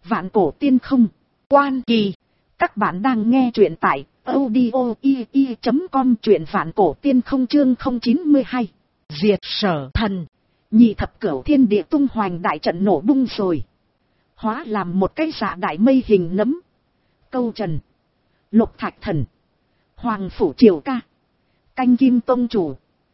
Vạn cổ tiên không. Quan Kỳ. Các bạn đang nghe truyện tại audio.com, truyện vạn cổ tiên không chương 092. Diệt Sở Thần. Nhị thập cửu thiên địa tung hoành đại trận nổ bung rồi. Hóa làm một cái dạ đại mây hình nấm. Câu Trần, Lục Thạch Thần, Hoàng Phủ Triều Ca, Canh Kim Tông Chủ,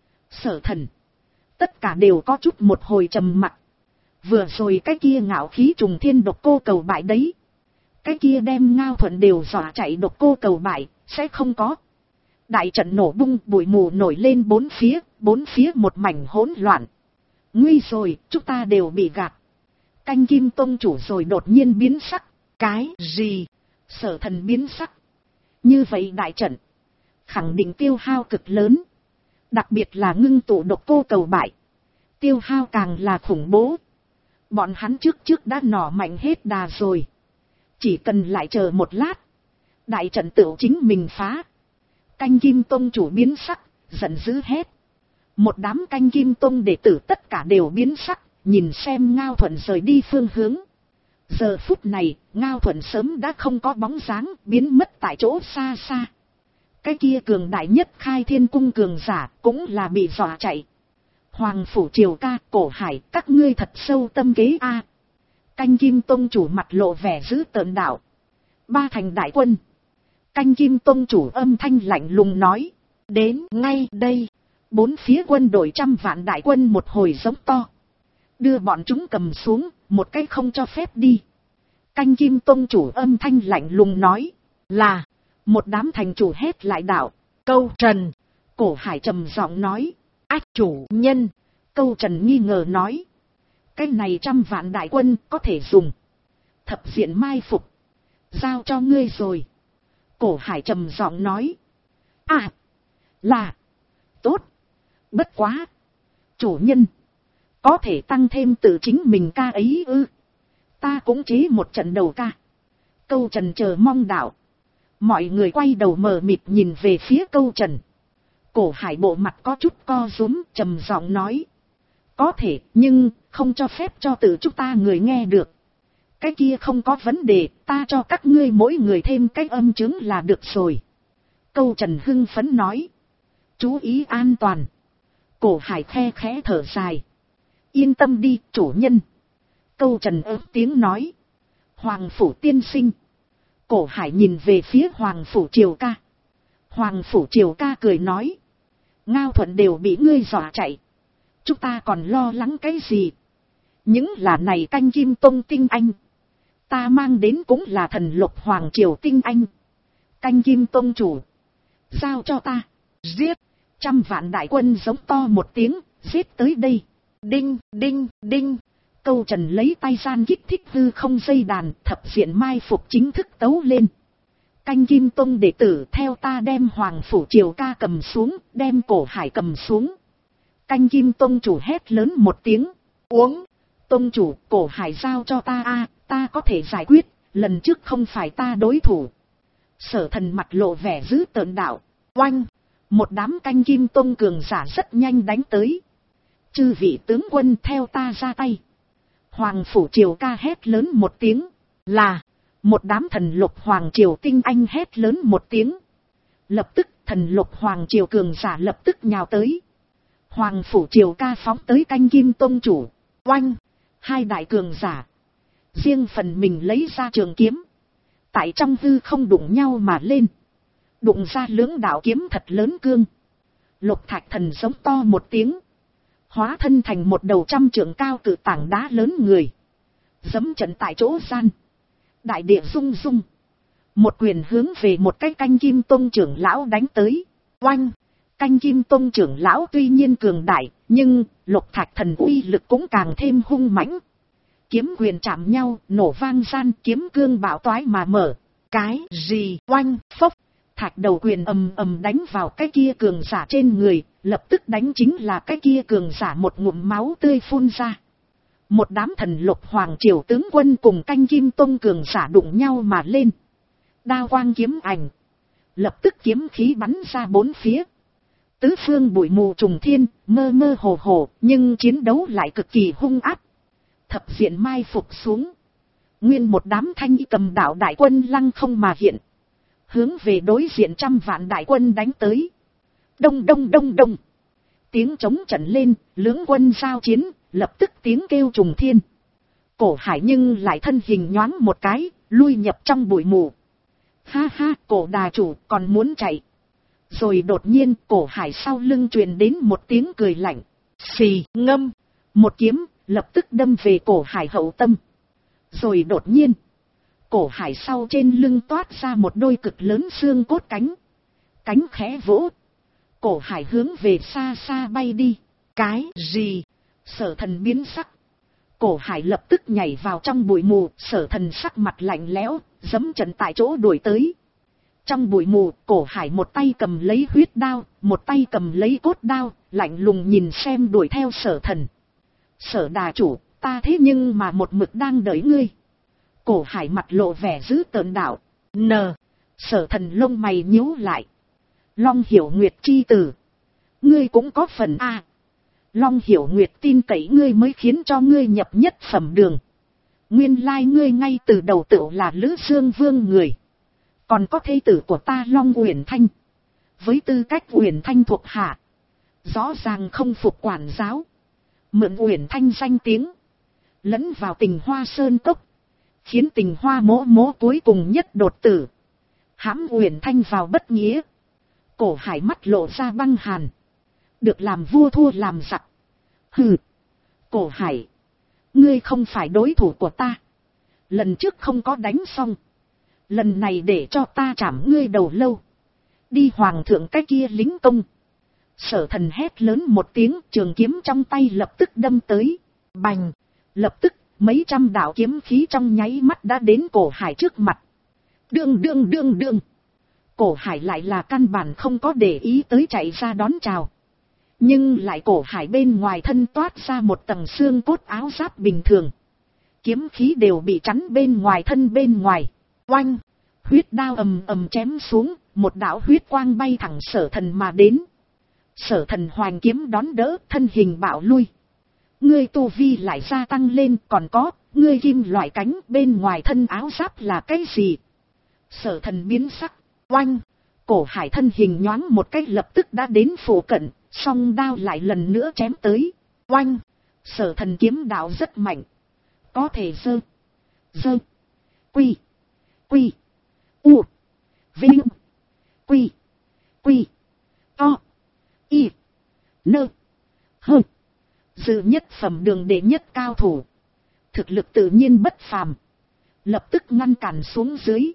Sở Thần. Tất cả đều có chút một hồi trầm mặc. Vừa rồi cái kia ngạo khí trùng thiên độc cô cầu bại đấy. Cái kia đem Ngao Thuận đều dọa chạy độc cô cầu bại, sẽ không có. Đại trận nổ bung, bụi mù nổi lên bốn phía một mảnh hỗn loạn. Nguy rồi, chúng ta đều bị gạt. Canh Kim Tông Chủ rồi đột nhiên biến sắc. Cái gì? Sở Thần biến sắc. Như vậy đại trận khẳng định tiêu hao cực lớn. Đặc biệt là ngưng tụ độc cô cầu bại, tiêu hao càng là khủng bố. Bọn hắn trước đã nỏ mạnh hết đà rồi. Chỉ cần lại chờ một lát, đại trận tựu chính mình phá. Canh Kim Tông Chủ biến sắc, giận dữ hét. Một đám Canh Kim Tông đệ tử tất cả đều biến sắc, nhìn xem Ngao Thuận rời đi phương hướng. Giờ phút này, Ngao Thuận sớm đã không có bóng dáng, biến mất tại chỗ xa xa. Cái kia cường đại nhất Khai Thiên Cung cường giả cũng là bị dọa chạy. Hoàng Phủ Triều Ca, Cổ Hải, các ngươi thật sâu tâm kế a. Canh Kim Tông Chủ mặt lộ vẻ dữ tợn đạo. Ba thành đại quân. Canh Kim Tông Chủ âm thanh lạnh lùng nói. Đến ngay đây. Bốn phía quân đội 100 vạn đại quân một hồi giống to. Đưa bọn chúng cầm xuống, một cách không cho phép đi. Canh Kim Tông Chủ âm thanh lạnh lùng nói. Là. Một đám thành chủ hét lại đạo. Câu Trần. Cổ Hải trầm giọng nói. Ách chủ nhân. Câu Trần nghi ngờ nói. Cái này 100 vạn đại quân có thể dùng. Thập diện mai phục. Giao cho ngươi rồi. Cổ Hải trầm giọng nói. À. Là. Tốt. Bất quá. Chủ nhân. Có thể tăng thêm tự chính mình ca ấy ư. Ta cũng chế một trận đầu ca. Câu Trần chờ mong đạo. Mọi người quay đầu mờ mịt nhìn về phía Câu Trần. Cổ Hải bộ mặt có chút co rúm, trầm giọng nói. Có thể, nhưng không cho phép cho tự chúng ta người nghe được. Cái kia không có vấn đề, ta cho các ngươi mỗi người thêm cái âm chứng là được rồi. Câu Trần hưng phấn nói. Chú ý an toàn. Cổ Hải khe khẽ thở dài. Yên tâm đi, chủ nhân. Câu Trần ớt tiếng nói. Hoàng Phủ tiên sinh. Cổ Hải nhìn về phía Hoàng Phủ Triều Ca. Hoàng Phủ Triều Ca cười nói. Ngao Thuận đều bị ngươi dọa chạy. Chúng ta còn lo lắng cái gì? Những là này Canh Kim Tông tinh anh. Ta mang đến cũng là thần Lục Hoàng Triều tinh anh. Canh Kim Tông Chủ. Giao cho ta. Giết. 100 vạn đại quân giống to một tiếng. Giết tới đây. Đinh, đinh, đinh. Câu Trần lấy tay gian kích thích hư không dây đàn, thập diện mai phục chính thức tấu lên. Canh Kim Tông đệ tử theo ta đem Hoàng Phủ Triều Ca cầm xuống, đem Cổ Hải cầm xuống. Canh Kim Tông Chủ hét lớn một tiếng. Uống. Tông Chủ, Cổ Hải giao cho ta a, ta có thể giải quyết, lần trước không phải ta đối thủ. Sở Thần mặt lộ vẻ dữ tợn đạo. Oanh. Một đám Canh Kim Tông cường giả rất nhanh đánh tới. Chư vị tướng quân theo ta ra tay. Hoàng Phủ Triều Ca hét lớn một tiếng. Là. Một đám thần Lục Hoàng Triều tinh anh hét lớn một tiếng. Lập tức thần Lục Hoàng Triều cường giả lập tức nhào tới. Hoàng Phủ Triều Ca phóng tới Canh Kim Tông Chủ. Oanh. Hai đại cường giả. Riêng phần mình lấy ra trường kiếm. Tại trong hư không đụng nhau mà lên. Đụng ra lưỡng đạo kiếm thật lớn cương. Lục Thạch Thần giống to một tiếng. Hóa thân thành một đầu 100 trượng cao cự tảng đá lớn người. Dẫm trận tại chỗ gian. Đại địa rung rung. Một quyền hướng về một cái Canh Kim Tông trưởng lão đánh tới. Oanh. Canh Kim Tông trưởng lão tuy nhiên cường đại, nhưng Lục Thạch Thần uy lực cũng càng thêm hung mãnh. Kiếm quyền chạm nhau, nổ vang gian, kiếm cương bạo toái mà mở. Cái gì? Oanh, phốc. Thạch đầu quyền ầm ầm đánh vào cái kia cường giả trên người, lập tức đánh chính là cái kia cường giả một ngụm máu tươi phun ra. Một đám thần Lục Hoàng Triều tướng quân cùng Canh Kim Tông cường giả đụng nhau mà lên. Đao quang kiếm ảnh. Lập tức kiếm khí bắn ra bốn phía. Tứ phương bụi mù trùng thiên, mơ mơ hồ hồ, nhưng chiến đấu lại cực kỳ hung ác. Thập diện mai phục xuống. Nguyên một đám thanh y cầm đạo đại quân lăng không mà hiện. Hướng về đối diện trăm vạn đại quân đánh tới. Đông đông đông đông. Tiếng trống trận lên, lưỡng quân giao chiến, lập tức tiếng kêu trùng thiên. Cổ Hải nhưng lại thân hình nhoáng một cái, lui nhập trong bụi mù. Ha ha, cổ đà chủ còn muốn chạy. Rồi đột nhiên cổ Hải sau lưng truyền đến một tiếng cười lạnh. Xì ngâm, một kiếm lập tức đâm về cổ Hải hậu tâm. Rồi đột nhiên, cổ Hải sau trên lưng toát ra một đôi cực lớn xương cốt cánh. Cánh khẽ vỗ. Cổ Hải hướng về xa xa bay đi. Cái gì? Sở Thần biến sắc. Cổ Hải lập tức nhảy vào trong bụi mù. Sở Thần sắc mặt lạnh lẽo, giẫm trận tại chỗ đuổi tới. Trong bụi mù, cổ Hải một tay cầm lấy huyết đao, một tay cầm lấy cốt đao, lạnh lùng nhìn xem đuổi theo Sở Thần. Sở đà chủ, ta thế nhưng mà một mực đang đợi ngươi. Cổ Hải mặt lộ vẻ dữ tợn đạo. Sở Thần lông mày nhíu lại. Long Hiểu Nguyệt chi tử. Ngươi cũng có phần a. Long Hiểu Nguyệt tin cậy ngươi mới khiến cho ngươi nhập nhất phẩm đường. Nguyên lai ngươi ngay từ đầu tựu là Lữ Dương Vương người. Còn có thê tử của ta Long Uyển Thanh. Với tư cách Uyển Thanh thuộc hạ. Rõ ràng không phục quản giáo. Mượn Uyển Thanh danh tiếng. Lẫn vào Tình Hoa Sơn Cốc. Khiến Tình Hoa mỗ mỗ cuối cùng nhất đột tử. Hãm Uyển Thanh vào bất nghĩa. Cổ Hải mắt lộ ra băng hàn. Được làm vua thua làm giặc. Hừ. Cổ Hải. Ngươi không phải đối thủ của ta. Lần trước không có đánh xong. Lần này để cho ta trảm ngươi đầu lâu. Đi hoàng thượng cái kia lính công. Sở Thần hét lớn một tiếng, trường kiếm trong tay lập tức đâm tới. Bành. Lập tức mấy trăm đạo kiếm khí trong nháy mắt đã đến cổ Hải trước mặt. Đương. Cổ Hải lại là căn bản không có để ý tới chạy ra đón chào. Nhưng lại cổ Hải bên ngoài thân toát ra một tầng xương cốt áo giáp bình thường. Kiếm khí đều bị chắn bên ngoài thân bên ngoài. Oanh! Huyết đao ầm ầm chém xuống, một đạo huyết quang bay thẳng Sở Thần mà đến. Sở Thần hoành kiếm đón đỡ, thân hình bạo lui. Ngươi tu vi lại gia tăng lên, còn có, ngươi kim loại cánh bên ngoài thân áo giáp là cái gì? Sở Thần biến sắc. Oanh! Cổ Hải thân hình nhoáng một cái lập tức đã đến phủ cận, song đao lại lần nữa chém tới. Oanh! Sở Thần kiếm đạo rất mạnh. Có thể dơ. Quy. U. Vinh. Quy. To. Y. Nơ. Hơ. Dự nhất phẩm đường đệ nhất cao thủ. Thực lực tự nhiên bất phàm. Lập tức ngăn cản xuống dưới.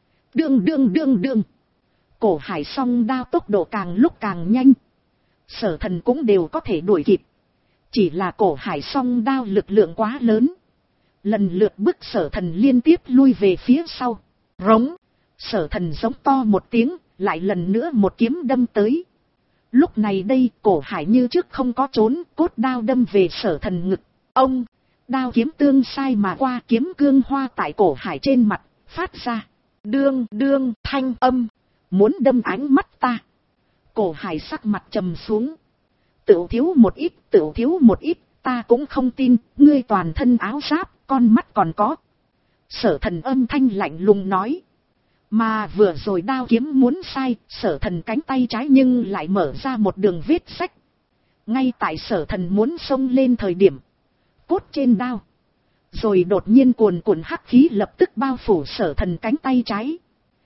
Đương. Cổ Hải song đao tốc độ càng lúc càng nhanh. Sở Thần cũng đều có thể đuổi kịp. Chỉ là cổ Hải song đao lực lượng quá lớn. Lần lượt bức Sở Thần liên tiếp lui về phía sau. Rống. Sở Thần giống to một tiếng, lại lần nữa một kiếm đâm tới. Lúc này đây cổ Hải như trước không có trốn, cốt đao đâm về Sở Thần ngực. Ông! Đao kiếm tương sai mà qua, kiếm cương hoa tại cổ Hải trên mặt, phát ra. Đương thanh âm. Muốn đâm ánh mắt ta. Cổ Hải sắc mặt trầm xuống. Tựu thiếu một ít, ta cũng không tin, ngươi toàn thân áo giáp, con mắt còn có. Sở Thần âm thanh lạnh lùng nói. Mà vừa rồi đao kiếm muốn sai, Sở Thần cánh tay trái nhưng lại mở ra một đường vết rách. Ngay tại Sở Thần muốn xông lên thời điểm. Cốt trên đao. Rồi đột nhiên cuồn cuộn hắc khí lập tức bao phủ Sở Thần cánh tay trái.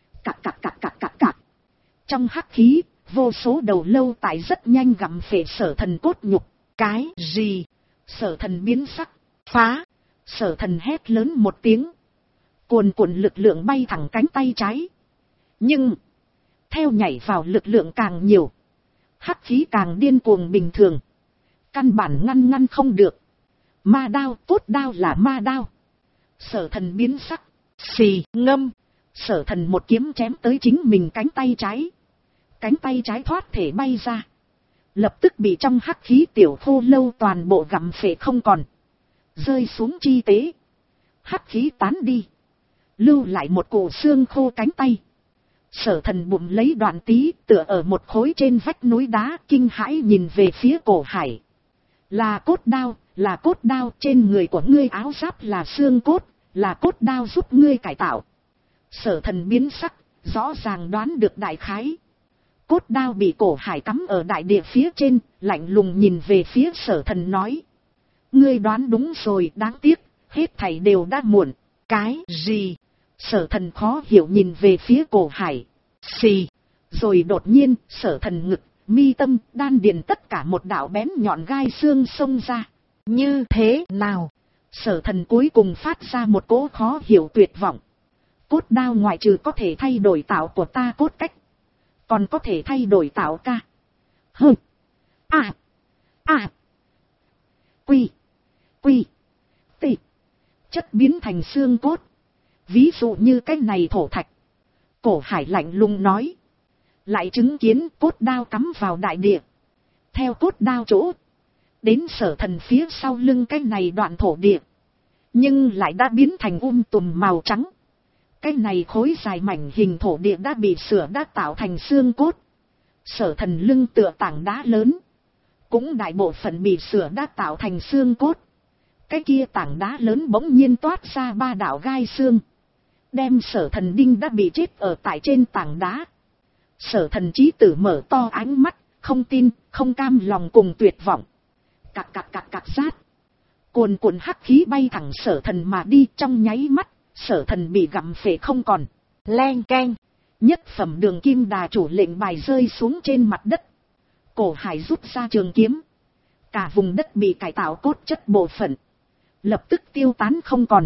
Cạc. Trong hắc khí, vô số đầu lâu tại rất nhanh gặm phệ Sở Thần cốt nhục. Cái gì? Sở Thần biến sắc. Phá! Sở Thần hét lớn một tiếng. Cuồn cuộn lực lượng bay thẳng cánh tay trái. Nhưng, theo nhảy vào lực lượng càng nhiều. Hắc khí càng điên cuồng bình thường. Căn bản ngăn không được. Ma đao, cốt đao là ma đao. Sở Thần biến sắc. Xì ngâm. Sở Thần một kiếm chém tới chính mình cánh tay trái. Cánh tay trái thoát thể bay ra. Lập tức bị trong hắc khí tiểu khô lâu toàn bộ gặm phệ không còn. Rơi xuống chi tế. Hắc khí tán đi. Lưu lại một cổ xương khô cánh tay. Sở Thần bụng lấy đoạn tí tựa ở một khối trên vách núi đá, kinh hãi nhìn về phía cổ Hải. Là cốt đao trên người của ngươi áo giáp là xương cốt, là cốt đao giúp ngươi cải tạo. Sở Thần biến sắc, rõ ràng đoán được đại khái. Cốt đao bị Cổ Hải cắm ở đại địa phía trên, lạnh lùng nhìn về phía Sở Thần nói. Ngươi đoán đúng rồi, đáng tiếc, hết thảy đều đã muộn. Cái gì? Sở Thần khó hiểu nhìn về phía Cổ Hải. Xì. Rồi đột nhiên, Sở Thần ngực, mi tâm, đan điền tất cả một đạo bén nhọn gai xương xông ra. Như thế nào? Sở Thần cuối cùng phát ra một cỗ khó hiểu tuyệt vọng. Cốt đao ngoại trừ có thể thay đổi tạo của ta cốt cách, còn có thể thay đổi tạo ca. Hơ. À. À. Quy. Quy. Tị. Chất biến thành xương cốt. Ví dụ như cái này thổ thạch. Cổ Hải lạnh lùng nói. Lại chứng kiến cốt đao cắm vào đại địa. Theo cốt đao chỗ. Đến Sở Thần phía sau lưng cái này đoạn thổ địa. Nhưng lại đã biến thành tùm màu trắng. Cái này khối dài mảnh hình thổ địa đã bị sửa đã tạo thành xương cốt. Sở Thần lưng tựa tảng đá lớn. Cũng đại bộ phận bị sửa đã tạo thành xương cốt. Cái kia tảng đá lớn bỗng nhiên toát ra 3 đạo gai xương. Đem Sở Thần đinh đã bị chết ở tại trên tảng đá. Sở Thần chí tử mở to ánh mắt, không tin, không cam lòng cùng tuyệt vọng. Cạc cạc cạc cạc sát. Cuồn cuộn hắc khí bay thẳng Sở Thần mà đi, trong nháy mắt, Sở Thần bị gặm phệ không còn. Leng keng. Nhất phẩm Đường Kim Đà chủ lệnh bài rơi xuống trên mặt đất. Cổ Hải rút ra trường kiếm. Cả vùng đất bị cải tạo cốt chất bộ phận lập tức tiêu tán không còn.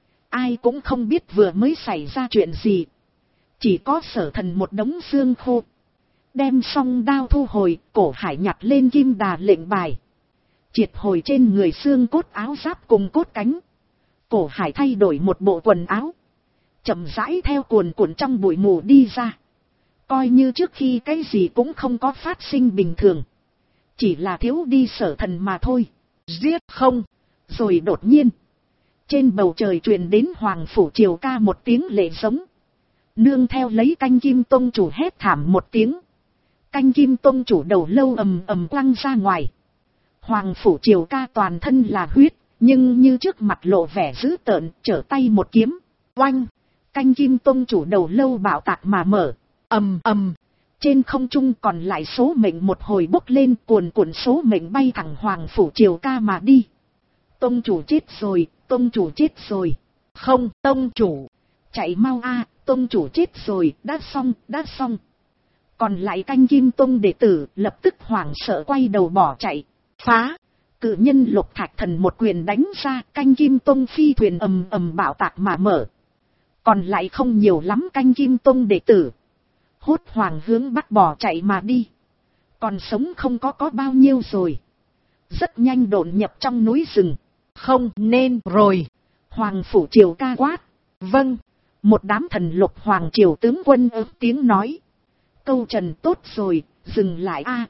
Ai cũng không biết vừa mới xảy ra chuyện gì. Chỉ có Sở Thần một đống xương khô. Đem song đao thu hồi, Cổ Hải nhặt lên Kim Đà lệnh bài. Triệt hồi trên người xương cốt áo giáp cùng cốt cánh. Cổ Hải thay đổi một bộ quần áo. Chậm rãi theo cuồn cuộn trong bụi mù đi ra. Coi như trước khi cái gì cũng không có phát sinh bình thường. Chỉ là thiếu đi Sở Thần mà thôi. Giết không. Rồi đột nhiên. Trên bầu trời truyền đến Hoàng Phủ Triều Ca một tiếng lệ giống. Nương theo lấy Canh Kim Tông chủ hét thảm một tiếng. Canh Kim Tông chủ đầu lâu ầm ầm quăng ra ngoài. Hoàng Phủ Triều Ca toàn thân là huyết. Nhưng như trước mặt lộ vẻ dữ tợn, trở tay một kiếm. Oanh. Canh Kim Tông chủ đầu lâu bạo tạc mà mở. Ầm ầm. Trên không trung còn lại số mệnh một hồi bốc lên, cuồn cuộn số mệnh bay thẳng Hoàng Phủ Triều Ca mà đi. Tông chủ chết rồi, tông chủ chết rồi. Không, tông chủ. Chạy mau a, tông chủ chết rồi, đã xong, đã xong. Còn lại Canh Kim Tông đệ tử lập tức hoảng sợ quay đầu bỏ chạy. Phá. Cự nhân Lục Thạch Thần một quyền đánh ra, Canh Kim Tông phi thuyền ầm ầm bạo tạc mà mở. Còn lại không nhiều lắm Canh Kim Tông đệ tử. Hốt hoảng hướng bắc bỏ chạy mà đi. Còn sống không có bao nhiêu rồi. Rất nhanh độn nhập trong núi rừng. Không nên rồi. Hoàng Phủ Triều Ca quát. Vâng. Một đám thần Lục Hoàng Triều tướng quân ớt tiếng nói. Câu trần tốt rồi, dừng lại a.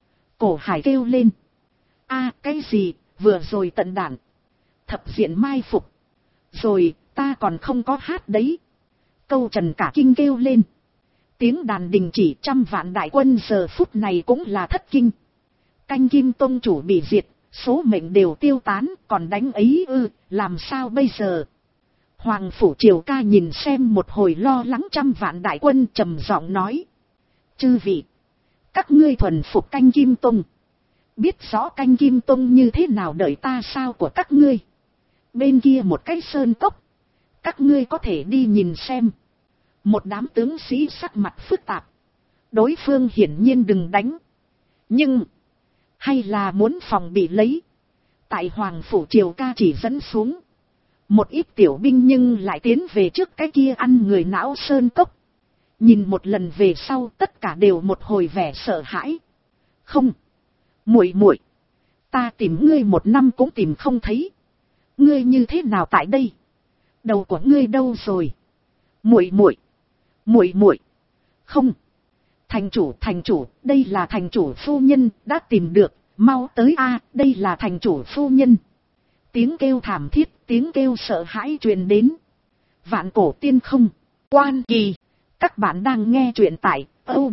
Cổ Hải kêu lên. A cái gì, vừa rồi tận đạn. Thập diện mai phục. Rồi, ta còn không có hát đấy. Câu trần cả kinh kêu lên. Tiếng đàn đình chỉ, 100 vạn đại quân giờ phút này cũng là thất kinh. Canh Kim Tông chủ bị diệt, số mệnh đều tiêu tán, còn đánh ấy ư, làm sao bây giờ? Hoàng Phủ Triều Ca nhìn xem một hồi lo lắng 100 vạn đại quân trầm giọng nói. Chư vị, các ngươi thuần phục Canh Kim Tông. Biết rõ Canh Kim Tông như thế nào đợi ta sao của các ngươi. Bên kia một cái sơn cốc. Các ngươi có thể đi nhìn xem. Một đám tướng sĩ sắc mặt phức tạp. Đối phương hiển nhiên đừng đánh. Nhưng, hay là muốn phòng bị lấy. Tại Hoàng Phủ Triều Ca chỉ dẫn xuống. Một ít tiểu binh nhưng lại tiến về trước cái kia ăn người não sơn cốc. Nhìn một lần về sau tất cả đều một hồi vẻ sợ hãi. Không. Muội muội, ta tìm ngươi 1 năm cũng tìm không thấy. Ngươi như thế nào tại đây? Đầu của ngươi đâu rồi? Muội muội, muội muội. Không. Thành chủ, đây là thành chủ phu nhân, đã tìm được, mau tới a, đây là thành chủ phu nhân. Tiếng kêu thảm thiết, tiếng kêu sợ hãi truyền đến. Vạn Cổ Tiên Không, Quan Kỳ. Các bạn đang nghe truyện tại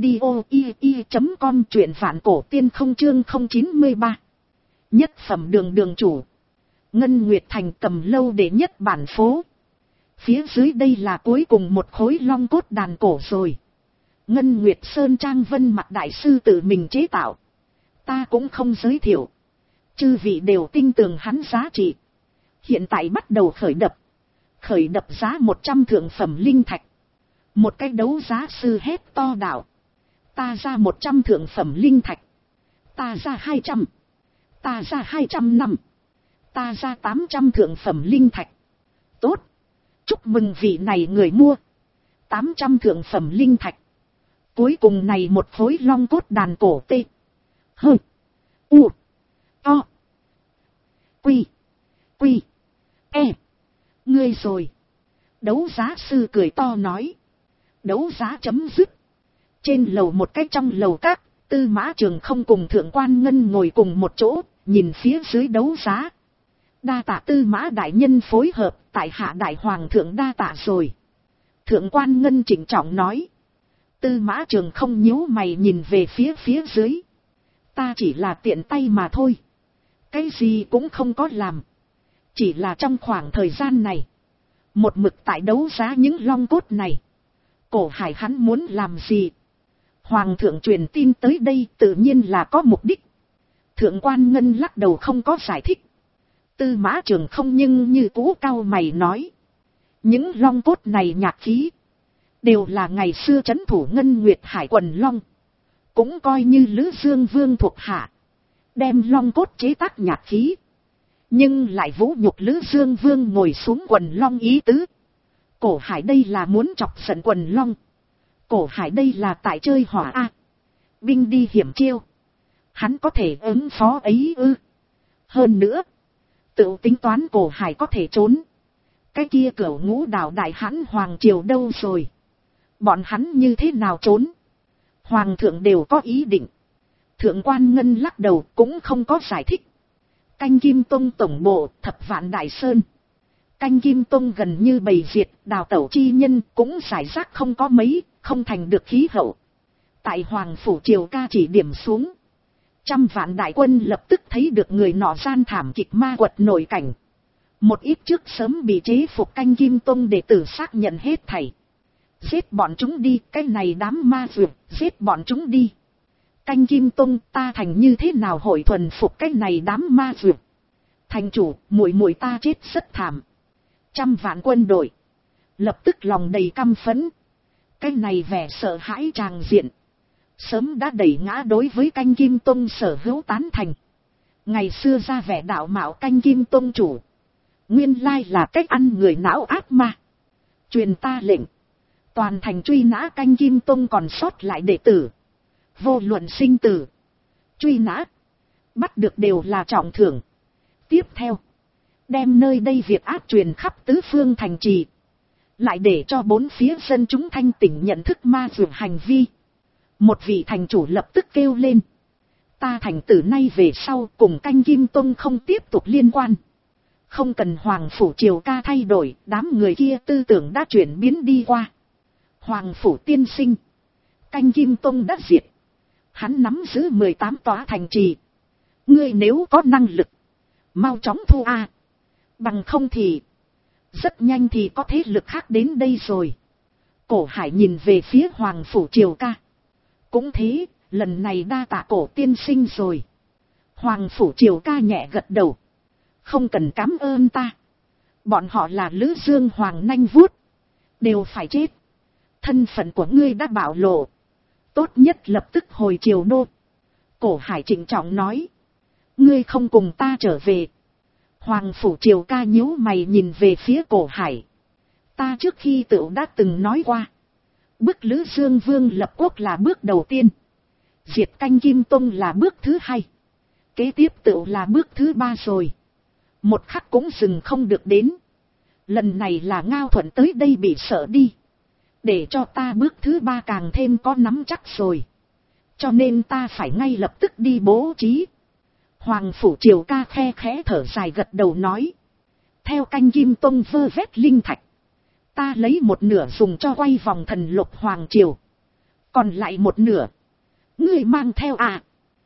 audio.com, truyện Vạn Cổ Tiên Không chương 093. Nhất phẩm Đường chủ. Ngân Nguyệt Thành cầm lâu đệ nhất bản phố. Phía dưới đây là cuối cùng một khối long cốt đàn cổ rồi. Ngân Nguyệt Sơn Trang Vân Mặc đại sư tự mình chế tạo. Ta cũng không giới thiệu. Chư vị đều tin tưởng hắn giá trị. Hiện tại bắt đầu khởi đập. Khởi đập giá 100 thượng phẩm linh thạch. Một cái đấu giá sư hét to đạo. Ta ra 100 thượng phẩm linh thạch. Ta ra 200. Ta ra 200 năm. Ta ra 800 thượng phẩm linh thạch. Tốt. Chúc mừng vị này người mua. 800 thượng phẩm linh thạch. Cuối cùng này một khối long cốt đàn cổ tê. Hơ. U. To. Quy. Quy. E. Ngươi rồi. Đấu giá sư cười to nói. Đấu giá chấm dứt. Trên lầu một cách trong lầu các, Tư Mã Trường không cùng Thượng Quan Ngân ngồi cùng một chỗ, nhìn phía dưới đấu giá. Đa tạ Tư Mã đại nhân phối hợp, tại hạ đại hoàng thượng đa tạ rồi. Thượng Quan Ngân trịnh trọng nói. Tư Mã Trường không nhíu mày nhìn về phía dưới. Ta chỉ là tiện tay mà thôi. Cái gì cũng không có làm. Chỉ là trong khoảng thời gian này, một mực tại đấu giá những long cốt này. Cổ Hải hắn muốn làm gì? Hoàng thượng truyền tin tới đây tự nhiên là có mục đích. Thượng Quan Ngân lắc đầu không có giải thích. Tư Mã Trường không nhưng như cũ cau mày nói. Những long cốt này nhạc khí. Đều là ngày xưa trấn thủ Ngân Nguyệt Hải quần long. Cũng coi như Lữ Dương Vương thuộc hạ. Đem long cốt chế tác nhạc khí. Nhưng lại vũ nhục Lữ Dương Vương ngồi xuống quần long ý tứ. Cổ Hải đây là muốn chọc giận quần long. Cổ Hải đây là tại chơi hỏa A. Binh đi hiểm chiêu. Hắn có thể ứng phó ấy ư. Hơn nữa. Tự tính toán Cổ Hải có thể trốn. Cái kia Cửu Ngũ Đảo đại hãn Hoàng Triều đâu rồi. Bọn hắn như thế nào trốn. Hoàng thượng đều có ý định. Thượng Quan Ngân lắc đầu cũng không có giải thích. Canh Kim Tông tổng bộ Thập Vạn Đại Sơn. Canh Kim Tông gần như bầy diệt, đào tẩu chi nhân cũng giải rác không có mấy, không thành được khí hậu. Tại Hoàng Phủ Triều ca chỉ điểm xuống. 100 vạn đại quân lập tức thấy được người nọ gian thảm kịch ma quật nổi cảnh. Một ít trước sớm bị chế phục Canh Kim Tông đệ tử xác nhận hết thảy. Giết bọn chúng đi, cái này đám ma dược, giết bọn chúng đi. Canh Kim Tông ta thành như thế nào hội thuần phục cái này đám ma dược. Thành chủ, muội muội ta chết rất thảm. 100 vạn quân đội. Lập tức lòng đầy căm phẫn. Cái này vẻ sợ hãi tràng diện. Sớm đã đẩy ngã đối với Canh Kim Tông sở hữu tán thành. Ngày xưa ra vẻ đạo mạo Canh Kim Tông chủ. Nguyên lai là cách ăn người não ác ma. Truyền ta lệnh. Toàn thành truy nã Canh Kim Tông còn sót lại đệ tử. Vô luận sinh tử. Truy nã. Bắt được đều là trọng thưởng. Tiếp theo. Đem nơi đây việc ác truyền khắp tứ phương thành trì. Lại để cho bốn phía dân chúng thanh tỉnh nhận thức ma dược hành vi. Một vị thành chủ lập tức kêu lên. Ta thành từ nay về sau cùng Canh Kim Tông không tiếp tục liên quan. Không cần Hoàng Phủ Triều ca thay đổi, đám người kia tư tưởng đã chuyển biến đi qua. Hoàng Phủ tiên sinh. Canh Kim Tông đã diệt. Hắn nắm giữ 18 tòa thành trì. Ngươi nếu có năng lực. Mau chóng thu a. Bằng không thì. Rất nhanh thì có thế lực khác đến đây rồi. Cổ Hải nhìn về phía Hoàng Phủ Triều ca. Cũng thế, lần này đa tạ Cổ tiên sinh rồi. Hoàng Phủ Triều ca nhẹ gật đầu. Không cần cảm ơn ta. Bọn họ là Lữ Dương Hoàng nanh vuốt. Đều phải chết. Thân phận của ngươi đã bạo lộ. Tốt nhất lập tức hồi triều đô. Cổ Hải trịnh trọng nói. Ngươi không cùng ta trở về. Hoàng Phủ Triều ca nhíu mày nhìn về phía Cổ Hải. Ta trước khi tựu đã từng nói qua. Bước Lữ Dương Vương lập quốc là bước đầu tiên. Diệt Canh Kim Tông là bước thứ hai. Kế tiếp tựu là bước thứ ba rồi. Một khắc cũng dừng không được đến. Lần này là Ngao Thuận tới đây bị sợ đi. Để cho ta bước thứ ba càng thêm có nắm chắc rồi. Cho nên ta phải ngay lập tức đi bố trí. Hoàng Phủ Triều ca khe khẽ thở dài gật đầu nói. Theo Canh Kim Tông vơ vét linh thạch. Ta lấy một nửa dùng cho quay vòng thần lục Hoàng Triều. Còn lại một nửa. Ngươi mang theo à.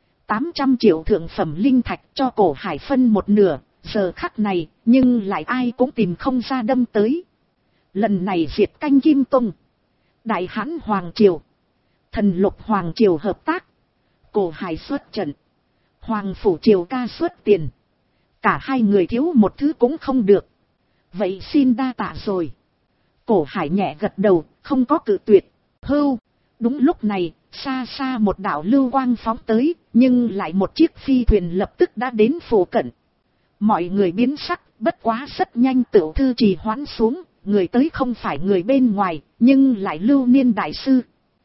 800 triệu thượng phẩm linh thạch cho Cổ Hải phân một nửa. Giờ khắc này nhưng lại ai cũng tìm không ra đâm tới. Lần này diệt Canh Kim Tông, Đại Hán Hoàng Triều, Thần Lục Hoàng Triều hợp tác, Cổ Hải xuất trận, Hoàng Phủ Triều Ca xuất tiền. Cả hai người thiếu một thứ cũng không được. Vậy xin đa tạ rồi. Cổ Hải nhẹ gật đầu, không có cự tuyệt. Hưu. Đúng lúc này, xa xa một đạo lưu quang phóng tới, nhưng lại một chiếc phi thuyền lập tức đã đến phủ cận. Mọi người biến sắc, bất quá rất nhanh Tửu Thư trì hoãn xuống, người tới không phải người bên ngoài, nhưng lại Lưu Niên đại sư.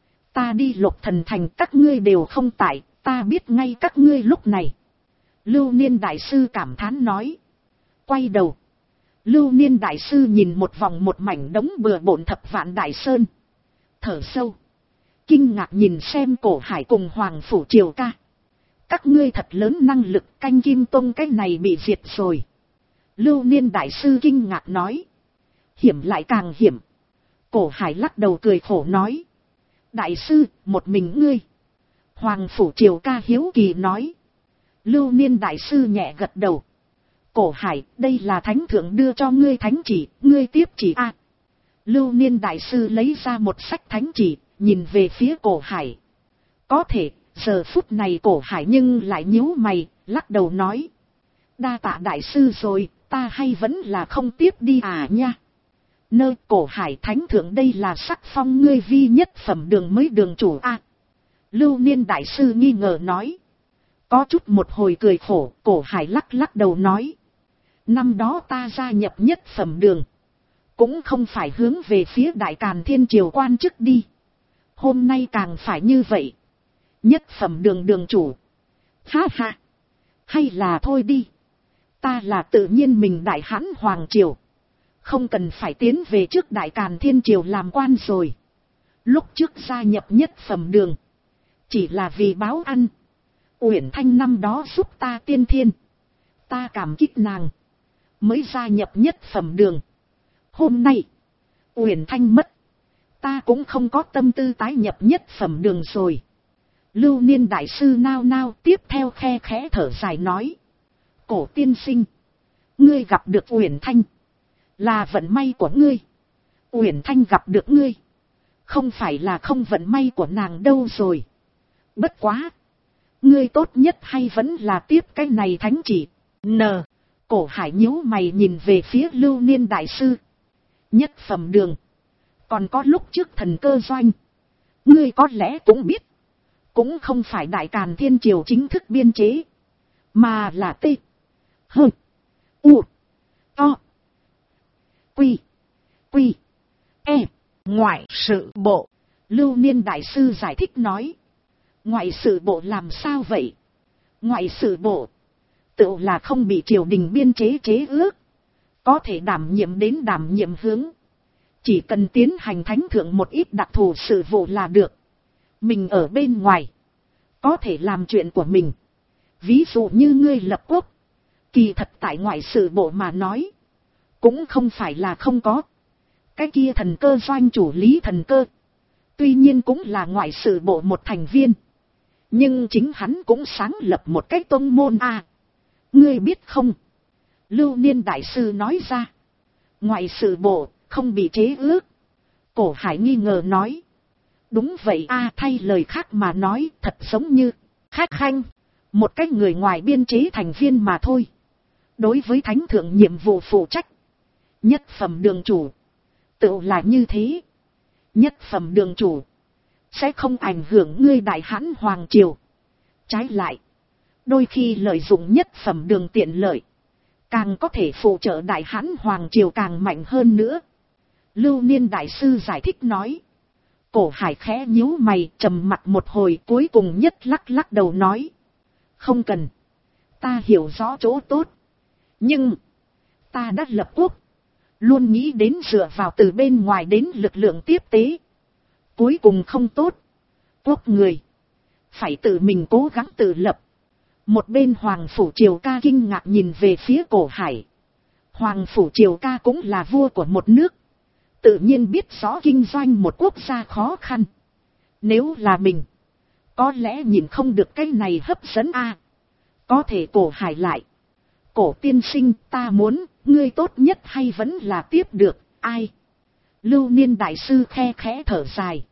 Ta đi Lục Thần Thành các ngươi đều không tại, ta biết ngay các ngươi lúc này. Lưu Niên đại sư cảm thán nói. Quay đầu. Lưu Niên đại sư nhìn một vòng một mảnh đống bừa bộn thập vạn đại sơn. Thở sâu. Kinh ngạc nhìn xem Cổ Hải cùng Hoàng Phủ Triều Ca. Các ngươi thật lớn năng lực, Canh Kim Tông cái này bị diệt rồi. Lưu Niên đại sư kinh ngạc nói. Hiểm lại càng hiểm. Cổ Hải lắc đầu cười khổ nói. Đại sư, một mình ngươi. Hoàng Phủ Triều Ca hiếu kỳ nói. Lưu Niên đại sư nhẹ gật đầu. Cổ Hải, đây là thánh thượng đưa cho ngươi thánh chỉ, ngươi tiếp chỉ a. Lưu Niên đại sư lấy ra một sách thánh chỉ, nhìn về phía Cổ Hải. Có thể, giờ phút này Cổ Hải nhưng lại nhíu mày, lắc đầu nói. Đa tạ đại sư rồi, ta hay vẫn là không tiếp đi à nha. Nơi Cổ Hải thánh thượng đây là sắc phong ngươi vi nhất phẩm đường mới đường chủ a. Lưu Niên đại sư nghi ngờ nói. Có chút một hồi cười khổ, Cổ Hải lắc lắc đầu nói. Năm đó ta gia nhập nhất phẩm đường. Cũng không phải hướng về phía Đại Càn Thiên Triều quan chức đi. Hôm nay càng phải như vậy. Nhất phẩm đường đường chủ. Ha ha. Hay là thôi đi. Ta là tự nhiên mình Đại Hán Hoàng Triều. Không cần phải tiến về trước Đại Càn Thiên Triều làm quan rồi. Lúc trước gia nhập nhất phẩm đường. Chỉ là vì báo ăn. Uyển Thanh năm đó giúp ta tiên thiên. Ta cảm kích nàng. Mới gia nhập nhất phẩm đường. Hôm nay. Uyển Thanh mất. Ta cũng không có tâm tư tái nhập nhất phẩm đường rồi. Lưu Niên đại sư nao nao tiếp theo khe khẽ thở dài nói. Cổ tiên sinh. Ngươi gặp được Uyển Thanh. Là vận may của ngươi. Uyển Thanh gặp được ngươi. Không phải là không vận may của nàng đâu rồi. Bất quá. Ngươi tốt nhất hay vẫn là tiếp cái này thánh chỉ. Cổ Hải nhíu mày nhìn về phía Lưu Niên đại sư. Nhất phẩm đường. Còn có lúc trước Thần Cơ doanh. Ngươi có lẽ cũng biết. Cũng không phải Đại Càn Thiên Triều chính thức biên chế. Mà là T. H. U. O. Quy. Quy. E. Ngoại sự bộ. Lưu Niên đại sư giải thích nói. Ngoại sự bộ làm sao vậy? Ngoại sự bộ. Tự là không bị triều đình biên chế chế ước. Có thể đảm nhiệm hướng. Chỉ cần tiến hành thánh thượng một ít đặc thù sự vụ là được. Mình ở bên ngoài. Có thể làm chuyện của mình. Ví dụ như ngươi lập quốc. Kỳ thật tại ngoại sự bộ mà nói. Cũng không phải là không có. Cái kia Thần Cơ doanh chủ lý Thần Cơ. Tuy nhiên cũng là ngoại sự bộ một thành viên. Nhưng chính hắn cũng sáng lập một cái tông môn a. Ngươi biết không? Lưu Niên đại sư nói ra. Ngoại sự bộ, không bị chế ước. Cổ Hải nghi ngờ nói. Đúng vậy a, thay lời khác mà nói thật giống như khách khanh. Một cái người ngoài biên chế thành viên mà thôi. Đối với thánh thượng nhiệm vụ phụ trách. Nhất phẩm đường chủ. Tự là như thế. Nhất phẩm đường chủ. Sẽ không ảnh hưởng ngươi Đại Hán Hoàng Triều. Trái lại. Đôi khi lợi dụng nhất phẩm đường tiện lợi. Càng có thể phụ trợ Đại Hán Hoàng Triều càng mạnh hơn nữa. Lưu Niên đại sư giải thích nói. Cổ Hải khẽ nhíu mày trầm mặt một hồi cuối cùng nhất lắc đầu nói. Không cần. Ta hiểu rõ chỗ tốt. Nhưng. Ta đã lập quốc. Luôn nghĩ đến dựa vào từ bên ngoài đến lực lượng tiếp tế. Cuối cùng không tốt. Quốc người. Phải tự mình cố gắng tự lập. Một bên Hoàng Phủ Triều Ca kinh ngạc nhìn về phía Cổ Hải. Hoàng Phủ Triều Ca cũng là vua của một nước. Tự nhiên biết rõ kinh doanh một quốc gia khó khăn. Nếu là mình. Có lẽ nhìn không được cái này hấp dẫn a. Có thể Cổ Hải lại. Cổ tiên sinh ta muốn. Ngươi tốt nhất hay vẫn là tiếp được. Ai? Lưu Niên đại sư khe khẽ thở dài.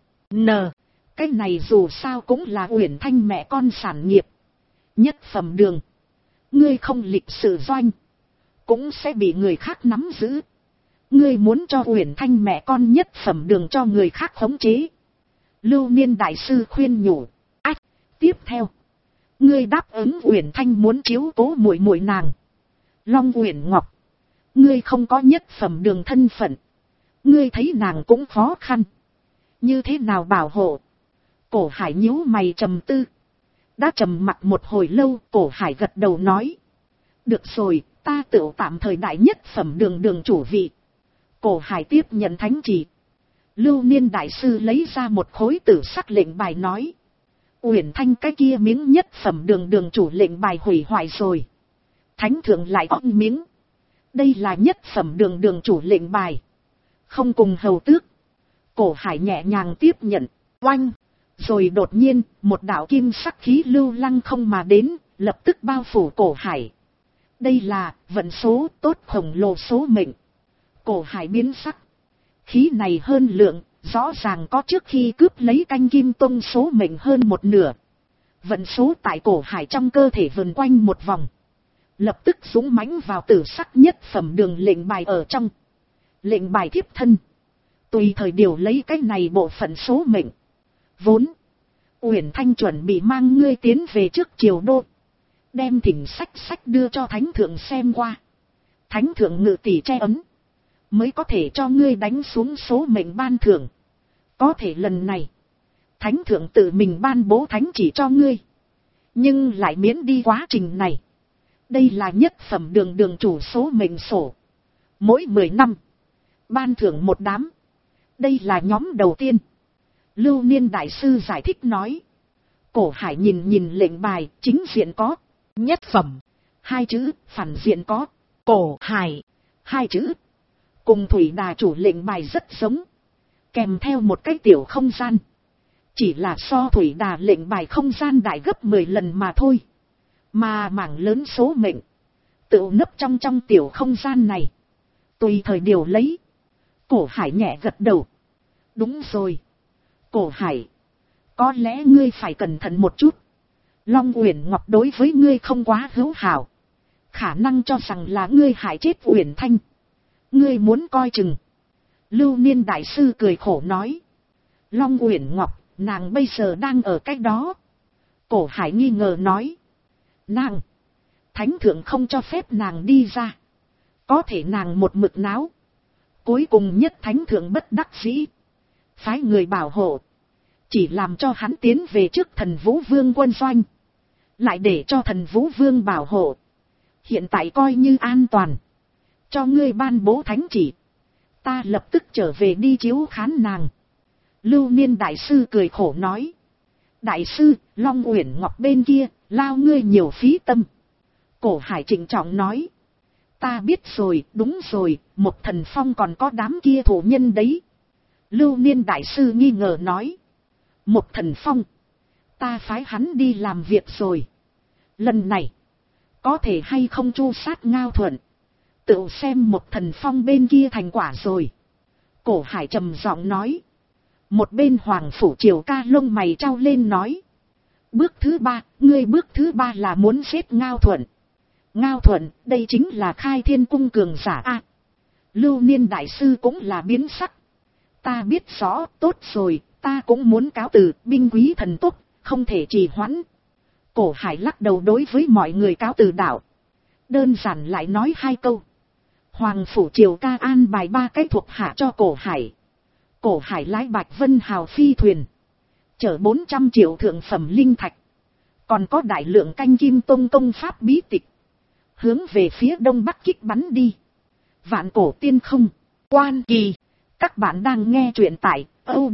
Cái này dù sao cũng là Uyển Thanh mẹ con sản nghiệp. Nhất phẩm đường. Ngươi không lịch sự doanh. Cũng sẽ bị người khác nắm giữ. Ngươi muốn cho Uyển Thanh mẹ con nhất phẩm đường cho người khác khống chế. Lưu Niên đại sư khuyên nhủ. Tiếp theo. Ngươi đáp ứng Uyển Thanh muốn chiếu cố muội muội nàng. Long Uyển Ngọc. Ngươi không có nhất phẩm đường thân phận. Ngươi thấy nàng cũng khó khăn. Như thế nào bảo hộ? Cổ Hải nhíu mày trầm tư. Đã trầm mặc một hồi lâu, Cổ Hải gật đầu nói. Được rồi, ta tự tạm thời đại nhất phẩm đường đường chủ vị. Cổ Hải tiếp nhận thánh chỉ. Lưu Niên đại sư lấy ra một khối tử sắc lệnh bài nói. Uyển Thanh cái kia miếng nhất phẩm đường đường chủ lệnh bài hủy hoại rồi. Thánh thượng lại on miếng. Đây là nhất phẩm đường đường chủ lệnh bài. Không cùng hầu tước. Cổ Hải nhẹ nhàng tiếp nhận. Oanh. Rồi đột nhiên, một đạo kim sắc khí lưu lăng không mà đến, lập tức bao phủ Cổ Hải. Đây là vận số tốt khổng lồ số mệnh. Cổ Hải biến sắc. Khí này hơn lượng, rõ ràng có trước khi cướp lấy canh kim tông số mệnh hơn một nửa. Vận số tại Cổ Hải trong cơ thể vần quanh một vòng. Lập tức dũng mãnh vào tử sắc nhất phẩm đường lệnh bài ở trong. Lệnh bài thiếp thân. Tùy thời điều lấy cái này bộ phận số mệnh. Vốn. Uyển Thanh chuẩn bị mang ngươi tiến về trước triều đô. Đem thỉnh sách đưa cho thánh thượng xem qua. Thánh thượng ngự tỷ che ấm. Mới có thể cho ngươi đánh xuống số mệnh ban thưởng. Có thể lần này. Thánh thượng tự mình ban bố thánh chỉ cho ngươi. Nhưng lại miễn đi quá trình này. Đây là nhất phẩm đường đường chủ số mệnh sổ. Mỗi 10 năm. Ban thưởng một đám. Đây là nhóm đầu tiên. Lưu Niên đại sư giải thích nói. Cổ Hải nhìn lệnh bài, chính diện có nhất phẩm. 2 chữ, phản diện có Cổ Hải. 2 chữ. Cùng Thủy Đà chủ lệnh bài rất giống. Kèm theo một cái tiểu không gian. Chỉ là so Thủy Đà lệnh bài không gian đại gấp 10 lần mà thôi. Mà mảng lớn số mệnh. Tự nấp trong tiểu không gian này. Tùy thời điều lấy. Cổ Hải nhẹ gật đầu. Đúng rồi. Cổ Hải. Có lẽ ngươi phải cẩn thận một chút. Long Uyển Ngọc đối với ngươi không quá hữu hảo. Khả năng cho rằng là ngươi hại chết Uyển Thanh. Ngươi muốn coi chừng. Lưu Niên đại sư cười khổ nói. Long Uyển Ngọc, nàng bây giờ đang ở cách đó. Cổ Hải nghi ngờ nói. Nàng. Thánh thượng không cho phép nàng đi ra. Có thể nàng một mực náo. Cuối cùng nhất thánh thượng bất đắc dĩ. Phái người bảo hộ. Chỉ làm cho hắn tiến về trước Thần Vũ Vương quân doanh. Lại để cho Thần Vũ Vương bảo hộ. Hiện tại coi như an toàn. Cho ngươi ban bố thánh chỉ. Ta lập tức trở về đi chiếu khán nàng. Lưu Niên đại sư cười khổ nói. Đại sư, Long Uyển Ngọc bên kia, lao ngươi nhiều phí tâm. Cổ Hải trịnh trọng nói. Ta biết rồi, đúng rồi, một Thần Phong còn có đám kia thủ nhân đấy. Lưu Niên đại sư nghi ngờ nói. Một Thần Phong. Ta phái hắn đi làm việc rồi. Lần này. Có thể hay không chu sát Ngao Thuận. Tự xem một Thần Phong bên kia thành quả rồi. Cổ Hải trầm giọng nói. Một bên Hoàng Phủ Triều Ca lông mày trao lên nói. Bước thứ 3, ngươi bước thứ 3 là muốn giết Ngao Thuận. Ngao Thuận, đây chính là Khai Thiên Cung cường giả a. Lưu Niên đại sư cũng là biến sắc. Ta biết rõ, tốt rồi, ta cũng muốn cáo từ, binh quý thần tốc, không thể trì hoãn. Cổ Hải lắc đầu đối với mọi người cáo từ đạo. Đơn giản lại nói 2 câu. Hoàng Phủ Triều Ca an bài 3 cái thuộc hạ cho Cổ Hải. Cổ Hải lái Bạch Vân Hào phi thuyền. Chở 400 triệu thượng phẩm linh thạch. Còn có đại lượng canh kim tông công pháp bí tịch. Hướng về phía đông bắc kích bắn đi. Vạn Cổ Tiên Không. Quan Kỳ. Các bạn đang nghe truyện tại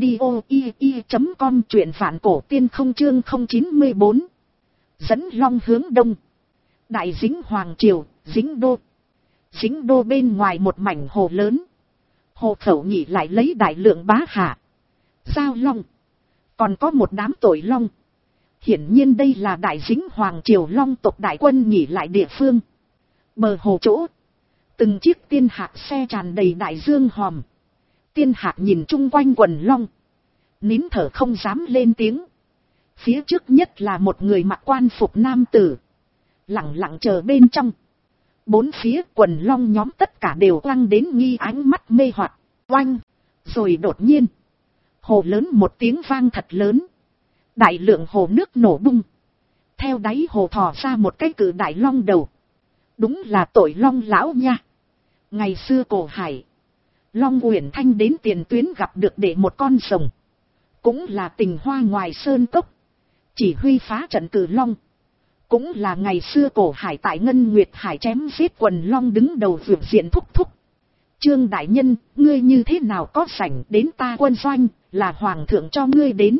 audio.com, truyện Vạn Cổ Tiên Không chương 094. Dẫn Long hướng đông. Đại Dính Hoàng Triều, Dính Đô. Dính Đô bên ngoài một mảnh hồ lớn. Hồ khẩu nhị lại lấy đại lượng bá hạ. Giao long. Còn có một đám tội long. Hiển nhiên đây là Đại Dính Hoàng Triều Long tộc đại quân nhị lại địa phương. Bờ hồ chỗ. Từng chiếc tiên hạc xe tràn đầy đại dương hòm. Tiên Hạc nhìn chung quanh quần long, nín thở không dám lên tiếng. Phía trước nhất là một người mặc quan phục nam tử, lặng lặng chờ bên trong. Bốn phía quần long nhóm tất cả đều quăng đến nghi ánh mắt mê hoặc. Oanh! Rồi đột nhiên, hồ lớn một tiếng vang thật lớn. Đại lượng hồ nước nổ bung. Theo đáy hồ thò ra một cái cự đại long đầu. Đúng là Tội Long lão nha. Ngày xưa cổ hải, Long Uyển Thanh đến tiền tuyến gặp được để một con rồng. Cũng là tình hoa ngoài sơn cốc. Chỉ huy phá trận cử long. Cũng là ngày xưa cổ hải tại Ngân Nguyệt Hải chém giết quần long đứng đầu vượt diện thúc thúc. Trương đại nhân, ngươi như thế nào có sảnh đến ta quân doanh, là hoàng thượng cho ngươi đến.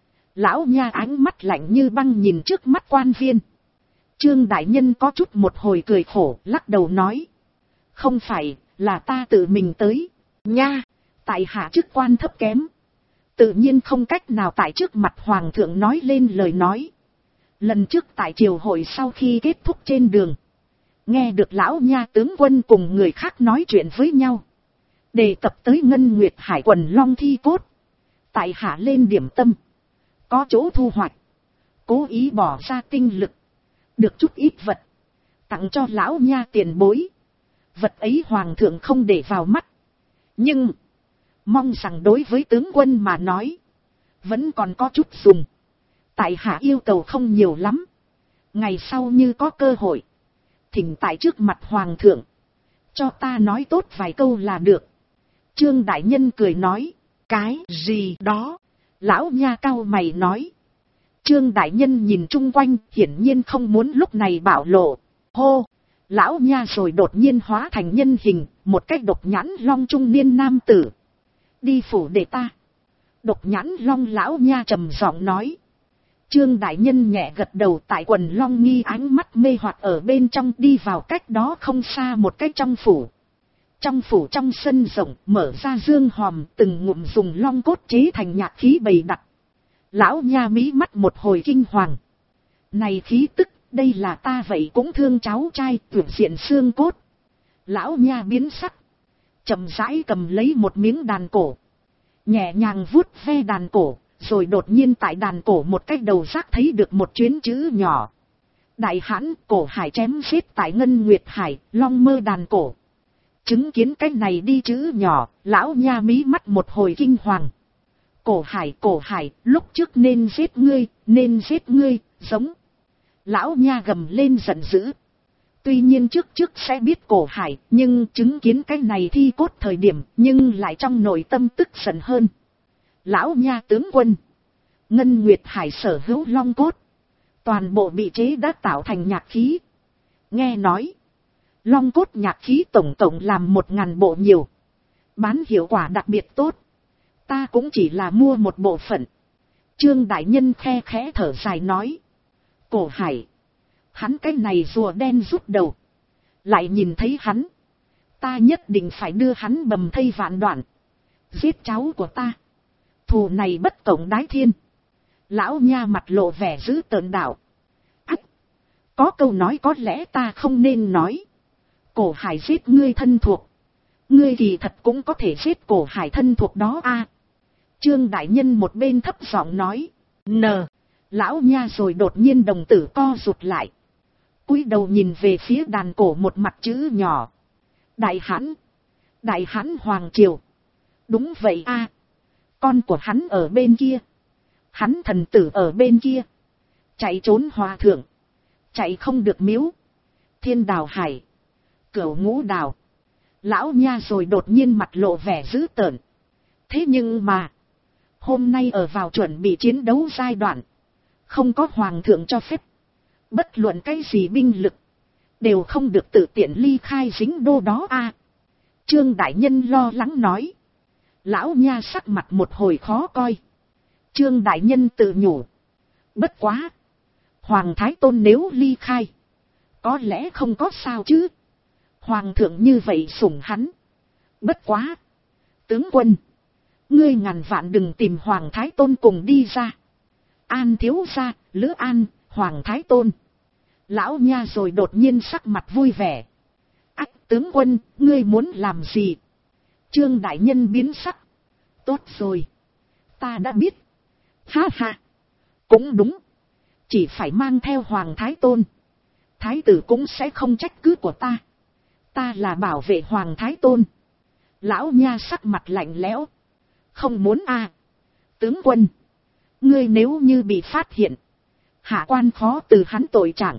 Lão nha ánh mắt lạnh như băng nhìn trước mắt quan viên. Trương đại nhân có chút một hồi cười khổ, lắc đầu nói. Không phải, là ta tự mình tới. Nha, tại hạ chức quan thấp kém. Tự nhiên không cách nào tại trước mặt hoàng thượng nói lên lời nói. Lần trước tại triều hội sau khi kết thúc trên đường, nghe được lão nha tướng quân cùng người khác nói chuyện với nhau, đề cập tới Ngân Nguyệt Hải quần long thi cốt. Tại hạ lên điểm tâm, có chỗ thu hoạch, cố ý bỏ ra tinh lực, được chút ít vật, tặng cho lão nha tiền bối. Vật ấy hoàng thượng không để vào mắt, nhưng mong rằng đối với tướng quân mà nói, vẫn còn có chút dùng. Tại hạ yêu cầu không nhiều lắm, ngày sau như có cơ hội, thỉnh tại trước mặt hoàng thượng, cho ta nói tốt vài câu là được. Trương đại nhân cười nói, cái gì đó? Lão nha cao mày nói. Trương đại nhân nhìn chung quanh, hiển nhiên không muốn lúc này bạo lộ. Hô! Lão nha rồi đột nhiên hóa thành nhân hình, một cách độc nhãn long trung niên nam tử. Đi phủ để ta. Độc nhãn long lão nha trầm giọng nói. Trương đại nhân nhẹ gật đầu, tại quần long nghi ánh mắt mê hoặc ở bên trong đi vào cách đó không xa một cái trong phủ. Trong phủ trong sân rộng mở ra dương hòm, từng ngụm dùng long cốt chế thành nhạc khí bày đặt. Lão nha mí mắt một hồi kinh hoàng. Này khí tức, đây là ta vậy cũng thương cháu trai tuyển diện xương cốt. Lão nha biến sắc, chậm rãi cầm lấy một miếng đàn cổ, nhẹ nhàng vuốt ve đàn cổ, rồi đột nhiên tại đàn cổ một cách đầu rác thấy được một chuyến chữ nhỏ. Đại hãn cổ hải chém giết tại Ngân Nguyệt Hải, long mơ đàn cổ. Chứng kiến cái này đi chữ nhỏ, lão nha mí mắt một hồi kinh hoàng. Cổ hải, lúc trước nên giết ngươi, giống. Lão nha gầm lên giận dữ. Tuy nhiên trước sẽ biết cổ hải, nhưng chứng kiến cái này thi cốt thời điểm, nhưng lại trong nội tâm tức giận hơn. Lão nha tướng quân, Ngân Nguyệt Hải sở hữu long cốt, toàn bộ bị chế đã tạo thành nhạc khí. Nghe nói, long cốt nhạc khí tổng làm 1000 bộ nhiều, bán hiệu quả đặc biệt tốt. Ta cũng chỉ là mua một bộ phận. Trương đại nhân khe khẽ thở dài nói. Cổ hải, hắn cái này rùa đen rút đầu, lại nhìn thấy hắn, ta nhất định phải đưa hắn bầm thây vạn đoạn, giết cháu của ta. Thù này bất cộng đái thiên. Lão nha mặt lộ vẻ dữ tợn đạo. Ách! Có câu nói có lẽ ta không nên nói. Cổ hải giết ngươi thân thuộc, ngươi thì thật cũng có thể giết cổ hải thân thuộc đó a. Trương đại nhân một bên thấp giọng nói. Lão nha rồi đột nhiên đồng tử co rụt lại, cúi đầu nhìn về phía đàn cổ một mặt chữ nhỏ. Đại hãn hoàng triều. Đúng vậy a. Con của hắn ở bên kia, hắn thần tử ở bên kia, chạy trốn hòa thượng, chạy không được miếu, Thiên Đào Hải, Cửu Ngũ Đào. Lão nha rồi đột nhiên mặt lộ vẻ dữ tợn. Thế nhưng mà, hôm nay ở vào chuẩn bị chiến đấu giai đoạn, không có hoàng thượng cho phép, bất luận cái gì binh lực đều không được tự tiện ly khai dính đô đó a. Trương đại nhân lo lắng nói. Lão nha sắc mặt một hồi khó coi. Trương đại nhân tự nhủ. Bất quá, Hoàng Thái Tôn nếu ly khai, có lẽ không có sao chứ. Hoàng thượng như vậy sủng hắn. Bất quá, tướng quân, ngươi ngàn vạn đừng tìm Hoàng Thái Tôn cùng đi ra. An thiếu gia, Lữ An, Hoàng Thái Tôn. Lão nha rồi đột nhiên sắc mặt vui vẻ. Ách tướng quân, ngươi muốn làm gì? Trương đại nhân biến sắc. Tốt rồi. Ta đã biết. Ha ha. Cũng đúng. Chỉ phải mang theo Hoàng Thái Tôn. Thái tử cũng sẽ không trách cứ của ta. Ta là bảo vệ Hoàng Thái Tôn. Lão Nha sắc mặt lạnh lẽo. Không muốn à. Tướng quân. Ngươi nếu như bị phát hiện. Hạ quan khó từ hắn tội trạng.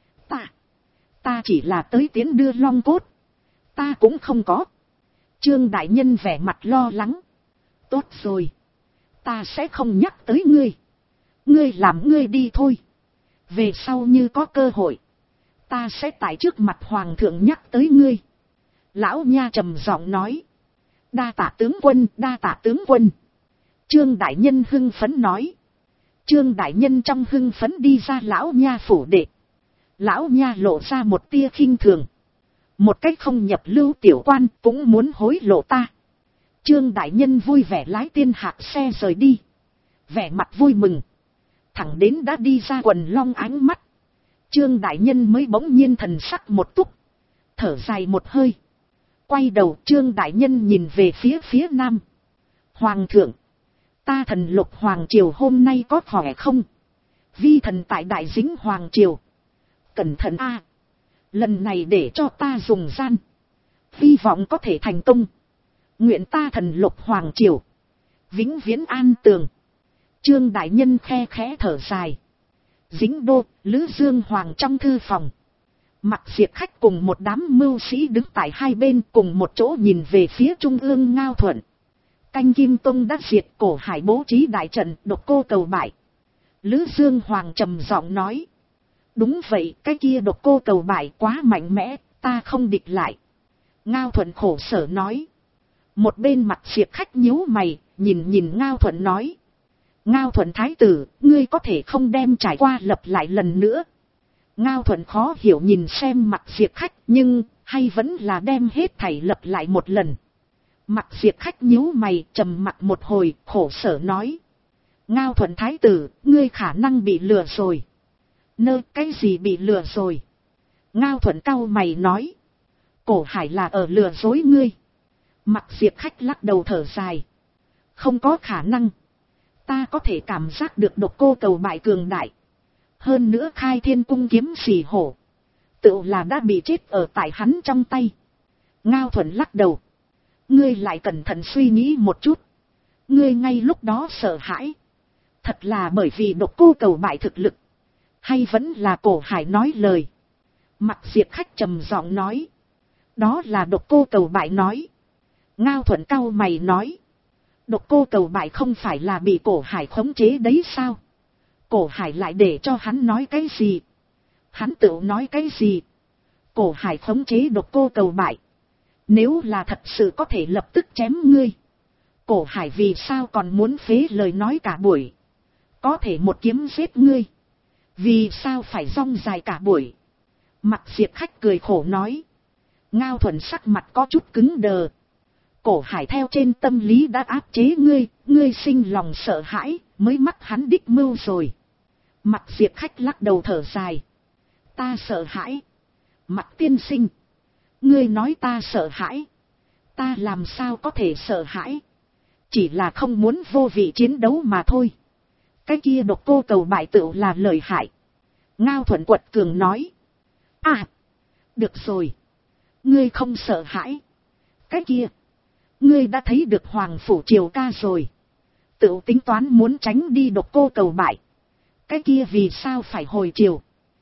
Ta chỉ là tới tiến đưa long cốt. Ta cũng không có. Trương đại nhân vẻ mặt lo lắng. Tốt rồi. Ta sẽ không nhắc tới ngươi. Ngươi làm ngươi đi thôi. Về sau như có cơ hội. Ta sẽ tại trước mặt hoàng thượng nhắc tới ngươi. Lão Nha trầm giọng nói. Đa tạ tướng quân, đa tạ tướng quân. Trương đại nhân hưng phấn nói. Trương đại nhân trong hưng phấn đi ra lão Nha phủ đệ. Lão Nha lộ ra một tia khinh thường. Một cách không nhập lưu tiểu quan cũng muốn hối lộ ta. Trương đại nhân vui vẻ lái tiên hạc xe rời đi. Vẻ mặt vui mừng. Thẳng đến đã đi ra quần long ánh mắt. Trương đại nhân mới bỗng nhiên thần sắc một túc. Thở dài một hơi. Quay đầu Trương đại nhân nhìn về phía nam. Hoàng thượng. Ta thần Lục Hoàng Triều hôm nay có khỏe không? Vi thần tại Đại Dính Hoàng Triều. Cẩn thận a. Lần này để cho ta dùng gian. Hy vọng có thể thành công. Nguyện ta thần Lục Hoàng Triều. Vĩnh viễn an tường. Trương đại nhân khe khẽ thở dài. Dính đô, Lữ Dương Hoàng trong thư phòng. Mặc diệt khách cùng một đám mưu sĩ đứng tại hai bên cùng một chỗ nhìn về phía trung ương Ngao Thuận. Canh Kim Tông đã diệt Cổ Hải bố trí đại trận độc cô cầu bại. Lữ Dương Hoàng trầm giọng nói. Đúng vậy, cái kia độc cô cầu bại quá mạnh mẽ, ta không địch lại. Ngao Thuận khổ sở nói. Một bên mặt diệt khách nhíu mày, nhìn Ngao Thuận nói. Ngao Thuận thái tử, ngươi có thể không đem trải qua lập lại lần nữa. Ngao Thuận khó hiểu nhìn xem mặt diệt khách, nhưng hay vẫn là đem hết thảy lập lại một lần. Mặt diệt khách nhíu mày, trầm mặt một hồi, khổ sở nói. Ngao Thuận thái tử, ngươi khả năng bị lừa rồi. Cái gì bị lừa rồi? Ngao Thuận cau mày nói. Cổ Hải là ở lừa dối ngươi. Mặt diệt khách lắc đầu thở dài. Không có khả năng. Ta có thể cảm giác được độc cô cầu bại cường đại. Hơn nữa Khai Thiên cung kiếm xì hổ. Tựu là đã bị chết ở tại hắn trong tay. Ngao Thuận lắc đầu. Ngươi lại cẩn thận suy nghĩ một chút. Ngươi ngay lúc đó sợ hãi. Thật là bởi vì độc cô cầu bại thực lực. Hay vẫn là Cổ Hải nói lời. Mặc diệt khách trầm giọng nói. Đó là độc cô cầu bại nói. Ngao Thuận cau mày nói. Độc cô cầu bại không phải là bị Cổ Hải khống chế đấy sao? Cổ Hải lại để cho hắn nói cái gì? Hắn tự nói cái gì? Cổ Hải khống chế độc cô cầu bại. Nếu là thật sự có thể lập tức chém ngươi. Cổ Hải vì sao còn muốn phế lời nói cả buổi? Có thể một kiếm giết ngươi. Vì sao phải rong dài cả buổi? Mặc diệt khách cười khổ nói. Ngao Thuận sắc mặt có chút cứng đờ. Cổ Hải theo trên tâm lý đã áp chế ngươi, ngươi sinh lòng sợ hãi, mới mắc hắn đích mưu rồi. Mặc diệt khách lắc đầu thở dài. Ta sợ hãi. Mặc tiên sinh. Ngươi nói ta sợ hãi. Ta làm sao có thể sợ hãi. Chỉ là không muốn vô vị chiến đấu mà thôi. Cái kia độc cô cầu bại tựu là lợi hại. Ngao Thuận quật cường nói. À. Được rồi. Ngươi không sợ hãi. Cái kia. Ngươi đã thấy được Hoàng Phủ Triều ca rồi. Tựu tính toán muốn tránh đi độc cô cầu bại. Cái kia vì sao phải hồi triều?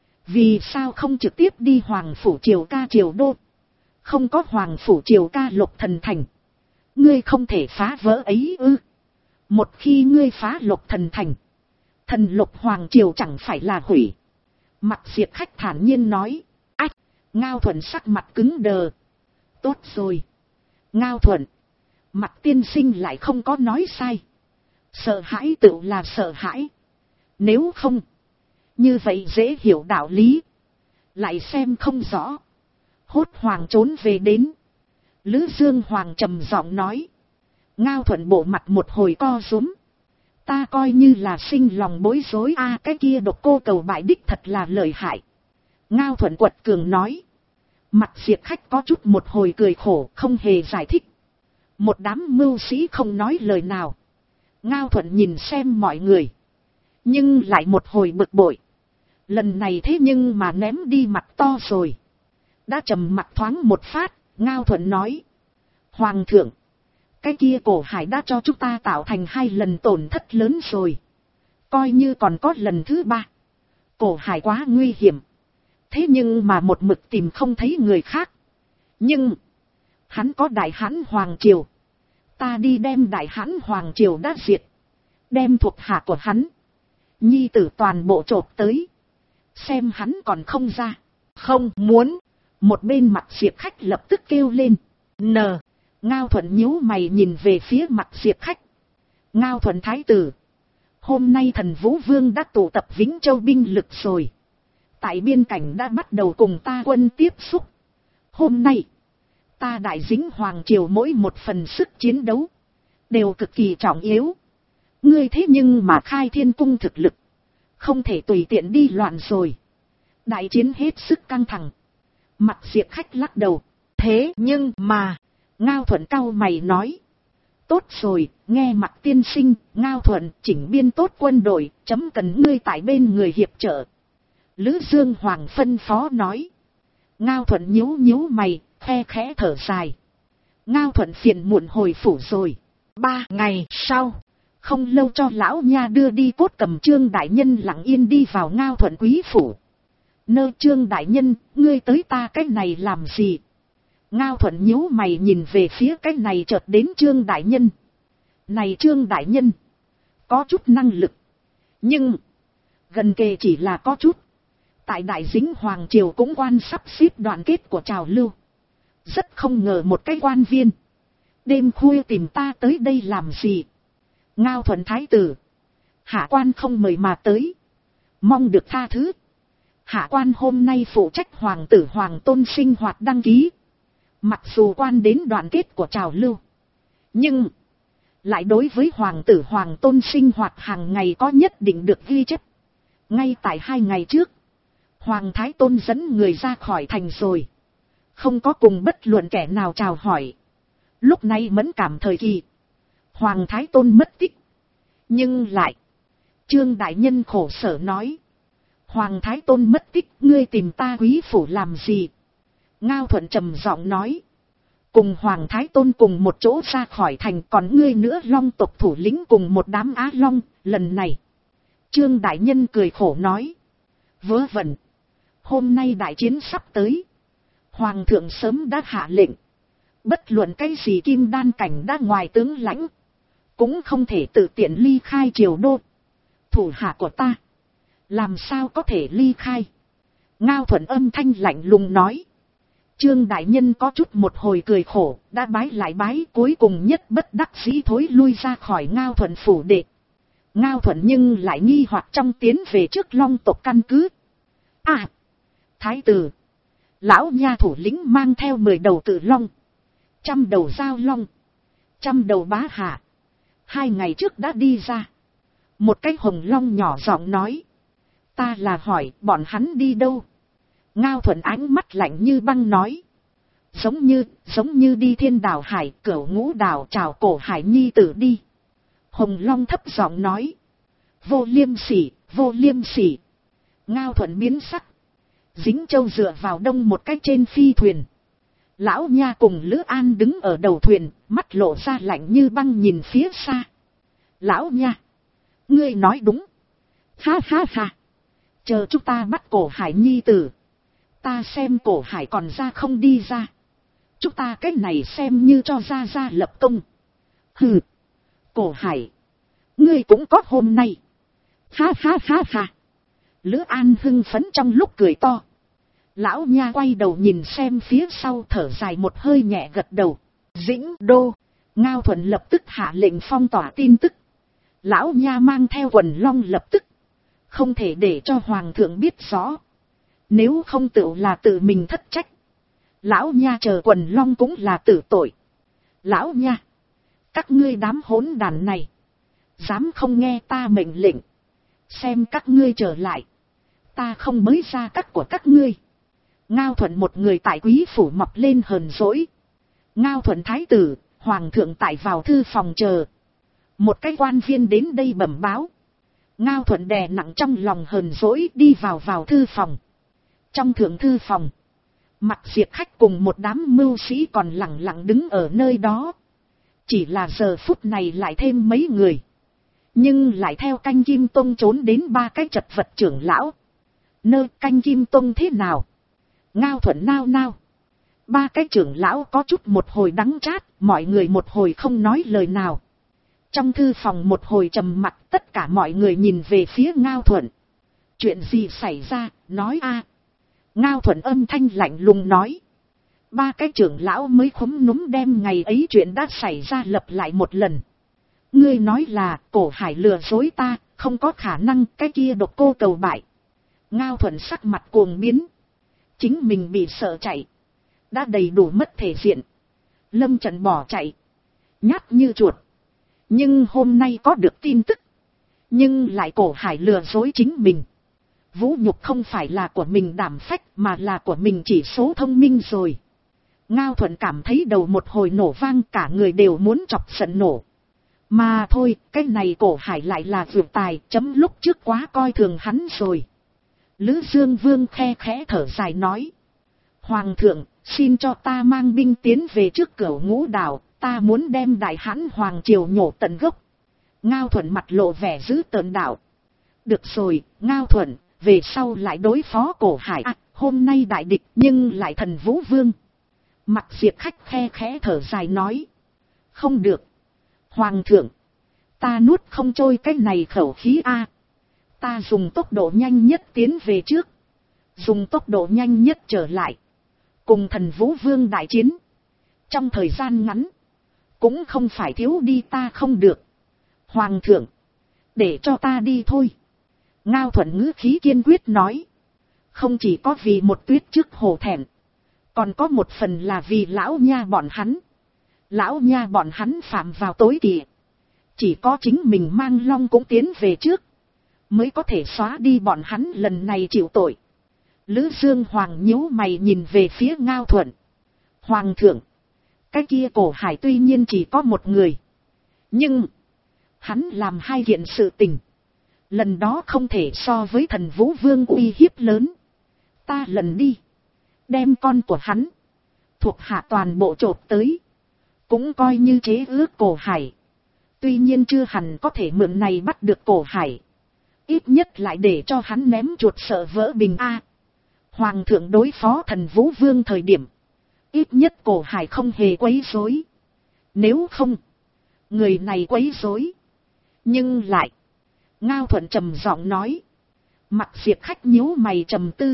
Vì sao không trực tiếp đi Hoàng Phủ Triều ca triều đô? Không có Hoàng Phủ Triều ca Lục Thần Thành. Ngươi không thể phá vỡ ấy ư? Một khi ngươi phá Lục Thần Thành. Thần Lục Hoàng Triều chẳng phải là hủy. Mặc diệt khách thản nhiên nói. Ách! Ngao Thuận sắc mặt cứng đờ. Tốt rồi. Ngao Thuận. Mặc tiên sinh lại không có nói sai. Sợ hãi tựu là sợ hãi. Nếu không. Như vậy dễ hiểu đạo lý. Lại xem không rõ. Hốt hoàng trốn về đến. Lữ Dương Hoàng trầm giọng nói. Ngao Thuận bộ mặt một hồi co rúm. Ta coi như là sinh lòng bối rối a. Cái kia độc cô cầu bại đích thật là lợi hại. Ngao Thuận quật cường nói. Mặt diệt khách có chút một hồi cười khổ không hề giải thích. Một đám mưu sĩ không nói lời nào. Ngao Thuận nhìn xem mọi người. Nhưng lại một hồi bực bội. Lần này thế nhưng mà ném đi mặt to rồi. Đã trầm mặt thoáng một phát, Ngao Thuận nói. Hoàng thượng, cái kia Cổ Hải đã cho chúng ta tạo thành 2 lần tổn thất lớn rồi. Coi như còn có lần thứ 3. Cổ Hải quá nguy hiểm. Thế nhưng mà một mực tìm không thấy người khác. Nhưng hắn có Đại Hán Hoàng Triều. Ta đi đem Đại Hán Hoàng Triều đã diệt. Đem thuộc hạ của hắn, nhi tử toàn bộ chộp tới. Xem hắn còn không ra. Không muốn. Một bên Mặc Diệp Khách lập tức kêu lên. Ngao Thuận nhíu mày nhìn về phía Mặc Diệp Khách. Ngao Thuận thái tử, hôm nay Thần Vũ Vương đã tụ tập Vĩnh Châu binh lực rồi. Tại biên cảnh đã bắt đầu cùng ta quân tiếp xúc. Hôm nay, ta Đại Dính Hoàng Triều mỗi một phần sức chiến đấu đều cực kỳ trọng yếu. Ngươi thế nhưng mà Khai Thiên Cung thực lực, không thể tùy tiện đi loạn rồi. Đại chiến hết sức căng thẳng. Mặc Diệp Khách lắc đầu. Thế nhưng mà, Ngao Thuận cau mày nói. Tốt rồi, nghe Mặc tiên sinh, Ngao Thuận chỉnh biên tốt quân đội, chấm cần ngươi tại bên người hiệp trợ. Lữ Dương Hoàng phân phó nói. Ngao Thuận nhíu nhíu mày, khe khẽ thở dài. Ngao Thuận phiền muộn hồi phủ rồi. 3 ngày sau, không lâu cho lão nha đưa đi cốt cầm Trương đại nhân lặng yên đi vào Ngao Thuận quý phủ. Nơ Trương đại nhân, ngươi tới ta cái này làm gì? Ngao Thuận nhíu mày nhìn về phía cái này chợt đến Trương đại nhân. Này Trương đại nhân, có chút năng lực. Nhưng, gần kề chỉ là có chút. Tại Đại Dính Hoàng Triều cũng quan sắp xếp đoàn kết của trào lưu. Rất không ngờ một cái quan viên đêm khuya tìm ta tới đây làm gì? Ngao Thuận thái tử, hạ quan không mời mà tới, mong được tha thứ. Hạ quan hôm nay phụ trách hoàng tử hoàng tôn sinh hoạt đăng ký. Mặc dù quan đến đoàn kết của trào lưu, nhưng lại đối với hoàng tử hoàng tôn sinh hoạt hàng ngày có nhất định được ghi chép. Ngay tại 2 ngày trước, Hoàng Thái Tôn dẫn người ra khỏi thành rồi, không có cùng bất luận kẻ nào chào hỏi. Lúc này mẫn cảm thời kỳ, Hoàng Thái Tôn mất tích. Nhưng lại, Trương đại nhân khổ sở nói. Hoàng Thái Tôn mất tích, ngươi tìm ta quý phủ làm gì? Ngao Thuận trầm giọng nói. Cùng Hoàng Thái Tôn cùng một chỗ ra khỏi thành, còn ngươi nữa Long tộc thủ lĩnh cùng một đám Á Long, lần này. Trương đại nhân cười khổ nói. Vớ vẩn, hôm nay đại chiến sắp tới. Hoàng thượng sớm đã hạ lệnh. Bất luận cái gì kim đan cảnh đã ngoài tướng lãnh, cũng không thể tự tiện ly khai triều đô. Thủ hạ của ta, làm sao có thể ly khai? Ngao Thuận âm thanh lạnh lùng nói. Trương đại nhân có chút một hồi cười khổ, đã bái lại bái, cuối cùng nhất bất đắc dĩ thối lui ra khỏi Ngao Thuận phủ đệ. Ngao Thuận nhưng lại nghi hoặc trong tiến về trước Long tộc căn cứ. À, thái tử, lão nha thủ lĩnh mang theo 10 đầu cự long, 100 đầu giao long, 100 đầu bá hạ. 2 ngày trước đã đi ra. Một cái hồng long nhỏ giọng nói. Ta là hỏi bọn hắn đi đâu? Ngao Thuận ánh mắt lạnh như băng nói. Giống như đi Thiên Đảo Hải, Cửu Ngũ Đảo chào Cổ Hải nhi tử đi. Hồng long thấp giọng nói. Vô liêm sỉ, vô liêm sỉ. Ngao Thuận biến sắc. Dính Châu dựa vào đông một cái trên phi thuyền. Lão nha cùng Lữ An đứng ở đầu thuyền, mắt lộ ra lạnh như băng nhìn phía xa. Lão nha, ngươi nói đúng. Ha ha ha. Chờ chúng ta bắt Cổ Hải nhi tử. Ta xem Cổ Hải còn ra không đi ra. Chúng ta cái này xem như cho ra lập công. Hừ. Cổ Hải, ngươi cũng có hôm nay. Ha ha ha ha. Lữ An hưng phấn trong lúc cười to. Lão nha quay đầu nhìn xem phía sau, thở dài một hơi nhẹ gật đầu. Dĩnh Đô. Ngao Thuận lập tức hạ lệnh phong tỏa tin tức. Lão nha mang theo quần long lập tức. Không thể để cho hoàng thượng biết rõ. Nếu không tự là tự mình thất trách. Lão nha chờ quần long cũng là tử tội. Lão nha, các ngươi đám hỗn đàn này, dám không nghe ta mệnh lệnh, xem các ngươi trở lại, ta không mới ra cắt của các ngươi. Ngao Thuận một người tại quý phủ mọc lên hờn dỗi. Ngao Thuận thái tử, Hoàng thượng tại vào thư phòng chờ. Một cái quan viên đến đây bẩm báo. Ngao Thuận đè nặng trong lòng hờn dỗi đi vào thư phòng. Trong thượng thư phòng, Mặc Diệt Khách cùng một đám mưu sĩ còn lặng lặng đứng ở nơi đó. Chỉ là giờ phút này lại thêm mấy người. Nhưng lại theo Canh Kim Tông trốn đến 3 cái chật vật trưởng lão. Nơi Canh Kim Tông thế nào? Ngao Thuận nao nao. 3 cái trưởng lão có chút một hồi đắng chát, mọi người một hồi không nói lời nào. Trong thư phòng một hồi trầm mặc, tất cả mọi người nhìn về phía Ngao Thuận. Chuyện gì xảy ra, nói a. Ngao Thuận âm thanh lạnh lùng nói. 3 cái trưởng lão mới khúm núm đem ngày ấy chuyện đã xảy ra lặp lại một lần. Ngươi nói là Cổ Hải lừa dối ta, không có khả năng cái kia độc cô cầu bại. Ngao Thuận sắc mặt cuồng biến. Chính mình bị sợ chạy. Đã đầy đủ mất thể diện. Lâm trận bỏ chạy. Nhát như chuột. Nhưng hôm nay có được tin tức. Nhưng lại Cổ Hải lừa dối chính mình. Vũ nhục không phải là của mình đảm phách mà là của mình chỉ số thông minh rồi. Ngao Thuận cảm thấy đầu một hồi nổ vang, cả người đều muốn chọc giận nổ. Mà thôi, cái này Cổ Hải lại là vượt tài, chấm lúc trước quá coi thường hắn rồi. Lữ Dương Vương khe khẽ thở dài nói. Hoàng thượng, xin cho ta mang binh tiến về trước Cửu Ngũ Đảo, ta muốn đem Đại Hãn Hoàng Triều nhổ tận gốc. Ngao Thuận mặt lộ vẻ dữ tợn đạo. Được rồi, Ngao Thuận, về sau lại đối phó Cổ Hải. Hôm nay đại địch nhưng lại Thần Vũ Vương. Mặc Diệt Khách khe khẽ thở dài nói. Không được. Hoàng thượng, ta nuốt không trôi cái này khẩu khí a. Ta dùng tốc độ nhanh nhất tiến về trước. Dùng tốc độ nhanh nhất trở lại. Cùng Thần Vũ Vương đại chiến. Trong thời gian ngắn. Cũng không phải thiếu đi ta không được. Hoàng thượng, để cho ta đi thôi. Ngao Thuận ngữ khí kiên quyết nói. Không chỉ có vì một Tuyết trước hổ thẹn. Còn có một phần là vì lão nha bọn hắn. Lão nha bọn hắn phạm vào tối kỵ. Chỉ có chính mình mang long cũng tiến về trước. Mới có thể xóa đi bọn hắn lần này chịu tội. Lữ Dương Hoàng nhíu mày nhìn về phía Ngao Thuận. Hoàng thượng, cái kia Cổ Hải tuy nhiên chỉ có một người. Nhưng hắn làm 2 kiện sự tình. Lần đó không thể so với Thần Vũ Vương uy hiếp lớn. Ta lần đi. Đem con của hắn. Thuộc hạ toàn bộ chộp tới. Cũng coi như chế ước Cổ Hải. Tuy nhiên chưa hẳn có thể mượn này bắt được Cổ Hải. Ít nhất lại để cho hắn ném chuột sợ vỡ bình a. Hoàng thượng đối phó Thần Vũ Vương thời điểm. Ít nhất Cổ Hải không hề quấy rối. Nếu không, người này quấy rối. Nhưng lại. Ngao Thuận trầm giọng nói. Mặc Diệt Khách nhíu mày trầm tư.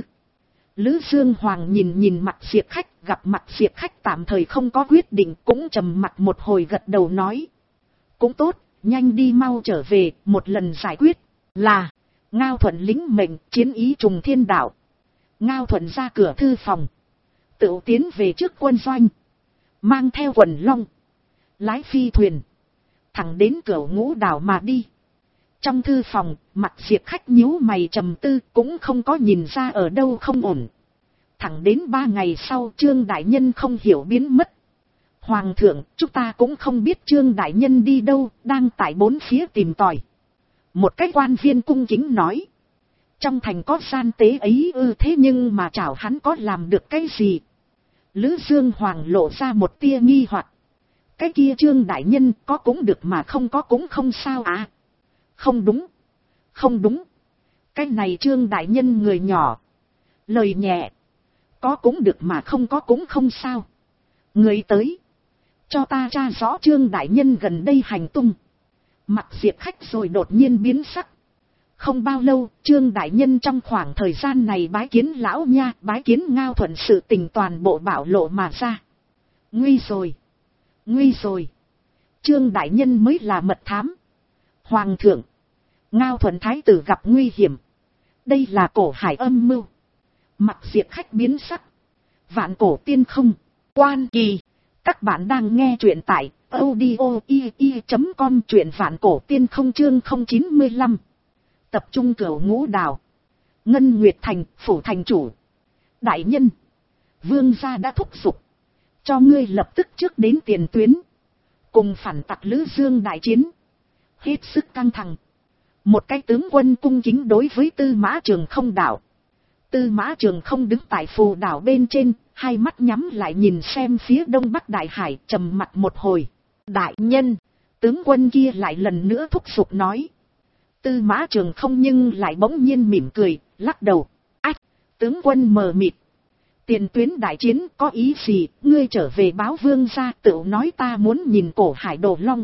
Lữ Dương Hoàng nhìn Mặc Diệt Khách, gặp Mặc Diệt Khách tạm thời không có quyết định, cũng trầm mặc một hồi gật đầu nói. Cũng tốt, nhanh đi mau trở về, một lần giải quyết. Là, Ngao Thuận lính mệnh, chiến ý trùng thiên đạo. Ngao Thuận ra cửa thư phòng. Tự tiến về trước quân doanh. Mang theo quần long. Lái phi thuyền. Thẳng đến Cửu Ngũ Đảo mà đi. Trong thư phòng, Mặc Diệt Khách nhíu mày trầm tư, cũng không có nhìn ra ở đâu không ổn. Thẳng đến 3 ngày sau Trương Đại Nhân không hiểu biến mất. Hoàng thượng, chúng ta cũng không biết Trương Đại Nhân đi đâu, đang tại 4 phía tìm tòi. Một cái quan viên cung kính nói. Trong thành có gian tế ấy thế nhưng mà chảo hắn có làm được cái gì? Lữ Dương Hoàng lộ ra một tia nghi hoặc. Cái kia Trương Đại Nhân có cũng được mà không có cũng không sao à? Không đúng. Không đúng. Cái này Trương Đại Nhân người nhỏ. Lời nhẹ. Có cũng được mà không có cũng không sao. Người tới. Cho ta tra rõ Trương Đại Nhân gần đây hành tung. Mặc Diệt Khách rồi đột nhiên biến sắc. Không bao lâu, Trương Đại Nhân trong khoảng thời gian này bái kiến lão nha, bái kiến Ngao Thuận sự tình toàn bộ bảo lộ mà ra. Nguy rồi. Nguy rồi. Trương Đại Nhân mới là mật thám. Hoàng thượng. Ngao Thuận Thái tử gặp nguy hiểm. Đây là Cổ Hải âm mưu. Mặc Diệt Khách biến sắc. Vạn Cổ Tiên Không. Quan Kỳ. Các bạn đang nghe truyện tại audio.com, truyện Vạn Cổ Tiên Không chương 095. Tập trung Cửu Ngũ Đảo. Ngân Nguyệt Thành, phủ thành chủ. Đại nhân. Vương gia đã thúc giục. Cho ngươi lập tức trước đến tiền tuyến. cùng phản tặc Lữ Dương đại chiến, hết sức căng thẳng. Một cái tướng quân cung kính đối với Tư Mã Trường Không đạo. Tư Mã Trường Không đứng tại phù đảo bên trên, hai mắt nhắm lại nhìn xem phía đông bắc đại hải, trầm mặt một hồi. Đại nhân, tướng quân kia lại lần nữa thúc giục nói. Tư Mã Trường Không nhưng lại bỗng nhiên mỉm cười, lắc đầu. Ách, tướng quân mờ mịt. Tiền tuyến đại chiến có ý gì, ngươi trở về báo vương gia tự nói ta muốn nhìn cổ hải đồ long.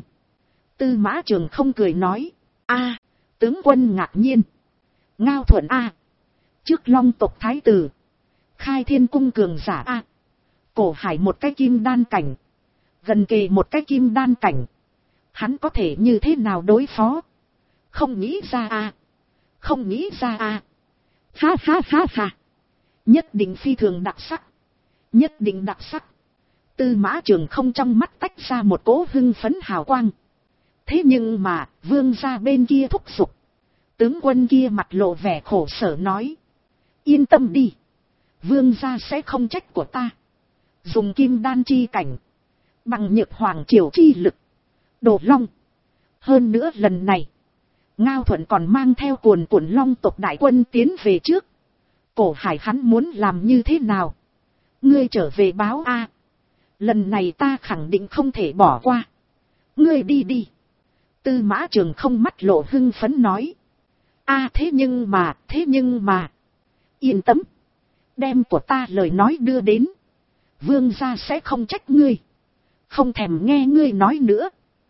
Tư Mã Trường Không cười nói. A, tướng quân ngạc nhiên. Ngao Thuận A. Trước long tộc thái tử. Khai Thiên cung cường giả A. Cổ hải một cái kim đan cảnh. Gần kề một cái kim đan cảnh. Hắn có thể như thế nào đối phó? Không nghĩ ra A. Không nghĩ ra A. Ha ha ha ha. Nhất định phi thường đặc sắc. Nhất định đặc sắc. Tư Mã Trường Không trong mắt tách ra một cỗ hưng phấn hào quang. Thế nhưng mà, vương gia bên kia thúc giục. Tướng quân kia mặt lộ vẻ khổ sở nói. Yên tâm đi. Vương gia sẽ không trách của ta. Dùng kim đan chi cảnh. Bằng nhược hoàng triều chi lực. Đồ long. Hơn nữa lần này. Ngao Thuận còn mang theo cuồn cuộn long tộc đại quân tiến về trước. Cổ hải hắn muốn làm như thế nào? Ngươi trở về báo A. Lần này ta khẳng định không thể bỏ qua. Ngươi đi đi. Tư Mã Trường Không mắt lộ hưng phấn nói. A thế nhưng mà. Yên tâm. Đem của ta lời nói đưa đến. Vương gia sẽ không trách ngươi. Không thèm nghe ngươi nói nữa.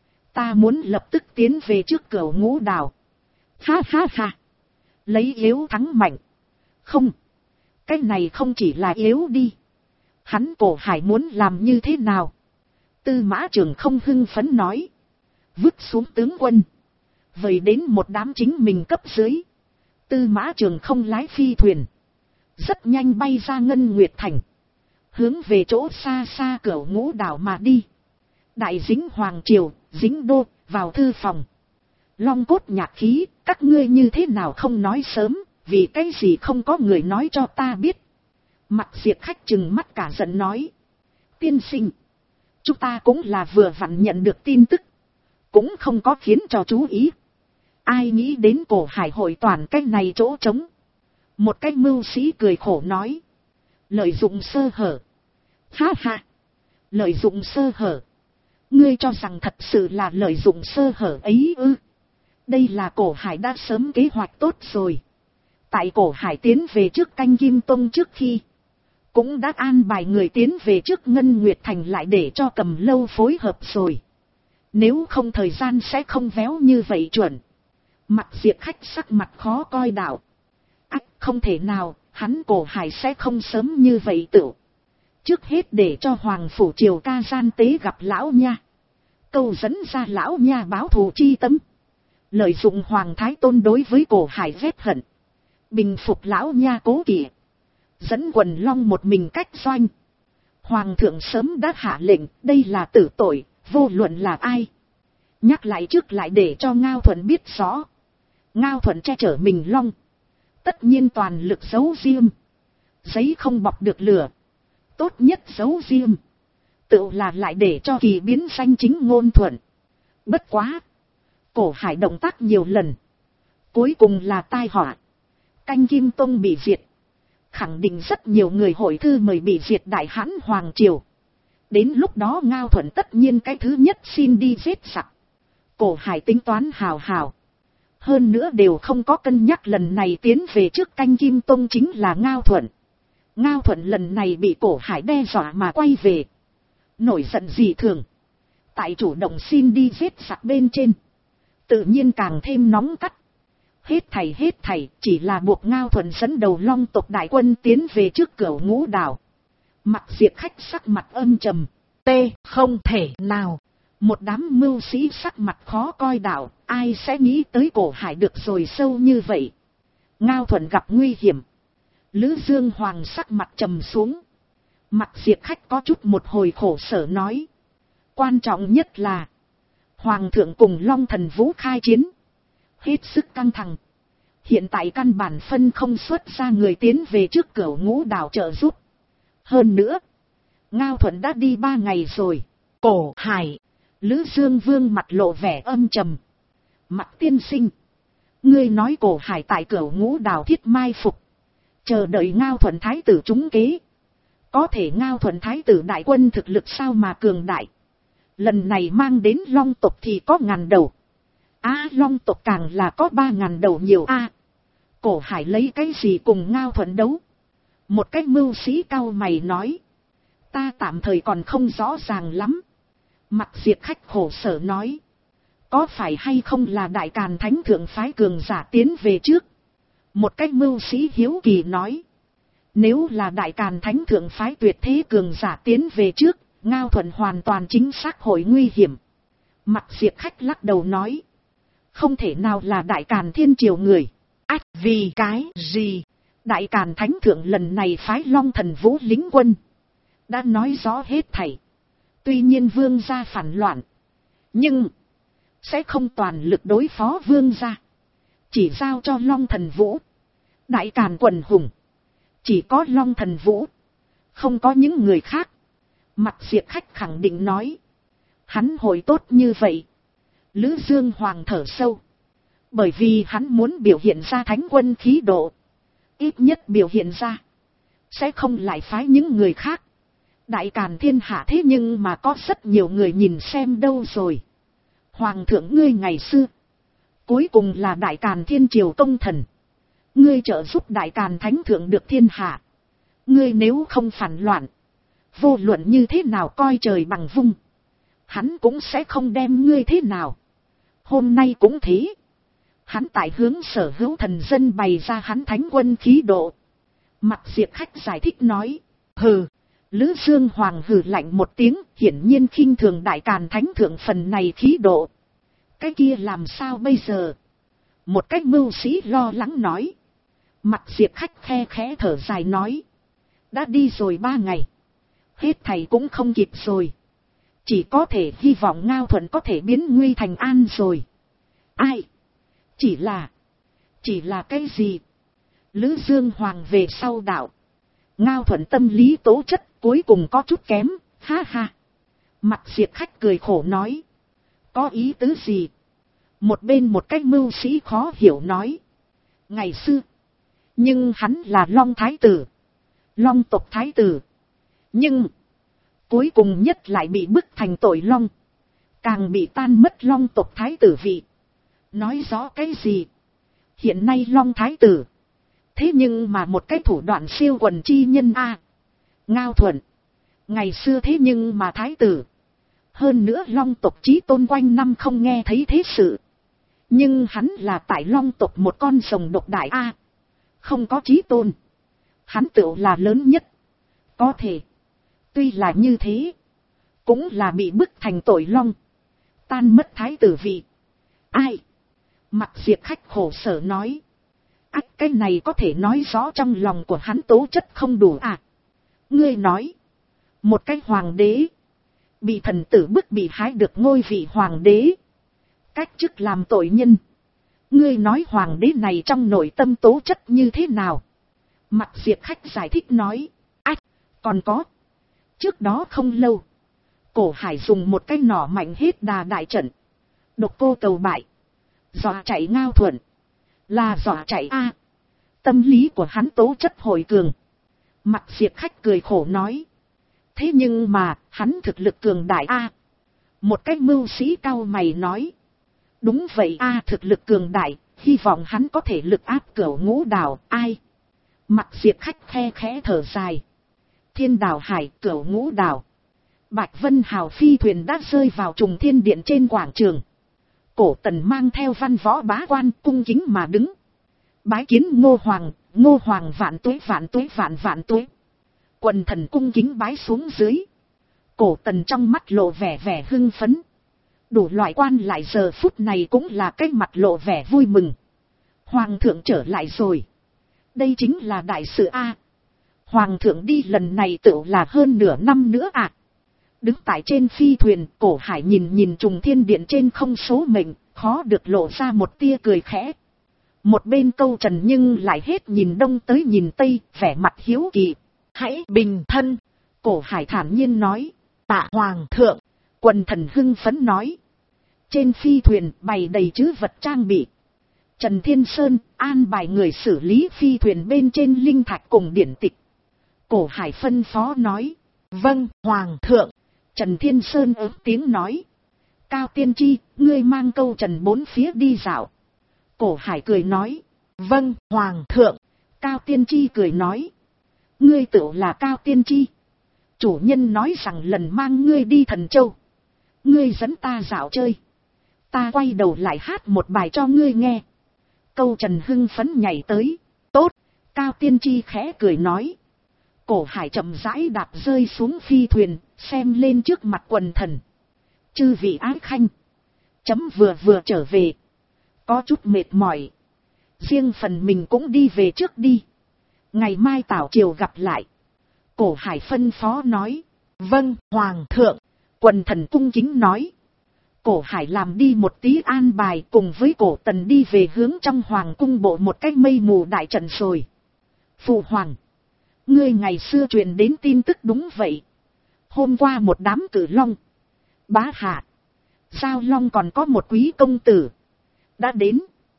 Ta muốn lập tức tiến về trước Cửu Ngũ Đảo. Ha ha ha. Lấy yếu thắng mạnh. Không. Cái này không chỉ là yếu đi. Hắn cổ hải muốn làm như thế nào? Tư Mã Trường Không hưng phấn nói. Vứt xuống tướng quân. Vậy đến một đám chính mình cấp dưới. Tư Mã Trường Không lái phi thuyền. Rất nhanh bay ra Ngân Nguyệt Thành. Hướng về chỗ xa xa Cửu Ngũ Đảo mà đi. Đại Dính Hoàng Triều, Dính Đô, vào thư phòng. Long cốt nhạc khí, các ngươi như thế nào không nói sớm, vì cái gì không có người nói cho ta biết. Mặc Diệt Khách trừng mắt cả giận nói. Tiên sinh, chúng ta cũng là vừa vặn nhận được tin tức. Cũng không có khiến cho chú ý. Ai nghĩ đến cổ hải hội toàn cái này chỗ trống. Một cái mưu sĩ cười khổ nói. Lợi dụng sơ hở. Ha ha. Lợi dụng sơ hở. Ngươi cho rằng thật sự là lợi dụng sơ hở ấy ư? Đây là cổ hải đã sớm kế hoạch tốt rồi. Tại cổ hải tiến về trước Canh Kim Tông trước khi. Cũng đã an bài người tiến về trước Ngân Nguyệt Thành lại để cho Cầm Lâu phối hợp rồi. Nếu không thời gian sẽ không véo như vậy chuẩn. Mặc Diệt Khách sắc mặt khó coi đạo. Ách không thể nào, hắn cổ hải sẽ không sớm như vậy tựu. Trước hết để cho Hoàng Phủ Triều ca gian tế gặp lão nha. Câu dẫn ra lão nha báo thù chi tâm. Lợi dụng Hoàng Thái Tôn đối với cổ hải ghét hận. Bình phục lão nha cố kỵ. Dẫn quần long một mình cách doanh. Hoàng thượng sớm đã hạ lệnh, đây là tử tội, vô luận là ai. Nhắc lại trước lại để cho Ngao Thuận biết rõ. Ngao Thuận che chở mình long. Tất nhiên toàn lực giấu diêm. Giấy không bọc được lửa. Tốt nhất giấu diêm. Tự là lại để cho kỳ biến danh chính ngôn thuận. Bất quá. Cổ hải động tác nhiều lần. Cuối cùng là tai họa. Canh Kim Tông bị diệt. Khẳng định rất nhiều người hội thư mời bị diệt Đại Hãn Hoàng Triều. Đến lúc đó Ngao Thuận tất nhiên cái thứ nhất xin đi giết sặc. Cổ hải tính toán hào hào. Hơn nữa đều không có cân nhắc lần này tiến về trước Canh Kim Tông chính là Ngao Thuận. Ngao Thuận lần này bị cổ hải đe dọa mà quay về. Nổi giận dị thường. Tại chủ động xin đi giết sặc bên trên. Tự nhiên càng thêm nóng cắt. Hết thảy chỉ là buộc Ngao Thuận dẫn đầu long tộc đại quân tiến về trước Cửu Ngũ Đảo. Mặc Diệt Khách sắc mặt âm trầm. Không thể nào. Một đám mưu sĩ sắc mặt khó coi đạo. Ai sẽ nghĩ tới cổ hải được rồi sâu như vậy. Ngao Thuận gặp nguy hiểm. Lữ Dương Hoàng sắc mặt trầm xuống. Mặc Diệt Khách có chút một hồi khổ sở nói. Quan trọng nhất là. Hoàng thượng cùng Long Thần Vũ khai chiến. Hết sức căng thẳng. Hiện tại căn bản phân không xuất ra người tiến về trước Cửu Ngũ Đảo trợ giúp. Hơn nữa. Ngao Thuận đã đi 3 ngày rồi. Cổ hải. Lữ Dương Vương mặt lộ vẻ âm trầm. Mặc tiên sinh, ngươi nói Cổ Hải tại Cửu Ngũ Đảo thiết mai phục, chờ đợi Ngao Thuận thái tử trúng kế. Có thể Ngao Thuận thái tử đại quân thực lực sao mà cường đại. Lần này mang đến Long tộc thì có 1000 đầu. Long tộc càng là có 3000 đầu nhiều Cổ Hải lấy cái gì cùng Ngao Thuận đấu? Một cái mưu sĩ cao mày nói. Ta tạm thời còn không rõ ràng lắm. Mặc Diệt Khách khổ sở nói. Có phải hay không là Đại Càn Thánh Thượng phái cường giả tiến về trước? Một cái mưu sĩ hiếu kỳ nói. Nếu là Đại Càn Thánh Thượng phái tuyệt thế cường giả tiến về trước, Ngao Thuận hoàn toàn chính xác hội nguy hiểm. Mặc Diệt Khách lắc đầu nói. Không thể nào là Đại Càn Thiên Triều người. Vì cái gì? Đại Càn Thánh Thượng lần này phái Long Thần Vũ lính quân. Đã nói rõ hết thảy. Tuy nhiên vương gia phản loạn. Nhưng sẽ không toàn lực đối phó vương gia. Chỉ giao cho Long Thần Vũ. Đại Càn quần hùng. Chỉ có Long Thần Vũ. Không có những người khác. Mặc Diệt Khách khẳng định nói. Hắn hội tốt như vậy. Lữ Dương Hoàng thở sâu. Bởi vì hắn muốn biểu hiện ra thánh quân khí độ. Ít nhất biểu hiện ra. Sẽ không lại phái những người khác. Đại Càn thiên hạ thế nhưng mà có rất nhiều người nhìn xem đâu rồi. Hoàng thượng ngươi ngày xưa. Cuối cùng là Đại Càn Thiên Triều công thần. Ngươi trợ giúp Đại Càn Thánh Thượng được thiên hạ. Ngươi nếu không phản loạn. Vô luận như thế nào coi trời bằng vung. Hắn cũng sẽ không đem ngươi thế nào. Hôm nay cũng thế. Hắn tại hướng sở hữu thần dân bày ra hắn thánh quân khí độ. Mặc Diệt Khách giải thích nói. Hừ. Lữ Dương Hoàng hừ lạnh một tiếng, hiển nhiên khinh thường Đại Càn Thánh Thượng phần này khí độ. Cái kia làm sao bây giờ? Một cách mưu sĩ lo lắng nói. Mặc Diệt Khách khe khẽ thở dài nói. Đã đi rồi 3 ngày. Hết thầy cũng không kịp rồi. Chỉ có thể hy vọng Ngao Thuận có thể biến nguy thành an rồi. Ai? Chỉ là cái gì? Lữ Dương Hoàng về sau đạo. Ngao Thuận tâm lý tố chất cuối cùng có chút kém, ha ha. Mặc Diệt Khách cười khổ nói. Có ý tứ gì? Một bên một cái mưu sĩ khó hiểu nói. Ngày xưa. Nhưng hắn là Long Thái Tử. Long tộc Thái Tử. Nhưng. Cuối cùng nhất lại bị bức thành tội Long. Càng bị tan mất Long tộc Thái Tử vị. Nói rõ cái gì? Hiện nay Long Thái Tử. Thế nhưng mà một cái thủ đoạn siêu quần chi nhân Ngao Thuận. Ngày xưa thế nhưng mà Thái Tử. Hơn nữa Long tộc chí tôn quanh năm không nghe thấy thế sự. Nhưng hắn là tại Long tộc một con rồng độc đại Không có chí tôn. Hắn tựu là lớn nhất. Có thể. Tuy là như thế. Cũng là bị bức thành tội Long. Tan mất Thái Tử vị. Ai? Mặc Diệt Khách khổ sở nói. Cái này có thể nói rõ trong lòng của hắn tố chất không đủ Ngươi nói. Một cái hoàng đế. Bị thần tử bức bị hái được ngôi vị hoàng đế. Cách chức làm tội nhân. Ngươi nói hoàng đế này trong nội tâm tố chất như thế nào? Mặc Diệt Khách giải thích nói. Còn có. Trước đó không lâu. Cổ Hải dùng một cái nỏ mạnh hết đà đại trận. Độc cô cầu bại. Dọa chạy Ngao Thuận. Là dọa chạy Tâm lý của hắn tố chất hồi cường. Mặc Diệt Khách cười khổ nói. Thế nhưng mà, hắn thực lực cường đại Một cách mưu sĩ cao mày nói. Đúng vậy thực lực cường đại, hy vọng hắn có thể lực áp Cửu Ngũ Đảo. Ai? Mặc Diệt Khách khe khẽ thở dài. Thiên Đảo Hải, Cửu Ngũ Đảo. Bạch Vân Hào phi thuyền đã rơi vào Trùng Thiên Điện trên quảng trường. Cổ Tần mang theo văn võ bá quan cung kính mà đứng. Bái kiến Ngô Hoàng vạn tuế vạn tuế vạn vạn tuế. Quần thần cung kính bái xuống dưới. Cổ Tần trong mắt lộ vẻ hưng phấn. Đủ loại quan lại giờ phút này cũng là cái mặt lộ vẻ vui mừng. Hoàng thượng trở lại rồi. Đây chính là đại sự Hoàng thượng đi lần này tựu là hơn nửa năm nữa Đứng tại trên phi thuyền, Cổ Hải nhìn Trùng Thiên Điện trên không số mệnh, khó được lộ ra một tia cười khẽ. Một bên Câu Trần nhưng lại hết nhìn đông tới nhìn tây, vẻ mặt hiếu kỳ. Hãy bình thân. Cổ Hải thản nhiên nói. Tạ Hoàng thượng. Quần thần hưng phấn nói. Trên phi thuyền bày đầy trữ vật trang bị. Trần Thiên Sơn an bài người xử lý phi thuyền bên trên linh thạch cùng điển tịch. Cổ Hải phân phó nói. Vâng, Hoàng thượng. Trần Thiên Sơn ớt tiếng nói. Cao Tiên Tri, ngươi mang câu trần bốn phía đi dạo. Cổ Hải cười nói. Vâng, Hoàng thượng. Cao Tiên Tri cười nói. Ngươi tự là Cao Tiên Tri. Chủ nhân nói rằng lần mang ngươi đi Thần Châu. Ngươi dẫn ta dạo chơi. Ta quay đầu lại hát một bài cho ngươi nghe. Câu trần hưng phấn nhảy tới. Tốt, Cao Tiên Tri khẽ cười nói. Cổ Hải chậm rãi đạp rơi xuống phi thuyền, xem lên trước mặt quần thần. Chư vị ái khanh. Chấm vừa trở về. Có chút mệt mỏi. Riêng phần mình cũng đi về trước đi. Ngày mai tảo triều gặp lại. Cổ Hải phân phó nói. Vâng, Hoàng thượng. Quần thần cung kính nói. Cổ Hải làm đi một tí an bài cùng với Cổ Tần đi về hướng trong hoàng cung bộ một cái mây mù đại trận rồi. Phụ hoàng. Ngươi ngày xưa truyền đến tin tức đúng vậy. Hôm qua một đám cử long. Bá hạ. Giao long còn có một quý công tử. Đã đến.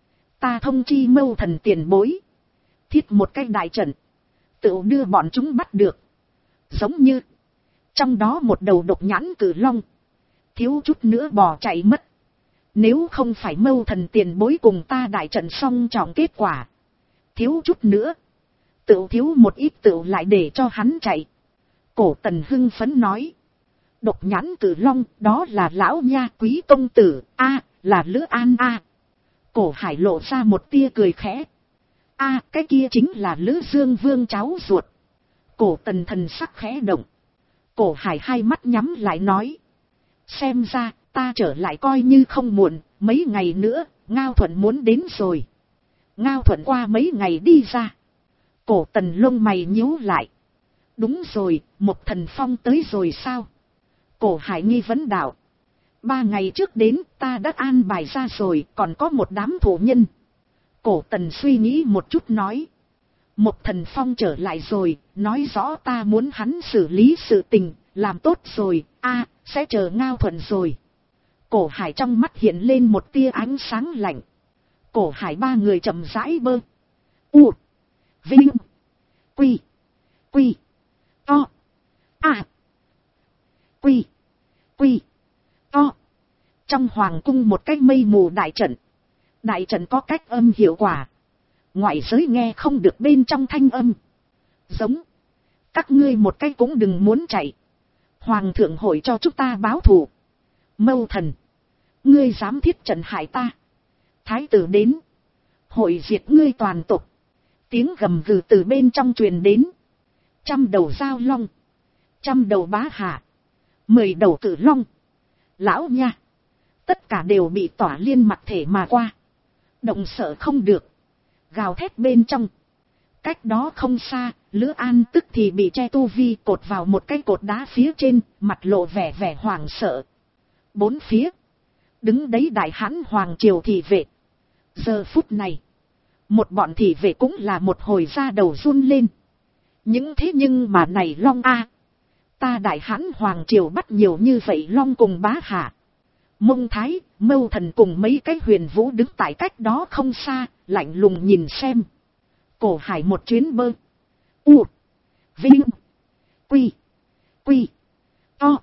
Ta thông chi Mâu Thần tiền bối. Thiết một cái đại trận. Tự đưa bọn chúng bắt được. Giống như. Trong đó một đầu độc nhãn cử long. Thiếu chút nữa bỏ chạy mất. Nếu không phải Mâu Thần tiền bối cùng ta đại trận xong trọng kết quả. Thiếu chút nữa. Tự thiếu một ít tự lại để cho hắn chạy. Cổ Tần hưng phấn nói. Độc nhãn cử long đó là lão nha quý công tử. A là Lữ An A. Cổ Hải lộ ra một tia cười khẽ. A cái kia chính là Lữ Dương Vương cháu ruột. Cổ Tần thần sắc khẽ động. Cổ Hải hai mắt nhắm lại nói. Xem ra ta trở lại coi như không muộn. Mấy ngày nữa Ngao Thuận muốn đến rồi. Ngao Thuận qua mấy ngày đi ra. Cổ Tần lông mày nhíu lại. Đúng rồi, Mộc Thần Phong tới rồi sao? Cổ Hải nghi vấn đạo. 3 ngày trước đến ta đã an bài ra rồi, còn có một đám thủ nhân. Cổ Tần suy nghĩ một chút nói. Mộc Thần Phong trở lại rồi, nói rõ ta muốn hắn xử lý sự tình, làm tốt rồi, sẽ chờ Ngao Thuận rồi. Cổ Hải trong mắt hiện lên một tia ánh sáng lạnh. Cổ Hải 3 người chậm rãi bơ. U. Vinh. Quy. Quy. To. Quy. Quy. To. Trong hoàng cung một cái mây mù đại trận. Đại trận có cách âm hiệu quả. Ngoại giới nghe không được bên trong thanh âm. Giống. Các ngươi một cái cũng đừng muốn chạy. Hoàng thượng hội cho chúng ta báo thù. Mâu Thần. Ngươi dám thiết trận hại ta. Thái tử đến. Hội diệt ngươi toàn tộc. Tiếng gầm gừ từ bên trong truyền đến. 100 đầu giao long. 100 đầu bá hạ. 10 đầu cử long. Lão nha. Tất cả đều bị tỏa liên mặc thể mà qua. Động sợ không được. Gào thét bên trong. Cách đó không xa, Lữ An tức thì bị che tu vi cột vào một cái cột đá phía trên, mặt lộ vẻ hoảng sợ. 4 phía. Đứng đấy đại hãn hoàng triều thị vệ. Giờ phút này. Một bọn thị vệ cũng là một hồi da đầu run lên. Những thế nhưng mà này long ta đại hãn hoàng triều bắt nhiều như vậy long cùng bá hạ. Mông Thái, Mâu Thần cùng mấy cái huyền vũ đứng tại cách đó không xa, lạnh lùng nhìn xem. Cổ Hải một chuyến bơ. U. Vinh. Quy. Quy. To.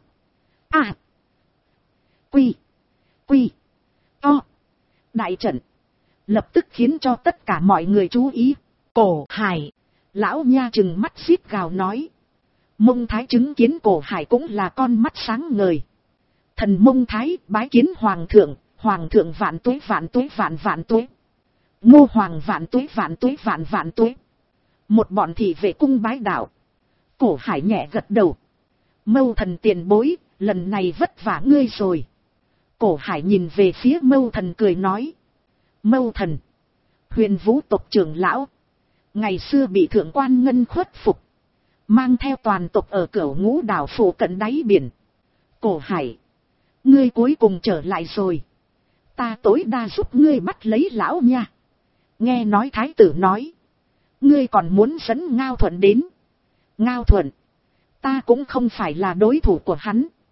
Quy. Quy. To. Đại trận. Lập tức khiến cho tất cả mọi người chú ý. Cổ Hải. Lão nha trừng mắt xít gào nói. Mông Thái chứng kiến Cổ Hải cũng là con mắt sáng ngời. Thần Mông Thái bái kiến hoàng thượng vạn tuế vạn tuế. Ngô hoàng vạn tuế vạn tuế. Một bọn thị vệ cung bái đạo. Cổ Hải nhẹ gật đầu. Mâu Thần tiền bối, lần này vất vả ngươi rồi. Cổ Hải nhìn về phía Mâu Thần cười nói. Mâu Thần. Huyền vũ tộc trưởng lão. Ngày xưa bị thượng quan ngân khuất phục. Mang theo toàn tộc ở Cửu Ngũ đảo phủ cận đáy biển. Cổ Hải. Ngươi cuối cùng trở lại rồi. Ta tối đa giúp ngươi bắt lấy lão nha. Nghe nói thái tử nói. Ngươi còn muốn dẫn Ngao Thuận đến. Ngao Thuận. Ta cũng không phải là đối thủ của hắn.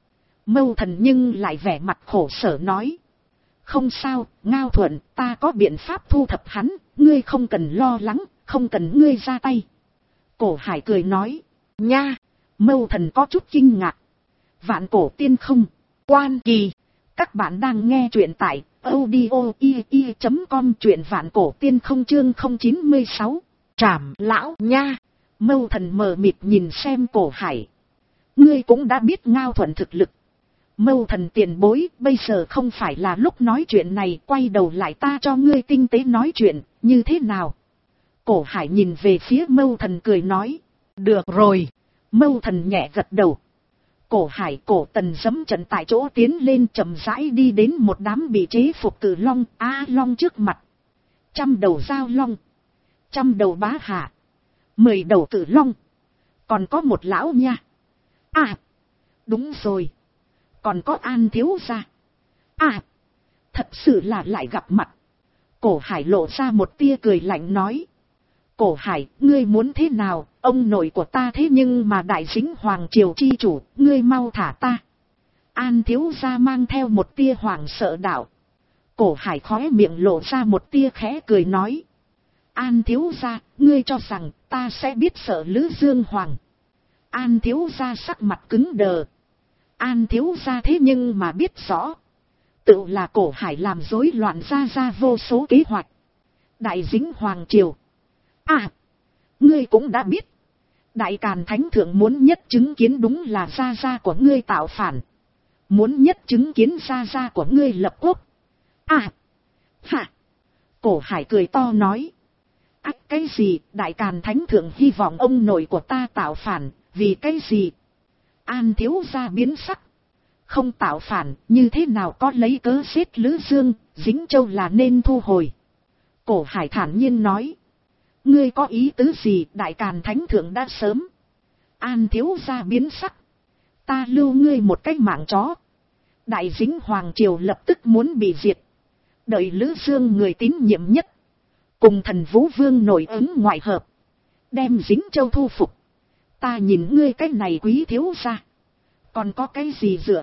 Mâu Thần nhưng lại vẻ mặt khổ sở nói. Không sao, Ngao Thuận, ta có biện pháp thu thập hắn, ngươi không cần lo lắng, không cần ngươi ra tay. Cổ Hải cười nói. Nha! Mâu Thần có chút kinh ngạc. Vạn cổ tiên không, quan kỳ. Các bạn đang nghe truyện tại audio.com, truyện vạn cổ tiên không chương 096. Trảm lão nha! Mâu Thần mờ mịt nhìn xem Cổ Hải. Ngươi cũng đã biết Ngao Thuận thực lực. Mâu Thần tiền bối, bây giờ không phải là lúc nói chuyện này, quay đầu lại ta cho ngươi tinh tế nói chuyện, như thế nào? Cổ Hải nhìn về phía Mâu Thần cười nói. Được rồi. Mâu Thần nhẹ gật đầu. Cổ Hải Cổ Tần giẫm trận tại chỗ tiến lên chậm rãi đi đến một đám bị chế phục cử long, long trước mặt. 100 đầu giao long, 100 đầu bá hạ, 10 đầu cử long. Còn có một lão nha. Đúng rồi. Còn có An thiếu gia. Thật sự là lại gặp mặt. Cổ Hải lộ ra một tia cười lạnh nói. Cổ Hải, ngươi muốn thế nào, ông nội của ta thế nhưng mà đại dính hoàng triều chi chủ, ngươi mau thả ta. An thiếu gia mang theo một tia hoàng sợ đạo. Cổ Hải khóe miệng lộ ra một tia khẽ cười nói. An thiếu gia, ngươi cho rằng ta sẽ biết sợ Lữ Dương Hoàng. An thiếu gia sắc mặt cứng đờ. An thiếu gia thế nhưng mà biết rõ. Tự là Cổ Hải làm rối loạn ra vô số kế hoạch. Đại dính hoàng triều. Ngươi cũng đã biết. Đại Càn Thánh Thượng muốn nhất chứng kiến đúng là gia của ngươi tạo phản. Muốn nhất chứng kiến gia của ngươi lập quốc. Cổ Hải cười to nói. Cái gì, Đại Càn Thánh Thượng hy vọng ông nội của ta tạo phản, vì cái gì? An thiếu gia biến sắc. Không tạo phản, như thế nào có lấy cớ giết Lữ Dương, Dính Châu là nên thu hồi. Cổ Hải thản nhiên nói. Ngươi có ý tứ gì, Đại Càn Thánh Thượng đã sớm. An thiếu gia biến sắc. Ta lưu ngươi một cái mạng chó. Đại dính hoàng triều lập tức muốn bị diệt. Đợi Lữ Dương người tín nhiệm nhất. Cùng Thần Vũ Vương nổi ứng ngoại hợp. Đem Dính Châu thu phục. Ta nhìn ngươi cái này quý thiếu gia. Còn có cái gì dựa?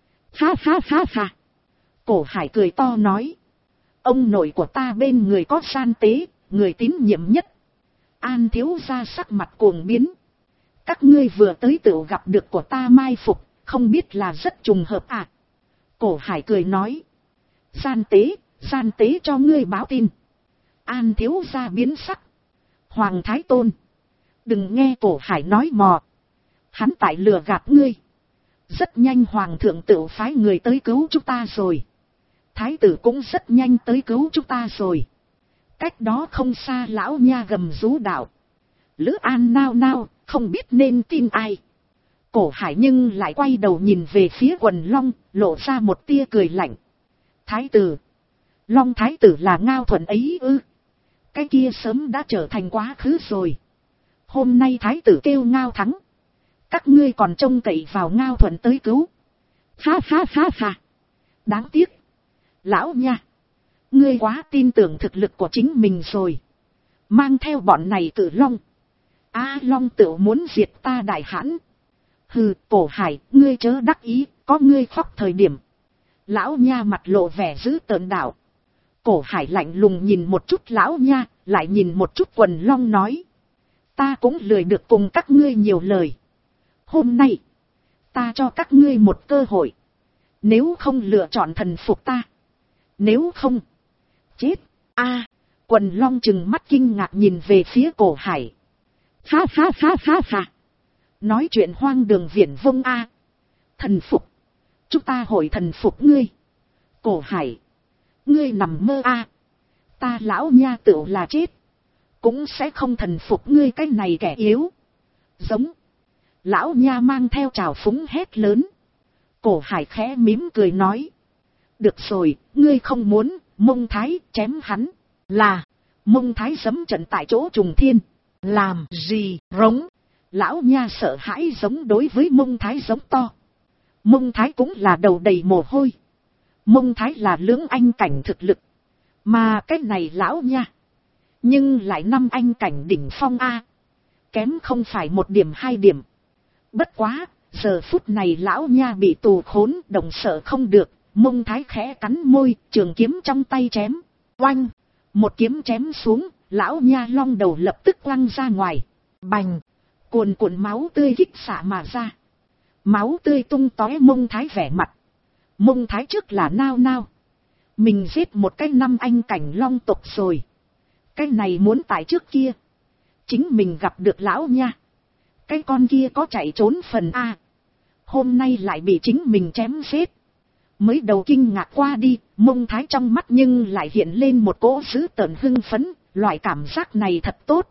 Ha. Cổ Hải cười to nói. Ông nội của ta bên người có gian tế, người tín nhiệm nhất. An thiếu gia sắc mặt cuồng biến. Các ngươi vừa tới tựu gặp được của ta mai phục, không biết là rất trùng hợp à? Cổ Hải cười nói. Gian tế cho ngươi báo tin. An thiếu gia biến sắc. Hoàng Thái Tôn. Đừng nghe Cổ Hải nói mò. Hắn tại lừa gạt ngươi. Rất nhanh Hoàng thượng tự phái người tới cứu chúng ta rồi. Thái tử cũng rất nhanh tới cứu chúng ta rồi. Cách đó không xa lão nha gầm rú đạo. Lữ An nao, không biết nên tin ai. Cổ Hải nhưng lại quay đầu nhìn về phía quần long, lộ ra một tia cười lạnh. Thái tử. Long thái tử là Ngao Thuận ấy ư? Cái kia sớm đã trở thành quá khứ rồi. Hôm nay thái tử kêu Ngao thắng. Các ngươi còn trông cậy vào Ngao Thuận tới cứu. Ha. Đáng tiếc. Lão nha. Ngươi quá tin tưởng thực lực của chính mình rồi. Mang theo bọn này cử long. Long tự muốn diệt ta Đại Hãn. Hừ, Cổ Hải, ngươi chớ đắc ý, có ngươi khóc thời điểm. Lão nha mặt lộ vẻ dữ tợn đạo. Cổ Hải lạnh lùng nhìn một chút lão nha, lại nhìn một chút quần long nói. Ta cũng lười được cùng các ngươi nhiều lời. Hôm nay, ta cho các ngươi một cơ hội. Nếu không lựa chọn thần phục ta. Nếu không, chết. Quần long trừng mắt kinh ngạc nhìn về phía Cổ Hải. Ha. Nói chuyện hoang đường viển vông Thần phục. Chúng ta hội thần phục ngươi. Cổ Hải. Ngươi nằm mơ Ta lão nha tựu là chết. Cũng sẽ không thần phục ngươi cái này kẻ yếu. Giống. Lão nha mang theo trào phúng hét lớn. Cổ Hải khẽ mím cười nói. Được rồi, ngươi không muốn, Mông Thái chém hắn. Là. Mông Thái giẫm trận tại chỗ trùng thiên. Làm gì rống. Lão nha sợ hãi giống đối với Mông Thái giống to. Mông Thái cũng là đầu đầy mồ hôi. Mông Thái là lưỡng anh cảnh thực lực. Mà cái này lão nha. Nhưng lại 5 anh cảnh đỉnh phong Kém không phải 1 điểm 2 điểm. Bất quá, Giờ phút này lão nha bị tù khốn, động sợ không được, Mông Thái khẽ cắn môi, trường kiếm trong tay chém. Oanh! Một kiếm chém xuống, lão nha long đầu lập tức quăng ra ngoài. Bành! Cuồn cuộn máu tươi kích xạ mà ra. Máu tươi tung tóe. Mông Thái vẻ mặt. Mông Thái trước là nao nao. Mình giết một cái 5 anh cảnh long tộc rồi. Cái này muốn tại trước kia. Chính mình gặp được lão nha. Cái con kia có chạy trốn phần A. Hôm nay lại bị chính mình chém giết. Mới đầu kinh ngạc qua đi, Mông Thái trong mắt nhưng lại hiện lên một cỗ dữ tợn hưng phấn. Loại cảm giác này thật tốt.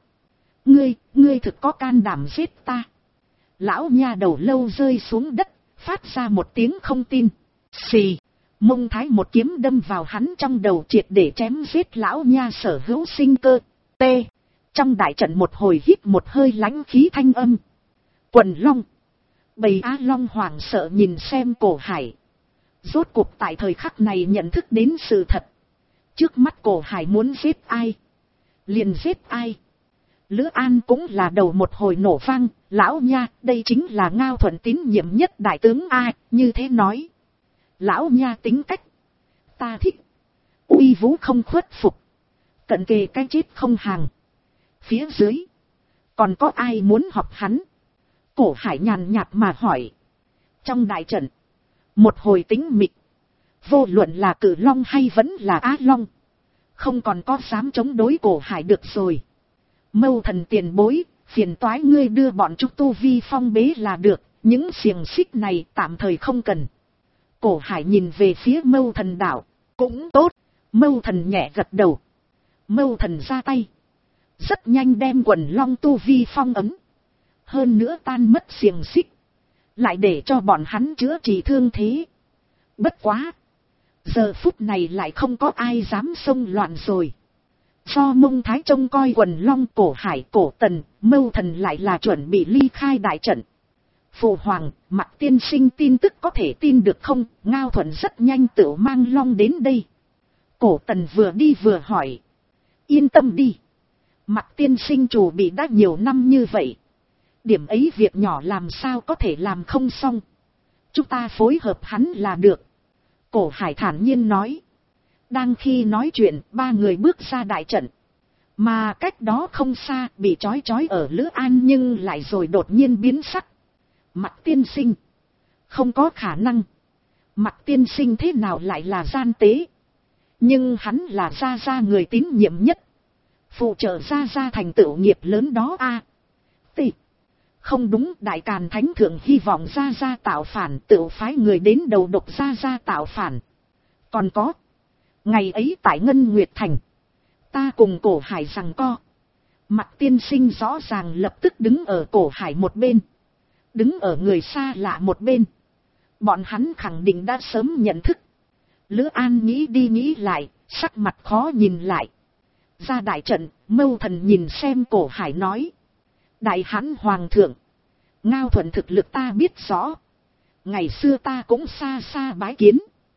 Ngươi thực có can đảm giết ta. Lão nha đầu lâu rơi xuống đất, phát ra một tiếng không tin. Xì, Mông Thái một kiếm đâm vào hắn trong đầu, triệt để chém giết lão nha sở hữu sinh cơ. T. Trong đại trận một hồi hít một hơi lãnh khí thanh âm. Quần long. Bầy Á Long hoảng sợ nhìn xem Cổ Hải. Rốt cuộc tại thời khắc này nhận thức đến sự thật. Trước mắt Cổ Hải muốn giết ai, liền giết ai. Lữ An cũng là đầu một hồi nổ vang. Lão nha, đây chính là Ngao Thuận tín nhiệm nhất đại tướng A, như thế nói. Lão nha tính cách ta thích. Uy vũ không khuất phục, cận kề cái chết không hàng. Phía dưới còn có ai muốn học hắn? Cổ Hải nhàn nhạt mà hỏi. Trong đại trận một hồi tĩnh mịch. Vô luận là Cử Long hay vẫn là Á Long, không còn có dám chống đối Cổ Hải được rồi. Mâu Thần tiền bối, phiền toái ngươi đưa bọn chúng tu vi phong bế là được. Những xiềng xích này tạm thời không cần. Cổ Hải nhìn về phía Mâu Thần đảo. Cũng tốt. Mâu Thần nhẹ gật đầu. Mâu Thần ra tay, rất nhanh đem quần long tu vi phong ấn. Hơn nữa tan mất xiềng xích, lại để cho bọn hắn chữa trị thương thế. Bất quá, giờ phút này lại không có ai dám xông loạn rồi. Do Mông Thái trông coi quần long, Cổ Hải, Cổ Tần, Mâu Thần lại là chuẩn bị ly khai đại trận. Phụ hoàng, Mặc tiên sinh tin tức có thể tin được không? Ngao Thuận rất nhanh tự mang long đến đây. Cổ Tần vừa đi vừa hỏi. Yên tâm đi. Mặc tiên sinh chủ bị đã nhiều năm như vậy. Điểm ấy việc nhỏ làm sao có thể làm không xong. Chúng ta phối hợp hắn là được. Cổ Hải thản nhiên nói. Đang khi nói chuyện, ba người bước ra đại trận. Mà cách đó không xa, bị trói ở Lữ An nhưng lại rồi đột nhiên biến sắc. Mặc tiên sinh. Không có khả năng. Mặc tiên sinh thế nào lại là gian tế? Nhưng hắn là Gia Gia người tín nhiệm nhất. Phụ trợ Gia Gia thành tựu nghiệp lớn đó a. Không đúng, Đại Càn Thánh Thượng hy vọng Gia Gia tạo phản, tự phái người đến đầu độc Gia Gia tạo phản. Còn có, ngày ấy tại Ngân Nguyệt Thành, ta cùng Cổ Hải giằng co. Mặc tiên sinh rõ ràng lập tức đứng ở Cổ Hải một bên, đứng ở người xa lạ một bên. Bọn hắn khẳng định đã sớm nhận thức. Lữ An nghĩ đi nghĩ lại, sắc mặt khó nhìn lại. Ra đại trận, Mâu Thần nhìn xem Cổ Hải nói. Đại Hán Hoàng thượng, Ngao Thuận thực lực ta biết rõ. Ngày xưa ta cũng xa xa bái kiến.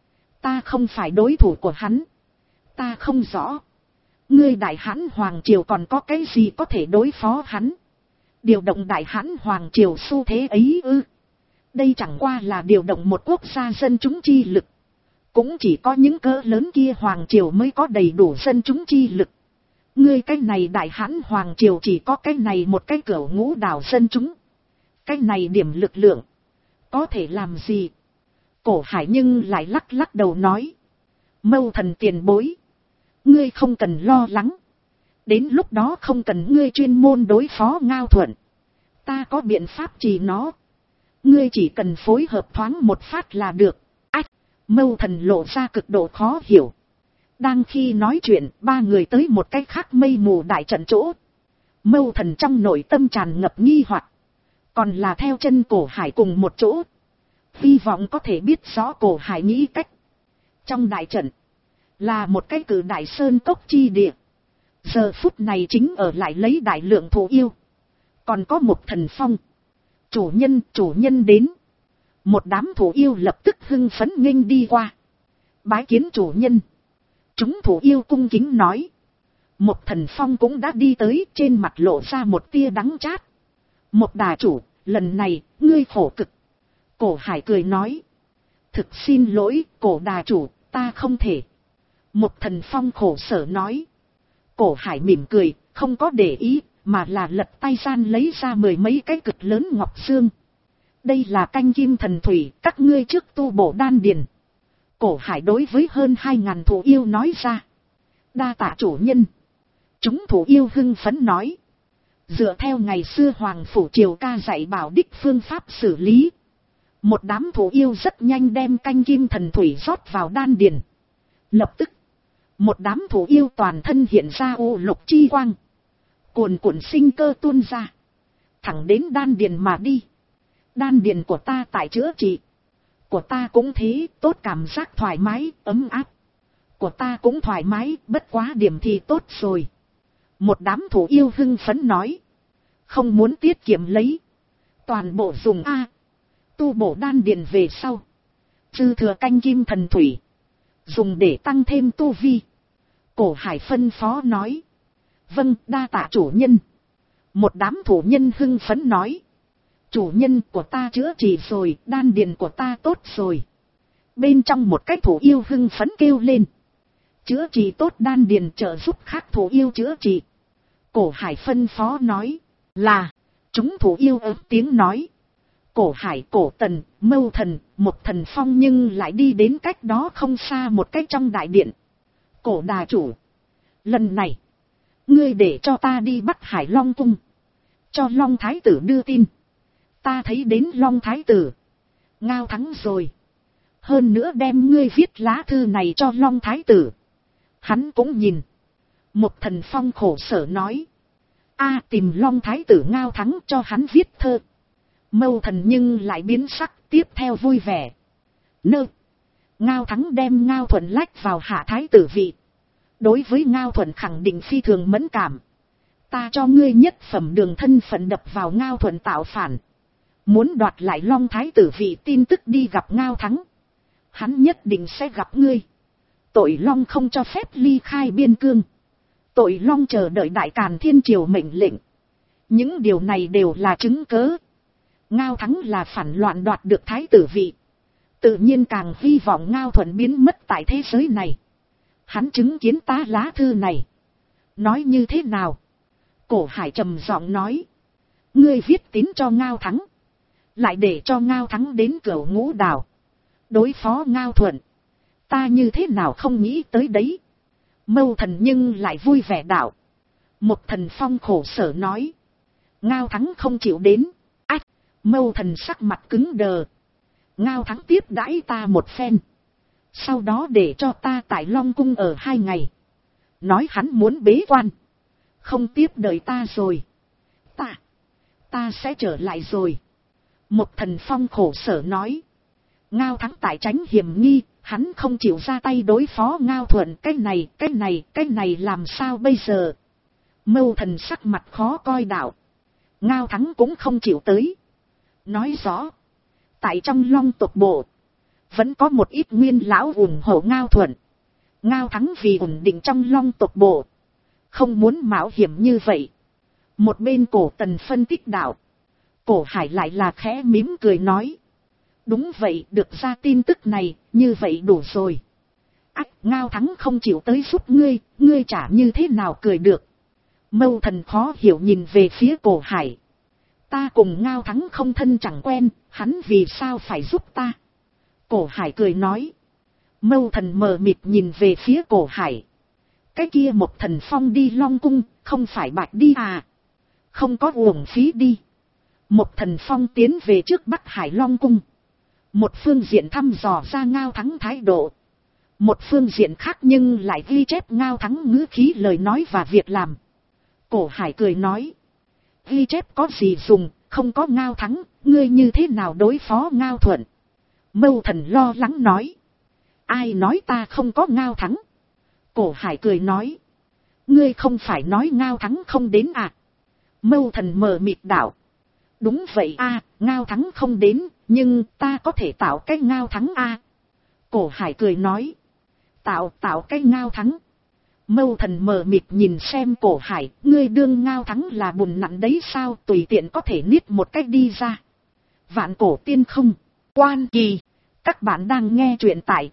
Ta không phải đối thủ của hắn. Ta không rõ. Ngươi Đại Hán Hoàng triều còn có cái gì có thể đối phó hắn? Điều động Đại Hán Hoàng triều xu thế ấy ư? Đây chẳng qua là điều động một quốc gia dân chúng chi lực. Cũng chỉ có những cỡ lớn kia Hoàng triều mới có đầy đủ dân chúng chi lực. Ngươi cái này Đại Hán Hoàng triều chỉ có cái này một cái cửu ngũ đảo dân chúng. Cái này điểm lực lượng có thể làm gì? Cổ Hải nhưng lại lắc lắc đầu nói. Mâu Thần tiền bối, ngươi không cần lo lắng. Đến lúc đó không cần ngươi chuyên môn đối phó Ngao Thuận. Ta có biện pháp trị nó. Ngươi chỉ cần phối hợp thoáng một phát là được. Ách! Mâu Thần lộ ra cực độ khó hiểu. Đang khi nói chuyện, ba người tới một cái khác mây mù đại trận chỗ. Mâu Thần trong nội tâm tràn ngập nghi hoặc, còn là theo chân Cổ Hải cùng một chỗ. Hy vọng có thể biết rõ Cổ Hải nghĩ cách. Trong đại trận là một cái cử đại sơn cốc chi địa. Giờ phút này chính ở lại lấy đại lượng thú yêu. Còn có một thần phong. Chủ nhân đến. Một đám thú yêu lập tức hưng phấn nghênh đi qua. Bái kiến chủ nhân. Chúng thú yêu cung kính nói. Một thần phong cũng đã đi tới, trên mặt lộ ra một tia đắng chát. Một đà chủ, lần này, ngươi khổ cực. Cổ Hải cười nói. Thực xin lỗi, cổ đà chủ, ta không thể. Một Thần Phong khổ sở nói. Cổ Hải mỉm cười, không có để ý, mà là lật tay gian lấy ra 10 mấy cái cực lớn ngọc xương. Đây là canh kim thần thủy, các ngươi trước tu bổ đan điền. Cổ Hải đối với hơn 2.000 thủ yêu nói ra. Đa tạ chủ nhân. Chúng thủ yêu hưng phấn nói. Dựa theo ngày xưa Hoàng Phủ Triều Ca dạy bảo đích phương pháp xử lý. Một đám thủ yêu rất nhanh đem canh kim thần thủy rót vào đan điền. Lập tức, một đám thủ yêu toàn thân hiện ra u lục chi quang. Cuồn cuộn sinh cơ tuôn ra. Thẳng đến đan điền mà đi. Đan điền của ta tại chữa trị. Của ta cũng thế, tốt cảm giác thoải mái, ấm áp. Của ta cũng thoải mái, bất quá điểm thì tốt rồi. Một đám thủ yêu hưng phấn nói. Không muốn tiết kiệm lấy. Toàn bộ dùng A. Tu bổ đan điền về sau. Dư thừa canh kim thần thủy. Dùng để tăng thêm tu vi. Cổ Hải phân phó nói. Vâng, đa tạ chủ nhân. Một đám thủ nhân hưng phấn nói. Chủ nhân của ta chữa trị rồi, đan điền của ta tốt rồi. Bên trong một cái thủ yêu hưng phấn kêu lên. Chữa trị tốt đan điền trợ giúp khác thủ yêu chữa trị. Cổ Hải phân phó nói. Là, chúng thủ yêu ớt tiếng nói. Cổ Hải, Cổ Tần, Mâu Thần, một Thần Phong nhưng lại đi đến cách đó không xa một cái trong đại điện. Cổ đà chủ. Lần này, ngươi để cho ta đi bắt Hải Long Cung. Cho Long Thái Tử đưa tin. Ta thấy đến Long Thái Tử. Ngao thắng rồi. Hơn nữa đem ngươi viết lá thư này cho Long Thái Tử. Hắn cũng nhìn. Một Thần Phong khổ sở nói. A, tìm Long Thái Tử Ngao thắng cho hắn viết thơ. Mâu Thần nhưng lại biến sắc, tiếp theo vui vẻ. Ngao thắng đem Ngao Thuận lách vào hạ thái tử vị. Đối với Ngao Thuận khẳng định phi thường mẫn cảm. Ta cho ngươi nhất phẩm đường thân phận đập vào Ngao Thuận tạo phản. Muốn đoạt lại Long Thái tử vị tin tức đi gặp Ngao thắng. Hắn nhất định sẽ gặp ngươi. Tội Long không cho phép ly khai biên cương. Tội Long chờ đợi Đại Càn Thiên Triều mệnh lệnh. Những điều này đều là chứng cớ. Ngao thắng là phản loạn đoạt được thái tử vị. Tự nhiên càng hy vọng Ngao Thuận biến mất tại thế giới này. Hắn chứng kiến ta lá thư này. Nói như thế nào? Cổ Hải trầm giọng nói. Ngươi viết tín cho Ngao thắng. Lại để cho Ngao thắng đến Cửu Ngũ Đảo. Đối phó Ngao Thuận. Ta như thế nào không nghĩ tới đấy. Mâu Thần nhưng lại vui vẻ đạo. Một Thần Phong khổ sở nói. Ngao thắng không chịu đến. Ách, Mâu Thần sắc mặt cứng đờ. Ngao thắng tiếp đãi ta một phen. Sau đó để cho ta tại Long Cung ở 2 ngày. Nói hắn muốn bế quan. Không tiếp đợi ta rồi. Ta sẽ trở lại rồi. Một Thần Phong khổ sở nói. Ngao thắng tại tránh hiểm nghi. Hắn không chịu ra tay đối phó Ngao Thuận. Cái này làm sao bây giờ? Mâu Thần sắc mặt khó coi đạo. Ngao thắng cũng không chịu tới. Nói rõ. Tại trong Long tộc bộ. Vẫn có một ít nguyên lão ủng hộ Ngao Thuận. Ngao thắng vì ổn định trong Long tộc bộ. Không muốn mạo hiểm như vậy. Một bên Cổ Tần phân tích đạo. Cổ Hải lại là khẽ mím cười nói. Đúng vậy, được ra tin tức này, như vậy đủ rồi. Ách, Ngao thắng không chịu tới giúp ngươi chả như thế nào cười được. Mâu Thần khó hiểu nhìn về phía Cổ Hải. Ta cùng Ngao thắng không thân chẳng quen, hắn vì sao phải giúp ta? Cổ Hải cười nói. Mâu Thần mờ mịt nhìn về phía Cổ Hải. Cái kia một Thần Phong đi Long Cung, không phải bạch đi à? Không có uổng phí đi. Một Thần Phong tiến về trước Bắc Hải Long Cung. Một phương diện thăm dò ra Ngao thắng thái độ. Một phương diện khác nhưng lại ghi chép Ngao thắng ngữ khí lời nói và việc làm. Cổ Hải cười nói. Ghi chép có gì dùng, không có Ngao thắng, ngươi như thế nào đối phó Ngao Thuận? Mâu Thần lo lắng nói. Ai nói ta không có Ngao thắng? Cổ Hải cười nói. Ngươi không phải nói Ngao thắng không đến à? Mâu Thần mờ mịt đạo. Đúng vậy a, Ngao thắng không đến, nhưng ta có thể tạo cái Ngao thắng a. Cổ Hải cười nói. Tạo cái Ngao thắng. Mâu Thần mờ mịt nhìn xem Cổ Hải, ngươi đương Ngao thắng là bùn nặn đấy sao, tùy tiện có thể niết một cách đi ra. Vạn cổ tiên không. Quan Kỳ. Các bạn đang nghe truyện tại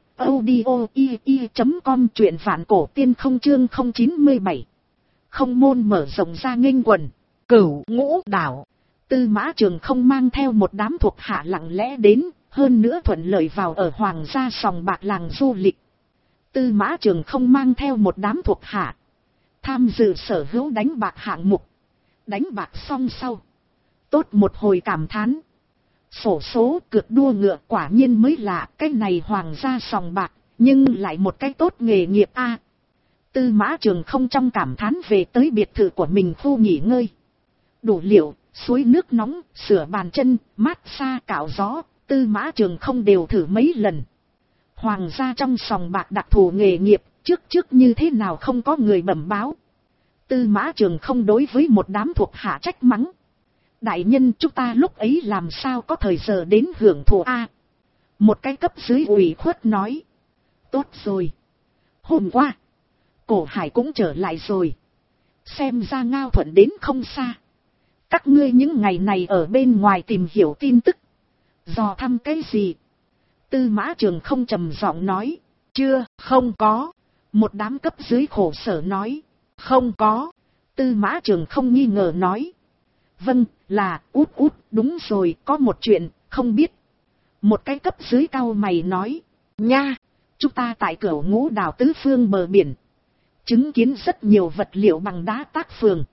audio.com, truyện vạn cổ tiên không chương 097. Không môn mở rộng ra nghênh quần. Cửu Ngũ Đảo. Tư Mã Trường không mang theo một đám thuộc hạ lặng lẽ đến, hơn nữa thuận lợi vào ở hoàng gia sòng bạc làng du lịch. Tư Mã Trường không mang theo một đám thuộc hạ tham dự sở hữu đánh bạc hạng mục. Đánh bạc xong sau, tốt một hồi cảm thán. Sổ số cược đua ngựa quả nhiên mới lạ, cái này hoàng gia sòng bạc, nhưng lại một cái tốt nghề nghiệp a. Tư Mã Trường không trong cảm thán về tới biệt thự của mình khu nghỉ ngơi. Đủ liệu, suối nước nóng, sửa bàn chân, mát xa cạo gió, Tư Mã Trường không đều thử mấy lần. Hoàng gia trong sòng bạc đặc thù nghề nghiệp, trước như thế nào không có người bẩm báo. Tư Mã Trường không đối với một đám thuộc hạ trách mắng. Đại nhân, chúng ta lúc ấy làm sao có thời giờ đến hưởng thụ a? Một cái cấp dưới ủy khuất nói. Tốt rồi. Hôm qua, Cổ Hải cũng trở lại rồi. Xem ra Ngao Thuận đến không xa. Các ngươi những ngày này ở bên ngoài tìm hiểu tin tức. Dò thăm cái gì? Tư Mã Trường không trầm giọng nói. Chưa, không có. Một đám cấp dưới khổ sở nói. Không có. Tư Mã Trường không nghi ngờ nói. Vâng, là, út, đúng rồi, có một chuyện, không biết. Một cái cấp dưới cau mày nói. Nha, chúng ta tại Cửu Ngũ Đảo tứ phương bờ biển. Chứng kiến rất nhiều vật liệu bằng đá tác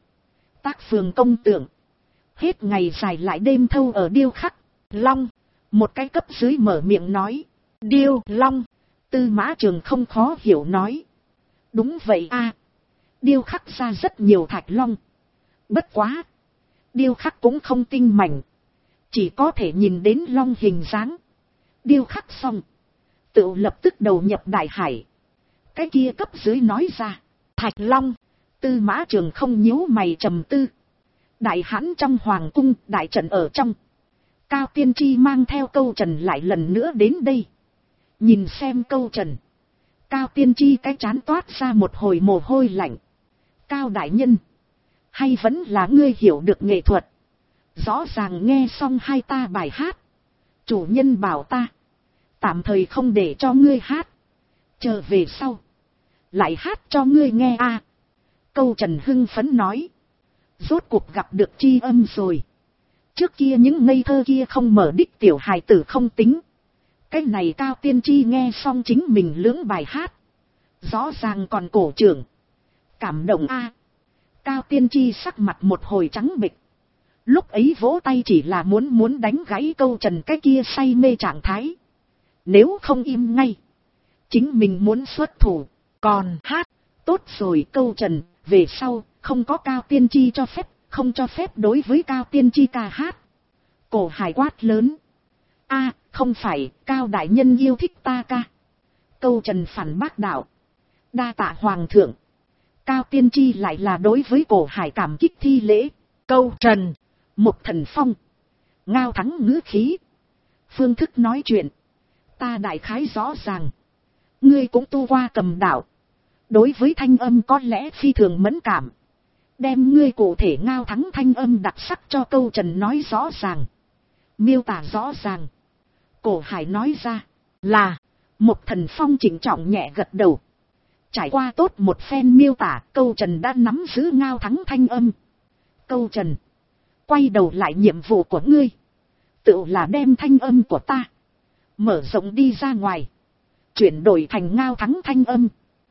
phường công tượng. Hết ngày dài lại đêm thâu ở điêu khắc. Long, một cái cấp dưới mở miệng nói. Điêu long. Tư Mã Trường không khó hiểu nói. Đúng vậy a, điêu khắc ra rất nhiều thạch long. Bất quá, điêu khắc cũng không tinh mảnh, chỉ có thể nhìn đến long hình dáng. Điêu khắc xong, tự lập tức đầu nhập đại hải. Cái kia cấp dưới nói ra. Thạch long. Tư Mã Trường không nhíu mày trầm tư. Đại hãn trong hoàng cung, đại trận ở trong. Cao Tiên Tri mang theo Câu Trần lại lần nữa đến đây. Nhìn xem Câu Trần, Cao Tiên Tri cái trán toát ra một hồi mồ hôi lạnh. Cao đại nhân, hay vẫn là ngươi hiểu được nghệ thuật? Rõ ràng nghe xong hai ta bài hát, chủ nhân bảo ta tạm thời không để cho ngươi hát, chờ về sau lại hát cho ngươi nghe a. Câu Trần hưng phấn nói. Rốt cuộc gặp được tri âm rồi. Trước kia những ngây thơ kia không mở đích tiểu hài tử không tính. Cái này Cao Tiên Tri nghe xong chính mình lưỡng bài hát, rõ ràng còn cổ trưởng. Cảm động a. Cao Tiên Tri sắc mặt một hồi trắng bệch. Lúc ấy vỗ tay chỉ là muốn đánh gãy Câu Trần cái kia say mê trạng thái. Nếu không im ngay, chính mình muốn xuất thủ, còn hát. Tốt rồi Câu Trần, về sau không có Cao Tiên Tri cho phép, không cho phép đối với Cao Tiên Tri ca hát. Cổ Hải quát lớn. A, không phải, Cao đại nhân yêu thích ta ca. Câu Trần phản bác đạo. Đa tạ hoàng thượng. Cao Tiên Tri lại là đối với Cổ Hải cảm kích thi lễ. Câu Trần, một thần phong, Ngao Thắng ngữ khí, phương thức nói chuyện, ta đại khái rõ ràng. Ngươi cũng tu qua cầm đạo, đối với thanh âm có lẽ phi thường mẫn cảm. Đem ngươi cụ thể Ngao Thắng thanh âm đặc sắc cho Câu Trần nói rõ ràng, miêu tả rõ ràng. Cổ Hải nói ra. Là. Một thần phong chỉnh trọng nhẹ gật đầu. Trải qua tốt một phen miêu tả, Câu Trần đã nắm giữ Ngao Thắng thanh âm. Câu Trần, quay đầu lại nhiệm vụ của ngươi, tự là đem thanh âm của ta mở rộng đi ra ngoài, chuyển đổi thành Ngao Thắng thanh âm.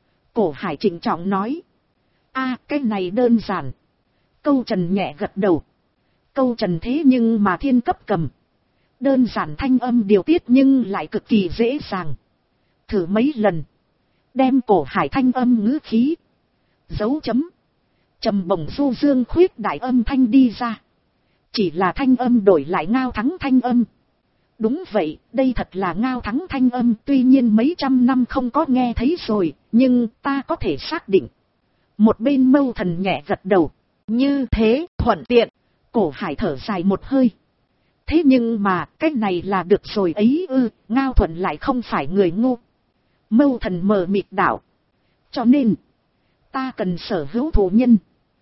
Cổ Hải trịnh trọng nói. A, cái này đơn giản. Câu Trần nhẹ gật đầu. Câu Trần thế nhưng mà thiên cấp cầm, đơn giản thanh âm điều tiết nhưng lại cực kỳ dễ dàng. Thử mấy lần, đem Cổ Hải thanh âm ngữ khí, dấu chấm, trầm bổng du dương khuyết đại âm thanh đi ra. Chỉ là thanh âm đổi lại Ngao Thắng thanh âm. Đúng vậy, đây thật là Ngao Thắng thanh âm, tuy nhiên mấy trăm năm không có nghe thấy rồi, nhưng ta có thể xác định. Một bên Mâu Thần nhẹ gật đầu. Như thế, thuận tiện. Cổ Hải thở dài một hơi. Thế nhưng mà, cái này là được rồi ấy ư, Ngao Thuận lại không phải người ngu. Mâu Thần mờ mịt đạo. Cho nên, ta cần sở hữu thủ nhân.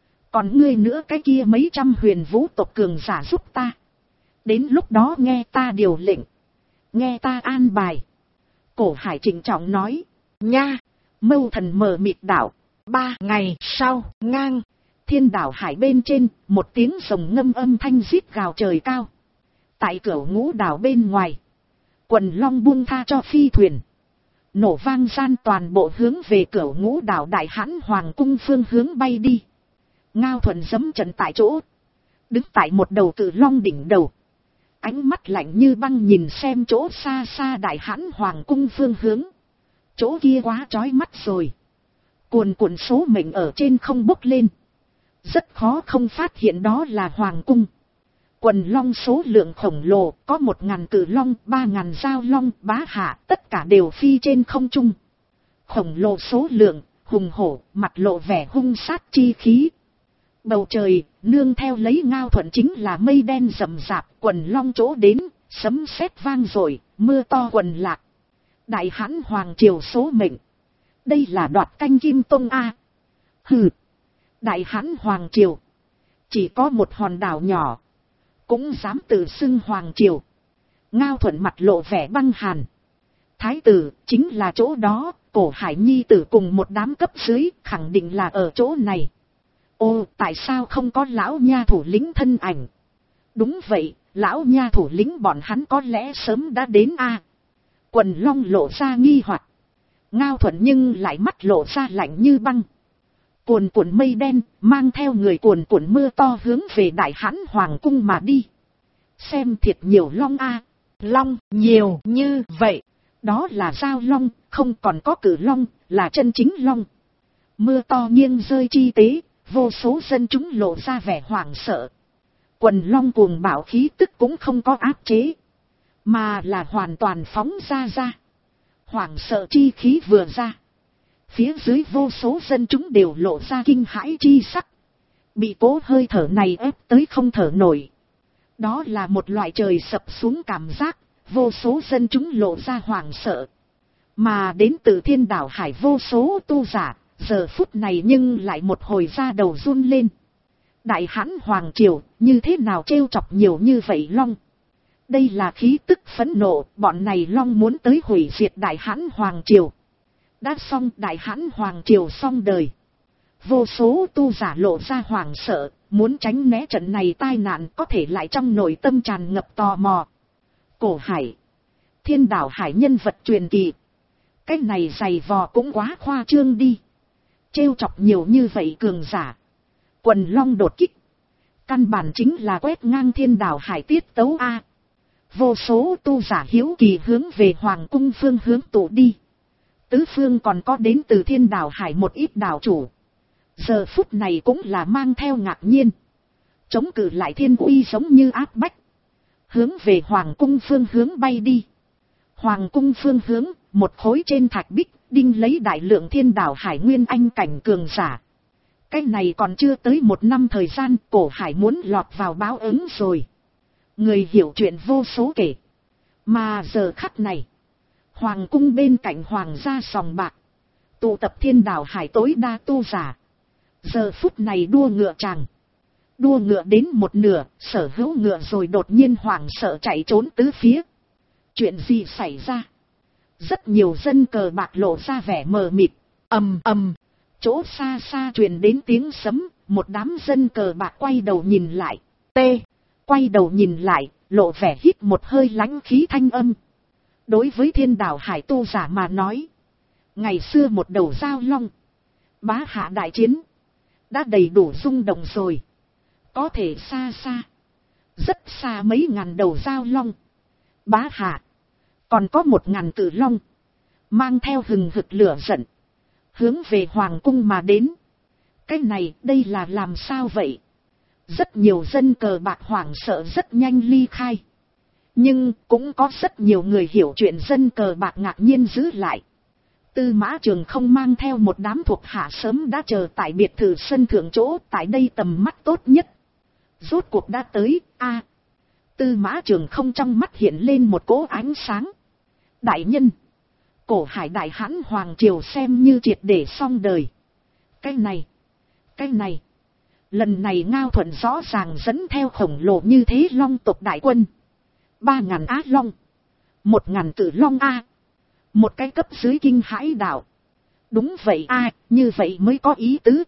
Còn ngươi nữa cái kia mấy trăm huyền vũ tộc cường giả giúp ta. Đến lúc đó nghe ta điều lệnh, Nghe ta an bài. Cổ Hải trịnh trọng nói. Nha. Mâu Thần mờ mịt đảo. 3 ngày sau, ngang. Thiên đảo hải bên trên, một tiếng rồng ngâm âm thanh rít gào trời cao. Tại cửa Ngũ đảo bên ngoài, quần long buông tha cho phi thuyền. Nổ vang gian toàn bộ hướng về cửa Ngũ đảo Đại Hãn Hoàng cung phương hướng bay đi. Ngao Thuần giẫm trận tại chỗ, đứng tại một đầu cự long đỉnh đầu. Ánh mắt lạnh như băng nhìn xem chỗ xa xa Đại Hãn Hoàng cung phương hướng. Chỗ kia quá chói mắt rồi. Cuồn cuộn số mệnh ở trên không bốc lên. Rất khó không phát hiện đó là Hoàng cung. Quần long số lượng khổng lồ, có 1000 cự long, 3000 giao long, bá hạ, tất cả đều phi trên không trung. Khổng lồ số lượng, hùng hổ, mặt lộ vẻ hung sát chi khí. Bầu trời, nương theo lấy Ngao Thuận chính là mây đen rậm rạp, quần long chỗ đến, sấm sét vang rồi, mưa to quần lạc. Đại Hãn Hoàng triều số mệnh. Đây là đoạt canh Kim Tông A. Hừ. Đại Hãn Hoàng triều. Chỉ có một hòn đảo nhỏ. Cũng dám tự xưng Hoàng triều. Ngao Thuận mặt lộ vẻ băng hàn. Thái tử, chính là chỗ đó, Cổ Hải nhi tử cùng một đám cấp dưới, khẳng định là ở chỗ này. Ô, tại sao không có lão nha thủ lĩnh thân ảnh? Đúng vậy, lão nha thủ lĩnh bọn hắn có lẽ sớm đã đến a. Quần long lộ ra nghi hoặc. Ngao Thuận nhưng lại mắt lộ ra lạnh như băng. Cuồn cuộn mây đen, mang theo người cuồn cuộn mưa to hướng về Đại Hãn Hoàng cung mà đi. Xem thiệt nhiều long a. Long nhiều như vậy. Đó là giao long, không còn có cử long, là chân chính long. Mưa to nghiêng rơi chi tế, vô số dân chúng lộ ra vẻ hoảng sợ. Quần long cuồng bạo khí tức cũng không có áp chế, mà là hoàn toàn phóng ra. Hoảng sợ chi khí vừa ra, phía dưới vô số dân chúng đều lộ ra kinh hãi chi sắc. Bị cố hơi thở này ép tới không thở nổi. Đó là một loại trời sập xuống cảm giác, vô số dân chúng lộ ra hoảng sợ. Mà đến từ thiên đảo hải vô số tu giả, giờ phút này nhưng lại một hồi ra đầu run lên. Đại Hãn Hoàng triều, như thế nào trêu chọc nhiều như vậy long? Đây là khí tức phẫn nộ, bọn này long muốn tới hủy diệt Đại Hãn Hoàng triều. Đã xong, Đại Hãn Hoàng triều xong đời. Vô số tu giả lộ ra hoảng sợ, muốn tránh né trận này tai nạn, có thể lại trong nội tâm tràn ngập tò mò. Cổ Hải, thiên đảo hải nhân vật truyền kỳ. Cái này dày vò cũng quá khoa trương đi. Trêu chọc nhiều như vậy cường giả. Quần long đột kích. Căn bản chính là quét ngang thiên đảo hải tiết tấu A. Vô số tu giả hiếu kỳ hướng về Hoàng cung phương hướng tụ đi. Tứ phương còn có đến từ thiên đảo hải một ít đảo chủ. Giờ phút này cũng là mang theo ngạc nhiên. Chống cự lại thiên uy giống như áp bách. Hướng về Hoàng cung phương hướng bay đi. Hoàng cung phương hướng, một khối trên thạch bích, đinh lấy đại lượng thiên đảo hải nguyên anh cảnh cường giả. Cái này còn chưa tới 1 năm thời gian, Cổ Hải muốn lọt vào báo ứng rồi. Người hiểu chuyện vô số kể. Mà giờ khắc này, Hoàng cung bên cạnh Hoàng gia sòng bạc, tụ tập thiên đảo hải tối đa tu giả. Giờ phút này đua ngựa chàng. Đua ngựa đến một nửa, sở hữu ngựa rồi đột nhiên hoảng sợ chạy trốn tứ phía. Chuyện gì xảy ra? Rất nhiều dân cờ bạc lộ ra vẻ mờ mịt. Ầm ầm. Chỗ xa xa truyền đến tiếng sấm, một đám dân cờ bạc quay đầu nhìn lại. Quay đầu nhìn lại, lộ vẻ hít một hơi lãnh khí thanh âm. Đối với thiên đảo hải tu giả mà nói, ngày xưa một đầu giao long, bá hạ đại chiến, đã đầy đủ rung động rồi. Có thể xa xa, rất xa mấy ngàn đầu giao long, bá hạ, còn có 1000 cự long, mang theo hừng hực lửa giận, hướng về Hoàng cung mà đến. Cái này, đây là làm sao vậy? Rất nhiều dân cờ bạc hoảng sợ rất nhanh ly khai. Nhưng cũng có rất nhiều người hiểu chuyện dân cờ bạc ngạc nhiên giữ lại. Tư Mã Trường không mang theo một đám thuộc hạ sớm đã chờ tại biệt thự sân thượng chỗ, tại đây tầm mắt tốt nhất. Rốt cuộc đã tới, Tư Mã Trường không trong mắt hiện lên một cỗ ánh sáng. Đại nhân, Cổ Hải Đại Hãn Hoàng triều xem như triệt để xong đời. Cái này, lần này Ngao Thuận rõ ràng dẫn theo khổng lồ như thế long tộc đại quân. 3000 á long, 1.000 cử long a. Một cái cấp dưới kinh hãi đạo. Đúng vậy a, như vậy mới có ý tứ.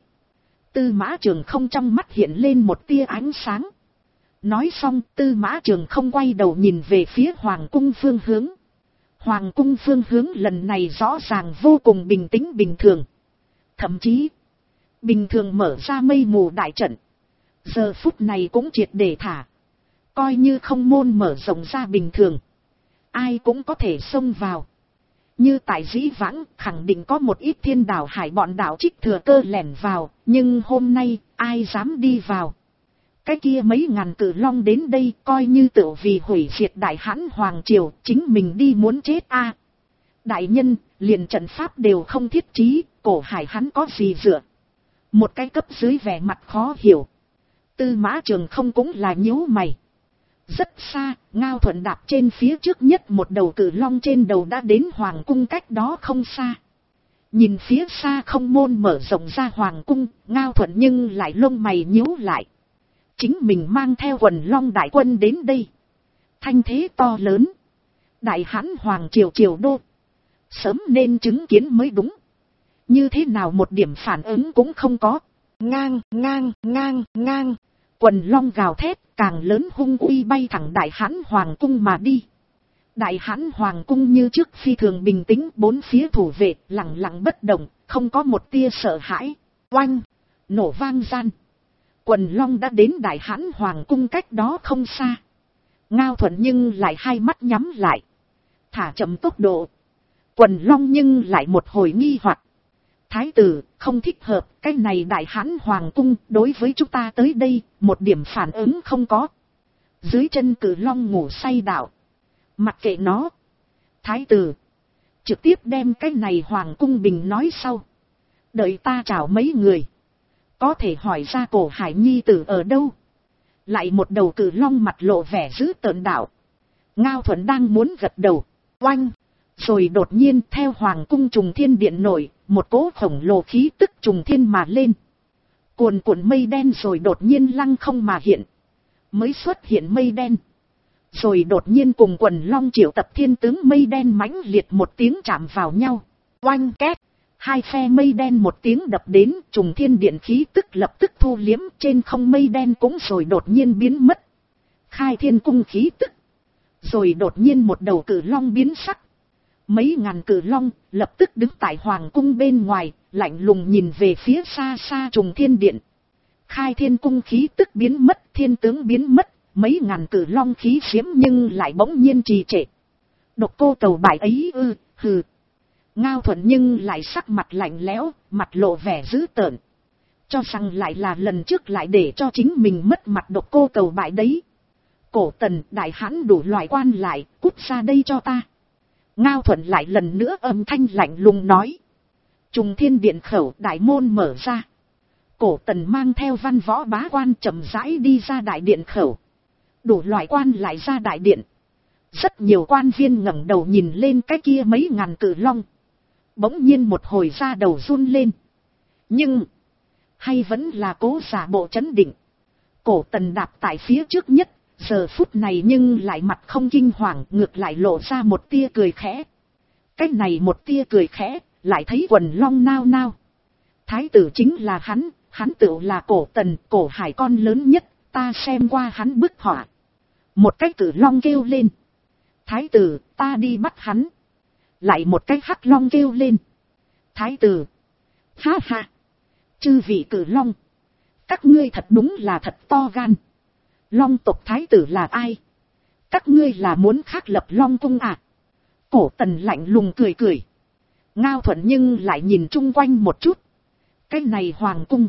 Tư Mã Trường Không trong mắt hiện lên một tia ánh sáng. Nói xong, Tư Mã Trường Không quay đầu nhìn về phía hoàng cung phương hướng. Hoàng cung phương hướng lần này rõ ràng vô cùng bình tĩnh bình thường. Thậm chí, bình thường mở ra mây mù đại trận. Giờ phút này cũng triệt để thả. Coi như không môn mở rộng ra bình thường. Ai cũng có thể xông vào. Như tại dĩ vãng, khẳng định có một ít thiên đảo hải bọn đảo trích thừa cơ lẻn vào, nhưng hôm nay, ai dám đi vào. Cái kia mấy ngàn cử long đến đây coi như tự vì hủy diệt đại hãn hoàng triều, chính mình đi muốn chết a. Đại nhân, liền trận pháp đều không thiết trí, cổ hải hắn có gì dựa. Một cái cấp dưới vẻ mặt khó hiểu. Tư Mã Trường Không cũng là nhíu mày. Rất xa, Ngao Thuận đạp trên phía trước nhất một đầu cử long trên đầu đã đến hoàng cung cách đó không xa. Nhìn phía xa không môn mở rộng ra hoàng cung, Ngao Thuận nhưng lại lông mày nhíu lại. Chính mình mang theo quần long đại quân đến đây. Thanh thế to lớn. Đại hãn hoàng triều triều đô. Sớm nên chứng kiến mới đúng. Như thế nào một điểm phản ứng cũng không có. Ngang, ngang, ngang, ngang. Quần long gào thét, càng lớn hung uy bay thẳng đại hãn hoàng cung mà đi. Đại hãn hoàng cung như trước phi thường bình tĩnh, bốn phía thủ vệ lặng lặng bất động, không có một tia sợ hãi. Oanh, nổ vang gian. Quần long đã đến đại hãn hoàng cung cách đó không xa. Ngao Thuận nhưng lại hai mắt nhắm lại. Thả chậm tốc độ. Quần long nhưng lại một hồi nghi hoặc. Thái tử, không thích hợp, cái này đại hãn hoàng cung, đối với chúng ta tới đây, một điểm phản ứng không có. Dưới chân cử long ngủ say đạo. Mặc kệ nó. Thái tử, trực tiếp đem cái này hoàng cung bình nói sau. Đợi ta chào mấy người. Có thể hỏi ra cổ hải nhi tử ở đâu. Lại một đầu cử long mặt lộ vẻ dữ tợn đạo. Ngao Thuận đang muốn gật đầu. Oanh. Rồi đột nhiên theo hoàng cung trùng thiên điện nổi, một cỗ khổng lồ khí tức trùng thiên mà lên. Cuồn cuộn mây đen rồi đột nhiên lăng không mà hiện. Mới xuất hiện mây đen. Rồi đột nhiên cùng quần long triệu tập thiên tướng mây đen mãnh liệt một tiếng chạm vào nhau. Oanh két. Hai phe mây đen một tiếng đập đến, trùng thiên điện khí tức lập tức thu liếm, trên không mây đen cũng rồi đột nhiên biến mất. Khai thiên cung khí tức. Rồi đột nhiên một đầu cử long biến sắc. Mấy ngàn cử long lập tức đứng tại hoàng cung bên ngoài, lạnh lùng nhìn về phía xa xa trùng thiên điện. Khai thiên cung khí tức biến mất, thiên tướng biến mất, mấy ngàn cử long khí phiếm nhưng lại bỗng nhiên trì trệ. Độc cô Cầu Bại ấy hừ. Ngao Thuận nhưng lại sắc mặt lạnh lẽo, mặt lộ vẻ dữ tợn. Cho rằng lại là lần trước lại để cho chính mình mất mặt Độc cô Cầu Bại đấy. Cổ Tần, đại hãn đủ loại quan lại, cút ra đây cho ta. Ngao Thuận lại lần nữa âm thanh lạnh lùng nói. Trùng thiên điện khẩu đại môn mở ra. Cổ Tần mang theo văn võ bá quan chậm rãi đi ra đại điện khẩu. Đủ loại quan lại ra đại điện. Rất nhiều quan viên ngẩng đầu nhìn lên cái kia mấy ngàn cử long. Bỗng nhiên một hồi ra đầu run lên. Nhưng, hay vẫn là cố giả bộ trấn định. Cổ Tần đạp tại phía trước nhất. Giờ phút này nhưng lại mặt không kinh hoàng, ngược lại lộ ra một tia cười khẽ. Cái này một tia cười khẽ, lại thấy quần long nao nao. Thái tử chính là hắn tựu là Cổ Tần, cổ hải con lớn nhất, ta xem qua hắn bức họa. Một cái cử long kêu lên. Thái tử, ta đi bắt hắn. Lại một cái hắc long kêu lên. Thái tử. Ha ha. Chư vị cử long. Các ngươi thật đúng là thật to gan. Long tộc thái tử là ai? Các ngươi là muốn khắc lập Long cung à? Cổ Tần lạnh lùng cười cười. Ngao Thuận nhưng lại nhìn chung quanh một chút. Cái này hoàng cung.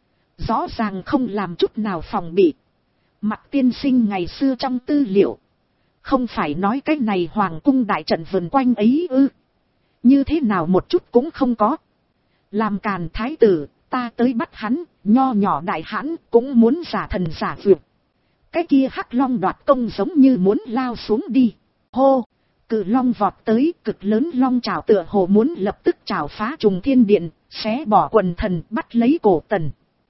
Rõ ràng không làm chút nào phòng bị. Mặc tiên sinh ngày xưa trong tư liệu. Không phải nói cái này hoàng cung đại trận vần quanh ấy ư. Như thế nào một chút cũng không có. Làm càn thái tử, ta tới bắt hắn, nho nhỏ đại hãn cũng muốn giả thần giả vượt. Cái kia hắc long đoạt công giống như muốn lao xuống đi. Hô! Cự long vọt tới, cực lớn long trảo tựa hồ muốn lập tức trảo phá trùng thiên điện, xé bỏ quần thần bắt lấy Cổ Tần.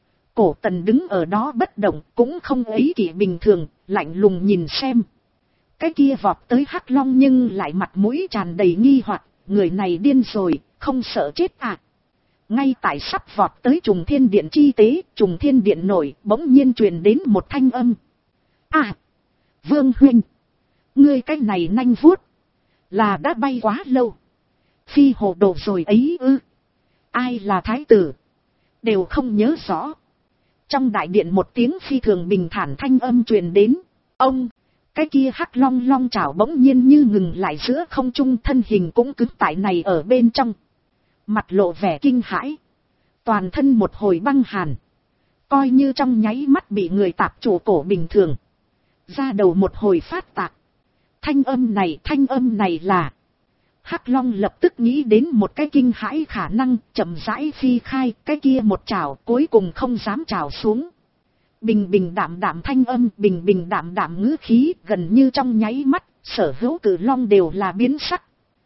Cổ Tần đứng ở đó bất động, cũng không ấy kỷ bình thường, lạnh lùng nhìn xem. Cái kia vọt tới Hắc Long nhưng lại mặt mũi tràn đầy nghi hoặc, người này điên rồi, không sợ chết à? Ngay tại sắp vọt tới Trùng Thiên Điện chi tế, Trùng Thiên Điện nổi, bỗng nhiên truyền đến một thanh âm. À, Vương huynh, ngươi cái này nanh vuốt, là đã bay quá lâu, phi hồ đồ rồi ấy ư? Ai là thái tử, đều không nhớ rõ. Trong đại điện một tiếng phi thường bình thản thanh âm truyền đến. Ông, cái kia Hắc Long long chảo bỗng nhiên như ngừng lại giữa không trung, thân hình cũng cứng tại này ở bên trong. Mặt lộ vẻ kinh hãi, toàn thân một hồi băng hàn, coi như trong nháy mắt bị người tạp chủ cổ bình thường. Ra đầu một hồi phát tạc. Thanh âm này là... Hắc Long lập tức nghĩ đến một cái kinh hãi khả năng, chậm rãi phi khai, cái kia một chảo cuối cùng không dám chảo xuống. Bình bình đạm đạm thanh âm, bình bình đạm đạm ngữ khí, gần như trong nháy mắt, sở hữu cử long đều là biến sắc.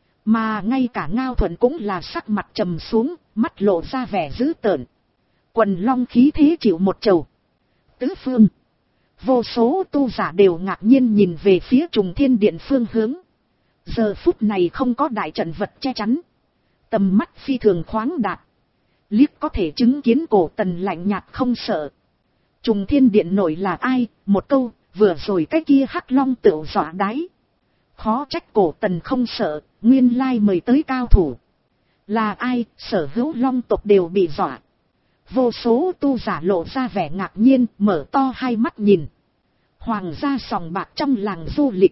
Mà ngay cả Ngao Thuận cũng là sắc mặt trầm xuống, mắt lộ ra vẻ dữ tợn. Quần long khí thế chịu một chầu. Tứ phương, vô số tu giả đều ngạc nhiên nhìn về phía Trùng Thiên Điện phương hướng. Giờ phút này không có đại trận vật che chắn, tầm mắt phi thường khoáng đạt, liếc có thể chứng kiến Cổ Tần lạnh nhạt không sợ. Trùng Thiên Điện nổi là ai? Một câu, vừa rồi cái kia Hắc Long tựu dọa đáy. Khó trách Cổ Tần không sợ, nguyên lai mời tới cao thủ. Là ai? Sở hữu long tộc đều bị dọa. Vô số tu giả lộ ra vẻ ngạc nhiên, mở to hai mắt nhìn. Hoàng gia sòng bạc trong làng du lịch.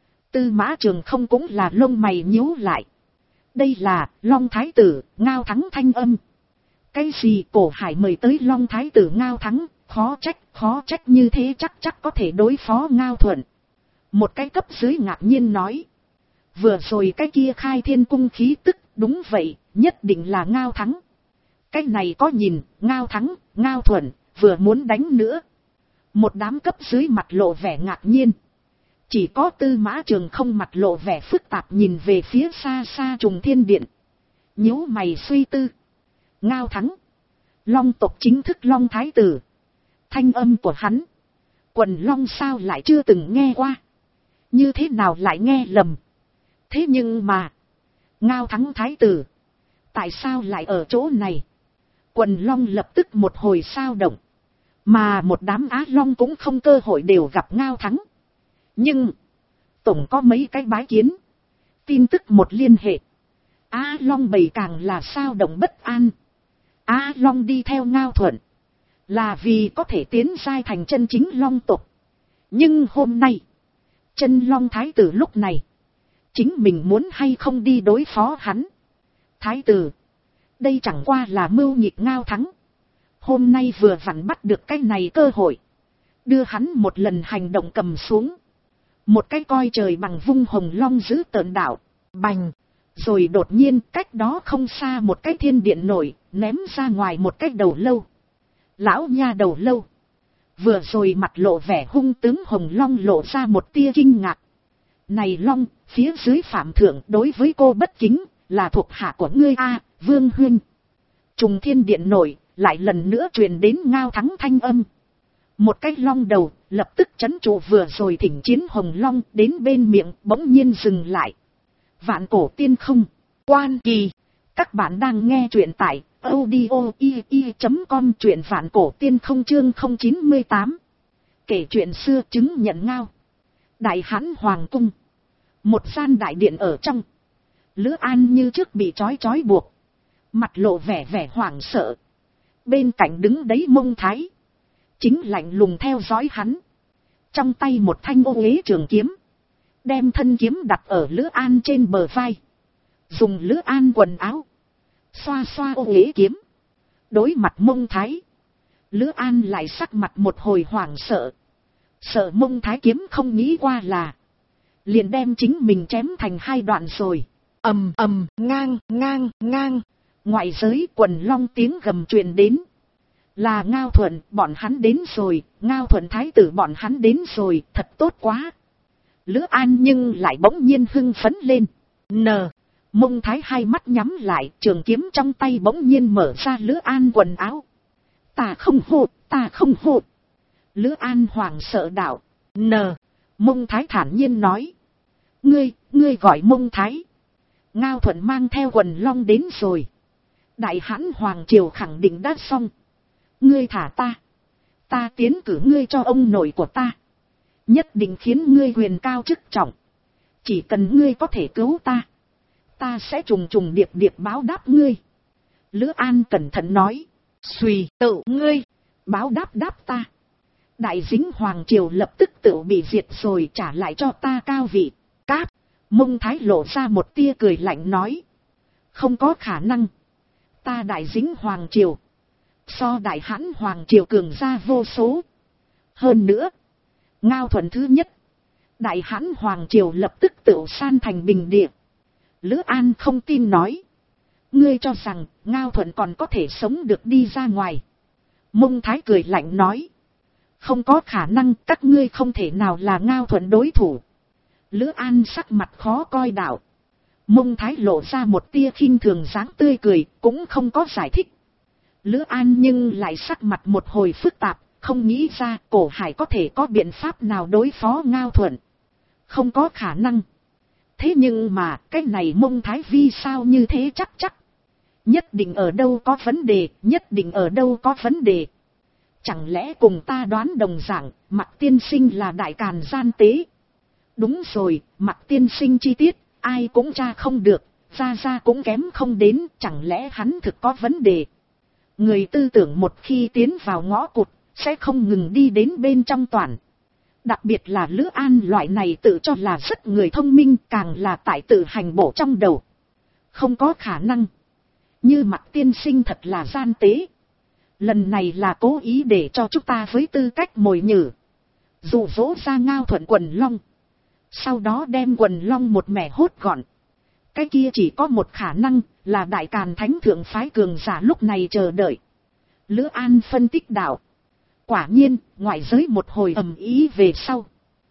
Tư Mã Trường Không cũng là lông mày nhíu lại. Đây là Long Thái tử Ngao Thắng thanh âm. Cái gì? Cổ Hải mời tới Long Thái tử Ngao Thắng? Khó trách như thế chắc có thể đối phó Ngao Thuận. Một cái cấp dưới ngạc nhiên nói. Vừa rồi cái kia khai thiên cung khí tức, đúng vậy, nhất định là Ngao Thắng. Cái này có nhìn, Ngao Thắng, Ngao Thuận, vừa muốn đánh nữa. Một đám cấp dưới mặt lộ vẻ ngạc nhiên. Chỉ có Tư Mã Trường Không mặt lộ vẻ phức tạp nhìn về phía xa xa Trùng Thiên Điện. Nhíu mày suy tư. Ngao Thắng, long tộc chính thức Long Thái tử. Thanh âm của hắn, quần long sao lại chưa từng nghe qua? Như thế nào lại nghe lầm? Thế nhưng mà, Ngao Thắng Thái tử, tại sao lại ở chỗ này? Quần long lập tức một hồi sao động. Mà một đám Á Long cũng không cơ hội đều gặp Ngao Thắng. Nhưng, tổng có mấy cái bái kiến. Tin tức một liên hệ. Á Long bầy càng là sao động bất an. Á Long đi theo Ngao Thuận, là vì có thể tiến giai thành chân chính long tộc. Nhưng hôm nay, chân long thái tử lúc này, chính mình muốn hay không đi đối phó hắn? Thái tử, đây chẳng qua là mưu nhịp Ngao Thắng. Hôm nay vừa vặn bắt được cái này cơ hội, đưa hắn một lần hành động cầm xuống. Một cái coi trời bằng vung hồng long giữ tợn đạo, bành. Rồi đột nhiên cách đó không xa một cái thiên điện nổi, ném ra ngoài một cái đầu lâu. Lão nha đầu lâu. Vừa rồi mặt lộ vẻ hung tướng hồng long lộ ra một tia kinh ngạc. Này long, phía dưới phạm thượng đối với cô bất kính, là thuộc hạ của ngươi a, Vương huynh. Trùng Thiên Điện nổi, lại lần nữa truyền đến Ngao Thắng thanh âm. Một cái long đầu, lập tức trấn trụ vừa rồi thỉnh chiến hồng long đến bên miệng, bỗng nhiên dừng lại. Vạn Cổ Tiên Không, Quan Kỳ. Các bạn đang nghe truyện tại audio.com, truyện Vạn Cổ Tiên Không chương 098. Kể chuyện xưa chứng nhận Ngao. Đại Hán Hoàng Cung. Một gian đại điện ở trong. Lữ An như trước bị trói buộc. Mặt lộ vẻ hoảng sợ. Bên cạnh đứng đấy Mông Thái. Chính lạnh lùng theo dõi hắn. Trong tay một thanh ô uế trường kiếm. Đem thân kiếm đặt ở Lữ An trên bờ vai. Dùng Lữ An quần áo. Xoa xoa ô uế kiếm. Đối mặt Mông Thái. Lữ An lại sắc mặt một hồi hoảng sợ. Sợ Mông Thái kiếm không nghĩ qua là. Liền đem chính mình chém thành hai đoạn rồi. Ầm ầm, ngang. Ngoại giới quần long tiếng gầm truyền đến. Là Ngao Thuận, bọn hắn đến rồi. Ngao Thuận thái tử bọn hắn đến rồi, thật tốt quá. Lữ An nhưng lại bỗng nhiên hưng phấn lên. Mông Thái hai mắt nhắm lại, trường kiếm trong tay bỗng nhiên mở ra Lữ An quần áo. Ta không hộ. Lữ An hoảng sợ đạo. Mông Thái thản nhiên nói. Ngươi gọi Mông Thái. Ngao Thuận mang theo Quần Long đến rồi. Đại Hãn Hoàng Triều khẳng định đã xong. Ngươi thả ta. Ta tiến cử ngươi cho ông nội của ta. Nhất định khiến ngươi quyền cao chức trọng. Chỉ cần ngươi có thể cứu ta. Ta sẽ trùng trùng điệp điệp báo đáp ngươi. Lữ An cẩn thận nói. Xùy tự ngươi. Báo đáp ta. Đại Dính Hoàng Triều lập tức tự bị diệt rồi, trả lại cho ta cao vị. Cáp. Mông Thái lộ ra một tia cười lạnh nói. Không có khả năng. Ta Đại Dính Hoàng Triều. So Đại Hãn Hoàng Triều cường gia vô số. Hơn nữa. Ngao Thuận thứ nhất. Đại Hãn Hoàng Triều lập tức tự san thành bình địa. Lữ An không tin nói. Ngươi cho rằng Ngao Thuận còn có thể sống được đi ra ngoài. Mông Thái cười lạnh nói. Không có khả năng, các ngươi không thể nào là Ngao Thuận đối thủ. Lữ An sắc mặt khó coi đạo. Mông Thái lộ ra một tia khinh thường dáng tươi cười, cũng không có giải thích. Lữ An nhưng lại sắc mặt một hồi phức tạp, không nghĩ ra Cổ Hải có thể có biện pháp nào đối phó Ngao Thuận. Không có khả năng. Thế nhưng mà cái này Mông Thái vì sao như thế chắc. Nhất định ở đâu có vấn đề, nhất định ở đâu có vấn đề. Chẳng lẽ cùng ta đoán đồng dạng, Mạc tiên sinh là đại càn gian tế. Đúng rồi, Mạc tiên sinh chi tiết, ai cũng tra không được, ra cũng kém không đến, chẳng lẽ hắn thực có vấn đề. Người tư tưởng một khi tiến vào ngõ cụt, sẽ không ngừng đi đến bên trong toàn. Đặc biệt là Lữ An loại này tự cho là rất người thông minh, càng là tại tự hành bổ trong đầu. Không có khả năng. Như Mạc tiên sinh thật là gian tế. Lần này là cố ý để cho chúng ta với tư cách mồi nhử. Dụ dỗ ra Ngao Thuận Quần Long. Sau đó đem Quần Long một mẻ hốt gọn. Cái kia chỉ có một khả năng là Đại Càn Thánh Thượng phái cường giả lúc này chờ đợi. Lữ An phân tích đạo. Quả nhiên, ngoại giới một hồi ầm ý về sau.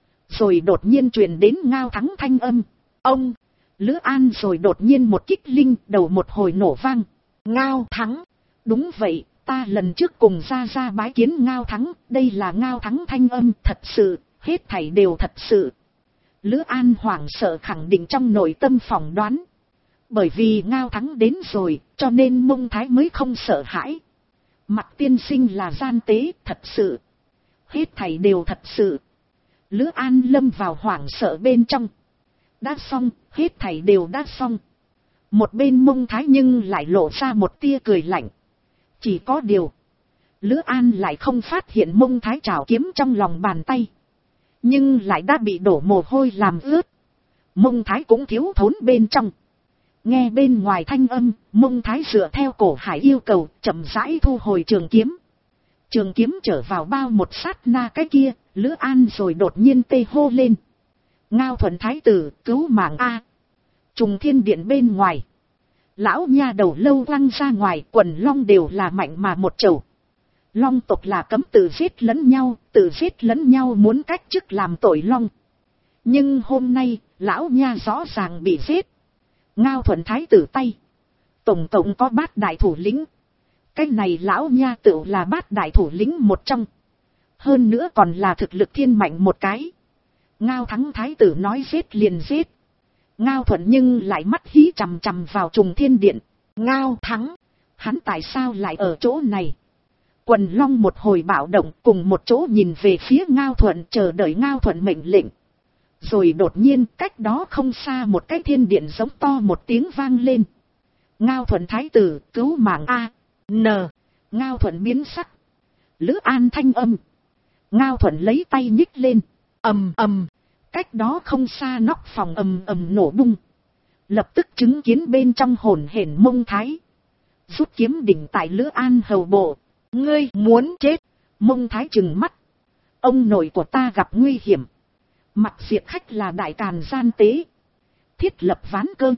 Rồi đột nhiên truyền đến Ngao Thắng thanh âm. Ông, Lữ An rồi đột nhiên một kích linh, đầu một hồi nổ vang. Ngao Thắng. Đúng vậy, ta lần trước cùng ra bái kiến Ngao Thắng, đây là Ngao Thắng thanh âm, thật sự, hết thảy đều thật sự. Lữ An hoảng sợ khẳng định trong nội tâm phỏng đoán. Bởi vì Ngao Thắng đến rồi, cho nên Mông Thái mới không sợ hãi. Mạc tiên sinh là gian tế, thật sự. Hết thảy đều thật sự. Lữ An lâm vào hoảng sợ bên trong. Đã xong, hết thảy đều đã xong. Một bên Mông Thái nhưng lại lộ ra một tia cười lạnh. Chỉ có điều. Lữ An lại không phát hiện Mông Thái trảo kiếm trong lòng bàn tay. Nhưng lại đã bị đổ mồ hôi làm ướt. Mông Thái cũng thiếu thốn bên trong. Nghe bên ngoài thanh âm, Mông Thái dựa theo Cổ Hải yêu cầu, chậm rãi thu hồi trường kiếm. Trường kiếm trở vào bao một sát na cái kia, Lữ An rồi đột nhiên tê hô lên. Ngao Thuận Thái tử, cứu mạng A. Trùng Thiên Điện bên ngoài. Lão nha đầu lâu quăng ra ngoài, Quần Long đều là mạnh mà một chầu. Long tộc là cấm tự giết lẫn nhau muốn cách chức làm tội long. Nhưng hôm nay, lão nha rõ ràng bị giết. Ngao Thuận Thái tử tay. Tổng cộng có 8 đại thủ lĩnh. Cái này lão nha tự là 8 đại thủ lĩnh một trong. Hơn nữa còn là thực lực thiên mạnh một cái. Ngao Thắng Thái tử nói giết liền giết. Ngao Thuận nhưng lại mắt hí chằm chằm vào Trùng Thiên Điện. Ngao Thắng, hắn tại sao lại ở chỗ này? Quần Long một hồi bạo động cùng một chỗ nhìn về phía Ngao Thuận, chờ đợi Ngao Thuận mệnh lệnh. Rồi đột nhiên cách đó không xa một cái thiên điện giống to một tiếng vang lên. Ngao Thuận Thái tử, cứu mạng A. N. Ngao Thuận biến sắc. Lữ An thanh âm. Ngao Thuận lấy tay nhích lên. Ầm ầm. Cách đó không xa nóc phòng ầm ầm nổ bung. Lập tức chứng kiến bên trong hồn hển Mông Thái. Rút kiếm đỉnh tại Lữ An hầu bộ. Ngươi muốn chết. Mông Thái trừng mắt. Ông nội của ta gặp nguy hiểm. Mặc diệt khách là đại càn gian tế. Thiết lập ván cơ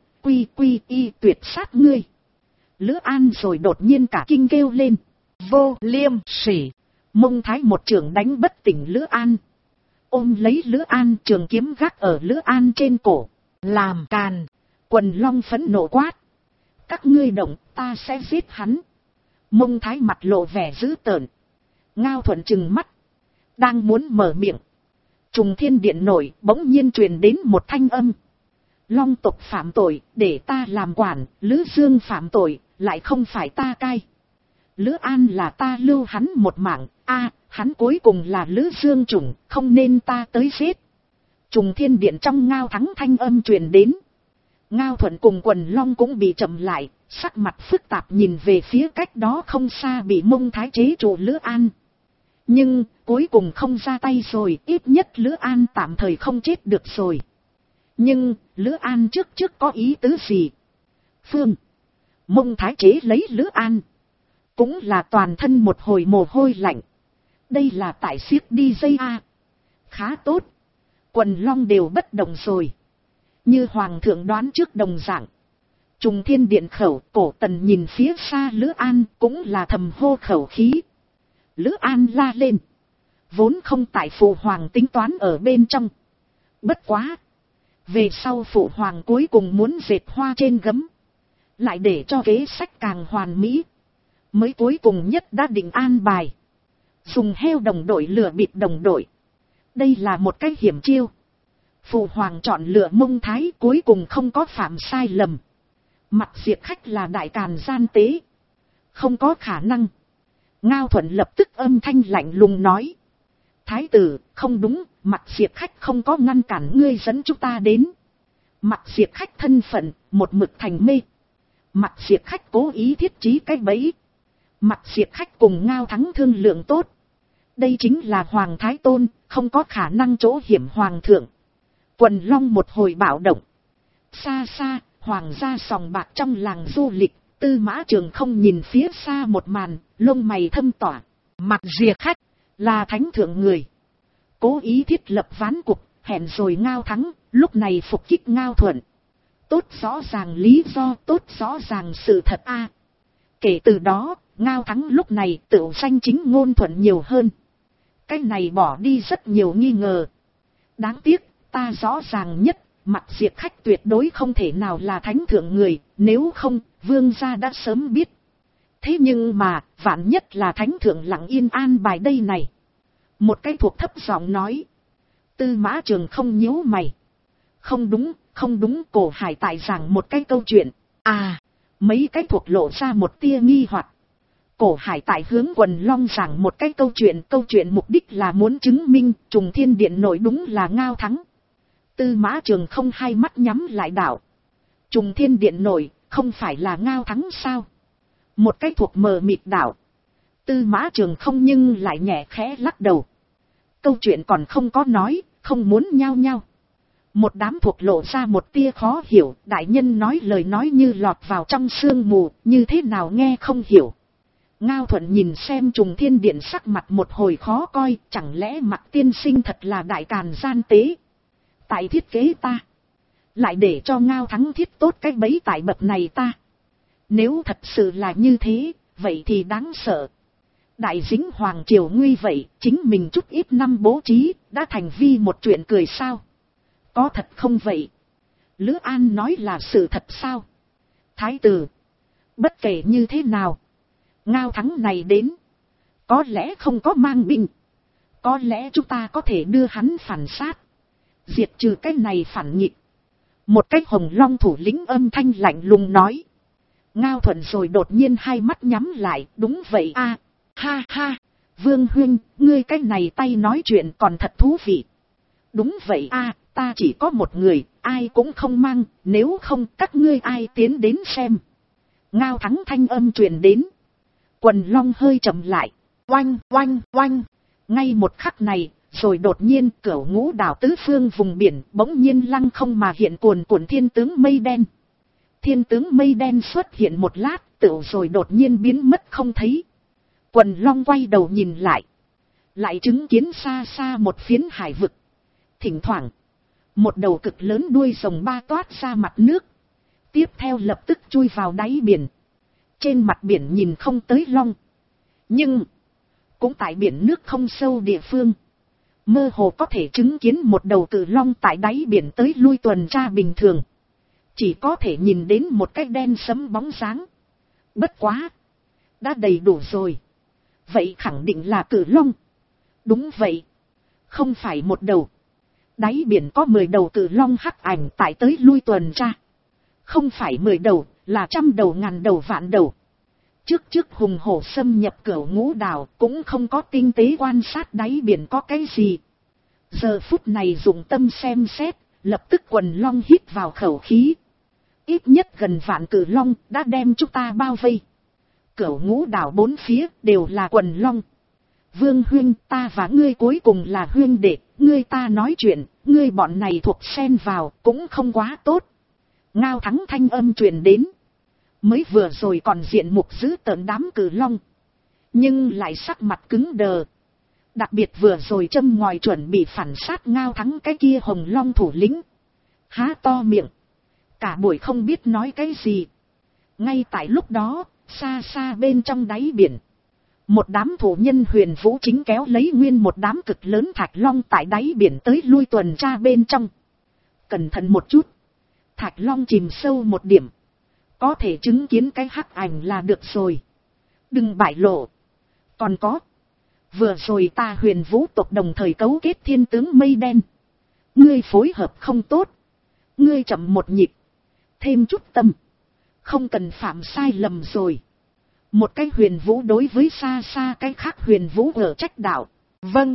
quy y tuyệt sát ngươi. Lữ An rồi đột nhiên cả kinh kêu lên. Vô liêm sỉ. Mông Thái một trường đánh bất tỉnh Lữ An. Ôm lấy Lữ An, trường kiếm gác ở Lữ An trên cổ. Làm càn. Quần Long phẫn nộ quát. Các ngươi động, ta sẽ giết hắn. Mông Thái mặt lộ vẻ dữ tợn. Ngao Thuận trừng mắt. Đang muốn mở miệng. Trùng Thiên Điện nội bỗng nhiên truyền đến một thanh âm. Long tộc phạm tội, để ta làm quản, Lữ Dương phạm tội, lại không phải ta cai. Lữ An là ta lưu hắn một mạng, hắn cuối cùng là Lữ Dương chủng, không nên ta tới giết. Trùng Thiên Điện trong Ngao Thắng thanh âm truyền đến. Ngao Thuận cùng Quần Long cũng bị chậm lại, sắc mặt phức tạp nhìn về phía cách đó không xa bị Mông Thái chế trụ Lữ An. Nhưng, cuối cùng không ra tay rồi, ít nhất Lữ An tạm thời không chết được rồi. Nhưng, Lữ An trước có ý tứ gì? Phương, Mông Thái chế lấy Lữ An. Cũng là toàn thân một hồi mồ hôi lạnh. Đây là tại siết đi dây A. Khá tốt. Quần Long đều bất động rồi. Như Hoàng thượng đoán trước đồng dạng. Trùng Thiên Điện khẩu, Cổ Tần nhìn phía xa Lữ An cũng là thầm hô khẩu khí. Lữ An la lên. Vốn không tại Phụ Hoàng tính toán ở bên trong. Bất quá. Về sau Phụ Hoàng cuối cùng muốn dệt hoa trên gấm. Lại để cho kế sách càng hoàn mỹ. Mới cuối cùng nhất đã định an bài. Dùng heo đồng đội lừa bịp đồng đội. Đây là một cái hiểm chiêu. Phụ Hoàng chọn lựa Mông Thái cuối cùng không có phạm sai lầm. Mặt diệt khách là đại càn gian tế. Không có khả năng. Ngao Thuận lập tức âm thanh lạnh lùng nói. Thái tử, không đúng, mặt diệt khách không có ngăn cản ngươi dẫn chúng ta đến. Mặt diệt khách thân phận, một mực thành mê. Mặt diệt khách cố ý thiết trí cái bẫy. Mặt diệt khách cùng Ngao Thắng thương lượng tốt. Đây chính là Hoàng Thái Tôn, không có khả năng chỗ hiểm Hoàng thượng. Quần Long một hồi bạo động. Xa xa, Hoàng gia sòng bạc trong làng du lịch, Tư Mã Trường không nhìn phía xa một màn, lông mày thâm tỏa. Mặt diệt khách, là thánh thượng người. Cố ý thiết lập ván cục, hẹn rồi Ngao Thắng, lúc này phục kích Ngao Thuận. Tốt rõ ràng lý do, tốt rõ ràng sự thật a. Kể từ đó, Ngao Thắng lúc này tự danh chính ngôn thuận nhiều hơn. Cái này bỏ đi rất nhiều nghi ngờ. Đáng tiếc, ta rõ ràng nhất, mặt diệt khách tuyệt đối không thể nào là thánh thượng người, nếu không, vương gia đã sớm biết. Thế nhưng mà, vạn nhất là thánh thượng lặng yên an bài đây này. Một cái thuộc thấp giọng nói. Tư Mã Trường không nhíu mày. Không đúng, Cổ Hải tại giảng một cái câu chuyện. Mấy cái thuộc lộ ra một tia nghi hoặc. Cổ Hải tại hướng Quần Long giảng một cái câu chuyện mục đích là muốn chứng minh Trùng Thiên Điện nội đúng là Ngao Thắng. Tư Mã Trường không hai mắt nhắm lại đảo. Trùng Thiên Điện nội, không phải là Ngao Thắng sao? Một cái thuộc mờ mịt đảo. Tư Mã Trường không nhưng lại nhẹ khẽ lắc đầu. Câu chuyện còn không có nói, không muốn nhao nhao. Một đám thuộc lộ ra một tia khó hiểu, đại nhân nói lời nói như lọt vào trong sương mù, như thế nào nghe không hiểu. Ngao Thuận nhìn xem Trùng Thiên Điện sắc mặt một hồi khó coi, chẳng lẽ Mặc tiên sinh thật là đại càn gian tế. Tại thiết kế ta, lại để cho Ngao Thắng thiết tốt cái bẫy tại bậc này ta. Nếu thật sự là như thế, vậy thì đáng sợ. Đại dính hoàng triều nguy vậy, chính mình chút ít năm bố trí, đã thành vi một chuyện cười sao? Có thật không vậy? Lữ An nói là sự thật sao? Thái tử, bất kể như thế nào, Ngao Thắng này đến, có lẽ không có mang binh, có lẽ chúng ta có thể đưa hắn phản sát, diệt trừ cái này phản nghịch. Một cái Hồng Long thủ lĩnh âm thanh lạnh lùng nói. Ngao Thuận rồi đột nhiên hai mắt nhắm lại, đúng vậy a, ha ha, Vương huynh, ngươi cái này tay nói chuyện còn thật thú vị. Đúng vậy a, ta chỉ có một người, ai cũng không mang, nếu không các ngươi ai tiến đến xem. Ngao Thắng thanh âm truyền đến. Quần Long hơi chậm lại, oanh oanh oanh, ngay một khắc này. Rồi đột nhiên Cửu Ngũ đảo tứ phương vùng biển bỗng nhiên lăng không mà hiện cuồn cuộn thiên tướng mây đen. Thiên tướng mây đen xuất hiện một lát, tựu rồi đột nhiên biến mất không thấy. Quần Long quay đầu nhìn lại. Lại chứng kiến xa xa một phiến hải vực. Thỉnh thoảng, một đầu cực lớn đuôi rồng ba toát ra mặt nước. Tiếp theo lập tức chui vào đáy biển. Trên mặt biển nhìn không tới long. Nhưng, cũng tại biển nước không sâu địa phương. Mơ hồ có thể chứng kiến một đầu cự long tại đáy biển tới lui tuần tra bình thường. Chỉ có thể nhìn đến một cái đen sẫm bóng dáng. Bất quá, đã đầy đủ rồi. Vậy khẳng định là cự long. Đúng vậy. Không phải một đầu, đáy biển có 10 đầu cự long hắc ảnh tại tới lui tuần tra. Không phải 10 đầu, là 100 đầu, 1000 đầu, vạn đầu. Trước hùng hổ xâm nhập Cửu Ngũ Đảo cũng không có tinh tế quan sát đáy biển có cái gì. Giờ phút này dụng tâm xem xét, lập tức quần long hít vào khẩu khí. Ít nhất gần vạn cự long đã đem chúng ta bao vây. Cửu Ngũ Đảo bốn phía đều là quần long. Vương huynh, ta và ngươi cuối cùng là huynh đệ, ngươi ta nói chuyện, ngươi bọn này thuộc xen vào cũng không quá tốt. Ngao Thắng thanh âm truyền đến. Mới vừa rồi còn diện mục giữ tợn đám cự long, nhưng lại sắc mặt cứng đờ. Đặc biệt vừa rồi châm ngòi chuẩn bị phản sát Ngao Thắng cái kia hồng long thủ lĩnh, há to miệng, cả buổi không biết nói cái gì. Ngay tại lúc đó, xa xa bên trong đáy biển, một đám thủ nhân Huyền Vũ chính kéo lấy nguyên một đám cực lớn thạch long tại đáy biển tới lui tuần tra bên trong. Cẩn thận một chút, thạch long chìm sâu một điểm, có thể chứng kiến cái hắc ảnh là được rồi. Đừng bại lộ. Còn có, vừa rồi ta Huyền Vũ tộc đồng thời cấu kết thiên tướng mây đen. Ngươi phối hợp không tốt. Ngươi chậm một nhịp, thêm chút tâm, không cần phạm sai lầm rồi. Một cái Huyền Vũ đối với xa xa cái khác Huyền Vũ ở trách đạo. Vâng,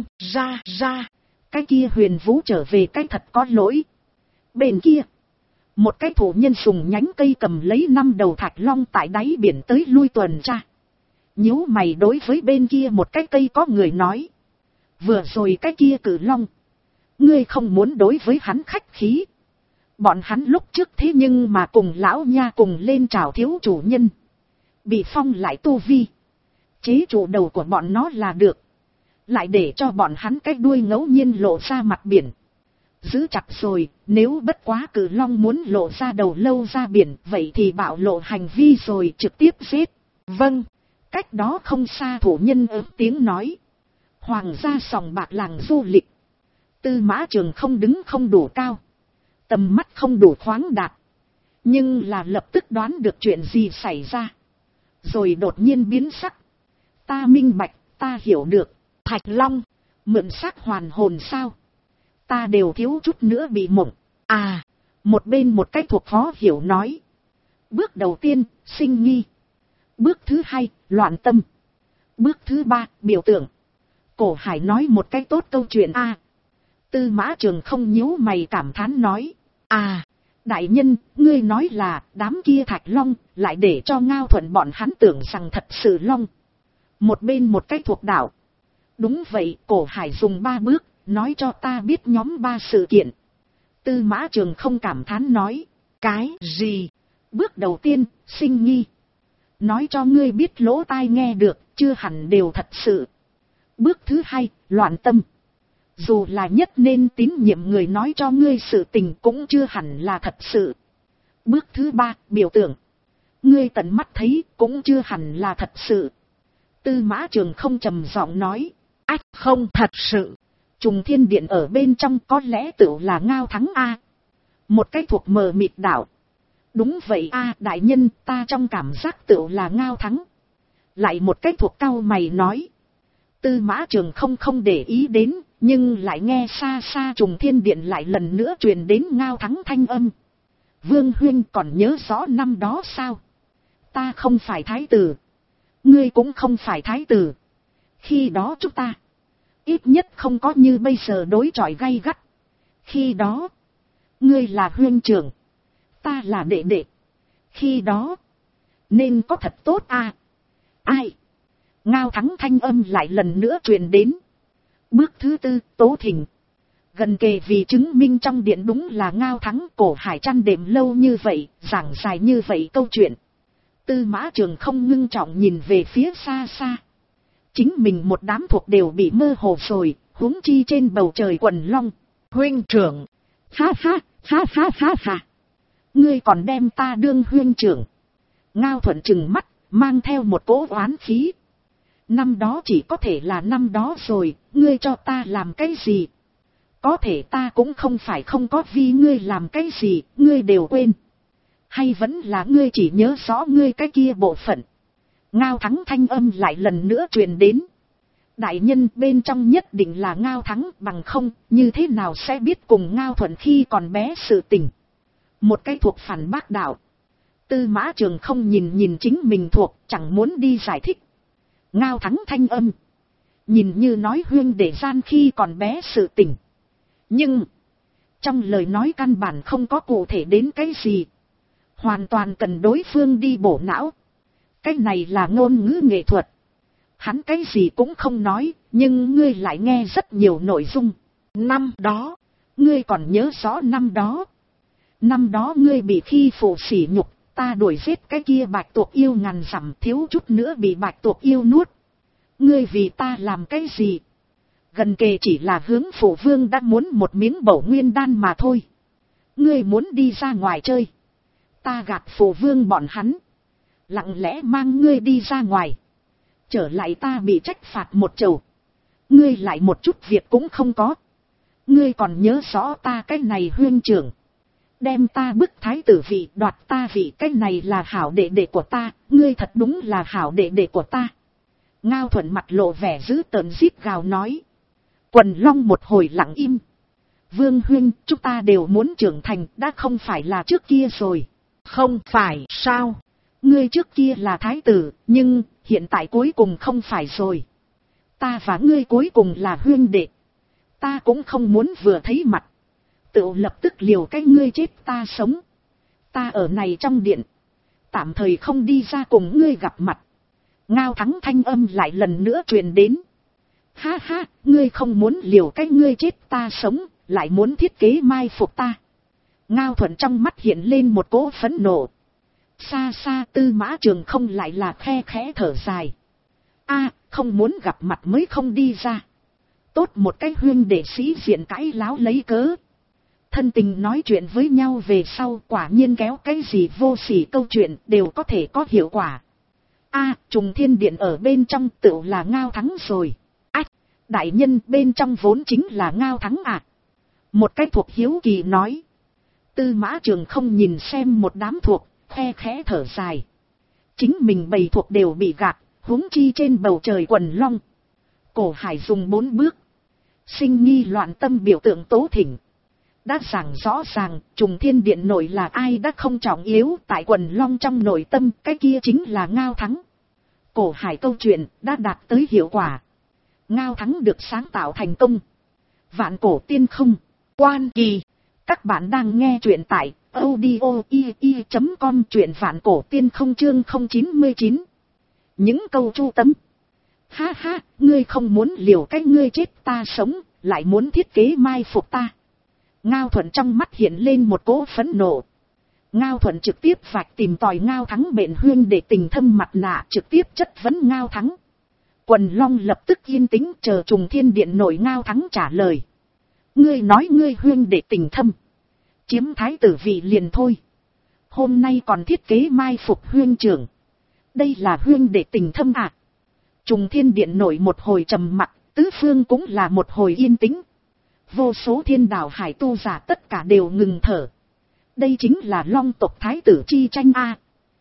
ra. Cái kia Huyền Vũ trở về cái thật có lỗi. Bên kia, một cái thủ nhân sùng nhánh cây cầm lấy 5 đầu thạch long tại đáy biển tới lui tuần tra. Nhíu mày đối với bên kia một cái cây có người nói. Vừa rồi cái kia cử long, ngươi không muốn đối với hắn khách khí. Bọn hắn lúc trước thế nhưng mà cùng lão nha cùng lên chào thiếu chủ nhân. Bị phong lại tu vi. Chế trụ đầu của bọn nó là được. Lại để cho bọn hắn cái đuôi ngẫu nhiên lộ ra mặt biển. Giữ chặt rồi, nếu bất quá cử long muốn lộ ra đầu lâu ra biển, vậy thì bạo lộ hành vi rồi trực tiếp giết. Vâng, cách đó không xa thủ nhân ớt tiếng nói. Hoàng gia sòng bạc làng du lịch. Tư Mã Trường không đứng không đủ cao, tầm mắt không đủ khoáng đạt, nhưng là lập tức đoán được chuyện gì xảy ra, rồi đột nhiên biến sắc. Ta minh bạch, ta hiểu được. Thạch long, mượn xác hoàn hồn sao? Ta đều thiếu chút nữa bị mộng. À, một bên một cái thuộc phó hiểu nói. Bước đầu tiên, sinh nghi. Bước thứ hai, loạn tâm. Bước thứ ba, biểu tượng. Cổ Hải nói một cái tốt câu chuyện a. Tư Mã Trường không nhíu mày cảm thán nói. À, đại nhân, ngươi nói là đám kia thạch long lại để cho Ngao Thuận bọn hắn tưởng rằng thật sự long. Một bên một cái thuộc đạo. Đúng vậy, Cổ Hải dùng 3 bước, nói cho ta biết nhóm 3 sự kiện. Tư Mã Trường không cảm thán nói. Cái gì? Bước đầu tiên, sinh nghi. Nói cho ngươi biết lỗ tai nghe được, chưa hẳn đều thật sự. Bước thứ hai, loạn tâm. Dù là nhất nên tín nhiệm người nói cho ngươi sự tình cũng chưa hẳn là thật sự. Bước thứ ba, biểu tượng. Ngươi tận mắt thấy cũng chưa hẳn là thật sự. Tư Mã Trường không trầm giọng nói. Ách không thật sự. Trùng Thiên Điện ở bên trong có lẽ tựu là Ngao Thắng a. Một cái thuộc mờ mịt đảo. Đúng vậy a, đại nhân, ta trong cảm giác tựu là Ngao Thắng. Lại một cái thuộc cau mày nói. Tư Mã Trường không để ý đến, nhưng lại nghe xa xa Trùng Thiên Điện lại lần nữa truyền đến Ngao Thắng thanh âm. Vương huynh còn nhớ rõ năm đó sao? Ta không phải thái tử. Ngươi cũng không phải thái tử. Khi đó chúng ta ít nhất không có như bây giờ đối chọi gay gắt. Khi đó, ngươi là huynh trưởng, ta là đệ đệ. Khi đó, nên có thật tốt à? Ai? Ngao Thắng thanh âm lại lần nữa truyền đến. Bước thứ tư, tố thỉnh. Gần kề vì chứng minh trong điện đúng là Ngao Thắng. Cổ Hải chăn đệm lâu như vậy, giảng dài như vậy câu chuyện. Tư Mã Trường không ngưng trọng nhìn về phía xa xa. Chính mình một đám thuộc đều bị mơ hồ rồi, huống chi trên bầu trời quần long. Huynh trưởng. Ha ha, ha ha ha ha. Ngươi còn đem ta đương huynh trưởng. Ngao Thuận trừng mắt, mang theo một cỗ oán khí. Năm đó chỉ có thể là năm đó rồi, ngươi cho ta làm cái gì? Có thể ta cũng không phải không có vì ngươi làm cái gì, ngươi đều quên. Hay vẫn là ngươi chỉ nhớ rõ ngươi cái kia bộ phận? Ngao Thắng thanh âm lại lần nữa truyền đến. Đại nhân bên trong nhất định là Ngao Thắng, bằng không, như thế nào sẽ biết cùng Ngao Thuận khi còn bé sự tình. Một cái thuộc phản bác đạo. Tư Mã Trường không nhìn chính mình thuộc, chẳng muốn đi giải thích. Ngao Thắng thanh âm. Nhìn như nói huyên để gian khi còn bé sự tình. Nhưng, trong lời nói căn bản không có cụ thể đến cái gì. Hoàn toàn cần đối phương đi bổ não. Cái này là ngôn ngữ nghệ thuật. Hắn cái gì cũng không nói, nhưng ngươi lại nghe rất nhiều nội dung. Năm đó, ngươi còn nhớ rõ năm đó. Năm đó ngươi bị khi phụ sỉ nhục, ta đuổi giết cái kia bạch tuộc yêu ngàn dặm, thiếu chút nữa bị bạch tuộc yêu nuốt. Ngươi vì ta làm cái gì? Gần kề chỉ là hướng phụ vương đã muốn một miếng bổ nguyên đan mà thôi. Ngươi muốn đi ra ngoài chơi. Ta gạt phụ vương bọn hắn. Lặng lẽ mang ngươi đi ra ngoài. Trở lại ta bị trách phạt một chầu. Ngươi lại một chút việc cũng không có. Ngươi còn nhớ rõ ta cái này huyên trưởng. Đem ta bức thái tử vị, đoạt ta vị, cái này là hảo đệ đệ của ta. Ngươi thật đúng là hảo đệ đệ của ta. Ngao Thuận mặt lộ vẻ dữ tợn rít gào nói. Quần Long một hồi lặng im. Vương huynh, chúng ta đều muốn trưởng thành, đã không phải là trước kia rồi. Không phải sao? Ngươi trước kia là thái tử, nhưng hiện tại cuối cùng không phải rồi. Ta và ngươi cuối cùng là huynh đệ. Ta cũng không muốn vừa thấy mặt. Tự lập tức liều cái ngươi chết ta sống. Ta ở này trong điện. Tạm thời không đi ra cùng ngươi gặp mặt. Ngao Thắng thanh âm lại lần nữa truyền đến. Ha ha, ngươi không muốn liều cái ngươi chết ta sống, lại muốn thiết kế mai phục ta. Ngao Thuận trong mắt hiện lên một cỗ phẫn nộ. Xa xa Tư Mã Trường không lại là khe khẽ thở dài. A, không muốn gặp mặt mới không đi ra. Tốt một cái huyên để sĩ diện cãi láo lấy cớ. Thân tình nói chuyện với nhau về sau quả nhiên kéo cái gì vô sỉ câu chuyện đều có thể có hiệu quả. A, Trùng Thiên Điện ở bên trong tựu là Ngao Thắng rồi. Ách, đại nhân bên trong vốn chính là Ngao Thắng à. Một cái thuộc hiếu kỳ nói. Tư Mã Trường không nhìn xem một đám thuộc, khe khẽ thở dài. Chính mình bầy thuộc đều bị gạt, huống chi trên bầu trời quần long. Cổ Hải dùng 4 bước. Sinh nghi loạn tâm biểu tượng tố thỉnh. Đã giảng rõ ràng, Trùng Thiên Điện nội là ai đã không trọng yếu, tại quần long trong nội tâm, cái kia chính là Ngao Thắng. Cổ Hải câu chuyện đã đạt tới hiệu quả. Ngao Thắng được sáng tạo thành công. Vạn cổ tiên không. Quan kỳ. Các bạn đang nghe truyện tại audio.com, truyện vạn cổ tiên không chương 099. Những câu chu tấm. Ha ha, ngươi không muốn liều cái ngươi chết ta sống, lại muốn thiết kế mai phục ta. Ngao Thuận trong mắt hiện lên một cỗ phẫn nộ. Ngao Thuận trực tiếp vạch tìm tòi Ngao Thắng bện huyên để tình thâm mặt nạ, trực tiếp chất vấn Ngao Thắng. Quần Long lập tức yên tĩnh chờ Trùng Thiên Điện nội Ngao Thắng trả lời. Ngươi nói ngươi huyên để tình thâm. Chiếm thái tử vị liền thôi. Hôm nay còn thiết kế mai phục huyên trưởng. Đây là huyên để tình thâm à. Trùng Thiên Điện nội một hồi trầm mặc, tứ phương cũng là một hồi yên tĩnh. Vô số thiên đạo hải tu giả tất cả đều ngừng thở. Đây chính là Long tộc thái tử chi tranh a.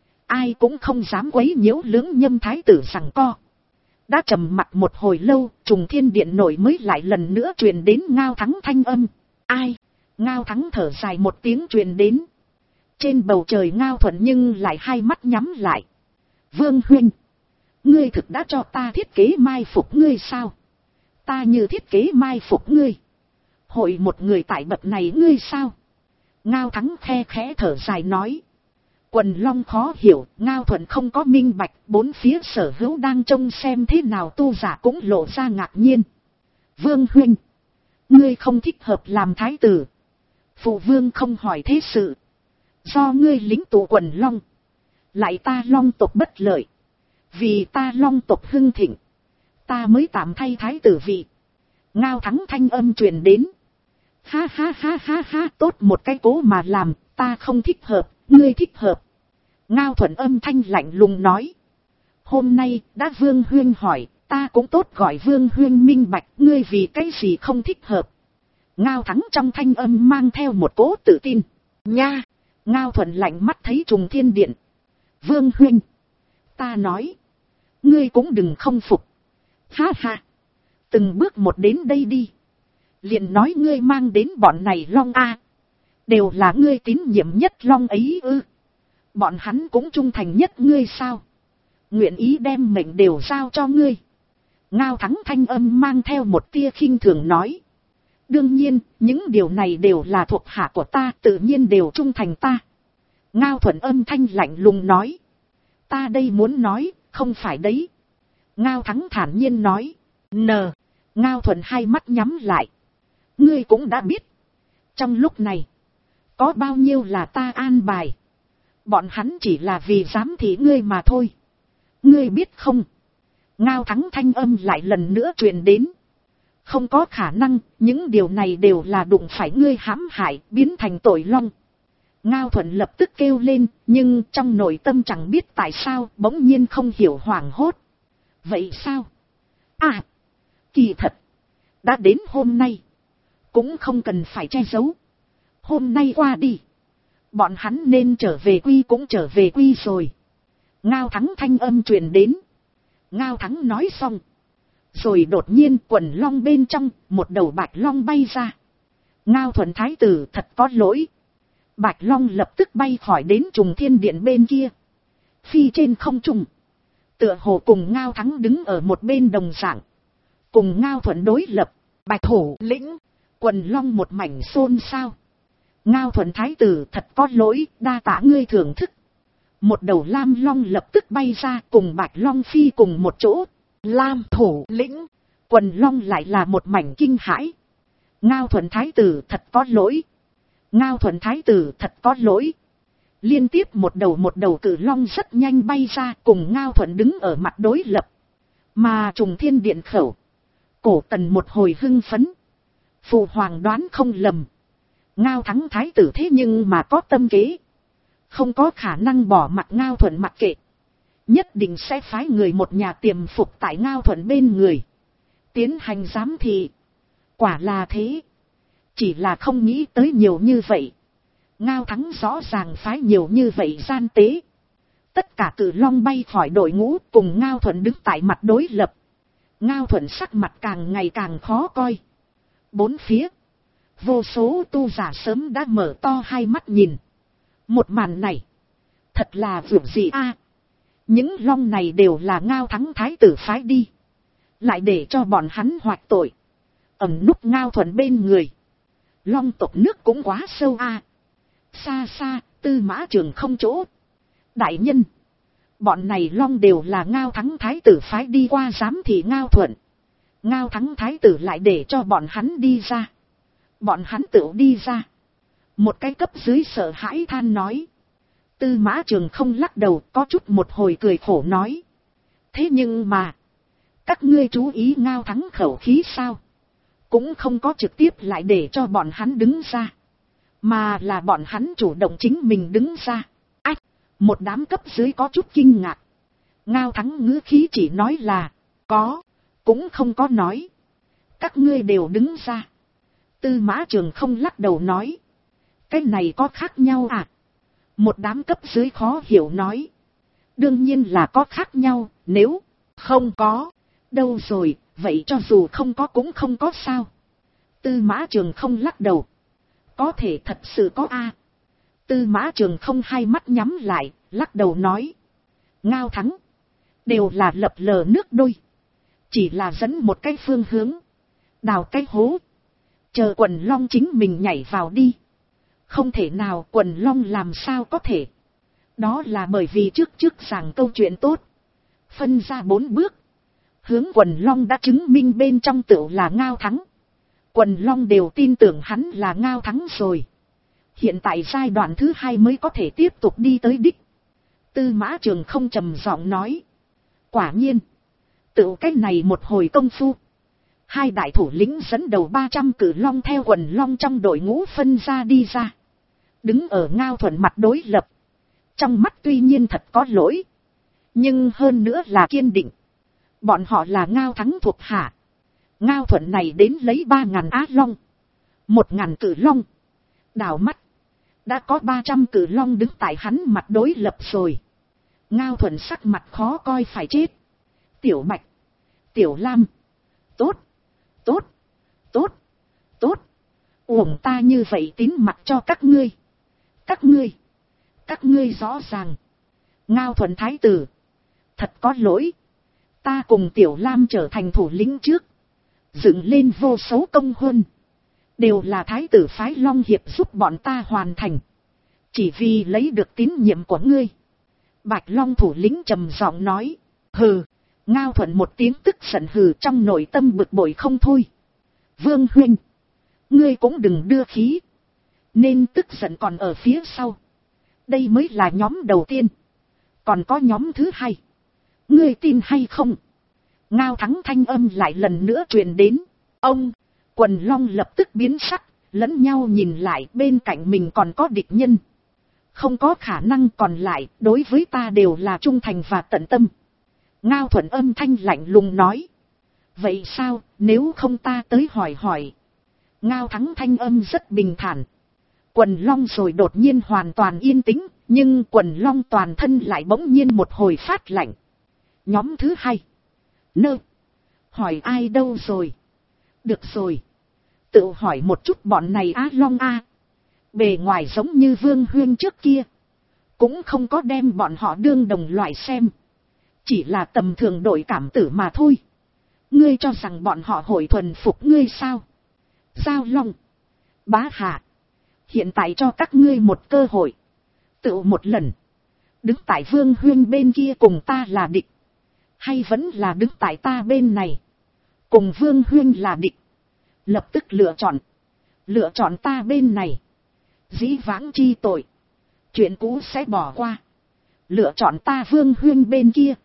Ai cũng không dám quấy nhiễu lưỡng nhâm thái tử giằng co. Đã trầm mặc một hồi lâu, Trùng Thiên Điện nội mới lại lần nữa truyền đến Ngao Thắng thanh âm. Ai? Ngao Thắng thở dài một tiếng truyền đến. Trên bầu trời Ngao Thuận nhưng lại hai mắt nhắm lại. Vương huynh, ngươi thực đã cho ta thiết kế mai phục ngươi sao? Ta như thiết kế mai phục ngươi. Hội một người tại bậc này ngươi sao? Ngao Thắng khe khẽ thở dài nói. Quần Long khó hiểu, Ngao Thuận không có minh bạch, bốn phía sở hữu đang trông xem thế nào tu giả cũng lộ ra ngạc nhiên. Vương huynh, ngươi không thích hợp làm thái tử. Phụ vương không hỏi thế sự. Do ngươi lính tụ quần Long. Lại ta Long tộc bất lợi. Vì ta Long tộc hưng thịnh. Ta mới tạm thay thái tử vị. Ngao Thắng thanh âm truyền đến. Ha ha ha ha ha, tốt một cái cố mà làm, ta không thích hợp, ngươi thích hợp. Ngao Thuận âm thanh lạnh lùng nói. Hôm nay, đã Vương huynh hỏi, ta cũng tốt gọi Vương huynh minh bạch, ngươi vì cái gì không thích hợp. Ngao Thắng trong thanh âm mang theo một cố tự tin. Nha! Ngao Thuận lạnh mắt thấy Trùng Thiên Điện. Vương huynh! Ta nói! Ngươi cũng đừng không phục. Ha ha! từng bước một đến đây đi. Liền nói ngươi mang đến bọn này long a, đều là ngươi tín nhiệm nhất long ấy ư? Bọn hắn cũng trung thành nhất ngươi sao? Nguyện ý đem mệnh đều giao cho ngươi. Ngao Thắng thanh âm mang theo một tia khinh thường nói. Đương nhiên, những điều này đều là thuộc hạ của ta, tự nhiên đều trung thành ta. Ngao Thuận âm thanh lạnh lùng nói. Ta đây muốn nói, không phải đấy. Ngao Thắng thản nhiên nói. Ngao Thuận hai mắt nhắm lại. Ngươi cũng đã biết. Trong lúc này, có bao nhiêu là ta an bài. Bọn hắn chỉ là vì giám thị ngươi mà thôi. Ngươi biết không? Ngao Thắng thanh âm lại lần nữa truyền đến. Không có khả năng, những điều này đều là đụng phải ngươi hãm hại, biến thành tội long. Ngao Thuận lập tức kêu lên, nhưng trong nội tâm chẳng biết tại sao, bỗng nhiên không hiểu hoảng hốt. Vậy sao? À, kỳ thật, đã đến hôm nay, cũng không cần phải che giấu. Hôm nay qua đi, bọn hắn nên trở về quy cũng trở về quy rồi. Ngao Thắng thanh âm truyền đến. Ngao Thắng nói xong. Rồi đột nhiên quần long bên trong, một đầu bạch long bay ra. Ngao Thuận thái tử thật có lỗi. Bạch long lập tức bay khỏi đến Trùng Thiên Điện bên kia. Phi trên không trung. Tựa hồ cùng Ngao Thắng đứng ở một bên đồng dạng. Cùng Ngao Thuận đối lập. Bạch thủ lĩnh. Quần long một mảnh xôn xao. Ngao Thuận thái tử thật có lỗi, đa tạ ngươi thưởng thức. Một đầu lam long lập tức bay ra cùng bạch long phi cùng một chỗ. Lam thủ lĩnh. Quần long lại là một mảnh kinh hãi. Ngao Thuận thái tử thật có lỗi. Ngao Thuận thái tử thật có lỗi. Liên tiếp một đầu cử long rất nhanh bay ra cùng Ngao Thuận đứng ở mặt đối lập. Mà Trùng Thiên Điện khẩu. Cổ Tần một hồi hưng phấn. Phụ hoàng đoán không lầm. Ngao Thắng thái tử thế nhưng mà có tâm kế. Không có khả năng bỏ mặt Ngao Thuận mặc kệ. Nhất định sẽ phái người một nhà tiềm phục tại Ngao Thuận bên người. Tiến hành giám thị. Quả là thế. Chỉ là không nghĩ tới nhiều như vậy. Ngao Thắng rõ ràng phái nhiều như vậy gian tế. Tất cả cử long bay khỏi đội ngũ cùng Ngao Thuận đứng tại mặt đối lập. Ngao Thuận sắc mặt càng ngày càng khó coi. Bốn phía. Vô số tu giả sớm đã mở to hai mắt nhìn. Một màn này. Thật là vượt gì a? Những long này đều là Ngao Thắng thái tử phái đi. Lại để cho bọn hắn hoạch tội. Ẩn núp Ngao Thuận bên người. Long tộc nước cũng quá sâu a. Xa xa, Tư Mã Trường không chỗ. Đại nhân. Bọn này long đều là Ngao Thắng thái tử phái đi qua giám thị Ngao Thuận. Ngao Thắng thái tử lại để cho bọn hắn đi ra. Bọn hắn tự đi ra. Một cái cấp dưới sợ hãi than nói. Tư Mã Trường không lắc đầu có chút một hồi cười khổ nói. Thế nhưng mà. Các ngươi chú ý Ngao Thắng khẩu khí sao? Cũng không có trực tiếp lại để cho bọn hắn đứng ra. Mà là bọn hắn chủ động chính mình đứng ra. Ách! Một đám cấp dưới có chút kinh ngạc. Ngao Thắng ngữ khí chỉ nói là. Có. Cũng không có nói. Các ngươi đều đứng ra. Tư Mã Trường không lắc đầu nói. Cái này có khác nhau à? Một đám cấp dưới khó hiểu nói. Đương nhiên là có khác nhau, nếu không có. Đâu rồi, vậy cho dù không có cũng không có sao. Tư Mã Trường không lắc đầu. Có thể thật sự có a. Tư Mã Trường không hai mắt nhắm lại, lắc đầu nói. Ngao Thắng. Đều là lập lờ nước đôi. Chỉ là dẫn một cái phương hướng. Đào cái hố. Chờ quần long chính mình nhảy vào đi. Không thể nào quần long làm sao có thể. Đó là bởi vì trước giảng câu chuyện tốt. Phân ra 4 bước. Hướng quần long đã chứng minh bên trong tựu là Ngao Thắng. Quần long đều tin tưởng hắn là Ngao Thắng rồi. Hiện tại giai đoạn thứ 2 mới có thể tiếp tục đi tới đích. Tư Mã Trường không trầm giọng nói. Quả nhiên. Tựu cái này một hồi công phu. 2 đại thủ lĩnh dẫn đầu 300 cử long theo quần long trong đội ngũ phân ra đi ra. Đứng ở Ngao Thuận mặt đối lập. Trong mắt tuy nhiên thật có lỗi. Nhưng hơn nữa là kiên định. Bọn họ là Ngao Thắng thuộc hạ. Ngao Thuận này đến lấy 3.000 á long. 1.000 cử long. Đảo mắt. Đã có 300 cử long đứng tại hắn mặt đối lập rồi. Ngao Thuận sắc mặt khó coi phải chết. Tiểu Bạch. Tiểu Lam. Tốt. ta như vậy tín mặt cho các ngươi. Các ngươi rõ ràng. Ngao Thuận thái tử, thật có lỗi. Ta cùng Tiểu Lam trở thành thủ lĩnh trước, dựng lên vô số công huân, đều là thái tử phái Long Hiệp giúp bọn ta hoàn thành, chỉ vì lấy được tín nhiệm của ngươi. Bạch Long thủ lĩnh trầm giọng nói. Hừ. Ngao Thuận một tiếng tức giận hừ, trong nội tâm bực bội không thôi. Vương huynh, ngươi cũng đừng đưa khí, nên tức giận còn ở phía sau. Đây mới là nhóm đầu tiên, còn có nhóm thứ hai. Ngươi tin hay không? Ngao Thắng thanh âm lại lần nữa truyền đến. Ông, quần long lập tức biến sắc, lẫn nhau nhìn lại, bên cạnh mình còn có địch nhân. Không có khả năng, còn lại đối với ta đều là trung thành và tận tâm. Ngao Thuận âm thanh lạnh lùng nói. Vậy sao, nếu không ta tới hỏi. Ngao Thắng thanh âm rất bình thản. Quần long rồi đột nhiên hoàn toàn yên tĩnh, nhưng quần long toàn thân lại bỗng nhiên một hồi phát lạnh. Nhóm thứ hai. Hỏi ai đâu rồi? Được rồi, tự hỏi một chút bọn này Á Long a. Bề ngoài giống như Vương huynh trước kia, cũng không có đem bọn họ đương đồng loại xem, chỉ là tầm thường đội cảm tử mà thôi. Ngươi cho rằng bọn họ hội thuần phục ngươi sao? Giao Long, Bá Hạ, hiện tại cho các ngươi một cơ hội, tự một lần, đứng tại Vương huynh bên kia cùng ta là địch, hay vẫn là đứng tại ta bên này, cùng Vương huynh là địch. Lập tức lựa chọn ta bên này. Dĩ vãng chi tội, chuyện cũ sẽ bỏ qua. Lựa chọn ta Vương huynh bên kia.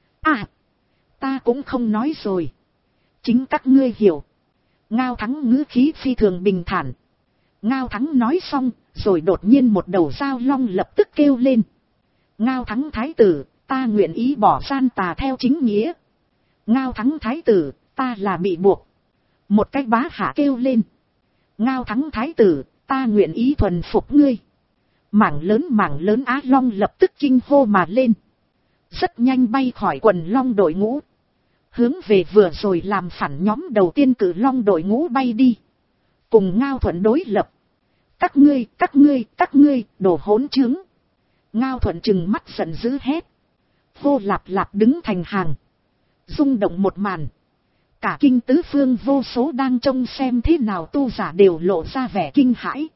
Ta cũng không nói rồi, chính các ngươi hiểu. Ngao Thắng ngữ khí phi thường bình thản. Ngao Thắng nói xong, rồi đột nhiên một đầu Giao Long lập tức kêu lên. Ngao Thắng thái tử, ta nguyện ý bỏ gian tà theo chính nghĩa. Ngao Thắng thái tử, ta là bị buộc. Một cái Bá Hạ kêu lên. Ngao Thắng thái tử, ta nguyện ý thuần phục ngươi. Mảng lớn Á Long lập tức kinh hô mà lên. Rất nhanh bay khỏi quần long đội ngũ, hướng về vừa rồi làm phản nhóm đầu tiên Cử Long đội ngũ bay đi, cùng Ngao Thuận đối lập. Các ngươi, đồ hỗn trướng. Ngao Thuận trừng mắt giận dữ hét. Vô lạp lạp đứng thành hàng, rung động một màn. Cả kinh tứ phương vô số đang trông xem thế nào tu giả đều lộ ra vẻ kinh hãi.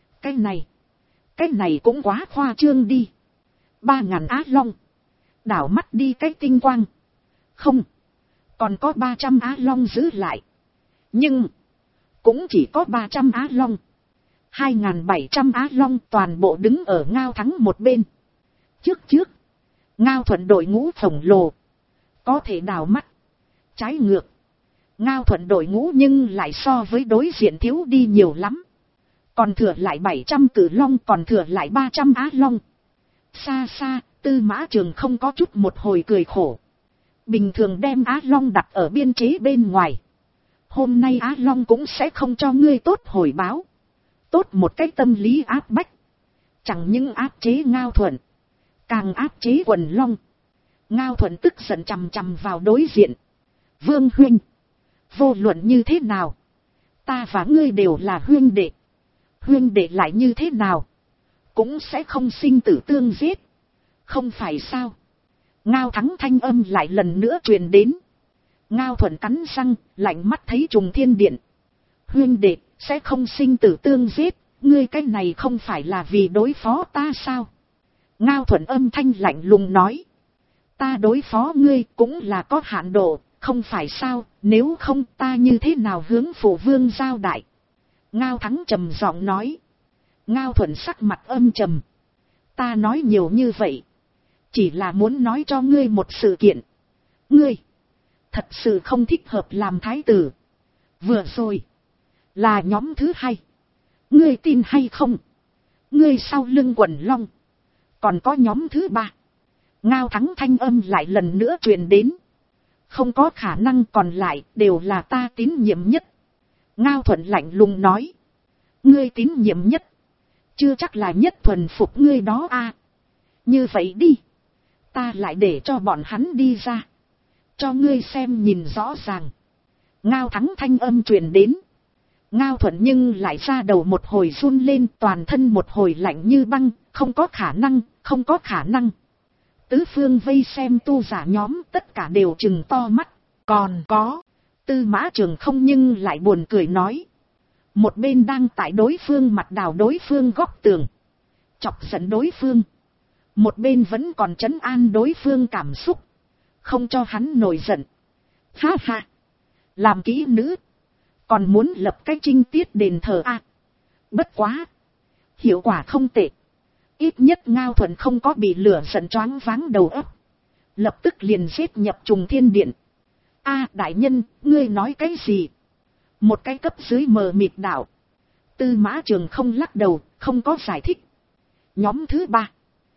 Cái này cũng quá khoa trương đi. 3.000 Á Long, đảo mắt đi cái tinh quang. Không, còn có 300 Á Long giữ lại. Nhưng, cũng chỉ có 300 Á Long. 2.700 Á Long toàn bộ đứng ở Ngao Thắng một bên. Trước, Ngao Thuận đội ngũ khổng lồ, có thể đào mắt. Trái ngược, Ngao Thuận đội ngũ nhưng lại so với đối diện thiếu đi nhiều lắm. Còn thừa lại 700 Cử Long, còn thừa lại 300 Á Long. Xa, Tư Mã Trường không có chút một hồi cười khổ. Bình thường đem Á Long đặt ở biên chế bên ngoài, hôm nay Á Long cũng sẽ không cho ngươi tốt hồi báo. Tốt một cái tâm lý áp bách. Chẳng những áp chế Ngao Thuận, càng áp chế quần long. Ngao Thuận tức giận chằm chằm vào đối diện. Vương huynh, vô luận như thế nào, ta và ngươi đều là huynh đệ. Huynh đệ lại như thế nào, cũng sẽ không sinh tử tương giết, không phải sao? Ngao Thắng thanh âm lại lần nữa truyền đến. Ngao Thuận cắn răng, lạnh mắt thấy Trùng Thiên Điện. Huynh đệ sẽ không sinh tử tương giết, ngươi cái này không phải là vì đối phó ta sao? Ngao Thuận âm thanh lạnh lùng nói. Ta đối phó ngươi cũng là có hạn độ, không phải sao? Nếu không ta như thế nào hướng phụ vương giao đại? Ngao Thắng trầm giọng nói. Ngao Thuận sắc mặt âm trầm. Ta nói nhiều như vậy, chỉ là muốn nói cho ngươi một sự kiện. Ngươi thật sự không thích hợp làm thái tử. Vừa rồi là nhóm thứ hai, ngươi tin hay không? Ngươi sau lưng quần long, còn có nhóm thứ ba. Ngao Thắng thanh âm lại lần nữa truyền đến. Không có khả năng, còn lại đều là ta tín nhiệm nhất. Ngao Thuận lạnh lùng nói. Ngươi tín nhiệm nhất, chưa chắc là nhất thuần phục ngươi đó a. Như vậy đi, ta lại để cho bọn hắn đi ra, cho ngươi xem nhìn rõ ràng. Ngao Thắng thanh âm truyền đến. Ngao Thuận nhưng lại ra đầu một hồi run lên, toàn thân một hồi lạnh như băng, không có khả năng, không có khả năng. Tứ phương vây xem tu giả nhóm tất cả đều trừng to mắt, còn có Tư Mã Trường không nhưng lại buồn cười nói. Một bên đang tại đối phương mặt đào đối phương góc tường, chọc giận đối phương. Một bên vẫn còn trấn an đối phương cảm xúc, không cho hắn nổi giận. Ha ha, làm kỹ nữ, còn muốn lập cái trinh tiết đền thờ à. Bất quá, hiệu quả không tệ. Ít nhất Ngao Thuận không có bị lửa giận choáng váng đầu óc, lập tức liền giết nhập Trùng Thiên Điện. A đại nhân, ngươi nói cái gì? Một cái cấp dưới mờ mịt đạo. Tư Mã Trường không lắc đầu, không có giải thích. Nhóm thứ 3.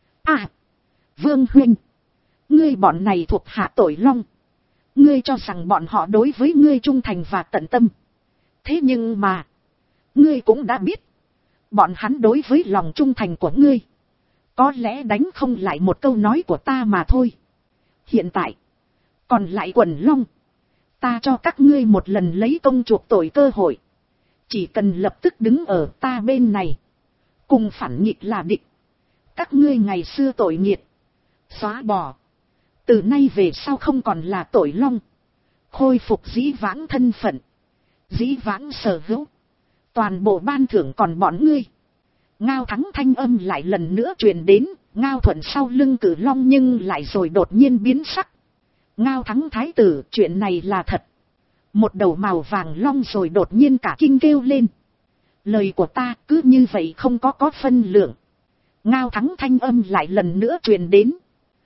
Vương huynh, ngươi bọn này thuộc hạ tội long. Ngươi cho rằng bọn họ đối với ngươi trung thành và tận tâm. Thế nhưng mà, ngươi cũng đã biết, bọn hắn đối với lòng trung thành của ngươi, có lẽ đánh không lại một câu nói của ta mà thôi. Hiện tại, còn lại quần long, ta cho các ngươi một lần lấy công chuộc tội cơ hội. Chỉ cần lập tức đứng ở ta bên này, cùng phản nghịch là địch. Các ngươi ngày xưa tội nghiệt, xóa bỏ. Từ nay về sau không còn là tội long. Khôi phục dĩ vãng thân phận, dĩ vãng sở hữu. Toàn bộ ban thưởng còn bọn ngươi. Ngao Thắng thanh âm lại lần nữa truyền đến. Ngao Thuận sau lưng Cử Long nhưng lại rồi đột nhiên biến sắc. Ngao Thắng thái tử, chuyện này là thật. Một đầu màu vàng long rồi đột nhiên cả kinh kêu lên. Lời của ta cứ như vậy không có phân lượng. Ngao Thắng thanh âm lại lần nữa truyền đến.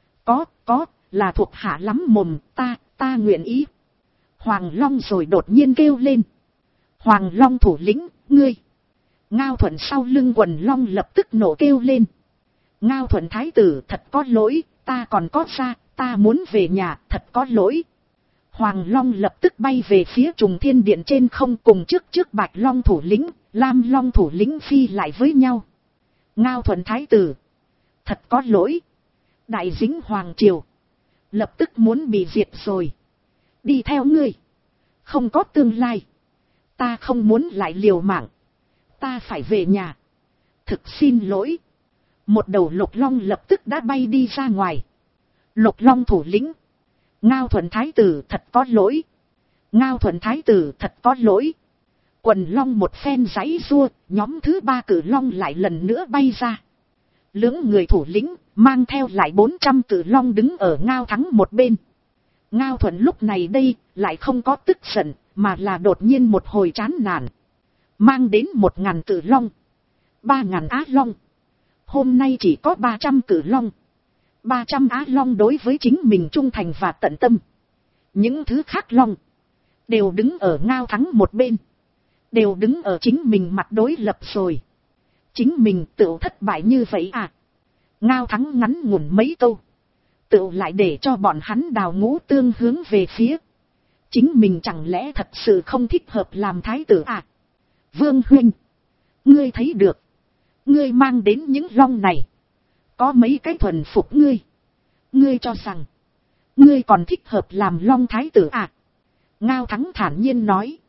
Có, là thuộc hạ lắm mồm, ta nguyện ý. Hoàng Long rồi đột nhiên kêu lên. Hoàng Long thủ lĩnh, ngươi. Ngao Thuận sau lưng quần long lập tức nổ kêu lên. Ngao Thuận thái tử, thật có lỗi, ta còn có ra, ta muốn về nhà, thật có lỗi. Hoàng Long lập tức bay về phía Trùng Thiên Điện trên không, cùng trước Bạch Long thủ lĩnh, Lam Long thủ lĩnh phi lại với nhau. Ngao Thuận thái tử, thật có lỗi. Đại dính hoàng triều, lập tức muốn bị diệt rồi. Đi theo ngươi, không có tương lai. Ta không muốn lại liều mạng, ta phải về nhà. Thực xin lỗi. Một đầu Lục Long lập tức đã bay đi ra ngoài. Lục Long thủ lĩnh, Ngao Thuận thái tử thật có lỗi. Ngao Thuận thái tử thật có lỗi. Quần long một phen giãy giụa, nhóm thứ 3 Cử Long lại lần nữa bay ra. Lưỡng người thủ lĩnh mang theo lại 400 Cử Long đứng ở Ngao Thắng một bên. Ngao Thuận lúc này đây lại không có tức giận, mà là đột nhiên một hồi chán nản. Mang đến 1000 Cử Long, 3000 Á Long. Hôm nay chỉ có 300 Cử Long, 300 Á Long đối với chính mình trung thành và tận tâm. Những thứ khác Long đều đứng ở Ngao Thắng một bên, đều đứng ở chính mình mặt đối lập rồi. Chính mình tự thất bại như vậy à? Ngao Thắng ngắn ngủn mấy câu, tự lại để cho bọn hắn đào ngũ tương hướng về phía. Chính mình chẳng lẽ thật sự không thích hợp làm thái tử à? Vương huynh, ngươi thấy được, ngươi mang đến những long này, có mấy cái thuần phục ngươi. Ngươi cho rằng, ngươi còn thích hợp làm long thái tử à? Ngao Thắng thản nhiên nói.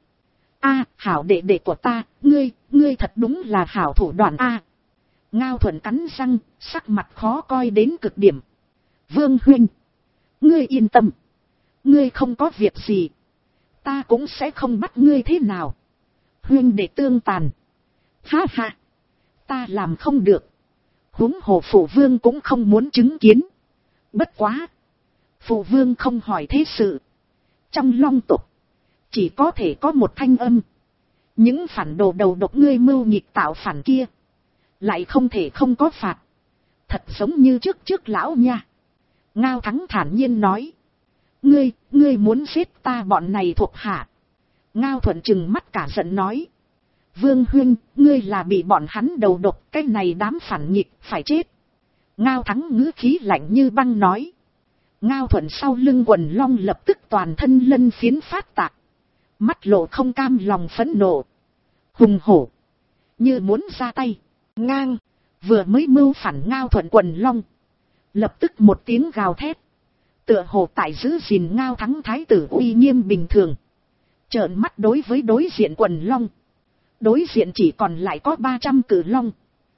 Hảo đệ đệ của ta, ngươi thật đúng là hảo thủ đoạn a. Ngao Thuận cắn răng, sắc mặt khó coi đến cực điểm. Vương huynh, ngươi yên tâm, ngươi không có việc gì, ta cũng sẽ không bắt ngươi thế nào. Huynh đệ tương tàn. Ha ha, ta làm không được. Huống hồ phụ vương cũng không muốn chứng kiến. Bất quá, phụ vương không hỏi thế sự. Trong long tộc, chỉ có thể có một thanh âm. Những phản đồ đầu độc ngươi mưu nghịch tạo phản kia, lại không thể không có phạt. Thật giống như trước lão nha. Ngao Thắng thản nhiên nói. Ngươi muốn giết ta bọn này thuộc hạ. Ngao Thuận chừng mắt cả giận nói. Vương huynh, ngươi là bị bọn hắn đầu độc, cái này đám phản nghịch phải chết. Ngao Thắng ngữ khí lạnh như băng nói. Ngao Thuận sau lưng quần long lập tức toàn thân lân phiến phát tạc. Mắt lộ không cam lòng phẫn nộ, hùng hổ, như muốn ra tay. Ngang, vừa mới mưu phản Ngao Thuận quần long, lập tức một tiếng gào thét, tựa hồ tại giữ gìn Ngao Thắng thái tử uy nghiêm bình thường, trợn mắt đối với đối diện quần long, Đối diện chỉ còn lại có 300 cử long,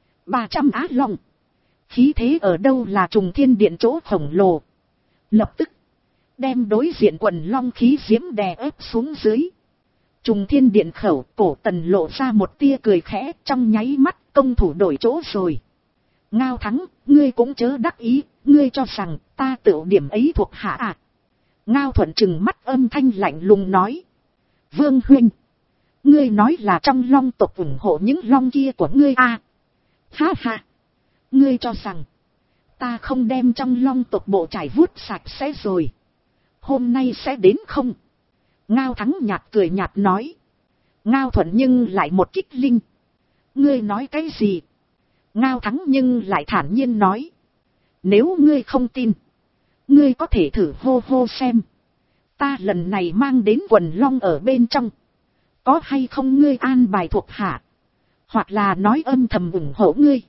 300 á long. Khí thế ở đâu là Trùng Thiên Điện chỗ khổng lồ. Lập tức, đem đối diện quần long khí diễm đè ép xuống dưới. Trùng Thiên Điện khẩu, Cổ Tần lộ ra một tia cười khẽ, trong nháy mắt công thủ đổi chỗ rồi. Ngao Thắng, ngươi cũng chớ đắc ý, ngươi cho rằng ta tự điểm ấy thuộc hạ à? Ngao Thuận trừng mắt âm thanh lạnh lùng nói. Vương huynh, ngươi nói là trong long tộc ủng hộ những long kia của ngươi à? Ha ha, ngươi cho rằng ta không đem trong long tộc bộ trải vuốt sạch sẽ rồi, hôm nay sẽ đến không? Ngao Thắng nhạt cười nhạt nói. Ngao Thuận nhưng lại một kích linh. Ngươi nói cái gì? Ngao Thắng nhưng lại thản nhiên nói. Nếu ngươi không tin, ngươi có thể thử hô hô xem. Ta lần này mang đến quần long ở bên trong, có hay không ngươi an bài thuộc hạ, hoặc là nói âm thầm ủng hộ ngươi.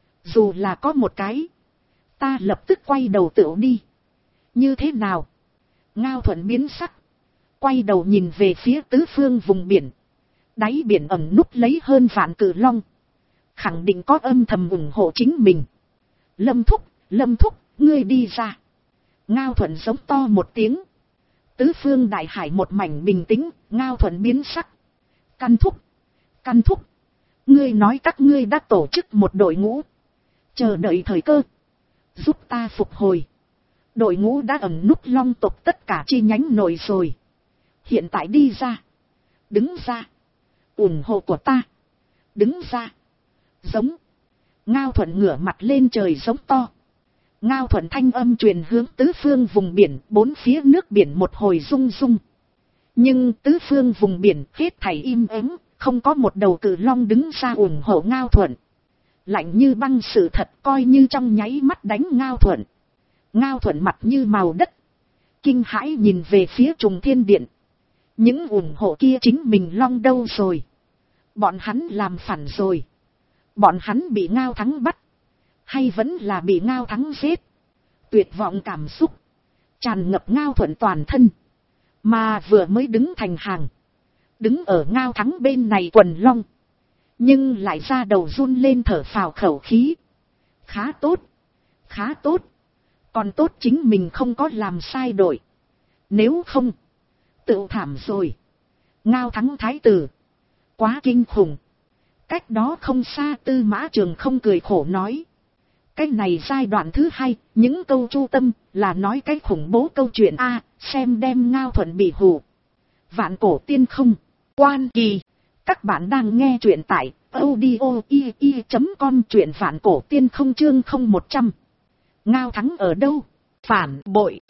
Dù là có một cái, ta lập tức quay đầu tựu đi. Như thế nào? Ngao Thuận biến sắc, quay đầu nhìn về phía tứ phương vùng biển. Đáy biển ẩn núp lấy hơn vạn cử long, khẳng định có âm thầm ủng hộ chính mình. Lâm Thúc, ngươi đi ra. Ngao Thuận giống to một tiếng. Tứ phương đại hải một mảnh bình tĩnh. Ngao Thuận biến sắc. Căn thúc, ngươi nói các ngươi đã tổ chức một đội ngũ, chờ đợi thời cơ, giúp ta phục hồi. Đội ngũ đã ẩn núp long tộc tất cả chi nhánh nổi rồi. Hiện tại đi ra, đứng ra, ủng hộ của ta, đứng ra. Giống. Ngao Thuận ngửa mặt lên trời giống to. Ngao Thuận thanh âm truyền hướng tứ phương vùng biển, bốn phía nước biển một hồi rung rung. Nhưng tứ phương vùng biển hết thảy im ắng, không có một đầu cử long đứng ra ủng hộ Ngao Thuận. Lạnh như băng sự thật coi như trong nháy mắt đánh Ngao Thuận. Ngao Thuận mặt như màu đất, kinh hãi nhìn về phía Trùng Thiên Điện. Những ủng hộ kia chính mình long đâu rồi? Bọn hắn làm phản rồi. Bọn hắn bị Ngao Thắng bắt, hay vẫn là bị Ngao Thắng giết? Tuyệt vọng cảm xúc tràn ngập Ngao Thuận toàn thân. Mà vừa mới đứng thành hàng, đứng ở Ngao Thắng bên này quần long, nhưng lại ra đầu run lên thở phào khẩu khí. Khá tốt, còn tốt chính mình không có làm sai đội. Nếu không, tự thảm rồi. Ngao Thắng thái tử, quá kinh khủng. Cách đó không xa Tư Mã Trường không cười khổ nói. Cái này giai đoạn thứ hai, những câu chu tâm, là nói cái khủng bố câu chuyện A, xem đem Ngao Thuận bị hù. Vạn Cổ Tiên Không, Quan Kỳ. Các bạn đang nghe truyện tại audio.com, truyện Vạn Cổ Tiên Không chương 0100. Ngao Thắng ở đâu? Phản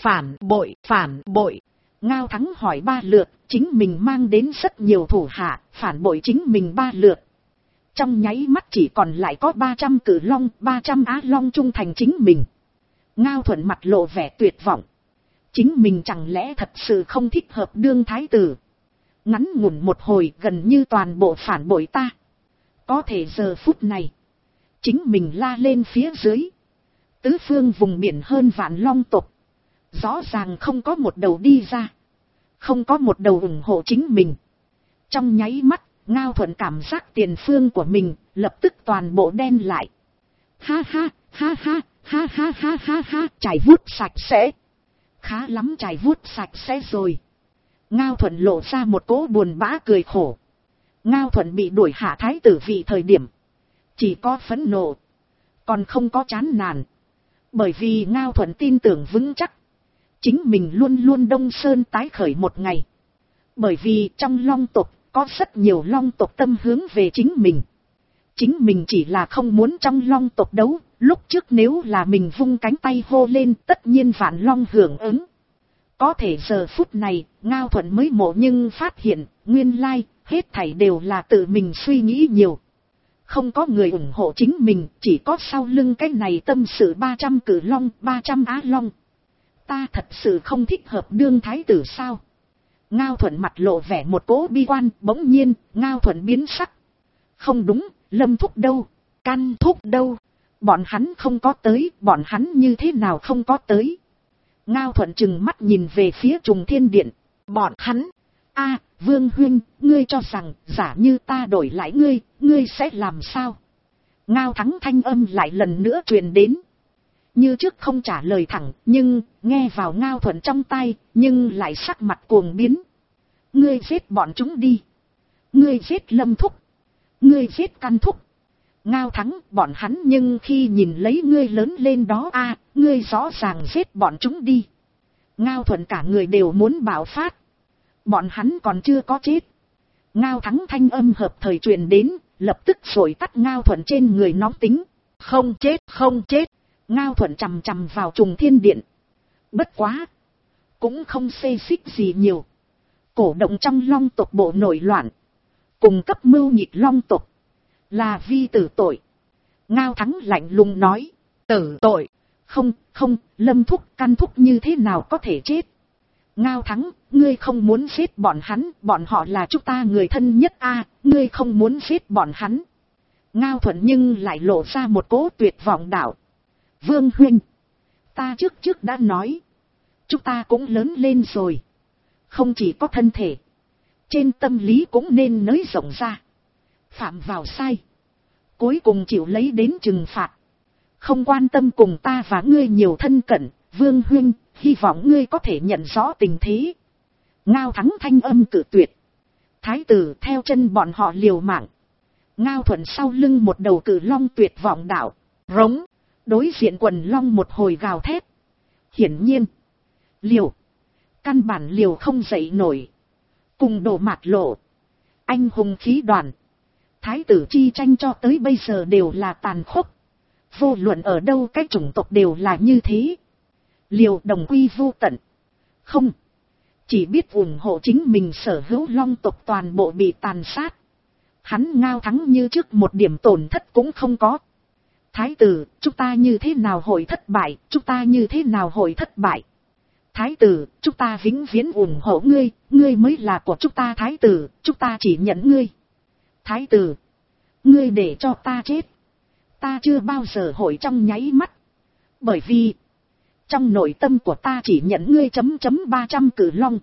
bội. Ngao Thắng hỏi 3 lượt, chính mình mang đến rất nhiều thủ hạ, phản bội chính mình 3 lượt. Trong nháy mắt chỉ còn lại có 300 cử long, 300 á long trung thành chính mình. Ngao Thuận mặt lộ vẻ tuyệt vọng. Chính mình chẳng lẽ thật sự không thích hợp đương thái tử? Ngắn ngủn một hồi gần như toàn bộ phản bội ta. Có thể giờ phút này, chính mình la lên phía dưới. Tứ phương vùng biển hơn vạn long tộc, rõ ràng không có một đầu đi ra, không có một đầu ủng hộ chính mình. Trong nháy mắt, Ngao Thuận cảm giác tiền phương của mình lập tức toàn bộ đen lại. Ha ha, chải vuốt sạch sẽ. Khá lắm, chải vuốt sạch sẽ rồi. Ngao Thuận lộ ra một cỗ buồn bã cười khổ. Ngao Thuận bị đuổi hạ thái tử vị thời điểm, chỉ có phẫn nộ, còn không có chán nản. Bởi vì Ngao Thuận tin tưởng vững chắc, chính mình luôn luôn Đông Sơn tái khởi một ngày. Bởi vì trong long tộc, có rất nhiều long tộc tâm hướng về chính mình. Chính mình chỉ là không muốn trong long tộc đấu, lúc trước nếu là mình vung cánh tay hô lên tất nhiên vạn long hưởng ứng. Có thể giờ phút này, Ngao Thuận mới mộ nhưng phát hiện, nguyên lai, hết thảy đều là tự mình suy nghĩ nhiều. Không có người ủng hộ chính mình, chỉ có sau lưng cái này tâm sự 300 cử long, 300 á long. Ta thật sự không thích hợp đương thái tử sao? Ngao Thuận mặt lộ vẻ một cỗ bi quan, bỗng nhiên, Ngao Thuận biến sắc. Không đúng, Lâm Thúc đâu? Căn Thúc đâu? Bọn hắn không có tới, bọn hắn như thế nào không có tới? Ngao Thuận trừng mắt nhìn về phía Trùng Thiên Điện. Bọn hắn? Vương huynh, ngươi cho rằng, giả như ta đổi lại ngươi sẽ làm sao? Ngao Thắng thanh âm lại lần nữa truyền đến. Như trước không trả lời thẳng, nhưng, nghe vào Ngao Thuận trong tai, nhưng lại sắc mặt cuồng biến. Ngươi giết bọn chúng đi. Ngươi giết Lâm Thúc. Ngươi giết Căn Thúc. Ngao Thắng, bọn hắn nhưng khi nhìn lấy ngươi lớn lên đó ngươi rõ ràng giết bọn chúng đi. Ngao Thuận cả người đều muốn bạo phát. Bọn hắn còn chưa có chết. Ngao Thắng thanh âm hợp thời truyền đến, lập tức rồi tắt Ngao Thuận trên người nóng tính. Không chết, không chết. Ngao Thuận chằm chằm vào Trùng Thiên Điện. Bất quá. Cũng không xê xích gì nhiều. Cổ động trong Long tộc bộ nổi loạn. Cùng cấp mưu nhịp Long tộc. Là vi tử tội. Ngao Thắng lạnh lùng nói. Tử tội. Không, Lâm Thúc, Căn Thúc như thế nào có thể chết. Ngao Thắng, ngươi không muốn giết bọn hắn, bọn họ là chúng ta người thân nhất ngươi không muốn giết bọn hắn. Ngao Thuận nhưng lại lộ ra một cỗ tuyệt vọng đạo. Vương huynh, ta trước đã nói. Chúng ta cũng lớn lên rồi. Không chỉ có thân thể. Trên tâm lý cũng nên nới rộng ra. Phạm vào sai. Cuối cùng chịu lấy đến trừng phạt. Không quan tâm cùng ta và ngươi nhiều thân cận. Vương huynh, hy vọng ngươi có thể nhận rõ tình thế. Ngao Thắng thanh âm cự tuyệt. Thái tử theo chân bọn họ liều mạng. Ngao Thuận sau lưng một đầu cự long tuyệt vọng đạo. Rống. Đối diện quần long một hồi gào thét. Hiển nhiên. Liều. Căn bản liều không dậy nổi. Cùng đổ mạt lộ. Anh hùng khí đoàn. Thái tử chi tranh cho tới bây giờ đều là tàn khốc. Vô luận ở đâu cái chủng tộc đều là như thế. Liều đồng quy vô tận. Không. Chỉ biết ủng hộ chính mình sở hữu Long tộc toàn bộ bị tàn sát. Hắn Ngao Thắng như trước một điểm tổn thất cũng không có. Thái tử, chúng ta như thế nào hội thất bại, chúng ta như thế nào hội thất bại. Thái tử, chúng ta vĩnh viễn ủng hộ ngươi, ngươi mới là của chúng ta thái tử, chúng ta chỉ nhận ngươi. Thái tử, ngươi để cho ta chết. Ta chưa bao giờ hội trong nháy mắt. Bởi vì, trong nội tâm của ta chỉ nhận ngươi 300 cử long.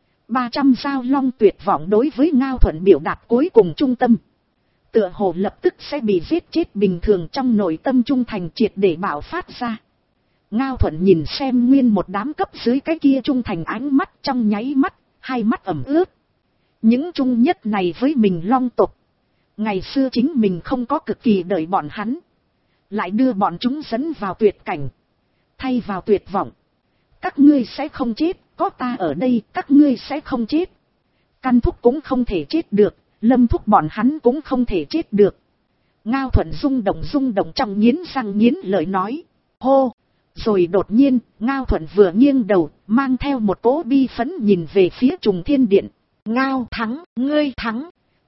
300 giao long tuyệt vọng đối với Ngao Thuận biểu đạt cuối cùng trung tâm. Tựa hồ lập tức sẽ bị giết chết bình thường trong nội tâm trung thành triệt để bạo phát ra. Ngao Thuận nhìn xem nguyên một đám cấp dưới cái kia trung thành ánh mắt trong nháy mắt, hai mắt ẩm ướt. Những trung nhất này với mình Long tộc. Ngày xưa chính mình không có cực kỳ đợi bọn hắn. Lại đưa bọn chúng dẫn vào tuyệt cảnh. Thay vào tuyệt vọng. Các ngươi sẽ không chết, có ta ở đây các ngươi sẽ không chết. Căn Thúc cũng không thể chết được, Lâm Thúc bọn hắn cũng không thể chết được. Ngao Thuận rung động trong nghiến răng nghiến lợi nói. Hô! Rồi đột nhiên, Ngao Thuận vừa nghiêng đầu, mang theo một cỗ bi phẫn nhìn về phía Trùng Thiên Điện. Ngao Thắng, ngươi thắng.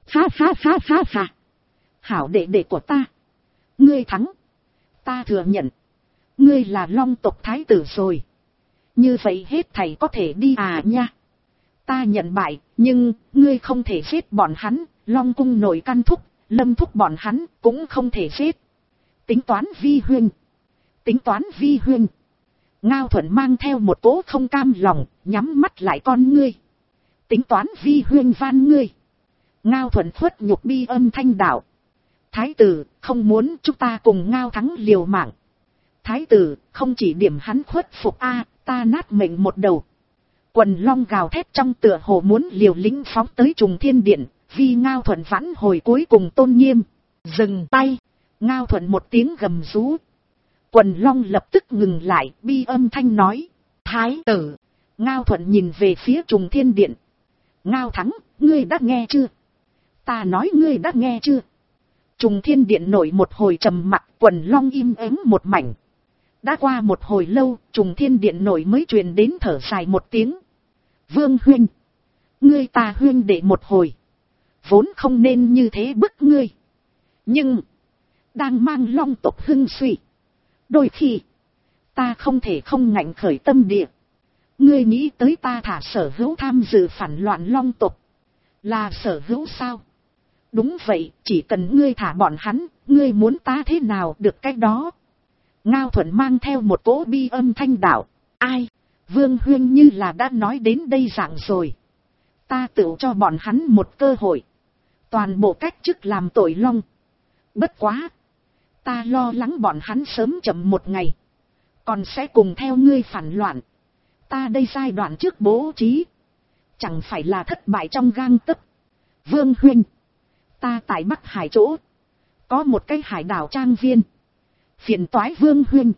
Ha. Hảo đệ đệ của ta. Ngươi thắng. Ta thừa nhận. Ngươi là Long tộc thái tử rồi. Như vậy hết thảy có thể đi nha. Ta nhận bại, nhưng, ngươi không thể giết bọn hắn, Long cung nội Căn Thúc, Lâm Thúc bọn hắn, cũng không thể giết. Tính toán vi huynh. Ngao Thuận mang theo một cỗ không cam lòng, nhắm mắt lại con ngươi. Tính toán vi huynh van ngươi. Ngao Thuận khuất nhục bi âm thanh đạo. Thái tử, không muốn chúng ta cùng Ngao Thắng liều mạng. Thái tử, không chỉ điểm hắn khuất phục ta nát mệnh một đầu. Quần long gào thét trong tựa hồ muốn liều lĩnh phóng tới Trùng Thiên Điện, vì Ngao Thuận vãn hồi cuối cùng tôn nghiêm. Dừng tay. Ngao Thuận một tiếng gầm rú. Quần long lập tức ngừng lại, bi âm thanh nói. Thái tử. Ngao Thuận nhìn về phía Trùng Thiên Điện. Ngao Thắng, ngươi đã nghe chưa? Ta nói ngươi đã nghe chưa? Trùng Thiên Điện nổi một hồi trầm mặc, quần long im ắng một mảnh. Đã qua một hồi lâu, Trùng Thiên Điện nổi mới truyền đến thở dài một tiếng. Vương huynh, ngươi ta huynh đệ một hồi. Vốn không nên như thế bức ngươi. Nhưng, đang mang Long tộc hưng suy. Đôi khi, ta không thể không ngạnh khởi tâm địa. Ngươi nghĩ tới ta thả sở hữu tham dự phản loạn Long tộc. Là sở hữu sao? Đúng vậy, chỉ cần ngươi thả bọn hắn, ngươi muốn ta thế nào được cái đó. Ngao Thuận mang theo một cỗ bi âm thanh đạo. Ai? Vương huynh như là đã nói đến đây dạng rồi. Ta tự cho bọn hắn một cơ hội. Toàn bộ cách chức làm tội long. Bất quá. Ta lo lắng bọn hắn sớm chậm một ngày. Còn sẽ cùng theo ngươi phản loạn. Ta đây giai đoạn trước bố trí. Chẳng phải là thất bại trong gang tấc. Vương huynh. Ta tại Bắc Hải chỗ. Có một cái hải đảo trang viên. Phiền toái Vương huynh.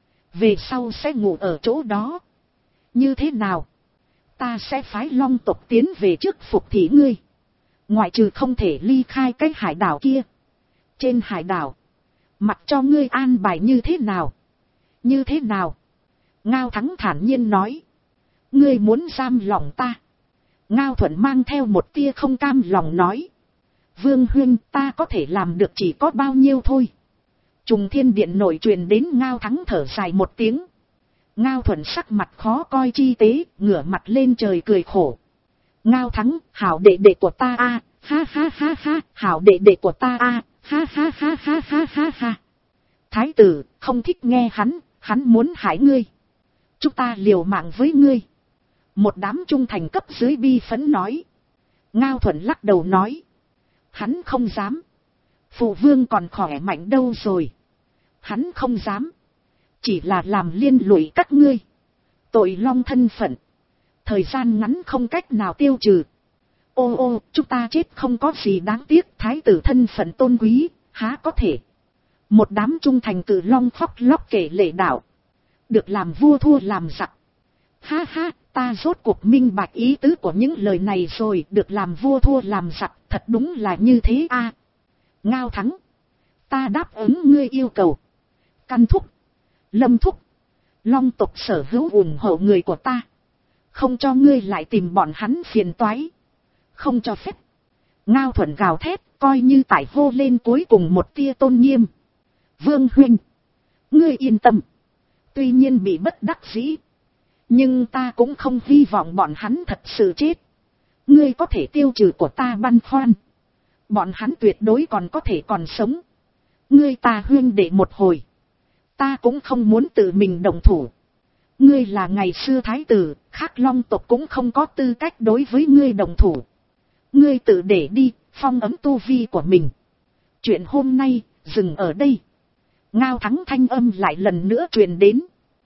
Về sau sẽ ngủ ở chỗ đó. Như thế nào? Ta sẽ phái long tộc tiến về trước phục thị ngươi. Ngoại trừ không thể ly khai cái hải đảo kia. Trên hải đảo. Mặc cho ngươi an bài như thế nào? Như thế nào? Ngao Thắng thản nhiên nói. Ngươi muốn giam lòng ta. Ngao Thuận mang theo một tia không cam lòng nói. Vương huynh, ta có thể làm được chỉ có bao nhiêu thôi. Trùng Thiên Điện nổi truyền đến Ngao Thắng thở dài một tiếng. Ngao Thuận sắc mặt khó coi chi tế, ngửa mặt lên trời cười khổ. Ngao Thắng, hảo đệ đệ của ta a, ha ha ha ha, hảo đệ đệ của ta a, ha ha ha ha ha ha ha. Thái tử, không thích nghe hắn muốn hại ngươi. Chúng ta liều mạng với ngươi. Một đám trung thành cấp dưới bi phẫn nói. Ngao Thuận lắc đầu nói. Hắn không dám. Phụ vương còn khỏe mạnh đâu rồi. Hắn không dám. Chỉ là làm liên lụy các ngươi. Tội long thân phận. Thời gian ngắn không cách nào tiêu trừ. Ô ô, chúng ta chết không có gì đáng tiếc. Thái tử thân phận tôn quý, há có thể. Một đám trung thành cử long khóc lóc kể lệ đạo. Được làm vua thua làm giặc. Ha ha, ta rốt cuộc minh bạch ý tứ của những lời này rồi. Được làm vua thua làm giặc, thật đúng là như thế a. Ngao Thắng. Ta đáp ứng ngươi yêu cầu. Căn thúc. Lâm thúc. Long tộc sở hữu ủng hộ người của ta. Không cho ngươi lại tìm bọn hắn phiền toái. Không cho phép. Ngao Thuận gào thét, coi như tải hô lên cuối cùng một tia tôn nghiêm. Vương huynh. Ngươi yên tâm. Tuy nhiên bị bất đắc dĩ. Nhưng ta cũng không hy vọng bọn hắn thật sự chết. Ngươi có thể tiêu trừ của ta băn khoăn. Bọn hắn tuyệt đối còn có thể còn sống. Ngươi ta huynh đệ một hồi. Ta cũng không muốn tự mình đồng thủ. Ngươi là ngày xưa thái tử, khác long tộc cũng không có tư cách đối với ngươi đồng thủ. Ngươi tự để đi, phong ấm tu vi của mình. Chuyện hôm nay, dừng ở đây. Ngao Thắng thanh âm lại lần nữa truyền đến.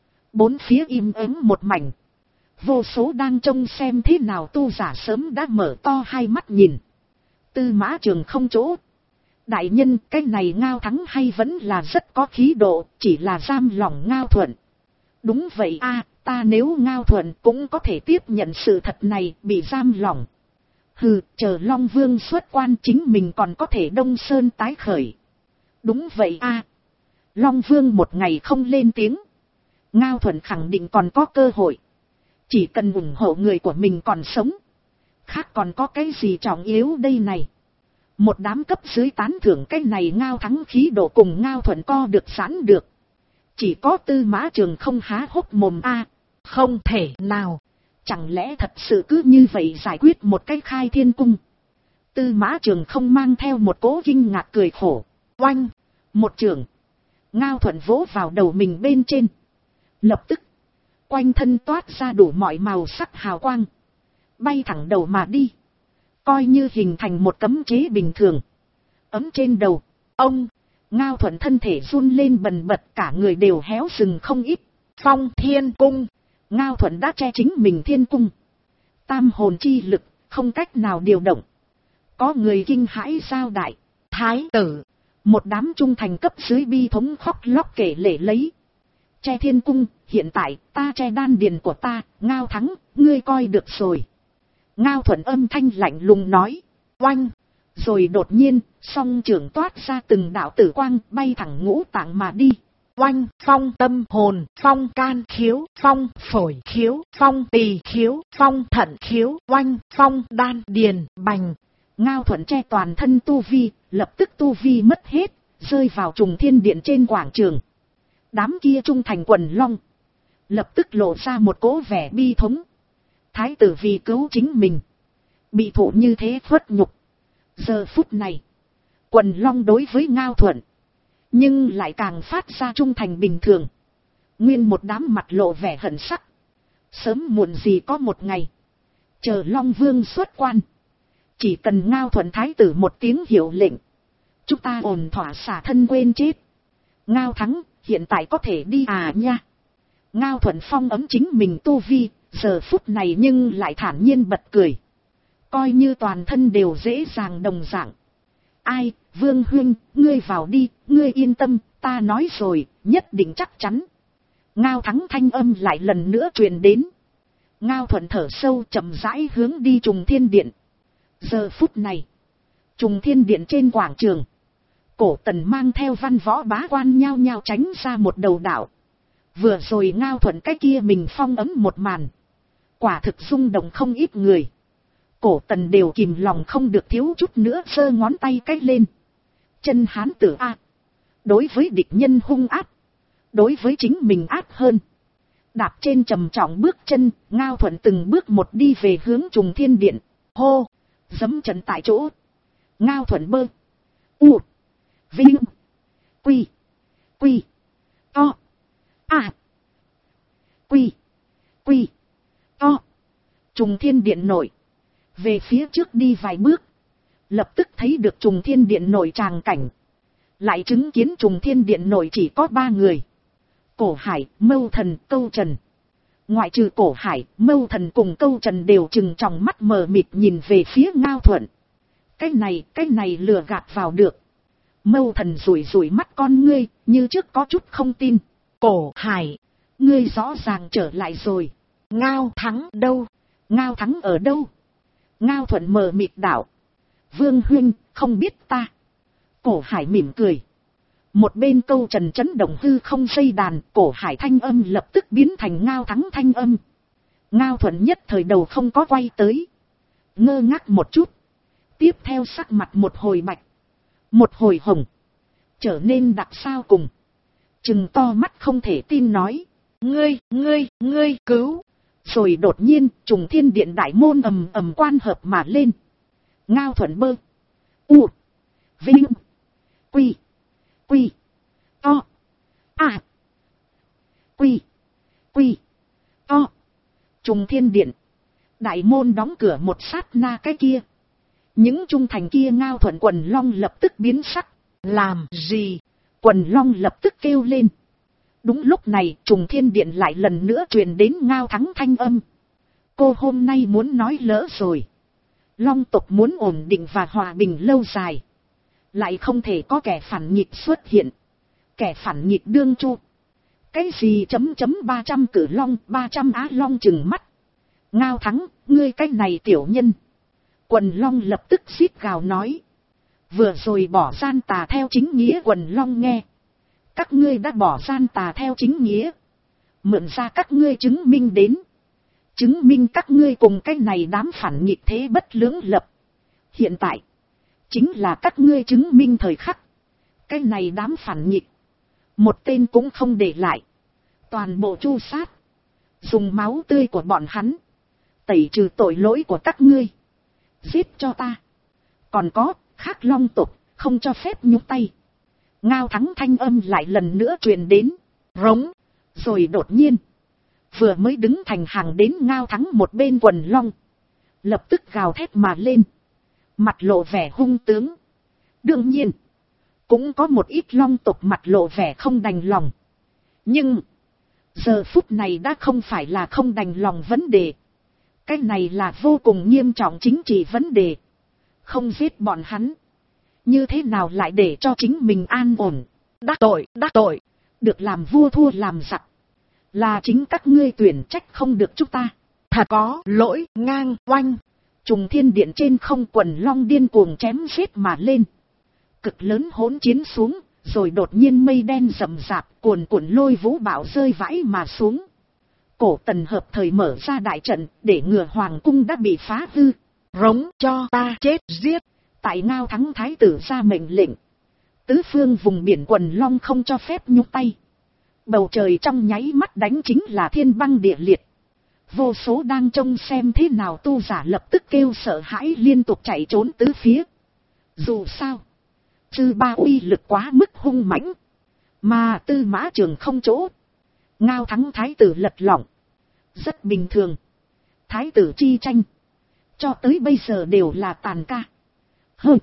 Bốn phía im ắng một mảnh. Vô số đang trông xem thế nào tu giả sớm đã mở to hai mắt nhìn. Tư Mã Trường không chỗ. Đại nhân, cái này Ngao Thắng hay vẫn là rất có khí độ, chỉ là giam lòng Ngao Thuận. Đúng vậy a, ta nếu Ngao Thuận cũng có thể tiếp nhận sự thật này, bị giam lòng. Hừ, chờ Long Vương xuất quan chính mình còn có thể Đông Sơn tái khởi. Đúng vậy a. Long Vương một ngày không lên tiếng. Ngao Thuận khẳng định còn có cơ hội. Chỉ cần ủng hộ người của mình còn sống. Khác còn có cái gì trọng yếu đây này. Một đám cấp dưới tán thưởng cái này Ngao Thắng khí độ cùng Ngao Thuận co được sẵn được. Chỉ có Tư Mã Trường không há hốc mồm a. Không thể nào. Chẳng lẽ thật sự cứ như vậy giải quyết một cái Khai Thiên Cung. Tư Mã Trường không mang theo một cố kinh ngạc cười khổ. Oanh. Một trường. Ngao Thuận vỗ vào đầu mình bên trên. Lập tức. Quanh thân toát ra đủ mọi màu sắc hào quang. Bay thẳng đầu mà đi. Coi như hình thành một cấm chế bình thường. Ấm trên đầu. Ông. Ngao Thuận thân thể run lên bần bật, cả người đều héo sừng không ít. Phong Thiên Cung. Ngao Thuận đã che chính mình thiên cung. Tam hồn chi lực, không cách nào điều động. Có người kinh hãi giao đại. Thái tử. Một đám trung thành cấp dưới bi thống khóc lóc kể lể lấy. Che thiên cung, hiện tại ta che đan điền của ta, Ngao Thắng, ngươi coi được rồi. Ngao Thuận âm thanh lạnh lùng nói. Oanh. Rồi đột nhiên, song trưởng toát ra từng đạo tử quang bay thẳng ngũ tạng mà đi. Oanh, phong tâm hồn, phong can khiếu, phong phổi khiếu, phong tỳ khiếu, phong thận khiếu, oanh, phong đan điền, bành. Ngao Thuận che toàn thân tu vi, lập tức tu vi mất hết, rơi vào Trùng Thiên Điện trên quảng trường. Đám kia trung thành quần long. Lập tức lộ ra một cỗ vẻ bi thống. Thái tử vì cứu chính mình. Bị thụ như thế khuất nhục. Giờ phút này. Quần long đối với Ngao Thuận. Nhưng lại càng phát ra trung thành bình thường. Nguyên một đám mặt lộ vẻ hận sắc. Sớm muộn gì có một ngày. Chờ Long Vương xuất quan. Chỉ cần Ngao Thuận thái tử một tiếng hiệu lệnh. Chúng ta ổn thỏa xả thân quên chết. Ngao thắng, hiện tại có thể đi à nha. Ngao Thuận phong ấm chính mình tu vi, giờ phút này nhưng lại thản nhiên bật cười. Coi như toàn thân đều dễ dàng đồng dạng. Ai, Vương huynh, ngươi vào đi, ngươi yên tâm, ta nói rồi, nhất định chắc chắn. Ngao thắng thanh âm lại lần nữa truyền đến. Ngao Thuận thở sâu chậm rãi hướng đi Trùng Thiên Điện. Giờ phút này, Trùng Thiên Điện trên quảng trường. Cổ Tần mang theo văn võ bá quan nhao nhao tránh ra một đầu đảo. Vừa rồi Ngao Thuận cái kia mình phong ấm một màn. Quả thực rung động không ít người. Cổ Tần đều kìm lòng không được thiếu chút nữa giơ ngón tay cái lên. Chân hán tử A. Đối với địch nhân hung ác. Đối với chính mình ác hơn. Đạp trên trầm trọng bước chân, Ngao Thuận từng bước một đi về hướng Trùng Thiên Điện. Hô! Dẫm chân tại chỗ. Ngao Thuận bơ. U. Vinh. Quy. Quy. To. À. Quy. Quy. To. Trùng Thiên Điện nội. Về phía trước đi vài bước. Lập tức thấy được Trùng Thiên Điện nội tràng cảnh. Lại chứng kiến Trùng Thiên Điện nội chỉ có 3 người. Cổ Hải, Mâu Thần, Câu Trần. Ngoại trừ Cổ Hải, Mâu Thần cùng Câu Trần đều trừng tròng mắt mờ mịt nhìn về phía Ngao Thuận. Cái này lừa gạt vào được. Mâu Thần rủi rủi mắt con ngươi, như trước có chút không tin. Cổ Hải, ngươi rõ ràng trở lại rồi. Ngao thắng đâu? Ngao thắng ở đâu? Ngao Thuận mờ mịt đảo. Vương huynh, không biết ta. Cổ Hải mỉm cười. Một bên Câu Trần chấn động hư không dây đàn, Cổ Hải thanh âm lập tức biến thành Ngao thắng thanh âm. Ngao Thuận nhất thời đầu không có quay tới. Ngơ ngác một chút. Tiếp theo sắc mặt một hồi bạch. Một hồi hồng. Trở nên đặc sao cùng. Trừng to mắt không thể tin nói. Ngươi cứu. Rồi đột nhiên, Trùng Thiên Điện đại môn ầm ầm quan hợp mà lên. Ngao Thuận bơ. U. Vinh. Quy. Quy. To. À. Quy. Quy. To. Trùng Thiên Điện. Đại môn đóng cửa một sát na cái kia. Những trung thành kia Ngao Thuận quần long lập tức biến sắc. Làm gì? Quần long lập tức kêu lên. Đúng lúc này Trùng Thiên Điện lại lần nữa truyền đến Ngao thắng thanh âm. Cô hôm nay muốn nói lỡ rồi. Long tộc muốn ổn định và hòa bình lâu dài. Lại không thể có kẻ phản nghịch xuất hiện. Kẻ phản nghịch đương chu. Cái gì chấm 300 cử long 300 á long chừng mắt. Ngao thắng, ngươi cái này tiểu nhân. Quần long lập tức xít gào nói. Vừa rồi bỏ gian tà theo chính nghĩa quần long nghe. Các ngươi đã bỏ gian tà theo chính nghĩa. Mượn ra các ngươi chứng minh đến. Chứng minh các ngươi cùng cái này đám phản nghịch thế bất lưỡng lập. Hiện tại. Chính là các ngươi chứng minh thời khắc. Cái này đám phản nghịch. Một tên cũng không để lại. Toàn bộ tru sát. Dùng máu tươi của bọn hắn. Tẩy trừ tội lỗi của các ngươi. Giết cho ta. Còn có, khác long tục, không cho phép nhúc tay. Ngao thắng thanh âm lại lần nữa truyền đến. Rống. Rồi đột nhiên. Vừa mới đứng thành hàng đến Ngao thắng một bên quần long. Lập tức gào thét mà lên. Mặt lộ vẻ hung tướng. Đương nhiên. Cũng có một ít long tục mặt lộ vẻ không đành lòng. Nhưng. Giờ phút này đã không phải là không đành lòng vấn đề. Cái này là vô cùng nghiêm trọng chính trị vấn đề. Không giết bọn hắn. Như thế nào lại để cho chính mình an ổn. Đắc tội. Được làm vua thua làm giặc. Là chính các ngươi tuyển trách không được chúng ta. Thật có lỗi ngang oanh. Trùng Thiên Điện trên không quần long điên cuồng chém giết mà lên. Cực lớn hỗn chiến xuống. Rồi đột nhiên mây đen rậm rạp cuồn cuộn lôi vũ bão rơi vãi mà xuống. Cổ Tần hợp thời mở ra đại trận để ngừa hoàng cung đã bị phá hư. Rống cho ta chết giết. Tại Ngao thắng thái tử ra mệnh lệnh. Tứ phương vùng biển quần long không cho phép nhúc tay. Bầu trời trong nháy mắt đánh chính là thiên băng địa liệt. Vô số đang trông xem thế nào tu giả lập tức kêu sợ hãi liên tục chạy trốn tứ phía. Dù sao. Chư ba uy lực quá mức hung mãnh. Mà Tư Mã Trường không chỗ. Ngao thắng thái tử lật lỏng. Rất bình thường. Thái tử chi tranh. cho tới bây giờ đều là tàn ca. Hơ,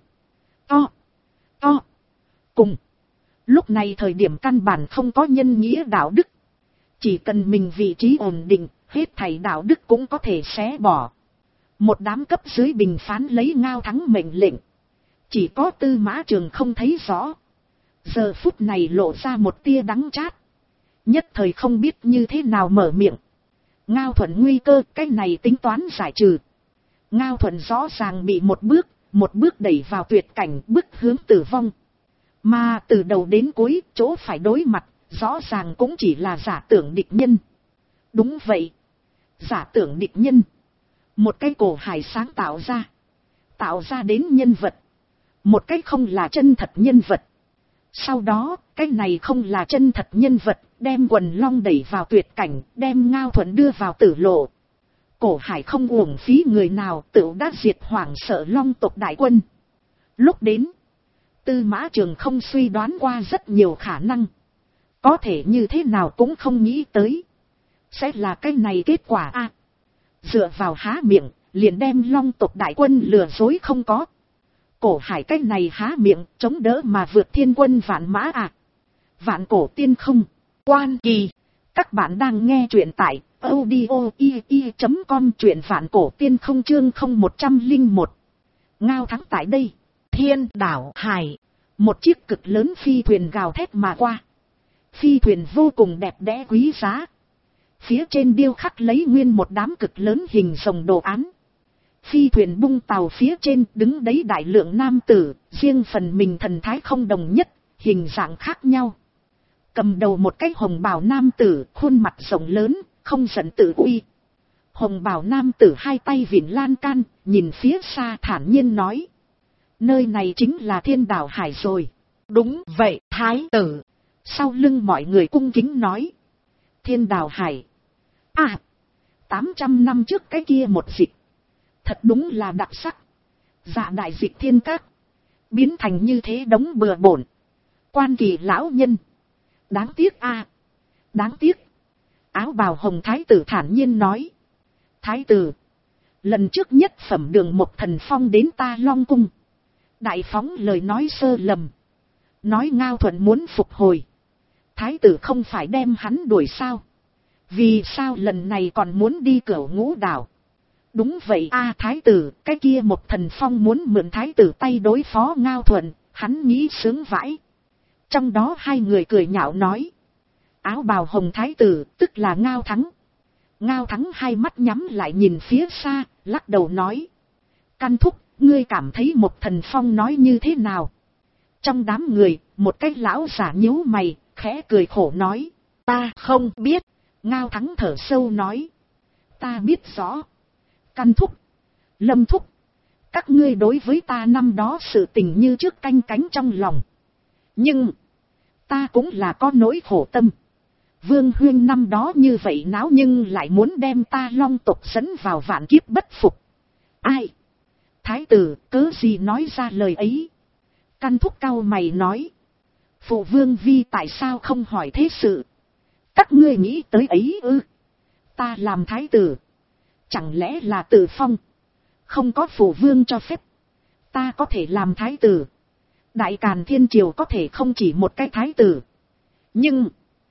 to, cùng. Lúc này thời điểm căn bản không có nhân nghĩa đạo đức. Chỉ cần mình vị trí ổn định, hết thảy đạo đức cũng có thể xé bỏ. Một đám cấp dưới bình phán lấy Ngao Thắng mệnh lệnh. Chỉ có Tư Mã Trường không thấy rõ. Giờ phút này lộ ra một tia đắng chát. Nhất thời không biết như thế nào mở miệng. Ngao Thuận nguy cơ, cái này tính toán giải trừ. Ngao Thuận rõ ràng bị một bước đẩy vào tuyệt cảnh, bước hướng tử vong. Mà từ đầu đến cuối, chỗ phải đối mặt, rõ ràng cũng chỉ là giả tưởng địch nhân. Đúng vậy. Giả tưởng địch nhân. Một cái cổ hải sáng tạo ra đến nhân vật. Một cái không là chân thật nhân vật. Sau đó, cái này không là chân thật nhân vật, đem Quần Long đẩy vào tuyệt cảnh, đem Ngao Thuận đưa vào tử lộ. Cổ hải không uổng phí người nào, tự đã diệt hoảng sợ Long tộc đại quân. Lúc đến, Tư Mã Trường không suy đoán qua rất nhiều khả năng. Có thể như thế nào cũng không nghĩ tới. Sẽ là cái này kết quả a. Dựa vào há miệng, liền đem Long tộc đại quân lừa dối không có. Cổ hải cái này há miệng, chống đỡ mà vượt thiên quân vạn mã à. Vạn cổ tiên không, quan kỳ. Các bạn đang nghe truyện tại audio.com, truyện vạn cổ tiên không chương 0101. Ngao Thắng tại đây, Thiên Đảo Hải. Một chiếc cực lớn phi thuyền gào thét mà qua. Phi thuyền vô cùng đẹp đẽ quý giá. Phía trên điêu khắc lấy nguyên một đám cực lớn hình rồng đồ án. Phi thuyền bung tàu phía trên đứng đấy đại lượng nam tử, riêng phần mình thần thái không đồng nhất, hình dạng khác nhau. Cầm đầu một cái hồng bào nam tử, khuôn mặt rộng lớn, không giận tự uy. Hồng bào nam tử hai tay vịn lan can, nhìn phía xa thản nhiên nói. Nơi này chính là Thiên Đảo Hải rồi. Đúng vậy, thái tử. Sau lưng mọi người cung kính nói. Thiên Đảo Hải. 800 năm trước cái kia một dịch. Thật đúng là đặc sắc. Dạ đại dịch thiên các. Biến thành như thế đống bừa bộn. Quan kỳ lão nhân. Đáng tiếc đáng tiếc. Áo bào hồng thái tử thản nhiên nói. Thái tử. Lần trước nhất phẩm Đường Mộc Thần Phong đến ta Long Cung. Đại phóng lời nói sơ lầm. Nói Ngao Thuận muốn phục hồi. Thái tử không phải đem hắn đuổi sao. Vì sao lần này còn muốn đi Cửu Ngũ Đảo. Đúng vậy thái tử, cái kia một Thần Phong muốn mượn thái tử tay đối phó Ngao Thuận, hắn nghĩ sướng vãi. Trong đó hai người cười nhạo nói. Áo bào hồng thái tử, tức là Ngao Thắng. Ngao Thắng hai mắt nhắm lại nhìn phía xa, lắc đầu nói. Căn thúc, ngươi cảm thấy một Thần Phong nói như thế nào? Trong đám người, một cái lão giả nhíu mày, khẽ cười khổ nói. Ta không biết. Ngao Thắng thở sâu nói. Ta biết rõ. Căn thúc, Lâm thúc, các ngươi đối với ta năm đó sự tình như trước canh cánh trong lòng. Nhưng, ta cũng là có nỗi khổ tâm. Vương Huyên năm đó như vậy náo nhưng lại muốn đem ta Long tộc dẫn vào vạn kiếp bất phục. Ai? Thái tử, cớ gì nói ra lời ấy? Căn thúc cau mày nói. Phụ vương vi tại sao không hỏi thế sự? Các ngươi nghĩ tới ấy ư? Ta làm thái tử. Chẳng lẽ là tự phong? Không có phụ vương cho phép. Ta có thể làm thái tử. Đại Càn Thiên Triều có thể không chỉ một cái thái tử. Nhưng,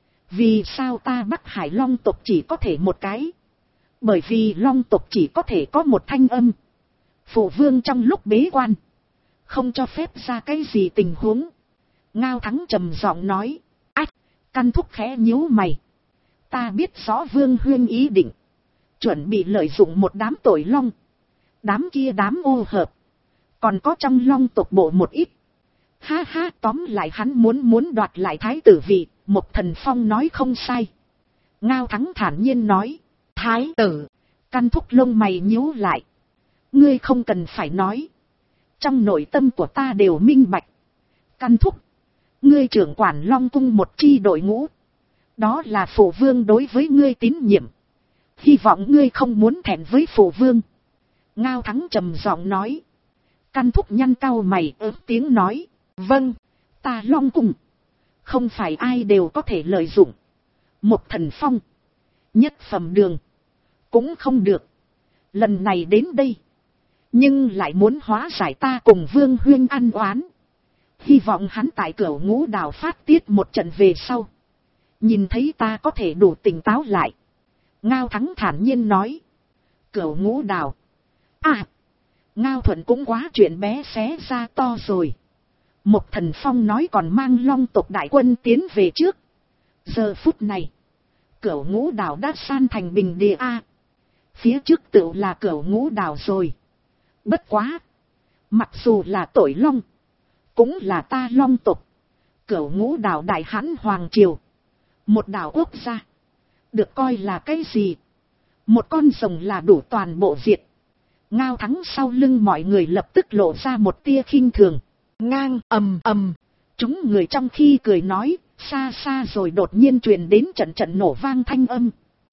vì sao ta Bắc Hải Long tộc chỉ có thể một cái? Bởi vì Long tộc chỉ có thể có một thanh âm. Phụ vương trong lúc bế quan, không cho phép ra cái gì tình huống. Ngao Thắng trầm giọng nói. Ách, Căn thúc khẽ nhíu mày. Ta biết rõ Vương Huyên ý định. Chuẩn bị lợi dụng một đám tội long. Đám kia đám ô hợp. Còn có trong Long tộc bộ một ít. Ha ha, tóm lại hắn muốn đoạt lại thái tử vị. Một Thần Phong nói không sai. Ngao Thắng thản nhiên nói. Thái tử. Căn thúc lông mày nhíu lại. Ngươi không cần phải nói. Trong nội tâm của ta đều minh bạch. Căn thúc. Ngươi trưởng quản Long cung một chi đội ngũ. Đó là phụ vương đối với ngươi tín nhiệm. Hy vọng ngươi không muốn thẹn với phụ vương. Ngao Thắng trầm giọng nói. Căn thúc nhăn cau mày ớt tiếng nói. Vâng, ta Long cung. Không phải ai đều có thể lợi dụng. Một Thần Phong. Nhất phẩm Đường. Cũng không được. Lần này đến đây. nhưng lại muốn hóa giải ta cùng Vương Huyên ăn oán. Hy vọng hắn tại Cửu Ngũ Đào phát tiết một trận về sau, nhìn thấy ta có thể đủ tỉnh táo lại. Ngao Thắng thản nhiên nói. Cửu Ngũ Đào. À, Ngao Thuận cũng quá chuyện bé xé ra to rồi. Một Thần Phong nói còn mang Long tộc đại quân tiến về trước. Giờ phút này, Cửu Ngũ Đào đã san thành bình địa a. Phía trước tựu là Cửu Ngũ Đào rồi. Bất quá, mặc dù là tội Long, cũng là ta Long tộc. Cửu Ngũ Đào đại hãn hoàng triều, một đảo quốc gia, được coi là cái gì? Một con rồng là đủ toàn bộ diệt. Ngao Thắng sau lưng mọi người lập tức lộ ra một tia khinh thường. Ngang ầm ầm, chúng người trong khi cười nói, xa xa rồi đột nhiên truyền đến trận trận nổ vang thanh âm.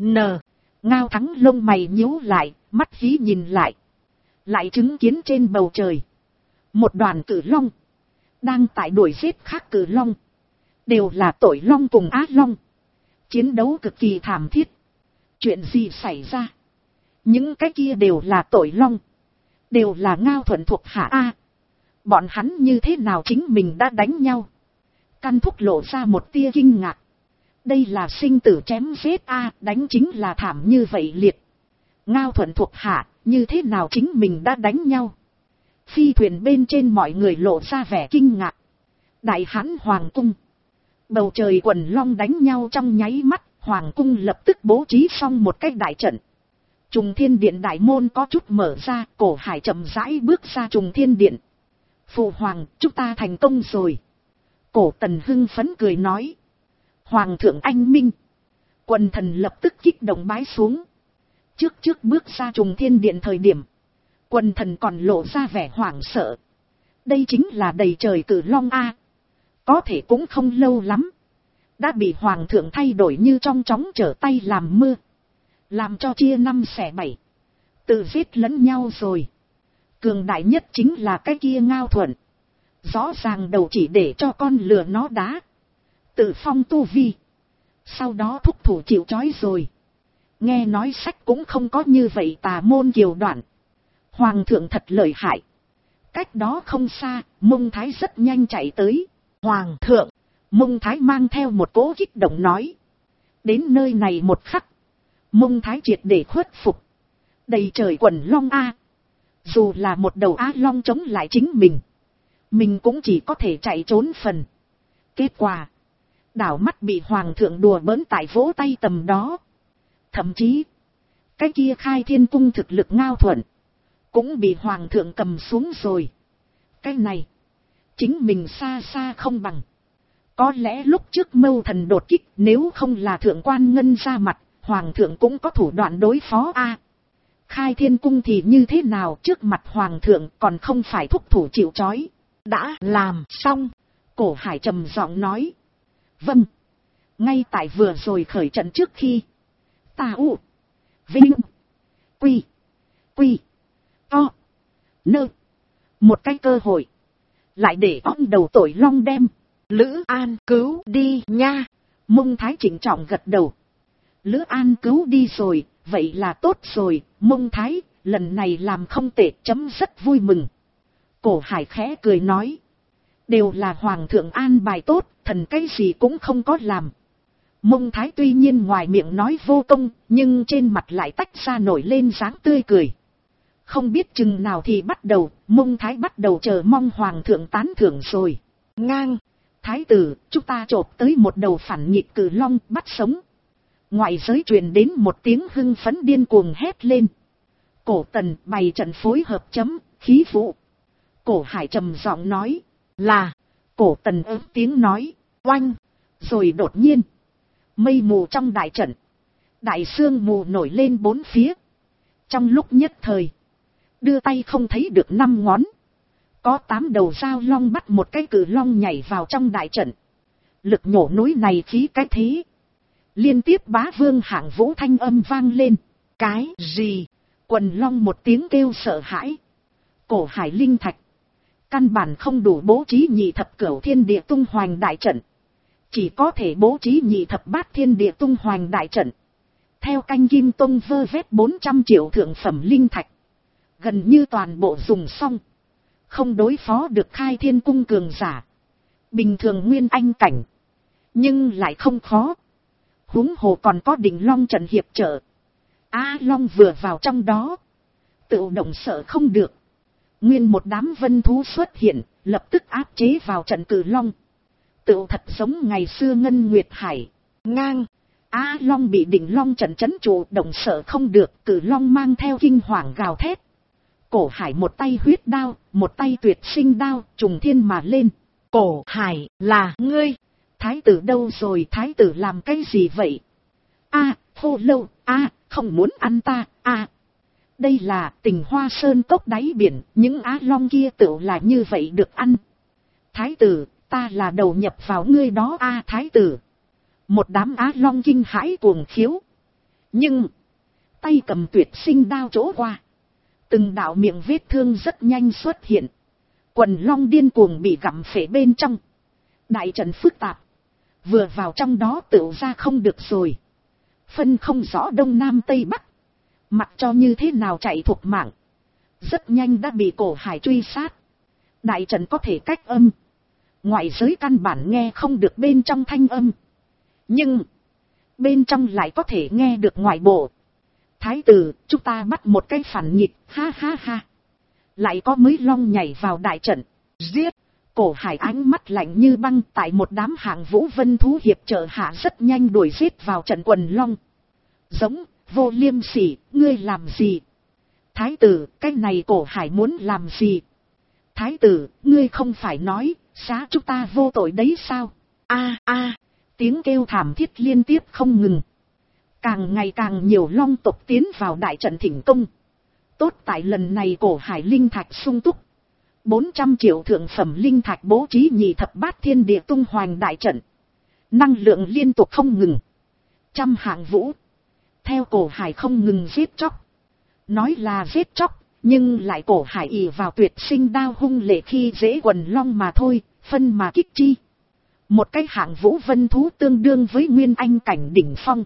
Ngao Thắng lông mày nhíu lại, mắt hí nhìn lại. Lại chứng kiến trên bầu trời, một đoàn cử long đang tại đuổi giết khác cử long. Đều là tội long cùng á long. Chiến đấu cực kỳ thảm thiết. Chuyện gì xảy ra? Những cái kia đều là tội long, đều là Ngao Thuận thuộc hạ a. Bọn hắn như thế nào chính mình đã đánh nhau? Căn Thúc lộ ra một tia kinh ngạc. Đây là sinh tử chém giết a, đánh chính là thảm như vậy liệt. Ngao Thuận thuộc hạ, như thế nào chính mình đã đánh nhau? Phi thuyền bên trên mọi người lộ ra vẻ kinh ngạc. Đại hãn hoàng cung, bầu trời quần long đánh nhau trong nháy mắt, hoàng cung lập tức bố trí xong một cái đại trận. Trùng Thiên Điện đại môn có chút mở ra, Cổ Hải chậm rãi bước ra Trùng Thiên Điện. Phụ hoàng, chúng ta thành công rồi. Cổ Tần hưng phấn cười nói. Hoàng thượng anh minh. Quần thần lập tức kích động bái xuống. Trước bước ra Trùng Thiên Điện thời điểm, quần thần còn lộ ra vẻ hoảng sợ. Đây chính là đầy trời cử long a. Có thể cũng không lâu lắm, đã bị hoàng thượng thay đổi như trong chóng trở tay làm mưa, làm cho chia năm xẻ bảy, tự giết lẫn nhau rồi. Cường đại nhất chính là cái kia Ngao Thuận, rõ ràng đầu chỉ để cho con lừa nó đá, tự phong tu vi, sau đó thúc thủ chịu trói rồi. Nghe nói sách cũng không có như vậy tà môn kiều đoạn. Hoàng thượng thật lợi hại. Cách đó không xa, Mông Thái rất nhanh chạy tới. Hoàng thượng, Mông Thái mang theo một cỗ kích động nói. Đến nơi này một khắc, Mông Thái triệt để khuất phục. Đầy trời quần long a. Dù là một đầu á long chống lại chính mình cũng chỉ có thể chạy trốn phần. Kết quả, đảo mắt bị hoàng thượng đùa bỡn tại vỗ tay tầm đó. Thậm chí, cái kia Khai Thiên cung thực lực Ngao Thuận cũng bị hoàng thượng cầm xuống rồi. Cái này, chính mình xa xa không bằng. Có lẽ lúc trước Mâu Thần đột kích, nếu không là thượng quan ngân ra mặt, hoàng thượng cũng có thủ đoạn đối phó a. Khai Thiên cung thì như thế nào, trước mặt hoàng thượng còn không phải thúc thủ chịu trói. Đã làm xong, Cổ Hải trầm giọng nói. Vâng, ngay tại vừa rồi khởi trận trước khi, ta Vinh, Quy, To, Nơ, một cái cơ hội, lại để ông đầu tội long đem Lữ An cứu đi nha. Mông Thái chỉnh trọng gật đầu. Lữ An cứu đi rồi, vậy là tốt rồi. Mông Thái, lần này làm không tệ, chấm rất vui mừng. Cổ Hải khẽ cười nói. Đều là hoàng thượng an bài tốt, thần cái gì cũng không có làm. Mông Thái tuy nhiên ngoài miệng nói vô công, nhưng trên mặt lại tách ra nổi lên dáng tươi cười. Không biết chừng nào thì bắt đầu, Mông Thái bắt đầu chờ mong hoàng thượng tán thưởng rồi. Ngang, thái tử, chúng ta chộp tới một đầu phản nghịch cử long bắt sống. Ngoại giới truyền đến một tiếng hưng phấn điên cuồng hét lên. Cổ Tần bày trận phối hợp chấm, khí vụ. Cổ Hải trầm giọng nói, là. Cổ Tần ớt tiếng nói, oanh. Rồi đột nhiên, mây mù trong đại trận, đại sương mù nổi lên bốn phía. Trong lúc nhất thời, đưa tay không thấy được 5 ngón, có 8 đầu dao long bắt một cái cử long nhảy vào trong đại trận. Lực nhổ núi này khí cái thế. Liên tiếp bá vương hạng vũ thanh âm vang lên. Cái gì? Quần long một tiếng kêu sợ hãi. Cổ Hải linh thạch, căn bản không đủ bố trí nhị thập cửu thiên địa tung hoành đại trận. Chỉ có thể bố trí nhị thập bát thiên địa tung hoành đại trận. Theo canh kim tông vơ vét 400 triệu thượng phẩm linh thạch. gần như toàn bộ dùng xong, không đối phó được Khai Thiên cung cường giả, bình thường nguyên anh cảnh, nhưng lại không khó, huống hồ còn có Đỉnh Long trận hiệp trợ. A Long vừa vào trong đó, tự động sợ không được, nguyên một đám vân thú xuất hiện, lập tức áp chế vào trận Cử Long, tự thật giống ngày xưa Ngân Nguyệt Hải. Ngang, A Long bị Đỉnh Long trận trấn trụ, động sợ không được, Cử Long mang theo kinh hoàng gào thét. Cổ Hải một tay huyết đao, một tay tuyệt sinh đao, trùng thiên mà lên. Cổ Hải, là ngươi? Thái tử đâu rồi, thái tử làm cái gì vậy? A, khô lâu, a, không muốn ăn ta, a. Đây là Tình Hoa Sơn cốc đáy biển, những Á Long kia tựu là như vậy được ăn. Thái tử, ta là đầu nhập vào ngươi đó a. Thái tử. Một đám Á Long kinh hãi cuồng khiếu. Nhưng, tay cầm tuyệt sinh đao chỗ qua. Từng đạo miệng vết thương rất nhanh xuất hiện. Quần long điên cuồng bị gặm phể bên trong. Đại trận phức tạp. Vừa vào trong đó tựu ra không được rồi. Phân không rõ đông nam tây bắc. Mặc cho như thế nào chạy thuộc mạng. Rất nhanh đã bị Cổ Hải truy sát. Đại trận có thể cách âm. Ngoại giới căn bản nghe không được bên trong thanh âm. Nhưng, bên trong lại có thể nghe được ngoại bộ. Thái tử, chúng ta bắt một cái phản nghịch, ha ha ha. Lại có mới long nhảy vào đại trận, giết. Cổ Hải ánh mắt lạnh như băng, tại một đám hạng vũ vân thú hiệp trợ hạ rất nhanh đuổi giết vào trận quần long. Giống, vô liêm sỉ, ngươi làm gì? Thái tử, cái này Cổ Hải muốn làm gì? Thái tử, ngươi không phải nói, xá chúng ta vô tội đấy sao? A a, tiếng kêu thảm thiết liên tiếp không ngừng. Càng ngày càng nhiều long tộc tiến vào đại trận thỉnh công. Tốt tại lần này Cổ Hải linh thạch sung túc. 400 triệu thượng phẩm linh thạch bố trí nhị thập bát thiên địa tung hoành đại trận. Năng lượng liên tục không ngừng. Trăm hạng vũ. Theo Cổ Hải không ngừng giết chóc. Nói là giết chóc, nhưng lại Cổ Hải ỷ vào tuyệt sinh đao hung lệ khi dễ quần long mà thôi, phân mà kích chi. Một cái hạng vũ vân thú tương đương với nguyên anh cảnh đỉnh phong.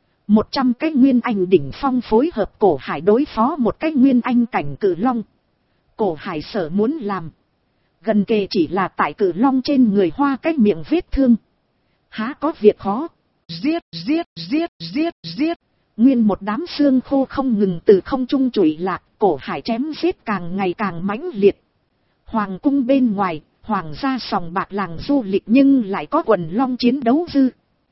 100 cái nguyên anh đỉnh phong phối hợp Cổ Hải đối phó một cái nguyên anh cảnh cử long. Cổ Hải sở muốn làm. Gần kề chỉ là tại cử long trên người hoa cái miệng vết thương. Há có việc khó. Giết, giết, giết, giết, giết. Nguyên một đám xương khô không ngừng từ không trung trụy lạc. Cổ Hải chém giết càng ngày càng mãnh liệt. Hoàng cung bên ngoài, hoàng gia sòng bạc làng du lịch nhưng lại có quần long chiến đấu dư.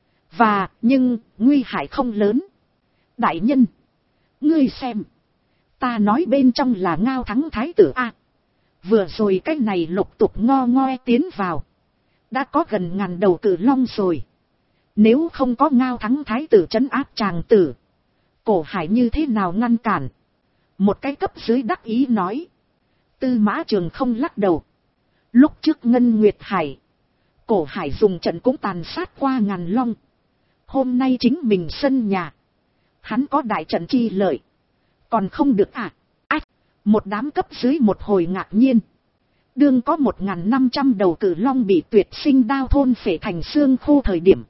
Và, nhưng, nguy hại không lớn. Đại nhân, ngươi xem. Ta nói bên trong là Ngao Thắng thái tử A. Vừa rồi cái này lục tục ngo ngoe tiến vào. Đã có gần ngàn đầu cử long rồi. Nếu không có Ngao Thắng thái tử trấn áp tràng tử. Cổ Hải như thế nào ngăn cản? Một cái cấp dưới đắc ý nói. Tư Mã Trường không lắc đầu. Lúc trước Ngân Nguyệt Hải. Cổ Hải dùng trận cũng tàn sát qua ngàn long. Hôm nay chính mình sân nhà. Hắn có đại trận chi lợi. Còn không được à? Ách! Một đám cấp dưới một hồi ngạc nhiên. Đương có 1.500 đầu cử long bị tuyệt sinh đao thôn phệ thành xương khô thời điểm.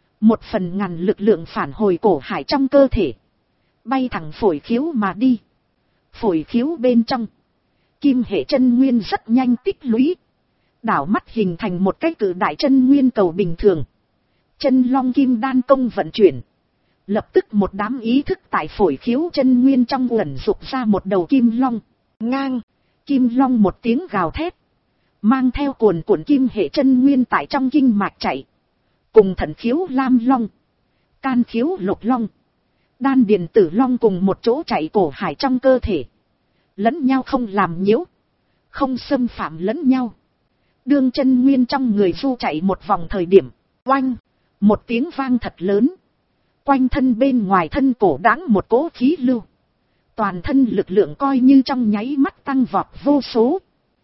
1/1000 lực lượng phản hồi Cổ Hải trong cơ thể. Bay thẳng phổi khiếu mà đi. Phổi khiếu bên trong. Kim hệ chân nguyên rất nhanh tích lũy. Đảo mắt hình thành một cái cử đại chân nguyên cầu bình thường. Chân long kim đan công vận chuyển. Lập tức một đám ý thức tại phổi khiếu chân nguyên trong uẩn dục ra một đầu kim long. Ngang, kim long một tiếng gào thét. Mang theo cuồn cuộn kim hệ chân nguyên tại trong kinh mạch chạy. Cùng thận khiếu lam long. Can khiếu lục long. Đan điền tử long cùng một chỗ chạy Cổ Hải trong cơ thể. Lẫn nhau không làm nhiễu. Không xâm phạm lẫn nhau. Đương chân nguyên trong người du chạy một vòng thời điểm. Oanh, một tiếng vang thật lớn. Quanh thân bên ngoài thân cổ đáng một cỗ khí lưu. Toàn thân lực lượng coi như trong nháy mắt tăng vọt vô số.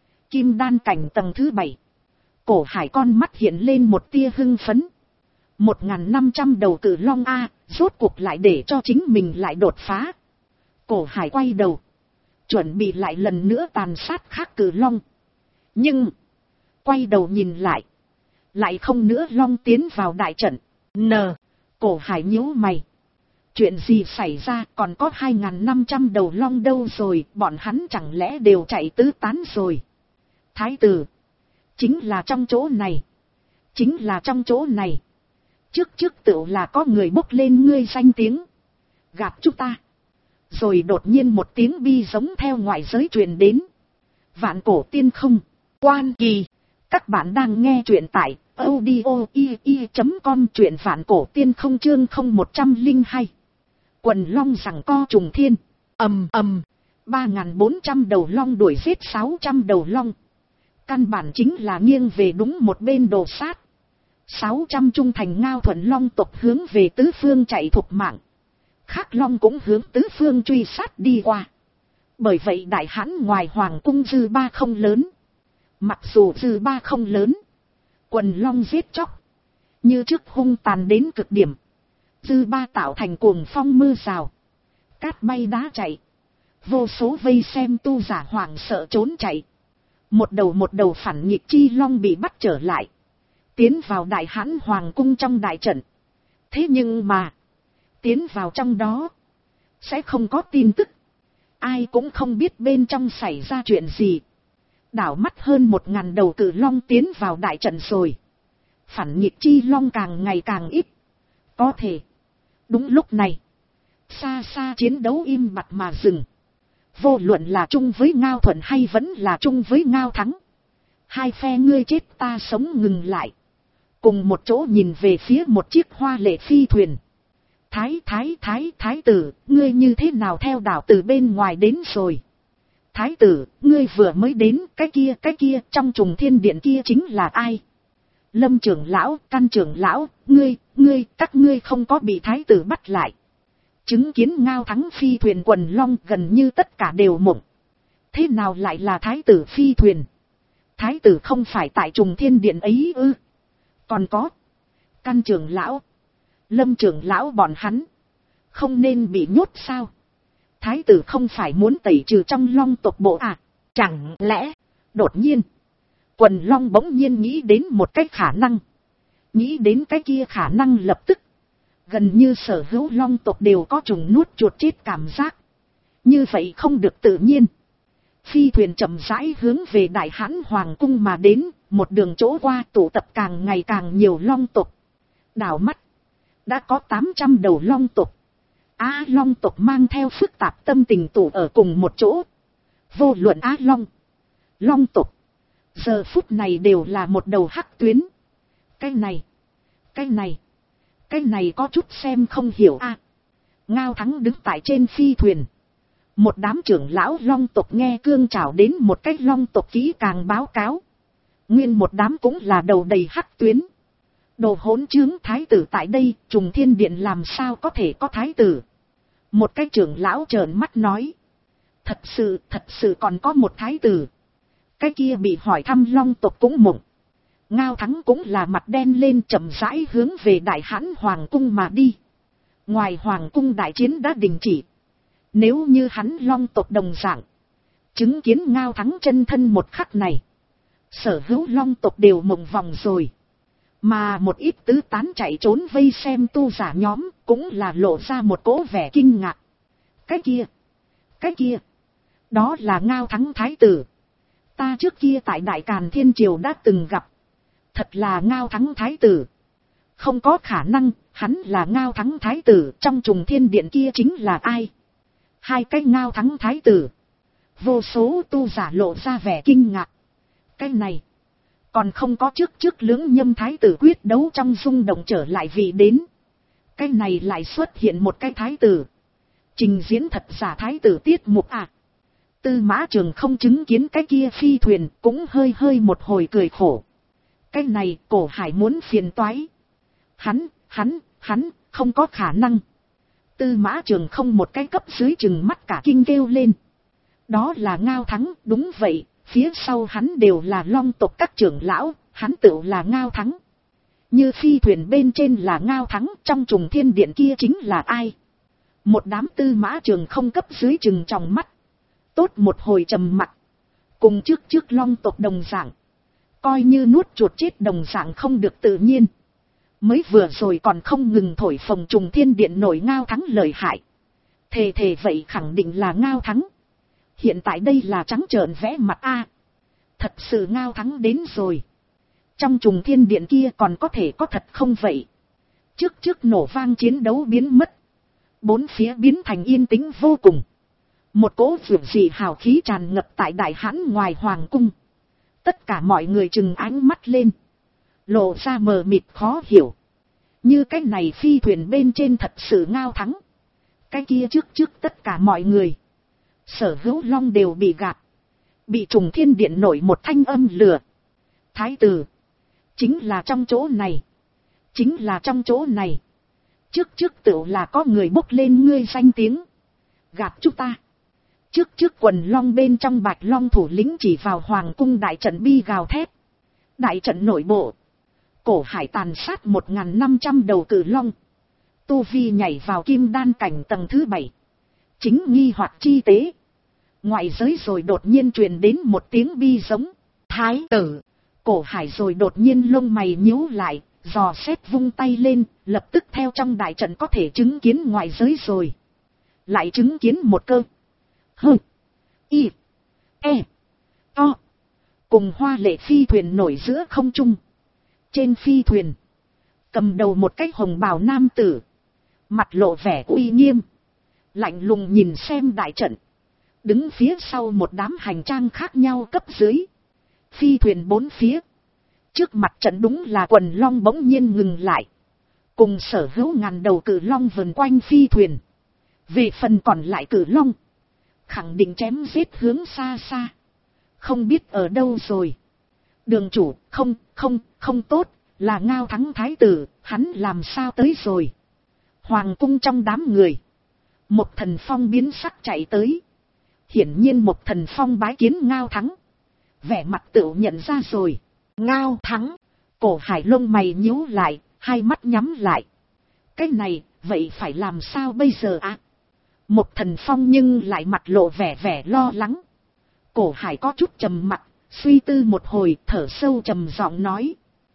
Kim đan cảnh tầng thứ 7. Cổ Hải con mắt hiện lên một tia hưng phấn. 1.500 đầu cử long A, rốt cuộc lại để cho chính mình lại đột phá. Cổ Hải quay đầu. Chuẩn bị lại lần nữa tàn sát khác cử long. Nhưng, quay đầu nhìn lại. Lại không nữa long tiến vào đại trận. Cổ Hải nhíu mày. Chuyện gì xảy ra, còn có 2.500 đầu long đâu rồi, bọn hắn chẳng lẽ đều chạy tứ tán rồi. Thái tử, chính là trong chỗ này, chính là trong chỗ này. Trước tựu là có người bốc lên ngươi danh tiếng, gặp chúng ta. Rồi đột nhiên một tiếng bi giống theo ngoại giới truyền đến. Vạn cổ tiên không, Quan Kỳ. Các bạn đang nghe truyện tại audio.com, truyện Vạn cổ tiên không chương 0102. Quần long giằng co trùng thiên, ầm ầm, 3.400 đầu long đuổi giết 600 đầu long. Căn bản chính là nghiêng về đúng một bên đồ sát. 600 trung thành Ngao Thuận long tộc hướng về tứ phương chạy thục mạng. Khác long cũng hướng tứ phương truy sát đi qua. Bởi vậy đại hãn ngoài hoàng cung dư ba không lớn. Mặc dù dư ba không lớn, quần long giết chóc như trước hung tàn đến cực điểm. Dư ba tạo thành cuồng phong mưa rào, cát bay đá chạy. Vô số vây xem tu giả hoảng sợ trốn chạy. Một đầu phản nghịch chi long bị bắt trở lại, tiến vào đại hãn hoàng cung trong đại trận. Thế nhưng mà tiến vào trong đó sẽ không có tin tức, ai cũng không biết bên trong xảy ra chuyện gì. Đảo mắt hơn 1.000 đầu cự long tiến vào đại trận rồi, phản nghịch chi long càng ngày càng ít. Có thể đúng lúc này, xa xa chiến đấu im bặt mà dừng. Vô luận là chung với Ngao Thuận hay vẫn là chung với Ngao Thắng, hai phe ngươi chết ta sống ngừng lại, cùng một chỗ nhìn về phía một chiếc hoa lệ phi thuyền. Thái tử, ngươi như thế nào theo đảo từ bên ngoài đến rồi? Thái tử, ngươi vừa mới đến, cái kia, trong trùng thiên điện kia chính là ai? Lâm trưởng lão, Căn trưởng lão, các ngươi không có bị thái tử bắt lại. Chứng kiến Ngao Thắng phi thuyền quần long gần như tất cả đều mộng. Thế nào lại là thái tử phi thuyền? Thái tử không phải tại trùng thiên điện ấy ư? Còn có Căn trưởng lão, Lâm trưởng lão bọn hắn không nên bị nhốt sao? Thái tử không phải muốn tẩy trừ trong long tộc bộ à? Chẳng lẽ đột nhiên quần long bỗng nhiên nghĩ đến một cái khả năng, nghĩ đến cái kia khả năng lập tức gần như sở hữu long tộc đều có trùng nuốt chuột chết cảm giác. Như vậy không được tự nhiên. Phi thuyền chậm rãi hướng về đại hãn hoàng cung mà đến, một đường chỗ qua tụ tập càng ngày càng nhiều long tộc. Đảo mắt đã có 800 đầu long tộc. Long tộc mang theo phức tạp tâm tình tụ ở cùng một chỗ. Vô luận long tộc giờ phút này đều là một đầu hắc tuyến. Cái này có chút xem không hiểu a. Ngao Thắng đứng tại trên phi thuyền. Một đám trưởng lão long tộc nghe cương trảo đến một cái long tộc kỹ càng báo cáo. Nguyên một đám cũng là đầu đầy hắc tuyến. Đồ hỗn trướng, thái tử tại đây, trùng thiên điện làm sao có thể có thái tử? Một cái trưởng lão trợn mắt nói. Thật sự còn có một thái tử. Cái kia bị hỏi thăm long tộc cũng mộng. Ngao Thắng cũng là mặt đen lên, chậm rãi hướng về đại hãn hoàng cung mà đi. Ngoài hoàng cung đại chiến đã đình chỉ. Nếu như hắn long tộc đồng dạng chứng kiến Ngao Thắng chân thân một khắc này, sở hữu long tộc đều mộng vòng rồi. Mà một ít tứ tán chạy trốn vây xem tu giả nhóm cũng là lộ ra một cỗ vẻ kinh ngạc. Cái kia, đó là Ngao Thắng thái tử. Ta trước kia tại Đại Càn Thiên Triều đã từng gặp. Thật là Ngao Thắng thái tử. Không có khả năng, hắn là Ngao Thắng thái tử, trong trùng thiên điện kia chính là ai? Hai cái Ngao Thắng thái tử. Vô số tu giả lộ ra vẻ kinh ngạc. Cái này còn không có trước Lưỡng Nhâm thái tử quyết đấu trong rung động trở lại vị đến. Cái này lại xuất hiện một cái thái tử. Trình diễn thật giả thái tử tiết mục à. Tư Mã Trường không chứng kiến cái kia phi thuyền cũng hơi một hồi cười khổ. Cái này Cổ Hải muốn phiền toái. Hắn không có khả năng. Tư Mã Trường không một cái cấp dưới chừng mắt cả kinh kêu lên. Đó là Ngao Thắng, đúng vậy, phía sau hắn đều là long tộc các trưởng lão, hắn tự là Ngao Thắng. Như phi thuyền bên trên là Ngao Thắng, trong trùng thiên điện kia chính là ai? Một đám Tư Mã Trường không cấp dưới chừng trong mắt. Tốt một hồi trầm mặc. Cùng trước long tộc đồng dạng. Coi như nuốt chuột chết đồng dạng không được tự nhiên. Mới vừa rồi còn không ngừng thổi phồng Trùng Thiên Điện nổi Ngao thắng lợi hại. Thề vậy khẳng định là Ngao thắng. Hiện tại đây là trắng trợn vẽ mặt a. Thật sự Ngao thắng đến rồi. Trong Trùng Thiên Điện kia còn có thể có thật không vậy? Trước nổ vang chiến đấu biến mất. Bốn phía biến thành yên tĩnh vô cùng. Một cỗ vượt dị hào khí tràn ngập tại Đại Hãn ngoài hoàng cung. Tất cả mọi người trừng ánh mắt lên. Lộ ra mờ mịt khó hiểu. Như cái này phi thuyền bên trên thật sự Ngao thắng. Cái kia trước tất cả mọi người. Sở Hữu Long đều bị gạt. Bị Trùng Thiên Điện nổi một thanh âm lừa. Thái tử. Chính là trong chỗ này. Chính là trong chỗ này. Trước tựu là có người bốc lên ngươi danh tiếng. Gạt chúng ta. Trước quần long bên trong Bạch Long thủ lĩnh chỉ vào hoàng cung đại trận bi gào thét. Đại trận nội bộ. Cổ Hải tàn sát 1.500 đầu cử long. Tu Vi nhảy vào kim đan cảnh tầng thứ 7. Chính nghi hoặc chi tế. Ngoại giới rồi đột nhiên truyền đến một tiếng bi giống. Thái tử. Cổ Hải rồi đột nhiên lông mày nhíu lại. Dò xét vung tay lên. Lập tức theo trong đại trận có thể chứng kiến ngoại giới rồi. Lại chứng kiến một cơ. Hơ. Y. E. O. Cùng hoa lệ phi thuyền nổi giữa không trung. Trên phi thuyền. Cầm đầu một cái hồng bào nam tử. Mặt lộ vẻ uy nghiêm. Lạnh lùng nhìn xem đại trận. Đứng phía sau một đám hành trang khác nhau cấp dưới. Phi thuyền bốn phía. Trước mặt trận đúng là quần long bỗng nhiên ngừng lại. Cùng sở hữu ngàn đầu cử long vần quanh phi thuyền. Về phần còn lại cử long. Khẳng định chém giết hướng xa xa. Không biết ở đâu rồi. Đường chủ, không tốt, là Ngao thắng thái tử, hắn làm sao tới rồi. Hoàng cung trong đám người. Một thần phong biến sắc chạy tới. Hiển nhiên một thần phong bái kiến Ngao thắng. Vẻ mặt tự nhận ra rồi. Ngao thắng. Cổ Hải lông mày nhíu lại, hai mắt nhắm lại. Cái này, vậy phải làm sao bây giờ ạ? Một thần phong nhưng lại mặt lộ vẻ lo lắng. Cổ Hải có chút trầm mặt, suy tư một hồi, thở sâu trầm giọng nói.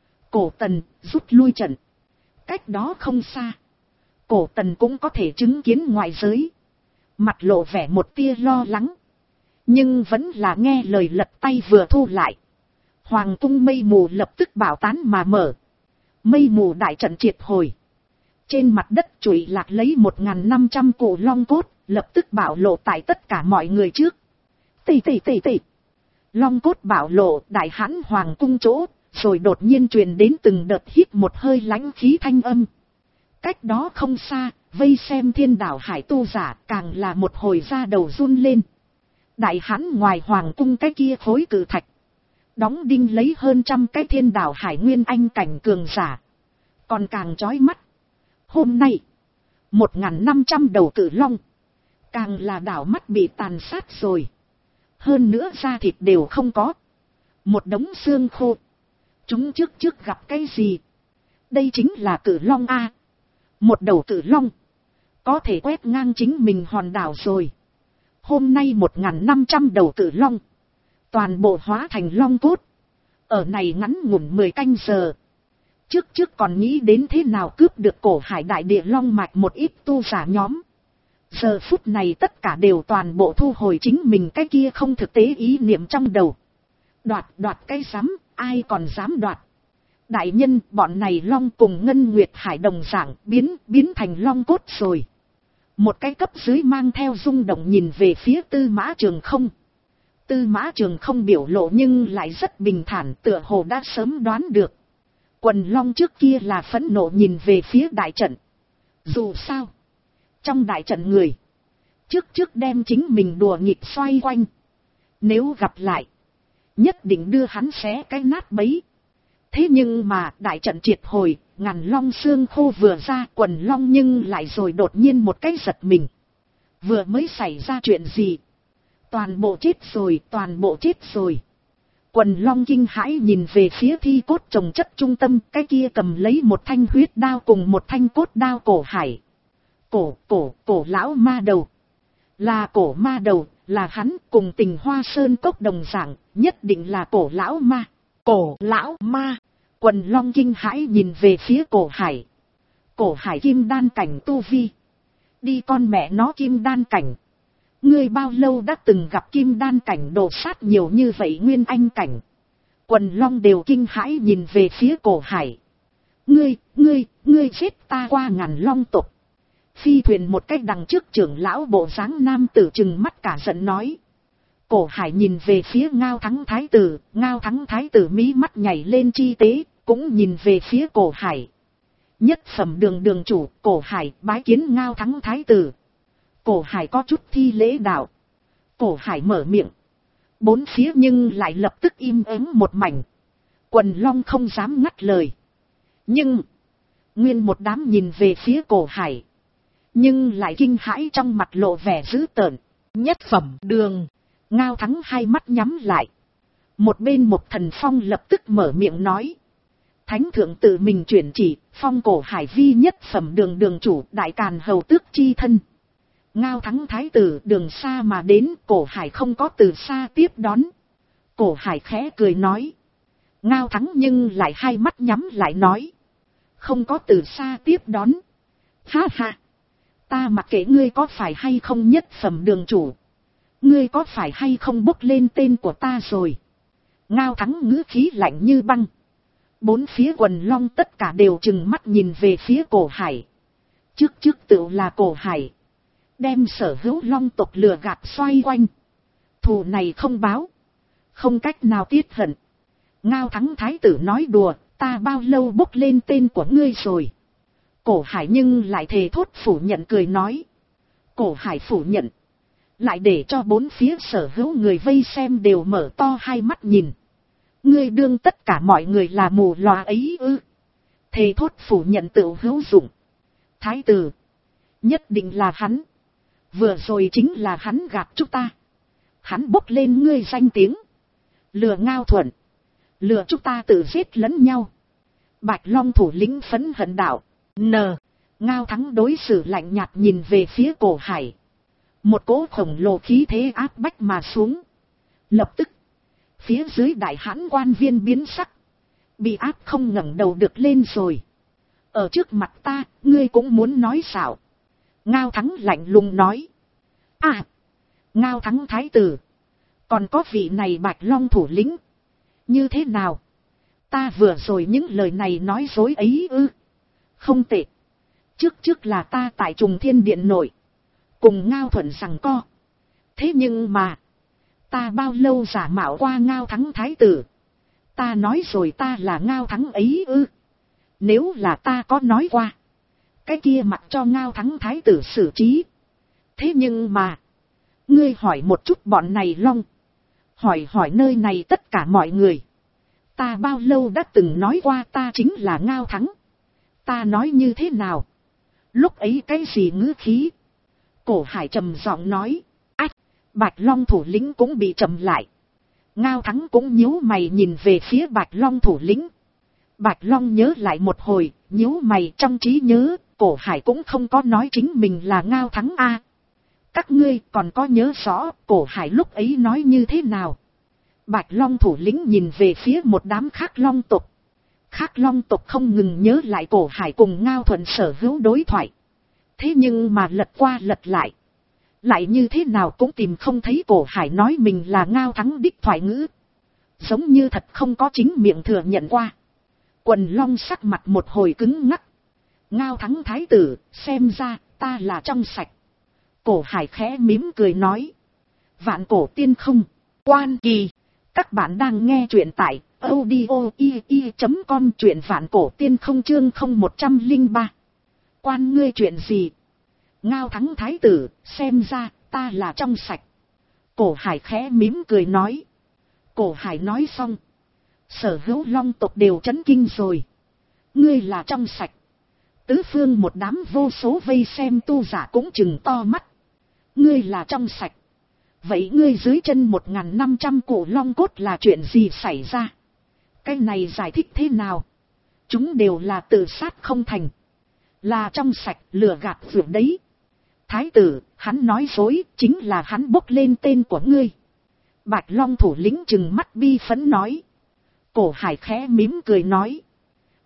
Cổ Tần, rút lui trận. Cách đó không xa. Cổ Tần cũng có thể chứng kiến ngoại giới. Mặt lộ vẻ một tia lo lắng. Nhưng vẫn là nghe lời lật tay vừa thu lại. Hoàng cung mây mù lập tức bảo tán mà mở. Mây mù đại trận triệt hồi. Trên mặt đất trụi lạc lấy 1.500 cụ long cốt, lập tức bạo lộ tại tất cả mọi người trước. Tì. Long cốt bạo lộ Đại Hãn hoàng cung chỗ, rồi đột nhiên truyền đến từng đợt hít một hơi lãnh khí thanh âm. Cách đó không xa, vây xem Thiên Đảo Hải tu giả càng là một hồi da đầu run lên. Đại Hãn ngoài hoàng cung cái kia khối cự thạch. Đóng đinh lấy hơn 100 cái Thiên Đảo Hải nguyên anh cảnh cường giả. Còn càng chói mắt. Hôm nay, 1.500 đầu cử long. Càng là đảo mắt bị tàn sát rồi. Hơn nữa da thịt đều không có. Một đống xương khô. Chúng trước gặp cái gì? Đây chính là cử long A. Một đầu cử long. Có thể quét ngang chính mình hòn đảo rồi. Hôm nay 1.500 đầu cử long. Toàn bộ hóa thành long cốt. Ở này ngắn ngủn 10 canh giờ. Trước còn nghĩ đến thế nào cướp được Cổ Hải đại địa long mạch một ít tu giả nhóm. Giờ phút này tất cả đều toàn bộ thu hồi chính mình cái kia không thực tế ý niệm trong đầu. Đoạt cái rắm, ai còn dám đoạt. Đại nhân, bọn này long cùng Ngân Nguyệt Hải đồng dạng biến thành long cốt rồi. Một cái cấp dưới mang theo rung động nhìn về phía Tư Mã Trường Không. Tư Mã Trường Không biểu lộ nhưng lại rất bình thản, tựa hồ đã sớm đoán được. Quần long trước kia là phẫn nộ nhìn về phía đại trận. Dù sao, trong đại trận người, trước đem chính mình đùa nghịch xoay quanh. Nếu gặp lại, nhất định đưa hắn xé cái nát bấy. Thế nhưng mà đại trận triệt hồi, ngàn long xương khô vừa ra, quần long nhưng lại rồi đột nhiên một cái giật mình. Vừa mới xảy ra chuyện gì? Toàn bộ chết rồi. Quần long kinh hãi nhìn về phía thi cốt trồng chất trung tâm, cái kia cầm lấy một thanh huyết đao cùng một thanh cốt đao Cổ Hải. Cổ lão ma đầu. Là Cổ ma đầu, là hắn, cùng Tình Hoa Sơn cốc đồng dạng, nhất định là Cổ lão ma. Cổ lão ma. Quần Long kinh hãi nhìn về phía Cổ Hải. Cổ Hải kim đan cảnh tu vi. Đi con mẹ nó kim đan cảnh. Ngươi bao lâu đã từng gặp kim đan cảnh đổ sát nhiều như vậy nguyên anh cảnh. Quần Long đều kinh hãi nhìn về phía Cổ Hải. Ngươi giết ta qua ngàn long tộc. Phi thuyền một cách đằng trước trưởng lão bộ dáng nam tử trừng mắt cả giận nói. Cổ Hải nhìn về phía Ngao Thắng thái tử. Ngao Thắng thái tử mí mắt nhảy lên chi tế, cũng nhìn về phía Cổ Hải. Nhất phẩm đường chủ, Cổ Hải bái kiến Ngao Thắng thái tử. Cổ Hải có chút thi lễ đạo. Cổ Hải mở miệng. Bốn phía nhưng lại lập tức im ắng một mảnh. Quần Long không dám ngắt lời. Nhưng, nguyên một đám nhìn về phía Cổ Hải. Nhưng lại kinh hãi trong mặt lộ vẻ dữ tợn. Nhất phẩm đường. Ngao Thắng hai mắt nhắm lại. Một bên một thần phong lập tức mở miệng nói. Thánh thượng tự mình chuyển chỉ, phong Cổ Hải vi nhất phẩm đường chủ đại càn hầu tước chi thân. Ngao Thắng thái tử đường xa mà đến, Cổ Hải không có từ xa tiếp đón. Cổ Hải khẽ cười nói. Ngao Thắng nhưng lại hai mắt nhắm lại nói. Không có từ xa tiếp đón. Ha ha. Ta mặc kệ ngươi có phải hay không nhất phẩm đường chủ. Ngươi có phải hay không bốc lên tên của ta rồi. Ngao Thắng ngữ khí lạnh như băng. Bốn phía quần long tất cả đều trừng mắt nhìn về phía Cổ Hải. Trước tựu là Cổ Hải. Đem sở hữu long tộc lừa gạt xoay quanh. Thù này không báo. Không cách nào tiết hận. Ngao Thắng thái tử nói đùa, ta bao lâu bốc lên tên của ngươi rồi. Cổ Hải nhưng lại thề thốt phủ nhận cười nói. Cổ Hải phủ nhận. Lại để cho bốn phía sở hữu người vây xem đều mở to hai mắt nhìn. Ngươi đương tất cả mọi người là mù lòa ấy ư. Thề thốt phủ nhận tự hữu dụng. Thái tử. Nhất định là hắn. Vừa rồi chính là hắn gạt chúng ta. Hắn bốc lên ngươi danh tiếng. Lừa Ngao Thuận. Lừa chúng ta tự giết lẫn nhau. Bạch Long thủ lĩnh phẫn hận đạo. Ngao Thắng đối xử lạnh nhạt nhìn về phía Cổ Hải. Một cỗ khổng lồ khí thế áp bách mà xuống. Lập tức. Phía dưới đại hãn quan viên biến sắc. Bị áp không ngẩng đầu được lên rồi. Ở trước mặt ta, ngươi cũng muốn nói xạo. Ngao Thắng lạnh lùng nói. À. Ngao Thắng thái tử. Còn có vị này Bạch Long thủ lĩnh. Như thế nào? Ta vừa rồi những lời này nói dối ấy ư? Không tệ. Trước là ta tại Trùng Thiên Điện nội. Cùng Ngao Thuận rằng co. Thế nhưng mà. Ta bao lâu giả mạo qua Ngao Thắng thái tử. Ta nói rồi ta là Ngao Thắng ấy ư? Nếu là ta có nói qua. Cái kia mặc cho Ngao Thắng thái tử xử trí. Thế nhưng mà. Ngươi hỏi một chút bọn này long. Hỏi nơi này tất cả mọi người. Ta bao lâu đã từng nói qua ta chính là Ngao Thắng. Ta nói như thế nào? Lúc ấy cái gì ngữ khí? Cổ Hải trầm giọng nói. Ách, Bạch Long thủ lĩnh cũng bị trầm lại. Ngao Thắng cũng nhíu mày nhìn về phía Bạch Long thủ lĩnh. Bạch Long nhớ lại một hồi, nhíu mày trong trí nhớ, Cổ Hải cũng không có nói chính mình là Ngao Thắng a. Các ngươi còn có nhớ rõ Cổ Hải lúc ấy nói như thế nào? Bạch Long thủ lĩnh nhìn về phía một đám khác long tộc. Khác long tộc không ngừng nhớ lại Cổ Hải cùng Ngao Thuận sở hữu đối thoại. Thế nhưng mà lật qua lật lại. Lại như thế nào cũng tìm không thấy Cổ Hải nói mình là Ngao Thắng đích thoại ngữ. Giống như thật không có chính miệng thừa nhận qua. Quần long sắc mặt một hồi cứng ngắc. Ngao Thắng thái tử, xem ra ta là trong sạch. Cổ Hải khẽ mím cười nói. Vạn cổ tiên không, quan kỳ. Các bạn đang nghe truyện tại audio.com truyện vạn cổ tiên không chương 0103. Quan ngươi chuyện gì? Ngao Thắng thái tử, xem ra ta là trong sạch. Cổ Hải khẽ mím cười nói. Cổ Hải nói xong. Sở hữu long tộc đều chấn kinh rồi. Ngươi là trong sạch. Tứ phương một đám vô số vây xem tu giả cũng chừng to mắt. Ngươi là trong sạch. Vậy ngươi dưới chân 1.500 cổ long cốt là chuyện gì xảy ra? Cái này giải thích thế nào? Chúng đều là tự sát không thành. Là trong sạch lừa gạt vượt đấy. Thái tử, hắn nói dối, chính là hắn bốc lên tên của ngươi. Bạch Long thủ lĩnh chừng mắt bi phấn nói. Cổ Hải khẽ mím cười nói.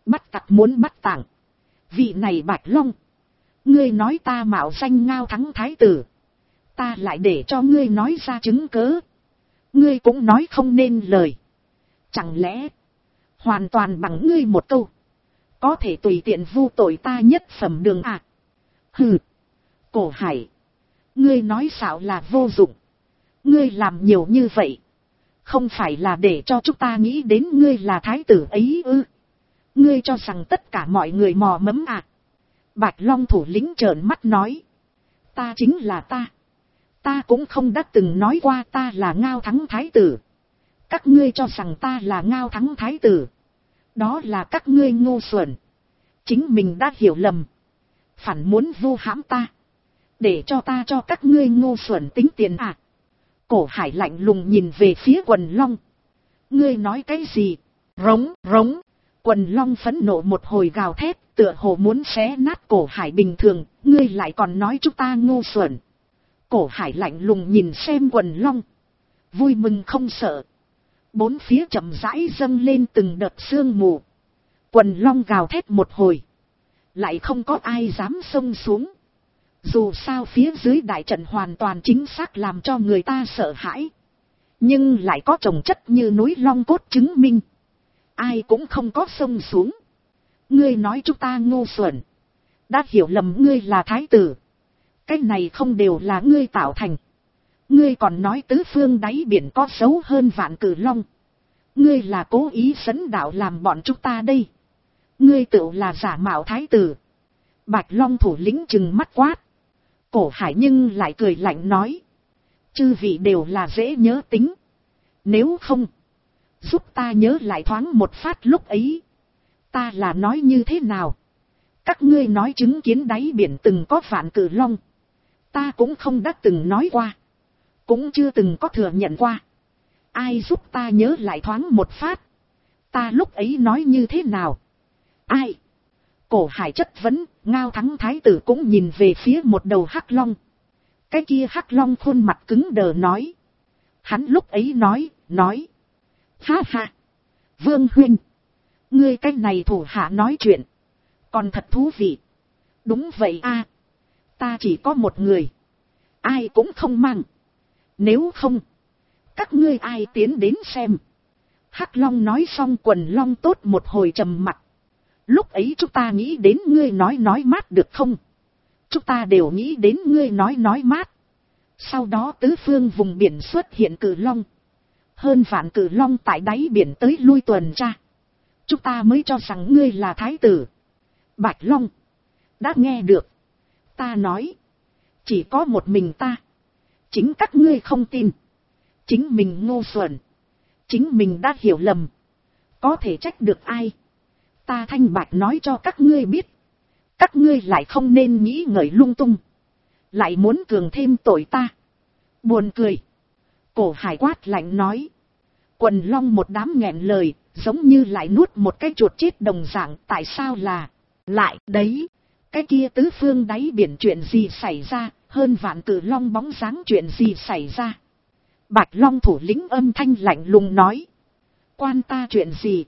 Bắt tặc muốn bắt tạng. Vị này Bạch Long. Ngươi nói ta mạo danh Ngao Thắng thái tử. Ta lại để cho ngươi nói ra chứng cớ. Ngươi cũng nói không nên lời. Chẳng lẽ hoàn toàn bằng ngươi một câu, có thể tùy tiện vu tội ta nhất phẩm đường à? Hừ, Cổ Hải, ngươi nói xạo là vô dụng. Ngươi làm nhiều như vậy, không phải là để cho chúng ta nghĩ đến ngươi là thái tử ấy ư? Ngươi cho rằng tất cả mọi người mò mẫm à? Bạch Long thủ lĩnh trợn mắt nói. Ta chính là ta. Ta cũng không đã từng nói qua ta là Ngao Thắng thái tử. Các ngươi cho rằng ta là Ngao Thắng thái tử. Đó là các ngươi ngu xuẩn. Chính mình đã hiểu lầm. Phản muốn vu hãm ta. Để cho ta cho các ngươi ngu xuẩn tính tiền à? Cổ Hải lạnh lùng nhìn về phía Quần Long. Ngươi nói cái gì? Rống, rống. Quần Long phẫn nộ một hồi gào thét, tựa hồ muốn xé nát Cổ Hải bình thường. Ngươi lại còn nói chúng ta ngu xuẩn. Cổ Hải lạnh lùng nhìn xem Quần Long. Vui mừng không sợ. Bốn phía chậm rãi dâng lên từng đợt sương mù. Quần Long gào thét một hồi. Lại không có ai dám xông xuống. Dù sao phía dưới đại trận hoàn toàn chính xác làm cho người ta sợ hãi. Nhưng lại có chồng chất như núi long cốt chứng minh. Ai cũng không có xông xuống. Ngươi nói chúng ta ngu xuẩn. Đã hiểu lầm ngươi là thái tử. Cái này không đều là ngươi tạo thành. Ngươi còn nói tứ phương đáy biển có xấu hơn vạn cử long. Ngươi là cố ý dẫn đạo làm bọn chúng ta đây. Ngươi tự là giả mạo thái tử. Bạch Long thủ lĩnh trừng mắt quát. Cổ Hải nhưng lại cười lạnh nói. Chư vị đều là dễ nhớ tính. Nếu không, giúp ta nhớ lại thoáng một phát lúc ấy. Ta là nói như thế nào? Các ngươi nói chứng kiến đáy biển từng có vạn cử long. Ta cũng không đã từng nói qua. Cũng chưa từng có thừa nhận qua. Ai giúp ta nhớ lại thoáng một phát? Ta lúc ấy nói như thế nào? Ai? Cổ Hải chất vấn. Ngao Thắng thái tử cũng nhìn về phía một đầu hắc long. Cái kia hắc long khuôn mặt cứng đờ nói. Hắn lúc ấy nói. Ha ha. Vương huynh. Ngươi cái này thủ hạ nói chuyện. Còn thật thú vị. Đúng vậy a. Ta chỉ có một người. Ai cũng không mang. Nếu không, các ngươi ai tiến đến xem. Hắc long nói xong Quần Long tốt một hồi trầm mặt. Lúc ấy chúng ta nghĩ đến ngươi nói mát được không? Chúng ta đều nghĩ đến ngươi nói mát. Sau đó tứ phương vùng biển xuất hiện cử long. Hơn vạn cử long tại đáy biển tới lui tuần tra. Chúng ta mới cho rằng ngươi là thái tử. Bạch Long. Đã nghe được. Ta nói. Chỉ có một mình ta. Chính các ngươi không tin. Chính mình ngu xuẩn. Chính mình đã hiểu lầm. Có thể trách được ai? Ta thanh bạch nói cho các ngươi biết. Các ngươi lại không nên nghĩ ngợi lung tung. Lại muốn cường thêm tội ta. Buồn cười. Cổ Hải quát lạnh nói. Quần Long một đám nghẹn lời. Giống như lại nuốt một cái chuột chết đồng dạng. Tại sao là lại đấy? Cái kia tứ phương đáy biển chuyện gì xảy ra? Hơn vạn cử long bóng dáng chuyện gì xảy ra? Bạch Long thủ lĩnh âm thanh lạnh lùng nói. Quan ta chuyện gì?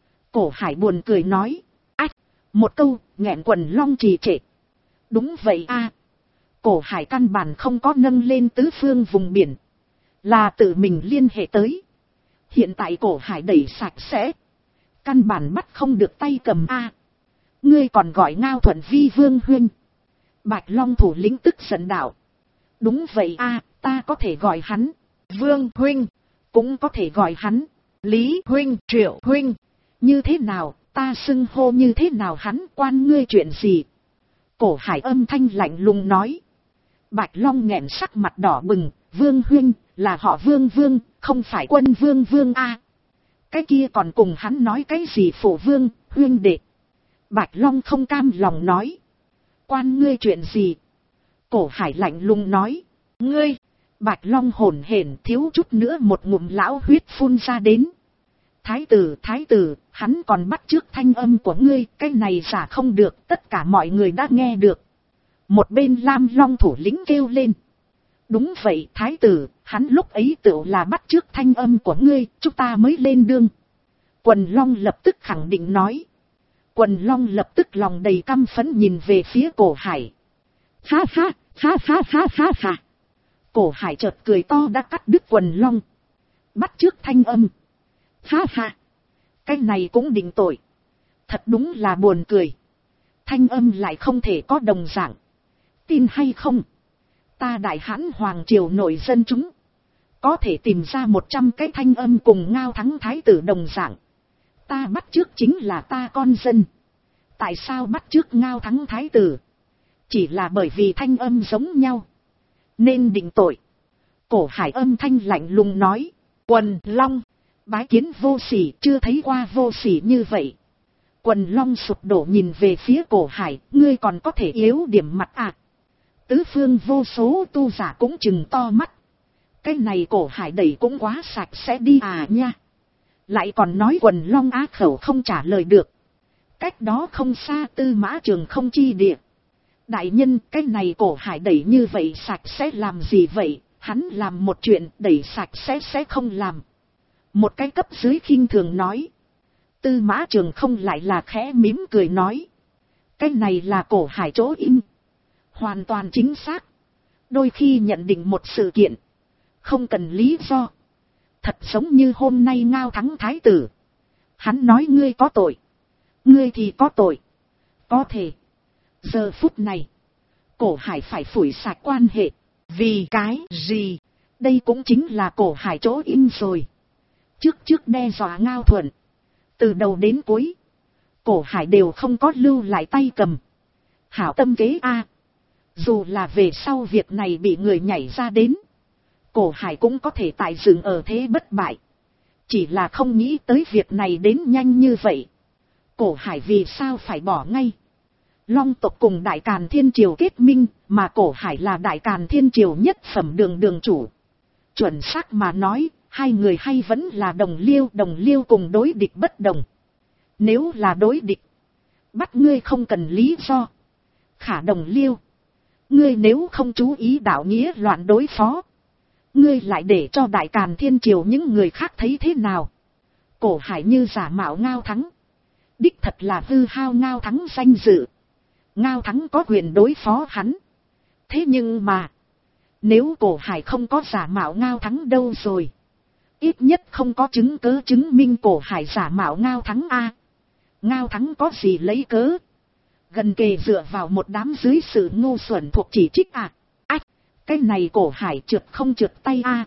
Cổ Hải buồn cười nói. Ách, một câu, nghẹn Quần Long trì trệ. Đúng vậy a. Cổ Hải căn bản không có nâng lên tứ phương vùng biển. Là tự mình liên hệ tới. Hiện tại Cổ Hải đẩy sạch sẽ. Căn bản bắt không được tay cầm a. Ngươi còn gọi Ngao Thuận Vi Vương huynh. Bạch Long thủ lĩnh tức giận đạo. Đúng vậy a, ta có thể gọi hắn Vương huynh. Cũng có thể gọi hắn Lý huynh, Triệu huynh. Như thế nào, ta xưng hô như thế nào hắn quan ngươi chuyện gì? Cổ Hải âm thanh lạnh lùng nói. Bạch Long nghẹn sắc mặt đỏ bừng. Vương huynh, là họ Vương, không phải Quân Vương a. Cái kia còn cùng hắn nói cái gì phổ vương, huynh đệ? Bạch Long không cam lòng nói. Quan ngươi chuyện gì? Cổ Hải lạnh lùng nói. Ngươi! Bạch Long hổn hển thiếu chút nữa một ngụm lão huyết phun ra đến. Thái tử, hắn còn bắt chước thanh âm của ngươi, cái này giả không được, tất cả mọi người đã nghe được. Một bên Lam Long thủ lĩnh kêu lên. Đúng vậy thái tử, hắn lúc ấy tự là bắt chước thanh âm của ngươi, chúng ta mới lên đường. Quần Long lập tức khẳng định nói. Quần long lập tức lòng đầy căm phẫn nhìn về phía Cổ Hải. Ha ha, ha ha ha ha ha. Cổ Hải chợt cười to đã cắt đứt quần long. Bắt trước thanh âm. Ha ha, cái này cũng định tội. Thật đúng là buồn cười. Thanh âm lại không thể có đồng dạng. Tin hay không? Ta Đại Hãn Hoàng Triều nội dân chúng. Có thể tìm ra 100 cái thanh âm cùng Ngao Thắng Thái tử đồng dạng. Ta bắt trước chính là ta con dân. Tại sao bắt trước Ngao Thắng Thái tử? Chỉ là bởi vì thanh âm giống nhau. Nên định tội. Cổ Hải âm thanh lạnh lùng nói. Quần long, bái kiến vô sỉ, chưa thấy qua vô sỉ như vậy. Quần long sụp đổ nhìn về phía Cổ Hải. Ngươi còn có thể yếu điểm mặt à? Tứ phương vô số tu giả cũng chừng to mắt. Cái này Cổ Hải đẩy cũng quá sạch sẽ đi à nha. Lại còn nói quần long á khẩu không trả lời được. Cách đó không xa Tư Mã Trường không chi địa. Đại nhân, cái này Cổ Hải đẩy như vậy sạch sẽ làm gì vậy? Hắn làm một chuyện đẩy sạch sẽ không làm. Một cái cấp dưới khinh thường nói. Tư Mã Trường không lại là khẽ mỉm cười nói. Cái này là Cổ Hải chỗ in. Hoàn toàn chính xác. Đôi khi nhận định một sự kiện. Không cần lý do. Thật giống như hôm nay Ngao Thắng Thái tử. Hắn nói ngươi có tội. Ngươi thì có tội. Có thể. Giờ phút này. Cổ Hải phải phủi sạch quan hệ. Vì cái gì? Đây cũng chính là Cổ Hải chỗ in rồi. Trước đe dọa Ngao Thuận. Từ đầu đến cuối. Cổ Hải đều không có lưu lại tay cầm. Hảo tâm kế a. Dù là về sau việc này bị người nhảy ra đến. Cổ Hải cũng có thể tại dừng ở thế bất bại. Chỉ là không nghĩ tới việc này đến nhanh như vậy. Cổ Hải vì sao phải bỏ ngay? Long tộc cùng Đại Càn Thiên Triều kết minh, mà Cổ Hải là Đại Càn Thiên Triều nhất phẩm đường chủ. Chuẩn xác mà nói, hai người hay vẫn là đồng liêu cùng đối địch bất đồng. Nếu là đối địch, bắt ngươi không cần lý do. Khả đồng liêu, ngươi nếu không chú ý đạo nghĩa loạn đối phó, ngươi lại để cho Đại Càn Thiên Triều những người khác thấy thế nào? Cổ Hải như giả mạo Ngao Thắng. Đích thật là hư hao Ngao Thắng danh dự. Ngao Thắng có quyền đối phó hắn. Thế nhưng mà, nếu Cổ Hải không có giả mạo Ngao Thắng đâu rồi? Ít nhất không có chứng cớ chứng minh Cổ Hải giả mạo Ngao Thắng a. Ngao Thắng có gì lấy cớ? Gần kề dựa vào một đám dưới sự ngu xuẩn thuộc chỉ trích à? Cái này Cổ Hải trượt không trượt tay a.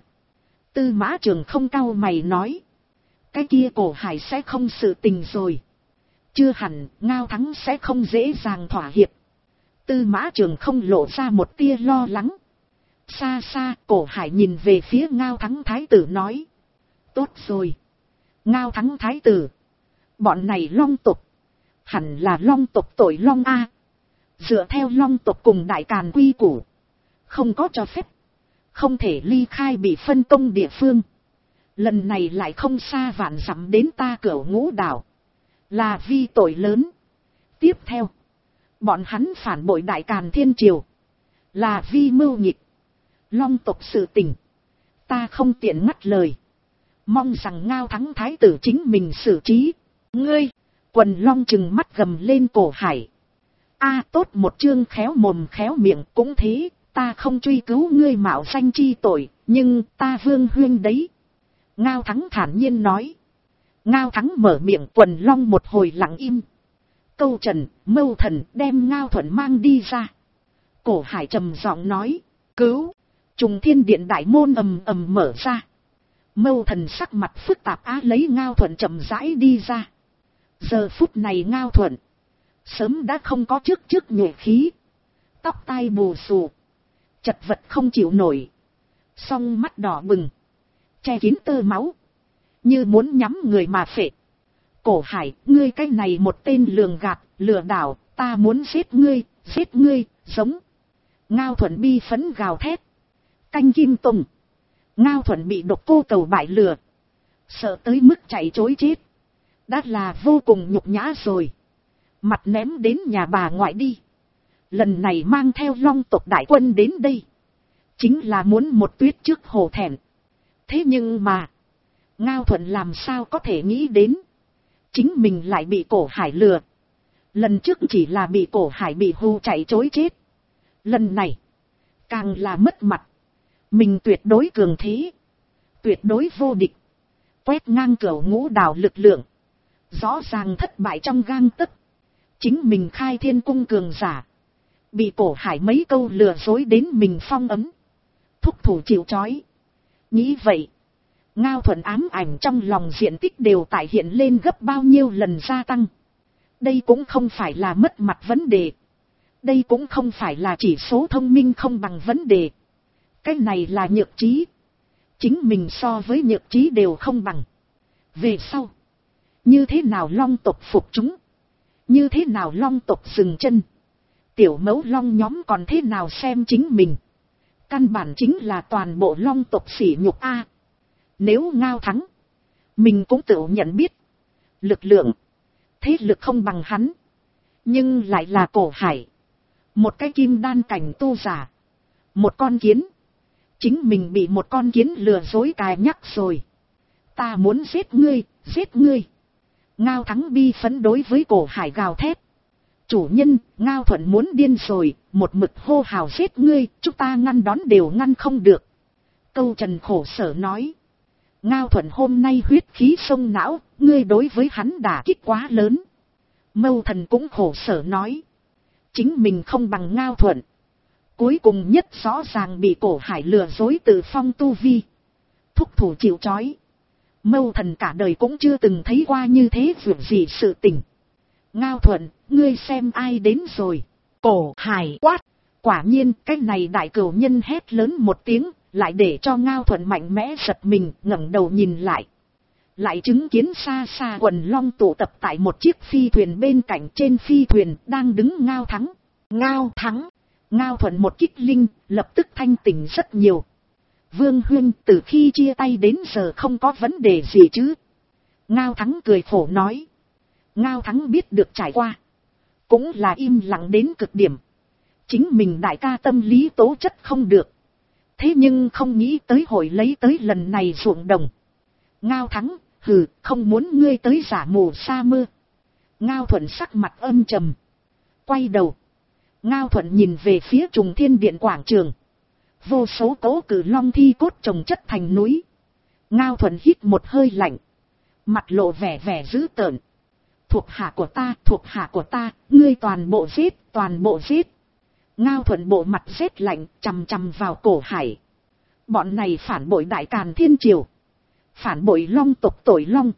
Tư Mã Trường không cau mày nói. Cái kia Cổ Hải sẽ không sự tình rồi. Chưa hẳn, Ngao Thắng sẽ không dễ dàng thỏa hiệp. Tư Mã Trường không lộ ra một tia lo lắng. Xa xa, Cổ Hải nhìn về phía Ngao Thắng Thái tử nói. Tốt rồi. Ngao Thắng Thái tử. Bọn này Long tộc. Hẳn là Long tộc tội Long A. Dựa theo Long tộc cùng Đại Càn quy củ. Không có cho phép. Không thể ly khai bị phân công địa phương. Lần này lại không xa vạn dặm đến ta Cửu Ngũ đảo. Là vi tội lớn. Tiếp theo. Bọn hắn phản bội Đại Càn Thiên Triều. Là vi mưu nghịch. Long tộc sự tình. Ta không tiện ngắt lời. Mong rằng Ngao Thắng Thái tử chính mình xử trí. Ngươi. Quần long chừng mắt gầm lên Cổ Hải. A tốt một chương khéo mồm khéo miệng cũng thế. Ta không truy cứu ngươi mạo danh chi tội. Nhưng ta Vương huyên đấy. Ngao Thắng thản nhiên nói. Ngao Thắng mở miệng, quần long một hồi lặng im. Câu Trần, Mâu Thần đem Ngao Thuận mang đi ra. Cổ Hải trầm giọng nói. Cứu. Trùng Thiên Điện đại môn ầm ầm mở ra. Mâu Thần sắc mặt phức tạp á lấy Ngao Thuận chậm rãi đi ra. Giờ phút này Ngao Thuận sớm đã không có trước nhuệ khí. Tóc tai bù xù. Chật vật không chịu nổi. Song mắt đỏ bừng. Che kín tơ máu. Như muốn nhắm người mà phệ. Cổ Hải, ngươi cái này một tên lường gạt, lừa đảo, ta muốn giết ngươi, giống. Ngao Thuận bi phấn gào thét. Canh Kim Tùng. Ngao Thuận bị độc cô cầu bại lừa. Sợ tới mức chạy trối chết. Đã là vô cùng nhục nhã rồi. Mặt ném đến nhà bà ngoại đi. Lần này mang theo Long tộc đại quân đến đây. Chính là muốn một tuyết trước hổ thẹn. Thế nhưng mà. Ngao Thuận làm sao có thể nghĩ đến. Chính mình lại bị Cổ Hải lừa. Lần trước chỉ là bị Cổ Hải bị hù chạy chối chết. Lần này, càng là mất mặt. Mình tuyệt đối cường thế. Tuyệt đối vô địch. Quét ngang Cửu Ngũ Đảo lực lượng. Rõ ràng thất bại trong gang tấc. Chính mình khai thiên cung cường giả. Bị Cổ Hải mấy câu lừa dối đến mình phong ấm. Thúc thủ chịu trói. Nghĩ vậy. Ngao Thuận ám ảnh trong lòng diện tích đều tại hiện lên gấp bao nhiêu lần gia tăng. Đây cũng không phải là mất mặt vấn đề. Đây cũng không phải là chỉ số thông minh không bằng vấn đề. Cái này là nhược trí. Chính mình so với nhược trí đều không bằng. Về sau. Như thế nào Long tộc phục chúng? Như thế nào Long tộc dừng chân? Tiểu mẫu Long nhóm còn thế nào xem chính mình? Căn bản chính là toàn bộ Long tộc sỉ nhục a. Nếu Ngao thắng. Mình cũng tự nhận biết. Lực lượng. Thế lực không bằng hắn. Nhưng lại là Cổ Hải. Một cái kim đan cảnh tu giả. Một con kiến. Chính mình bị một con kiến lừa dối cài nhắc rồi. Ta muốn giết ngươi, giết ngươi. Ngao thắng bi phấn đối với Cổ Hải gào thét. Chủ nhân, Ngao Thuận muốn điên rồi, một mực hô hào giết ngươi, chúng ta ngăn đón đều ngăn không được. Câu Trần khổ sở nói. Ngao Thuận hôm nay huyết khí sông não, ngươi đối với hắn đả kích quá lớn. Mâu Thần cũng khổ sở nói. Chính mình không bằng Ngao Thuận. Cuối cùng nhất rõ ràng bị Cổ Hải lừa dối từ phong tu vi. Thúc thủ chịu trói. Mâu Thần cả đời cũng chưa từng thấy qua như thế việc gì sự tình. Ngao Thuận, ngươi xem ai đến rồi. Cổ Hải quát. Quả nhiên cái này đại cửu nhân hét lớn một tiếng. Lại để cho Ngao Thuận mạnh mẽ giật mình ngẩng đầu nhìn lại. Lại chứng kiến xa xa quần long tụ tập tại một chiếc phi thuyền bên cạnh, trên phi thuyền đang đứng Ngao thắng. Ngao thắng. Ngao Thuận một kích linh, lập tức thanh tỉnh rất nhiều. Vương Huyên từ khi chia tay đến giờ không có vấn đề gì chứ. Ngao thắng cười khổ nói. Ngao thắng biết được trải qua. Cũng là im lặng đến cực điểm. Chính mình đại ca tâm lý tố chất không được. Thế nhưng không nghĩ tới hội lấy tới lần này ruộng đồng. Ngao thắng, hừ, không muốn ngươi tới giả mù sa mưa. Ngao Thuận sắc mặt âm trầm. Quay đầu. Ngao Thuận nhìn về phía Trùng Thiên Điện quảng trường. Vô số cố cử long thi cốt chồng chất thành núi. Ngao Thuận hít một hơi lạnh. Mặt lộ vẻ dữ tợn. Thuộc hạ của ta, ngươi toàn bộ giết, toàn bộ giết. Ngao Thuận bộ mặt rét lạnh, chằm chằm vào Cổ Hải. Bọn này phản bội Đại Càn Thiên Triều. Phản bội Long tộc tội long.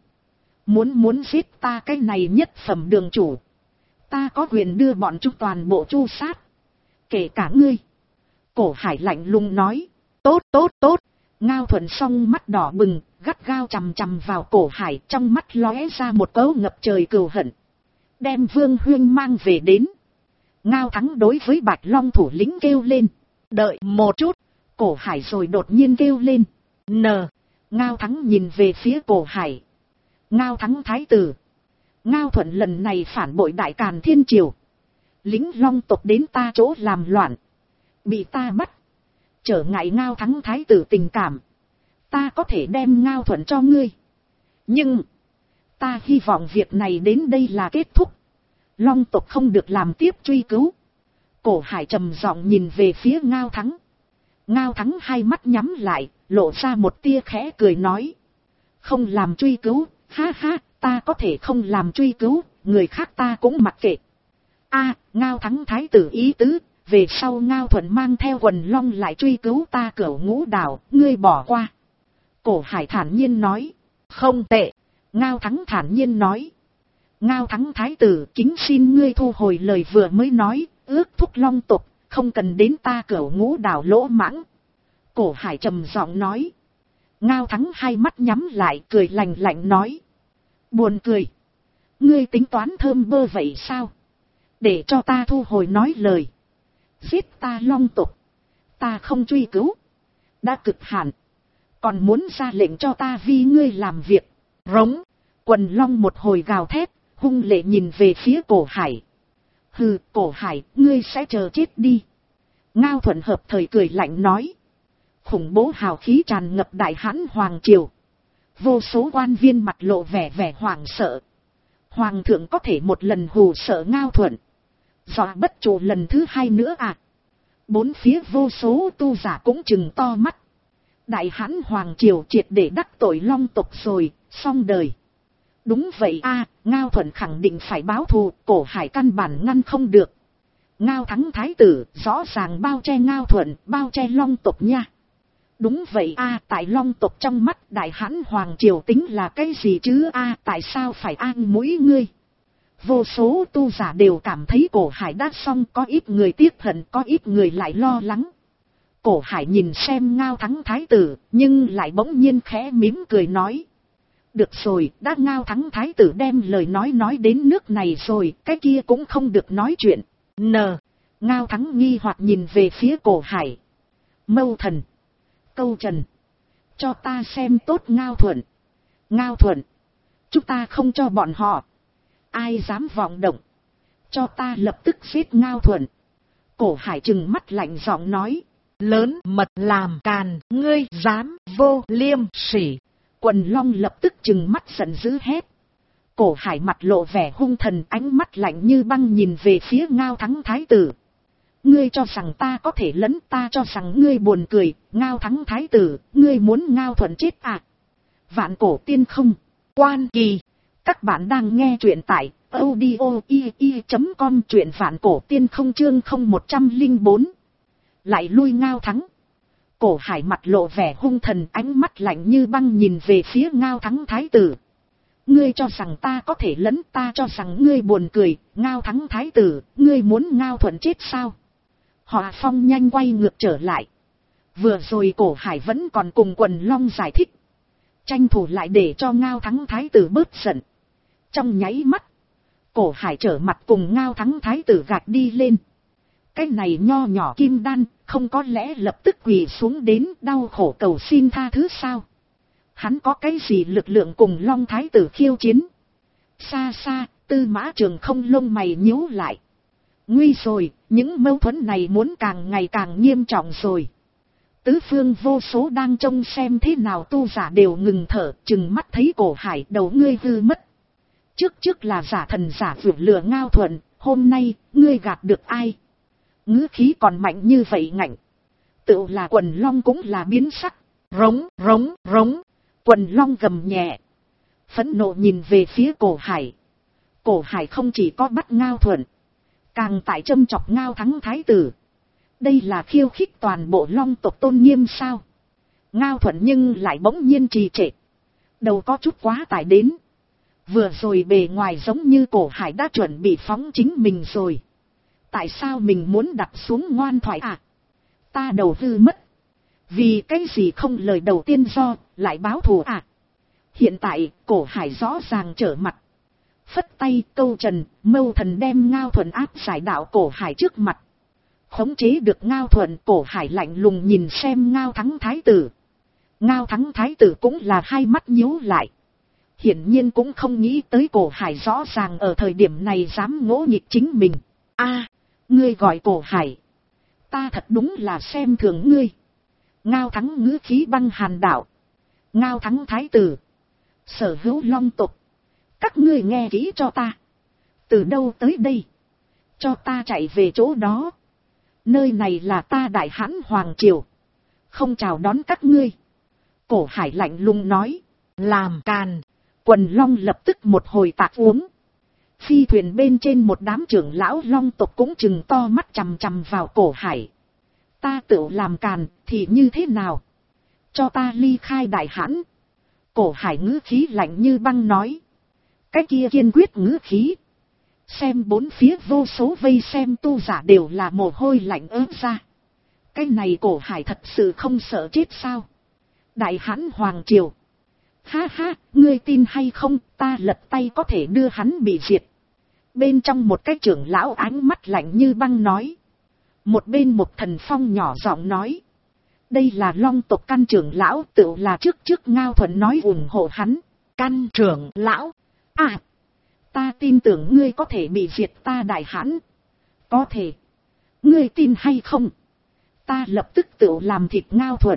Muốn giết ta cái này nhất phẩm đường chủ. Ta có quyền đưa bọn chúng toàn bộ tru sát. Kể cả ngươi. Cổ Hải lạnh lùng nói. Tốt. Ngao Thuận song mắt đỏ bừng, gắt gao chằm chằm vào Cổ Hải, trong mắt lóe ra một cấu ngập trời cừu hận. Đem Vương Huyên mang về đến. Ngao thắng đối với Bạch Long thủ lĩnh kêu lên. Đợi một chút. Cổ Hải rồi đột nhiên kêu lên. Ngao thắng nhìn về phía Cổ Hải. Ngao thắng thái tử. Ngao Thuận lần này phản bội Đại Càn Thiên Triều. Lính Long tộc đến ta chỗ làm loạn. Bị ta bắt. Trở ngại Ngao thắng thái tử tình cảm. Ta có thể đem Ngao Thuận cho ngươi. Nhưng. Ta hy vọng việc này đến đây là kết thúc. Long tộc không được làm tiếp truy cứu. Cổ Hải trầm giọng nhìn về phía Ngao thắng. Ngao thắng hai mắt nhắm lại, lộ ra một tia khẽ cười nói. Không làm truy cứu, ha ha, ta có thể không làm truy cứu, người khác ta cũng mặc kệ. Ngao thắng thái tử ý tứ, về sau Ngao Thuận mang theo quần long lại truy cứu ta Cửu Ngũ Đảo, ngươi bỏ qua. Cổ Hải thản nhiên nói. Không tệ. Ngao thắng thản nhiên nói. Ngao thắng thái tử, kính xin ngươi thu hồi lời vừa mới nói, ước thúc Long tộc, không cần đến ta Cửu Ngũ Đảo lỗ mãng. Cổ Hải trầm giọng nói. Ngao thắng hai mắt nhắm lại, cười lạnh lạnh nói. Buồn cười. Ngươi tính toán thơm bơ vậy sao? Để cho ta thu hồi nói lời. Giết ta Long tộc. Ta không truy cứu. Đã cực hạn. Còn muốn ra lệnh cho ta vì ngươi làm việc. Rống. Quần long một hồi gào thét, hung lệ nhìn về phía Cổ Hải. Hừ, Cổ Hải, ngươi sẽ chờ chết đi. Ngao Thuận hợp thời cười lạnh nói. Khủng bố hào khí tràn ngập Đại Hãn Hoàng Triều. Vô số quan viên mặt lộ vẻ hoảng sợ. Hoàng thượng có thể một lần hù sợ Ngao Thuận, dọa bất trụ lần thứ hai nữa à? Bốn phía vô số tu giả cũng chừng to mắt. Đại Hán Hoàng triều triệt để đắc tội Long tộc rồi, xong đời. Đúng vậy a, Ngao Thuận khẳng định phải báo thù, Cổ Hải căn bản ngăn không được. Ngao Thắng thái tử rõ ràng bao che Ngao Thuận, bao che Long tộc nha. Đúng vậy a, tại Long tộc trong mắt Đại Hán Hoàng triều tính là cái gì chứ a, tại sao phải an mũi ngươi? Vô số tu giả đều cảm thấy Cổ Hải đã xong, có ít người tiếc hận, có ít người lại lo lắng. Cổ Hải nhìn xem Ngao Thắng thái tử, nhưng lại bỗng nhiên khẽ mỉm cười nói. Được rồi, đã Ngao Thắng thái tử đem lời nói đến nước này rồi, cái kia cũng không được nói chuyện. Ngao Thắng nghi hoặc nhìn về phía Cổ Hải. Mâu Thần, Câu Trần, cho ta xem tốt Ngao Thuận. Ngao Thuận, chúng ta không cho bọn họ. Ai dám vọng động, cho ta lập tức giết Ngao Thuận. Cổ Hải trừng mắt lạnh giọng nói. Lớn mật làm càn, ngươi dám vô liêm sỉ. Quần Long lập tức trừng mắt giận dữ hét. Cổ Hải mặt lộ vẻ hung thần, ánh mắt lạnh như băng nhìn về phía Ngao Thắng thái tử. Ngươi cho rằng ta có thể lấn, ta cho rằng ngươi buồn cười, Ngao Thắng thái tử, ngươi muốn Ngao Thuận chết à? Vạn Cổ Tiên Không, Quan Kỳ. Các bạn đang nghe truyện tại audio.com, truyện Vạn Cổ Tiên Không chương 0104. Lại lui Ngao Thắng. Cổ Hải mặt lộ vẻ hung thần, ánh mắt lạnh như băng nhìn về phía Ngao Thắng thái tử. Ngươi cho rằng ta có thể lấn, ta cho rằng ngươi buồn cười, Ngao Thắng thái tử, ngươi muốn Ngao Thuận chết sao? Họa phong nhanh quay ngược trở lại. Vừa rồi Cổ Hải vẫn còn cùng Quần Long giải thích, tranh thủ lại để cho Ngao Thắng thái tử bớt giận. Trong nháy mắt, Cổ Hải trở mặt cùng Ngao Thắng thái tử gạt đi lên. Cái này nho nhỏ kim đan, không có lẽ lập tức quỳ xuống đến đau khổ cầu xin tha thứ sao? Hắn có cái gì lực lượng cùng Long thái tử khiêu chiến? Xa xa, Tư Mã Trường Không lông mày nhíu lại. Nguy rồi, những mâu thuẫn này muốn càng ngày càng nghiêm trọng rồi. Tứ phương vô số đang trông xem thế nào tu giả đều ngừng thở, chừng mắt thấy Cổ Hải, đầu ngươi hư mất. Trước là giả thần giả vượt lừa Ngao Thuận, hôm nay, ngươi gạt được ai? Ngữ khí còn mạnh như vậy ngạnh. Tự là Quần Long cũng là biến sắc. Rống, rống, rống. Quần Long gầm nhẹ, phẫn nộ nhìn về phía Cổ Hải. Cổ Hải không chỉ có bắt Ngao Thuận, càng tại châm chọc Ngao Thắng thái tử. Đây là khiêu khích toàn bộ Long tộc tôn nghiêm sao? Ngao Thuận nhưng lại bỗng nhiên trì trệ, đầu có chút quá tải đến. Vừa rồi bề ngoài giống như Cổ Hải đã chuẩn bị phóng chính mình rồi. Tại sao mình muốn đặt xuống ngoan thoại à? Ta đầu hư mất. Vì cái gì không lời đầu tiên do, lại báo thù à? Hiện tại, Cổ Hải rõ ràng trở mặt. Phất tay, Câu Trần, Mâu Thần đem Ngao Thuận áp giải đạo Cổ Hải trước mặt. Khống chế được Ngao Thuận, Cổ Hải lạnh lùng nhìn xem Ngao Thắng thái tử. Ngao Thắng thái tử cũng là hai mắt nhíu lại. Hiển nhiên cũng không nghĩ tới Cổ Hải rõ ràng ở thời điểm này dám ngỗ nghịch chính mình. A, ngươi gọi Cổ Hải. Ta thật đúng là xem thường ngươi. Ngao Thắng ngữ khí băng hàn đạo. Ngao Thắng thái tử, sở hữu Long tộc, các ngươi nghe kỹ cho ta. Từ đâu tới đây? Cho ta chạy về chỗ đó. Nơi này là ta Đại Hán Hoàng triều, không chào đón các ngươi. Cổ Hải lạnh lùng nói. Làm càn. Quần Long lập tức một hồi tạc uống. Phi thuyền bên trên một đám trưởng lão Long tộc cũng chừng to mắt chằm chằm vào Cổ Hải. Ta tự làm càn thì như thế nào? Cho ta ly khai Đại Hán. Cổ Hải ngữ khí lạnh như băng nói. Cái kia kiên quyết ngữ khí. Xem bốn phía vô số vây xem tu giả đều là mồ hôi lạnh ớt ra. Cái này Cổ Hải thật sự không sợ chết sao? Đại Hán Hoàng triều. Ha ha, ngươi tin hay không, ta lật tay có thể đưa hắn bị diệt. Bên trong một cái trưởng lão ánh mắt lạnh như băng nói. Một bên một thần phong nhỏ giọng nói. Đây là Long tộc căn trưởng lão, tự là trước Ngao Thuận nói ủng hộ hắn. Căn trưởng lão. À, ta tin tưởng ngươi có thể bị diệt ta Đại Hán. Có thể. Ngươi tin hay không? Ta lập tức tự làm thịt Ngao Thuận.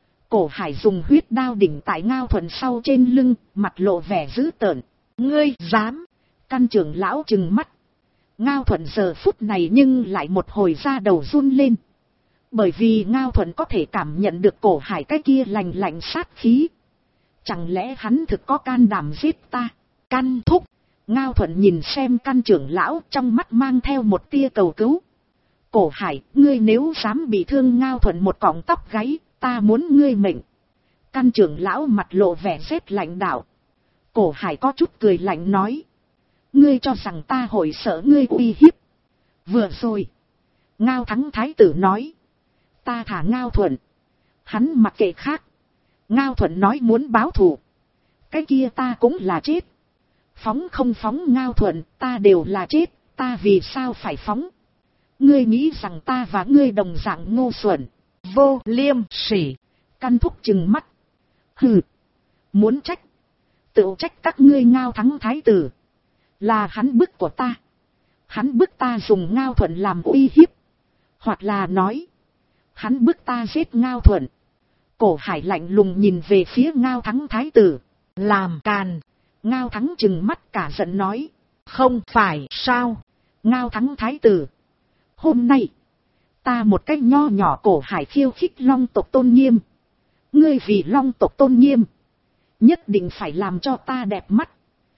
Cổ Hải dùng huyết đao đỉnh tại Ngao Thuận sau trên lưng, mặt lộ vẻ dữ tợn. Ngươi dám? Căn trưởng lão trừng mắt. Ngao Thuận giờ phút này nhưng lại một hồi ra đầu run lên. Bởi vì Ngao Thuận có thể cảm nhận được Cổ Hải cái kia lạnh lạnh sát khí. Chẳng lẽ hắn thực có can đảm giết ta? Căn thúc. Ngao Thuận nhìn xem căn trưởng lão, trong mắt mang theo một tia cầu cứu. Cổ Hải, ngươi nếu dám bị thương Ngao Thuận một cọng tóc gáy, ta muốn ngươi mệnh. Căn trưởng lão mặt lộ vẻ rét lạnh đạo. Cổ Hải có chút cười lạnh nói. Ngươi cho rằng ta hội sợ ngươi uy hiếp. Vừa rồi, Ngao Thắng thái tử nói. Ta thả Ngao Thuận. Hắn mặc kệ khác. Ngao Thuận nói muốn báo thù. Cái kia ta cũng là chết. Phóng không phóng Ngao Thuận, ta đều là chết, ta vì sao phải phóng? Ngươi nghĩ rằng ta và ngươi đồng dạng ngu xuẩn, vô liêm sỉ. Căn thúc trừng mắt. Hừ, muốn trách, tự trách các ngươi. Ngao Thắng thái tử. Là hắn bức của ta. Hắn bức ta dùng Ngao Thuận làm uy hiếp. Hoặc là nói, hắn bức ta giết Ngao Thuận. Cổ Hải lạnh lùng nhìn về phía Ngao Thắng thái tử. Làm càn. Ngao Thắng trừng mắt cả giận nói. Không phải sao? Ngao Thắng thái tử. Hôm nay, ta một cách nho nhỏ Cổ Hải khiêu khích Long tộc tôn nghiêm. Ngươi vì Long tộc tôn nghiêm, nhất định phải làm cho ta đẹp mắt.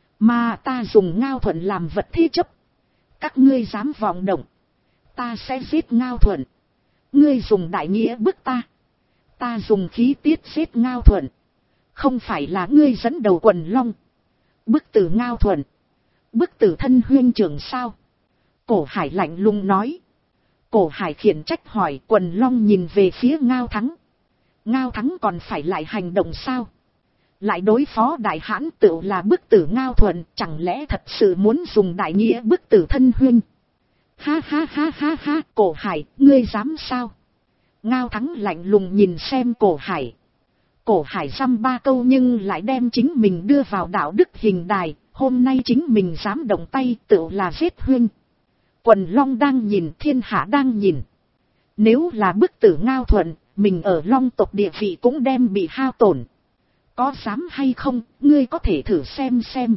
Mà ta dùng Ngao Thuận làm vật thế chấp. Các ngươi dám vọng động, ta sẽ giết Ngao Thuận. Ngươi dùng đại nghĩa bức ta, ta dùng khí tiết giết Ngao Thuận. Không phải là ngươi dẫn đầu quần Long, bức tử Ngao Thuận, bức tử thân huynh trưởng sao? Cổ Hải lạnh lùng nói. Cổ Hải khiển trách hỏi. Quần Long nhìn về phía Ngao Thắng. Ngao Thắng còn phải lại hành động sao? Lại đối phó đại hãn tựu là bức tử Ngao Thuận, chẳng lẽ thật sự muốn dùng đại nghĩa bức tử thân huynh? Ha ha ha ha ha, Cổ Hải, ngươi dám sao? Ngao Thắng lạnh lùng nhìn xem Cổ Hải. Cổ Hải dăm ba câu nhưng lại đem chính mình đưa vào đạo đức hình đài. Hôm nay chính mình dám động tay tựu là giết huynh. Quần Long đang nhìn, thiên hạ đang nhìn. Nếu là bức tử Ngao Thuận, mình ở Long tộc địa vị cũng đem bị hao tổn. Có dám hay không, ngươi có thể thử xem xem.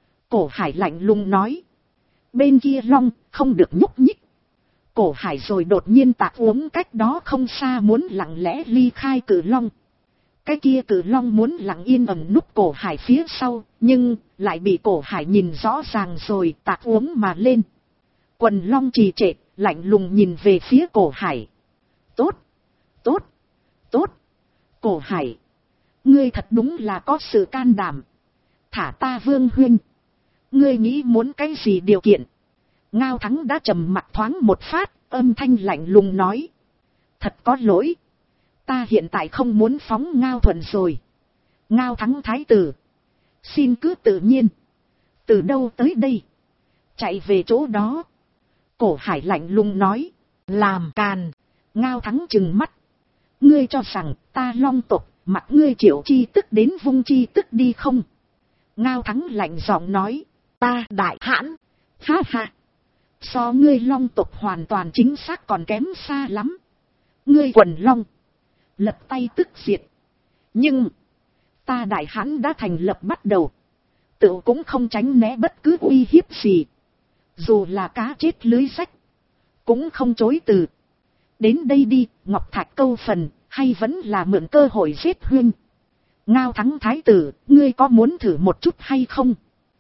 Cổ Hải lạnh lùng nói. Bên kia Long, không được nhúc nhích. Cổ Hải rồi đột nhiên tạc uống cách đó không xa muốn lặng lẽ ly khai Cử Long. Cái kia Cử Long muốn lặng yên ẩn núp Cổ Hải phía sau, nhưng lại bị Cổ Hải nhìn rõ ràng rồi tạc uống mà lên. Quần Long trì trệ, lạnh lùng nhìn về phía Cổ Hải. Tốt, tốt, tốt. Cổ Hải, ngươi thật đúng là có sự can đảm. Thả ta Vương huynh. Ngươi nghĩ muốn cái gì điều kiện? Ngao Thắng đã trầm mặc thoáng một phát, âm thanh lạnh lùng nói. Thật có lỗi. Ta hiện tại không muốn phóng Ngao Thuận rồi. Ngao Thắng thái tử, xin cứ tự nhiên. Từ đâu tới đây? Chạy về chỗ đó. Cổ Hải lạnh lùng nói. Làm càn. Ngao Thắng trừng mắt. Ngươi cho rằng ta Long tộc mặc ngươi triệu chi tức đến vung chi tức đi không? Ngao Thắng lạnh giọng nói. Ta đại hãn. Ha ha. So ngươi Long tộc hoàn toàn chính xác còn kém xa lắm. Ngươi quần Long, lập tay tức diệt. Nhưng ta đại hãn đã thành lập bắt đầu, tự cũng không tránh né bất cứ uy hiếp gì. Dù là cá chết lưới rách, cũng không chối từ. Đến đây đi, Ngọc Thạch câu phần, hay vẫn là mượn cơ hội giết huynh? Ngao Thắng thái tử, ngươi có muốn thử một chút hay không?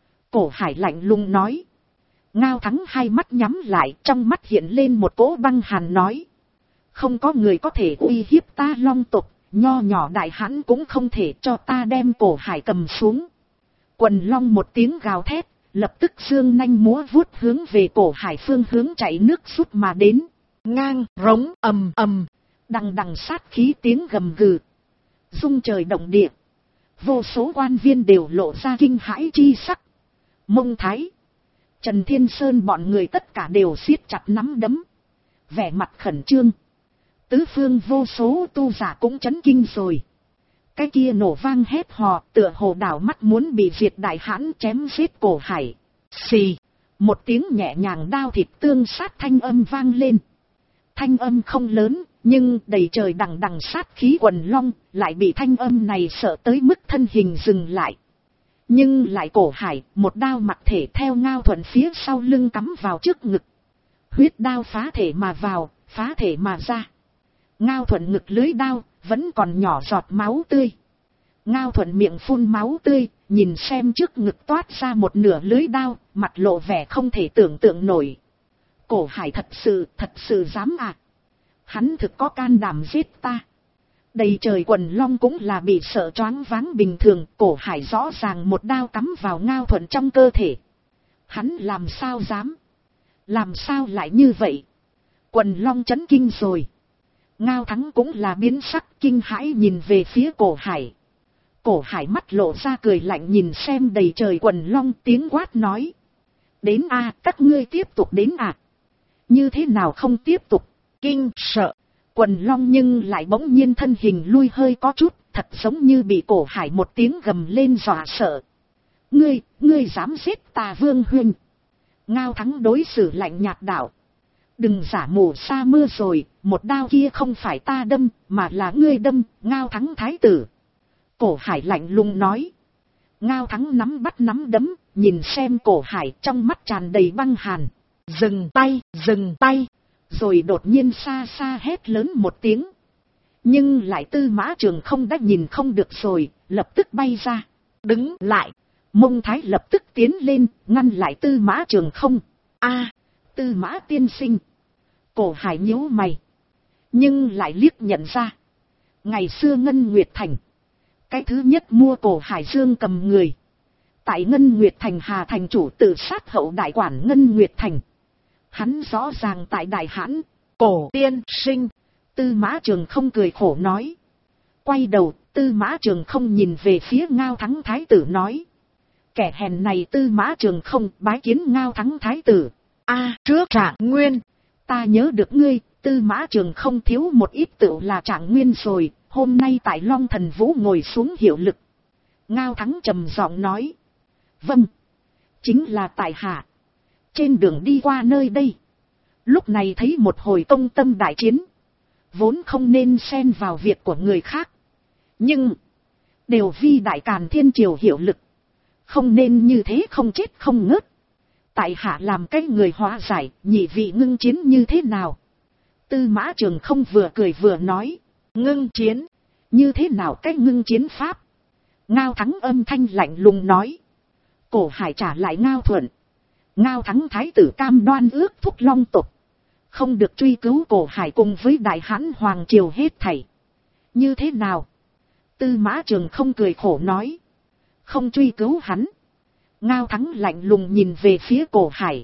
Cổ Hải lạnh lùng nói. Ngao Thắng hai mắt nhắm lại, trong mắt hiện lên một cỗ băng hàn nói. Không có người có thể uy hiếp ta Long tộc, nho nhỏ đại hãn cũng không thể, cho ta đem Cổ Hải cầm xuống. Quần Long một tiếng gào thét, lập tức dương nanh múa vuốt hướng về Cổ Hải phương hướng chạy nước rút mà đến. Ngang, rống, ầm ầm, đằng đằng sát khí tiếng gầm gừ, rung trời động địa. Vô số quan viên đều lộ ra kinh hãi chi sắc. Mông Thái, Trần Thiên Sơn bọn người tất cả đều siết chặt nắm đấm, vẻ mặt khẩn trương. Tứ phương vô số tu giả cũng chấn kinh rồi. Cái kia nổ vang hét hò, tựa hồ đảo mắt muốn bị diệt đại hãn chém giết Cổ Hải. Xì, một tiếng nhẹ nhàng đao thịt tương sát thanh âm vang lên. Thanh âm không lớn, nhưng đầy trời đằng đằng sát khí. Quần Long lại bị thanh âm này sợ tới mức thân hình dừng lại. Nhưng lại Cổ Hải một đao mặc thể theo Ngao Thuận phía sau lưng cắm vào trước ngực. Huyết đao phá thể mà vào, phá thể mà ra. Ngao Thuận ngực lưới đao, vẫn còn nhỏ giọt máu tươi. Ngao Thuận miệng phun máu tươi, nhìn xem trước ngực toát ra một nửa lưới đao, mặt lộ vẻ không thể tưởng tượng nổi. Cổ Hải thật sự dám à? Hắn thực có can đảm giết ta. Đầy trời quần long cũng là bị sợ choáng váng bình thường, Cổ Hải rõ ràng một đao cắm vào Ngao Thuận trong cơ thể. Hắn làm sao dám? Làm sao lại như vậy? Quần long chấn kinh rồi. Ngao Thắng cũng là biến sắc kinh hãi nhìn về phía Cổ Hải. Cổ Hải mắt lộ ra cười lạnh nhìn xem đầy trời quần long, tiếng quát nói. Đến a, các ngươi tiếp tục đến à? Như thế nào không tiếp tục? Kinh sợ. Quần long nhưng lại bỗng nhiên thân hình lui hơi có chút, thật giống như bị Cổ Hải một tiếng gầm lên dọa sợ. Ngươi dám giết ta Vương huynh? Ngao Thắng đối xử lạnh nhạt đạo. Đừng giả mù sa mưa rồi, một đao kia không phải ta đâm, mà là ngươi đâm, Ngao Thắng thái tử. Cổ Hải lạnh lùng nói. Ngao Thắng nắm đấm, nhìn xem Cổ Hải trong mắt tràn đầy băng hàn. Dừng tay. Rồi đột nhiên xa xa hét lớn một tiếng. Nhưng lại Tư Mã Trường Không đã nhìn không được rồi, lập tức bay ra. Đứng lại. Mông Thái lập tức tiến lên, ngăn lại Tư Mã Trường Không. A, Tư Mã tiên sinh. Cổ Hải nhíu mày. Nhưng lại liếc nhận ra. Ngày xưa Ngân Nguyệt Thành. Cái thứ nhất mua Cổ Hải Dương cầm người. Tại Ngân Nguyệt Thành Hà thành chủ tự sát hậu đại quản Ngân Nguyệt Thành. Hắn rõ ràng tại Đại Hãn. Cổ tiên sinh. Tư Mã Trường Không cười khổ nói. Quay đầu, Tư Mã Trường Không nhìn về phía Ngao Thắng thái tử nói. Kẻ hèn này Tư Mã Trường Không bái kiến Ngao Thắng thái tử. A, trước Trạng Nguyên. Ta nhớ được ngươi, Tư Mã Trường Không thiếu một ít tựu là Trạng Nguyên rồi, hôm nay tại Long Thần Vũ ngồi xuống hiệu lực. Ngao Thắng trầm giọng nói. Vâng, chính là tại hạ. Trên đường đi qua nơi đây, lúc này thấy một hồi công tâm đại chiến. Vốn không nên xen vào việc của người khác. Nhưng, đều vì Đại Càn Thiên Triều hiệu lực. Không nên như thế không chết không ngớt. Tại hạ làm cái người hóa giải, nhị vị ngưng chiến như thế nào? Tư Mã Trường Không vừa cười vừa nói. Ngưng chiến? Như thế nào cái ngưng chiến pháp? Ngao Thắng âm thanh lạnh lùng nói. Cổ Hải trả lại Ngao Thuận. Ngao Thắng thái tử cam đoan ước thúc Long tộc. Không được truy cứu Cổ Hải cùng với Đại Hãn Hoàng Triều hết thảy. Như thế nào? Tư Mã Trường Không cười khổ nói. Không truy cứu hắn. Ngao Thắng lạnh lùng nhìn về phía Cổ Hải.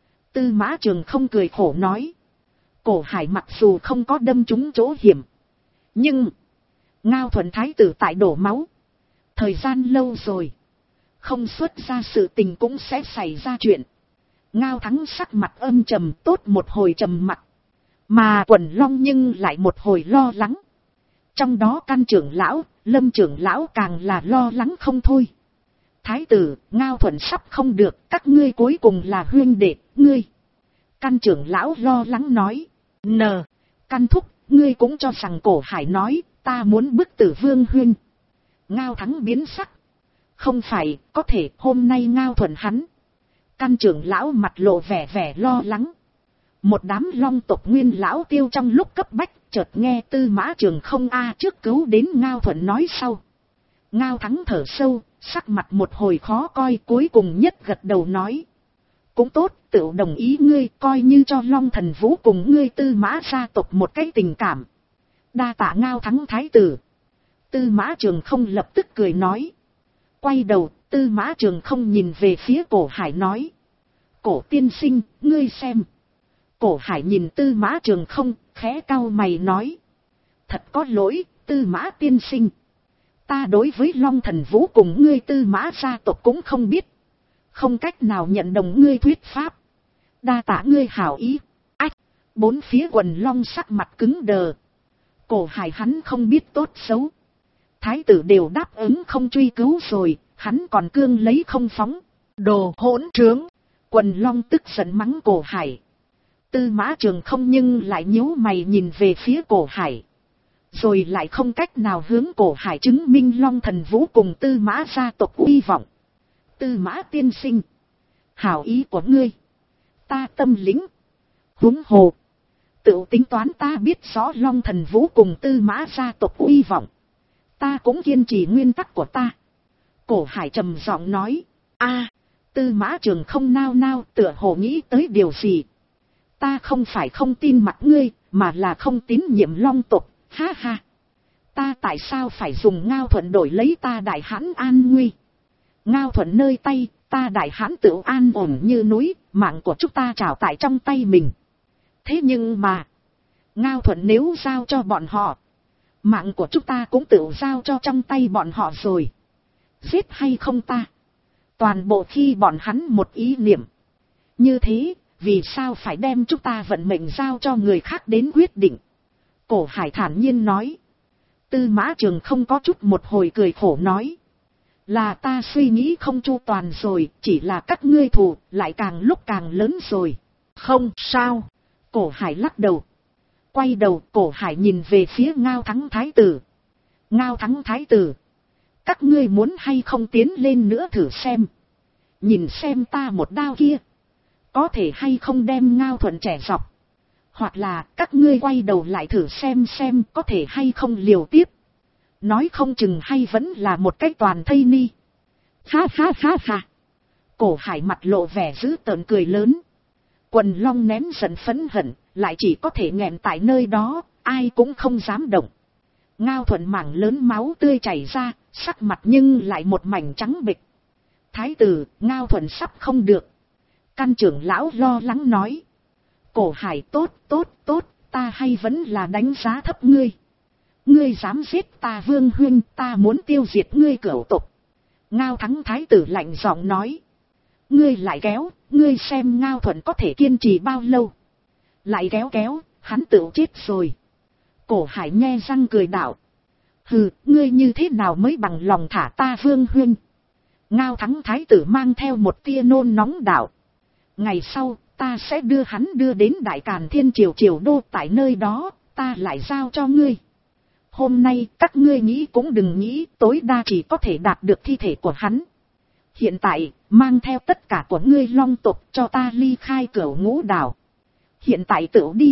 Tư Mã Trường Không cười khổ nói. Cổ Hải mặc dù không có đâm trúng chỗ hiểm. Nhưng, Ngao Thuận thái tử tại đổ máu. Thời gian lâu rồi. Không xuất ra sự tình cũng sẽ xảy ra chuyện. Ngao Thắng sắc mặt âm trầm tốt một hồi trầm mặc. Mà quần long nhưng lại một hồi lo lắng. Trong đó Căn trưởng lão, Lâm trưởng lão càng là lo lắng không thôi. Thái tử, Ngao Thuận sắp không được, các ngươi cuối cùng là huynh đệ, ngươi. Căn trưởng lão lo lắng nói. Căn thúc, ngươi cũng cho rằng Cổ Hải nói, ta muốn bức tử Vương huynh. Ngao Thắng biến sắc. Không phải, có thể hôm nay Ngao Thuận hắn. Căn trưởng lão mặt lộ vẻ lo lắng. Một đám long tộc nguyên lão tiêu trong lúc cấp bách, chợt nghe Tư Mã Trường Không trước cứu đến Ngao Thuận nói sau. Ngao Thắng thở sâu, sắc mặt một hồi khó coi, cuối cùng nhất gật đầu nói. Cũng tốt, tự đồng ý ngươi, coi như cho Long Thần Vũ cùng ngươi Tư Mã gia tộc một cái tình cảm. Đa tạ Ngao Thắng thái tử. Tư Mã Trường Không lập tức cười nói. Quay đầu, Tư Mã Trường Không nhìn về phía Cổ Hải nói. Cổ tiên sinh, ngươi xem. Cổ Hải nhìn Tư Mã Trường Không, khẽ cau mày nói. Thật có lỗi, Tư Mã tiên sinh. Ta đối với Long Thần Vũ cùng ngươi Tư Mã gia tộc cũng không biết. Không cách nào nhận đồng ngươi thuyết pháp. Đa tạ ngươi hảo ý. Bốn phía quần long sắc mặt cứng đờ. Cổ Hải hắn không biết tốt xấu. Thái tử đều đáp ứng không truy cứu rồi, hắn còn cương lấy không phóng. Đồ hỗn trướng. Quần long tức giận mắng Cổ Hải. Tư Mã Trường Không nhưng lại nhíu mày nhìn về phía Cổ Hải. Rồi lại không cách nào hướng Cổ Hải chứng minh Long Thần Vũ cùng Tư Mã gia tộc uy vọng. Tư Mã tiên sinh, hảo ý của ngươi, ta tâm lĩnh. Huống hồ, tự tính toán ta biết rõ Long Thần Vũ cùng Tư Mã gia tộc uy vọng, ta cũng kiên trì nguyên tắc của ta. Cổ Hải trầm giọng nói. A, Tư Mã Trường không nao nao, tựa hồ nghĩ tới điều gì. Ta không phải không tin mặt ngươi, mà là không tín nhiệm Long tộc. Ha ha, ta tại sao phải dùng Ngao Thuận đổi lấy ta Đại Hãn an nguy? Ngao Thuận nơi tay, ta Đại Hãn tự an ổn như núi, mạng của chúng ta trảo tại trong tay mình. Thế nhưng mà, Ngao Thuận nếu giao cho bọn họ, mạng của chúng ta cũng tự giao cho trong tay bọn họ rồi. Giết hay không ta, toàn bộ khi bọn hắn một ý niệm. Như thế, vì sao phải đem chúng ta vận mệnh giao cho người khác đến quyết định? Cổ Hải thản nhiên nói. Tư Mã Trường không có chút một hồi cười khổ nói. Là ta suy nghĩ không chu toàn rồi, chỉ là các ngươi thù lại càng lúc càng lớn rồi. Không sao. Cổ Hải lắc đầu. Quay đầu, Cổ Hải nhìn về phía Ngao Thắng Thái tử. Ngao Thắng Thái tử, các ngươi muốn hay không tiến lên nữa thử xem. Nhìn xem ta một đao kia, có thể hay không đem Ngao Thuận trẻ dọc. Hoặc là các ngươi quay đầu lại thử xem có thể hay không liều tiếp. Nói không chừng hay vẫn là một cái toàn thây ni. Ha ha ha ha. Cổ Hải mặt lộ vẻ dữ tợn cười lớn. Quần Long nén giận phẫn hận, lại chỉ có thể nghẹn tại nơi đó, ai cũng không dám động. Ngao Thuận mảng lớn máu tươi chảy ra, sắc mặt nhưng lại một mảnh trắng bệch. Thái tử, Ngao Thuận sắp không được. Căn trưởng lão lo lắng nói. Cổ Hải tốt, ta hay vẫn là đánh giá thấp ngươi. Ngươi dám giết ta Vương huynh, ta muốn tiêu diệt ngươi cửu tộc. Ngao Thắng Thái tử lạnh giọng nói. Ngươi lại kéo, ngươi xem Ngao Thuận có thể kiên trì bao lâu. Lại kéo, hắn tự chết rồi. Cổ Hải nhe răng cười đạo. Hừ, ngươi như thế nào mới bằng lòng thả ta Vương huynh? Ngao Thắng Thái tử mang theo một tia nôn nóng đạo. Ngày sau, ta sẽ đưa hắn đưa đến Đại Càn Thiên Triều Triều Đô, tại nơi đó, ta lại giao cho ngươi. Hôm nay, các ngươi nghĩ cũng đừng nghĩ, tối đa chỉ có thể đạt được thi thể của hắn. Hiện tại, mang theo tất cả của ngươi Long tộc cho ta ly khai Cửu Ngũ đảo. Hiện tại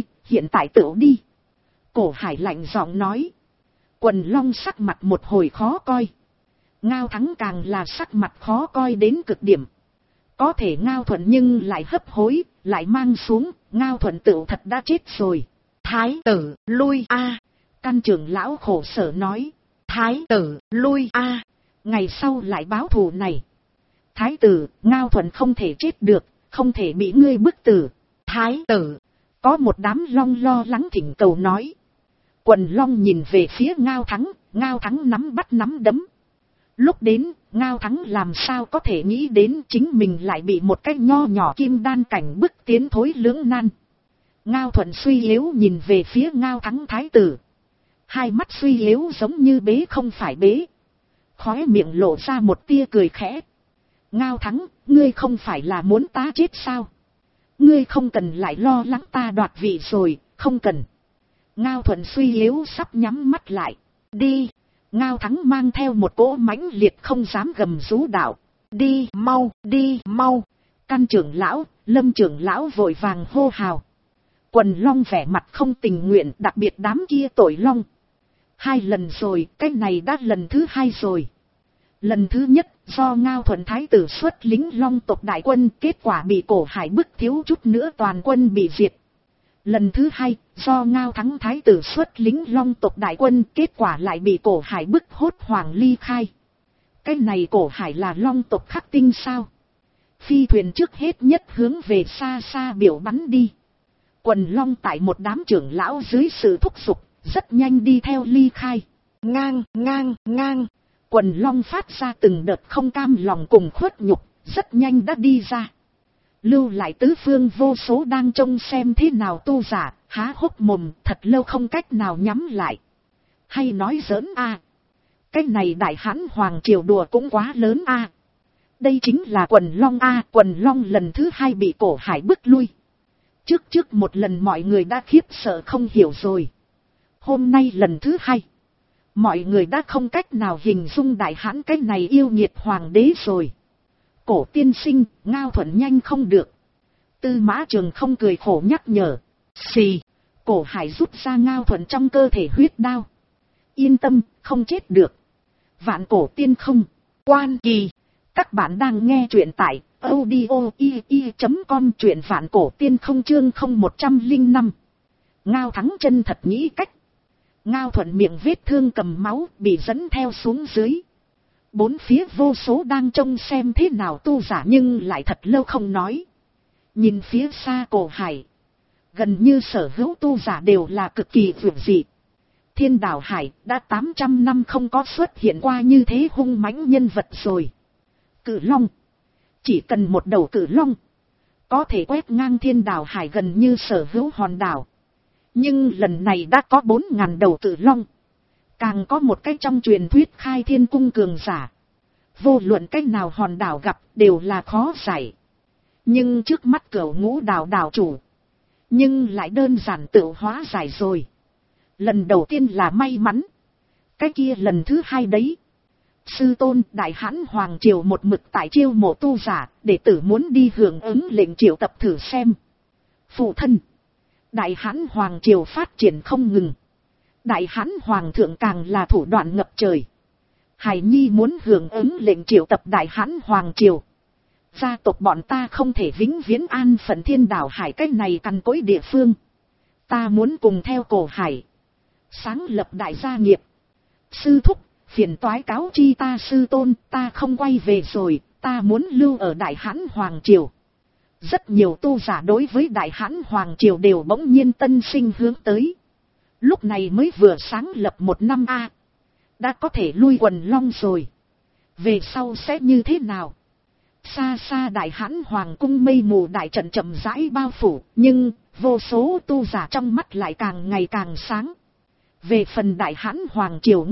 tự đi. Cổ Hải lạnh giọng nói. Quần Long sắc mặt một hồi khó coi. Ngao Thắng càng là sắc mặt khó coi đến cực điểm. Có thể Ngao Thuận nhưng lại hấp hối, lại mang xuống, Ngao Thuận tự thật đã chết rồi. Thái tử, lui a. Căn trưởng lão khổ sở nói. Thái tử, lui a. Ngày sau lại báo thù này. Thái tử, Ngao Thuận không thể chết được, không thể bị ngươi bức tử. Thái tử, có một đám Long lo lắng thỉnh cầu nói. Quần Long nhìn về phía Ngao Thắng nắm bắt nắm đấm. Lúc đến, Ngao Thắng làm sao có thể nghĩ đến chính mình lại bị một cái nho nhỏ kim đan cảnh bức tiến thối lưỡng nan. Ngao Thuận suy yếu nhìn về phía Ngao Thắng Thái tử. Hai mắt suy yếu giống như bế không phải bế. Khóe miệng lộ ra một tia cười khẽ. Ngao Thắng, ngươi không phải là muốn ta chết sao? Ngươi không cần lại lo lắng ta đoạt vị rồi, không cần. Ngao Thuận suy yếu sắp nhắm mắt lại. Đi. Ngao Thắng mang theo một cỗ mãnh liệt không dám gầm rú đạo. Đi mau. Căn trưởng lão, Lâm trưởng lão vội vàng hô hào. Quần Long vẻ mặt không tình nguyện, đặc biệt đám kia tội Long. 2 lần rồi, cái này đã lần thứ 2 rồi. Lần thứ nhất, do Ngao Thuận Thái tử xuất lính Long tộc đại quân, kết quả bị Cổ Hải bức thiếu chút nữa toàn quân bị diệt. Lần thứ 2, do Ngao Thắng Thái tử xuất lính Long tộc đại quân, kết quả lại bị Cổ Hải bức hốt hoảng ly khai. Cái này Cổ Hải là Long tộc khắc tinh sao? Phi thuyền trước hết nhất hướng về xa xa biểu bắn đi. Quần Long tại một đám trưởng lão dưới sự thúc giục, rất nhanh đi theo ly khai. Ngang. Quần Long phát ra từng đợt không cam lòng cùng khuất nhục, rất nhanh đã đi ra. Lưu lại tứ phương vô số đang trông xem thế nào tu giả, há hốc mồm thật lâu không cách nào nhắm lại. Hay nói giỡn a? Cái này Đại Hãn Hoàng triều đùa cũng quá lớn a. Đây chính là Quần Long a. Quần Long lần thứ 2 bị Cổ Hải bức lui. Trước một lần mọi người đã khiếp sợ không hiểu rồi. Hôm nay lần thứ 2. Mọi người đã không cách nào hình dung Đại Hãn cái này yêu nghiệt hoàng đế rồi. Cổ tiên sinh, Ngao Thuận nhanh không được. Tư Mã Trường không cười khổ nhắc nhở. Xì, Cổ Hải rút ra Ngao Thuận trong cơ thể huyết đao. Yên tâm, không chết được. Vạn Cổ Tiên không. Quan Kỳ. Các bạn đang nghe truyện tại audio.com, truyện Vạn Cổ Tiên không chương 0105. Ngao Thắng chân thật nghĩ cách. Ngao Thuận miệng vết thương cầm máu bị dẫn theo xuống dưới. Bốn phía vô số đang trông xem thế nào tu giả nhưng lại thật lâu không nói. Nhìn phía xa Cổ Hải. Gần như sở hữu tu giả đều là cực kỳ vượt dị. Thiên Đảo Hải đã 800 năm không có xuất hiện qua như thế hung mãnh nhân vật rồi. Cự Long. Chỉ cần một đầu Cự Long. Có thể quét ngang Thiên Đảo Hải gần như sở hữu hòn đảo. Nhưng lần này đã có 4.000 đầu Cự Long. Càng có một cái trong truyền thuyết khai thiên cung cường giả. Vô luận cách nào hòn đảo gặp đều là khó giải. Nhưng trước mắt Cửu Ngũ đảo đảo chủ. Nhưng lại đơn giản tự hóa giải rồi. Lần đầu tiên là may mắn. Cái kia lần thứ hai đấy. Sư tôn Đại Hãn Hoàng Triều một mực tại chiêu mộ tu giả. Đệ tử muốn đi hưởng ứng lệnh triệu tập thử xem. Phụ thân. Đại Hãn Hoàng Triều phát triển không ngừng. Đại Hãn Hoàng thượng càng là thủ đoạn ngập trời. Hải Nhi muốn hưởng ứng lệnh triệu tập Đại Hãn Hoàng Triều. Gia tộc bọn ta không thể vĩnh viễn an phận Thiên Đảo Hải cái này cằn cỗi địa phương. Ta muốn cùng theo Cổ Hải. Sáng lập đại gia nghiệp. Sư thúc, phiền toái cáo chi ta sư tôn, ta không quay về rồi, ta muốn lưu ở Đại Hãn Hoàng Triều. Rất nhiều tu giả đối với Đại Hãn Hoàng Triều đều bỗng nhiên tân sinh hướng tới. Lúc này mới vừa sáng lập 1 năm đã có thể lui quần long rồi. Về sau sẽ như thế nào? Xa xa Đại Hãn Hoàng cung mây mù đại trận chậm rãi bao phủ, nhưng vô số tu giả trong mắt lại càng ngày càng sáng. Về phần Đại Hãn Hoàng Triều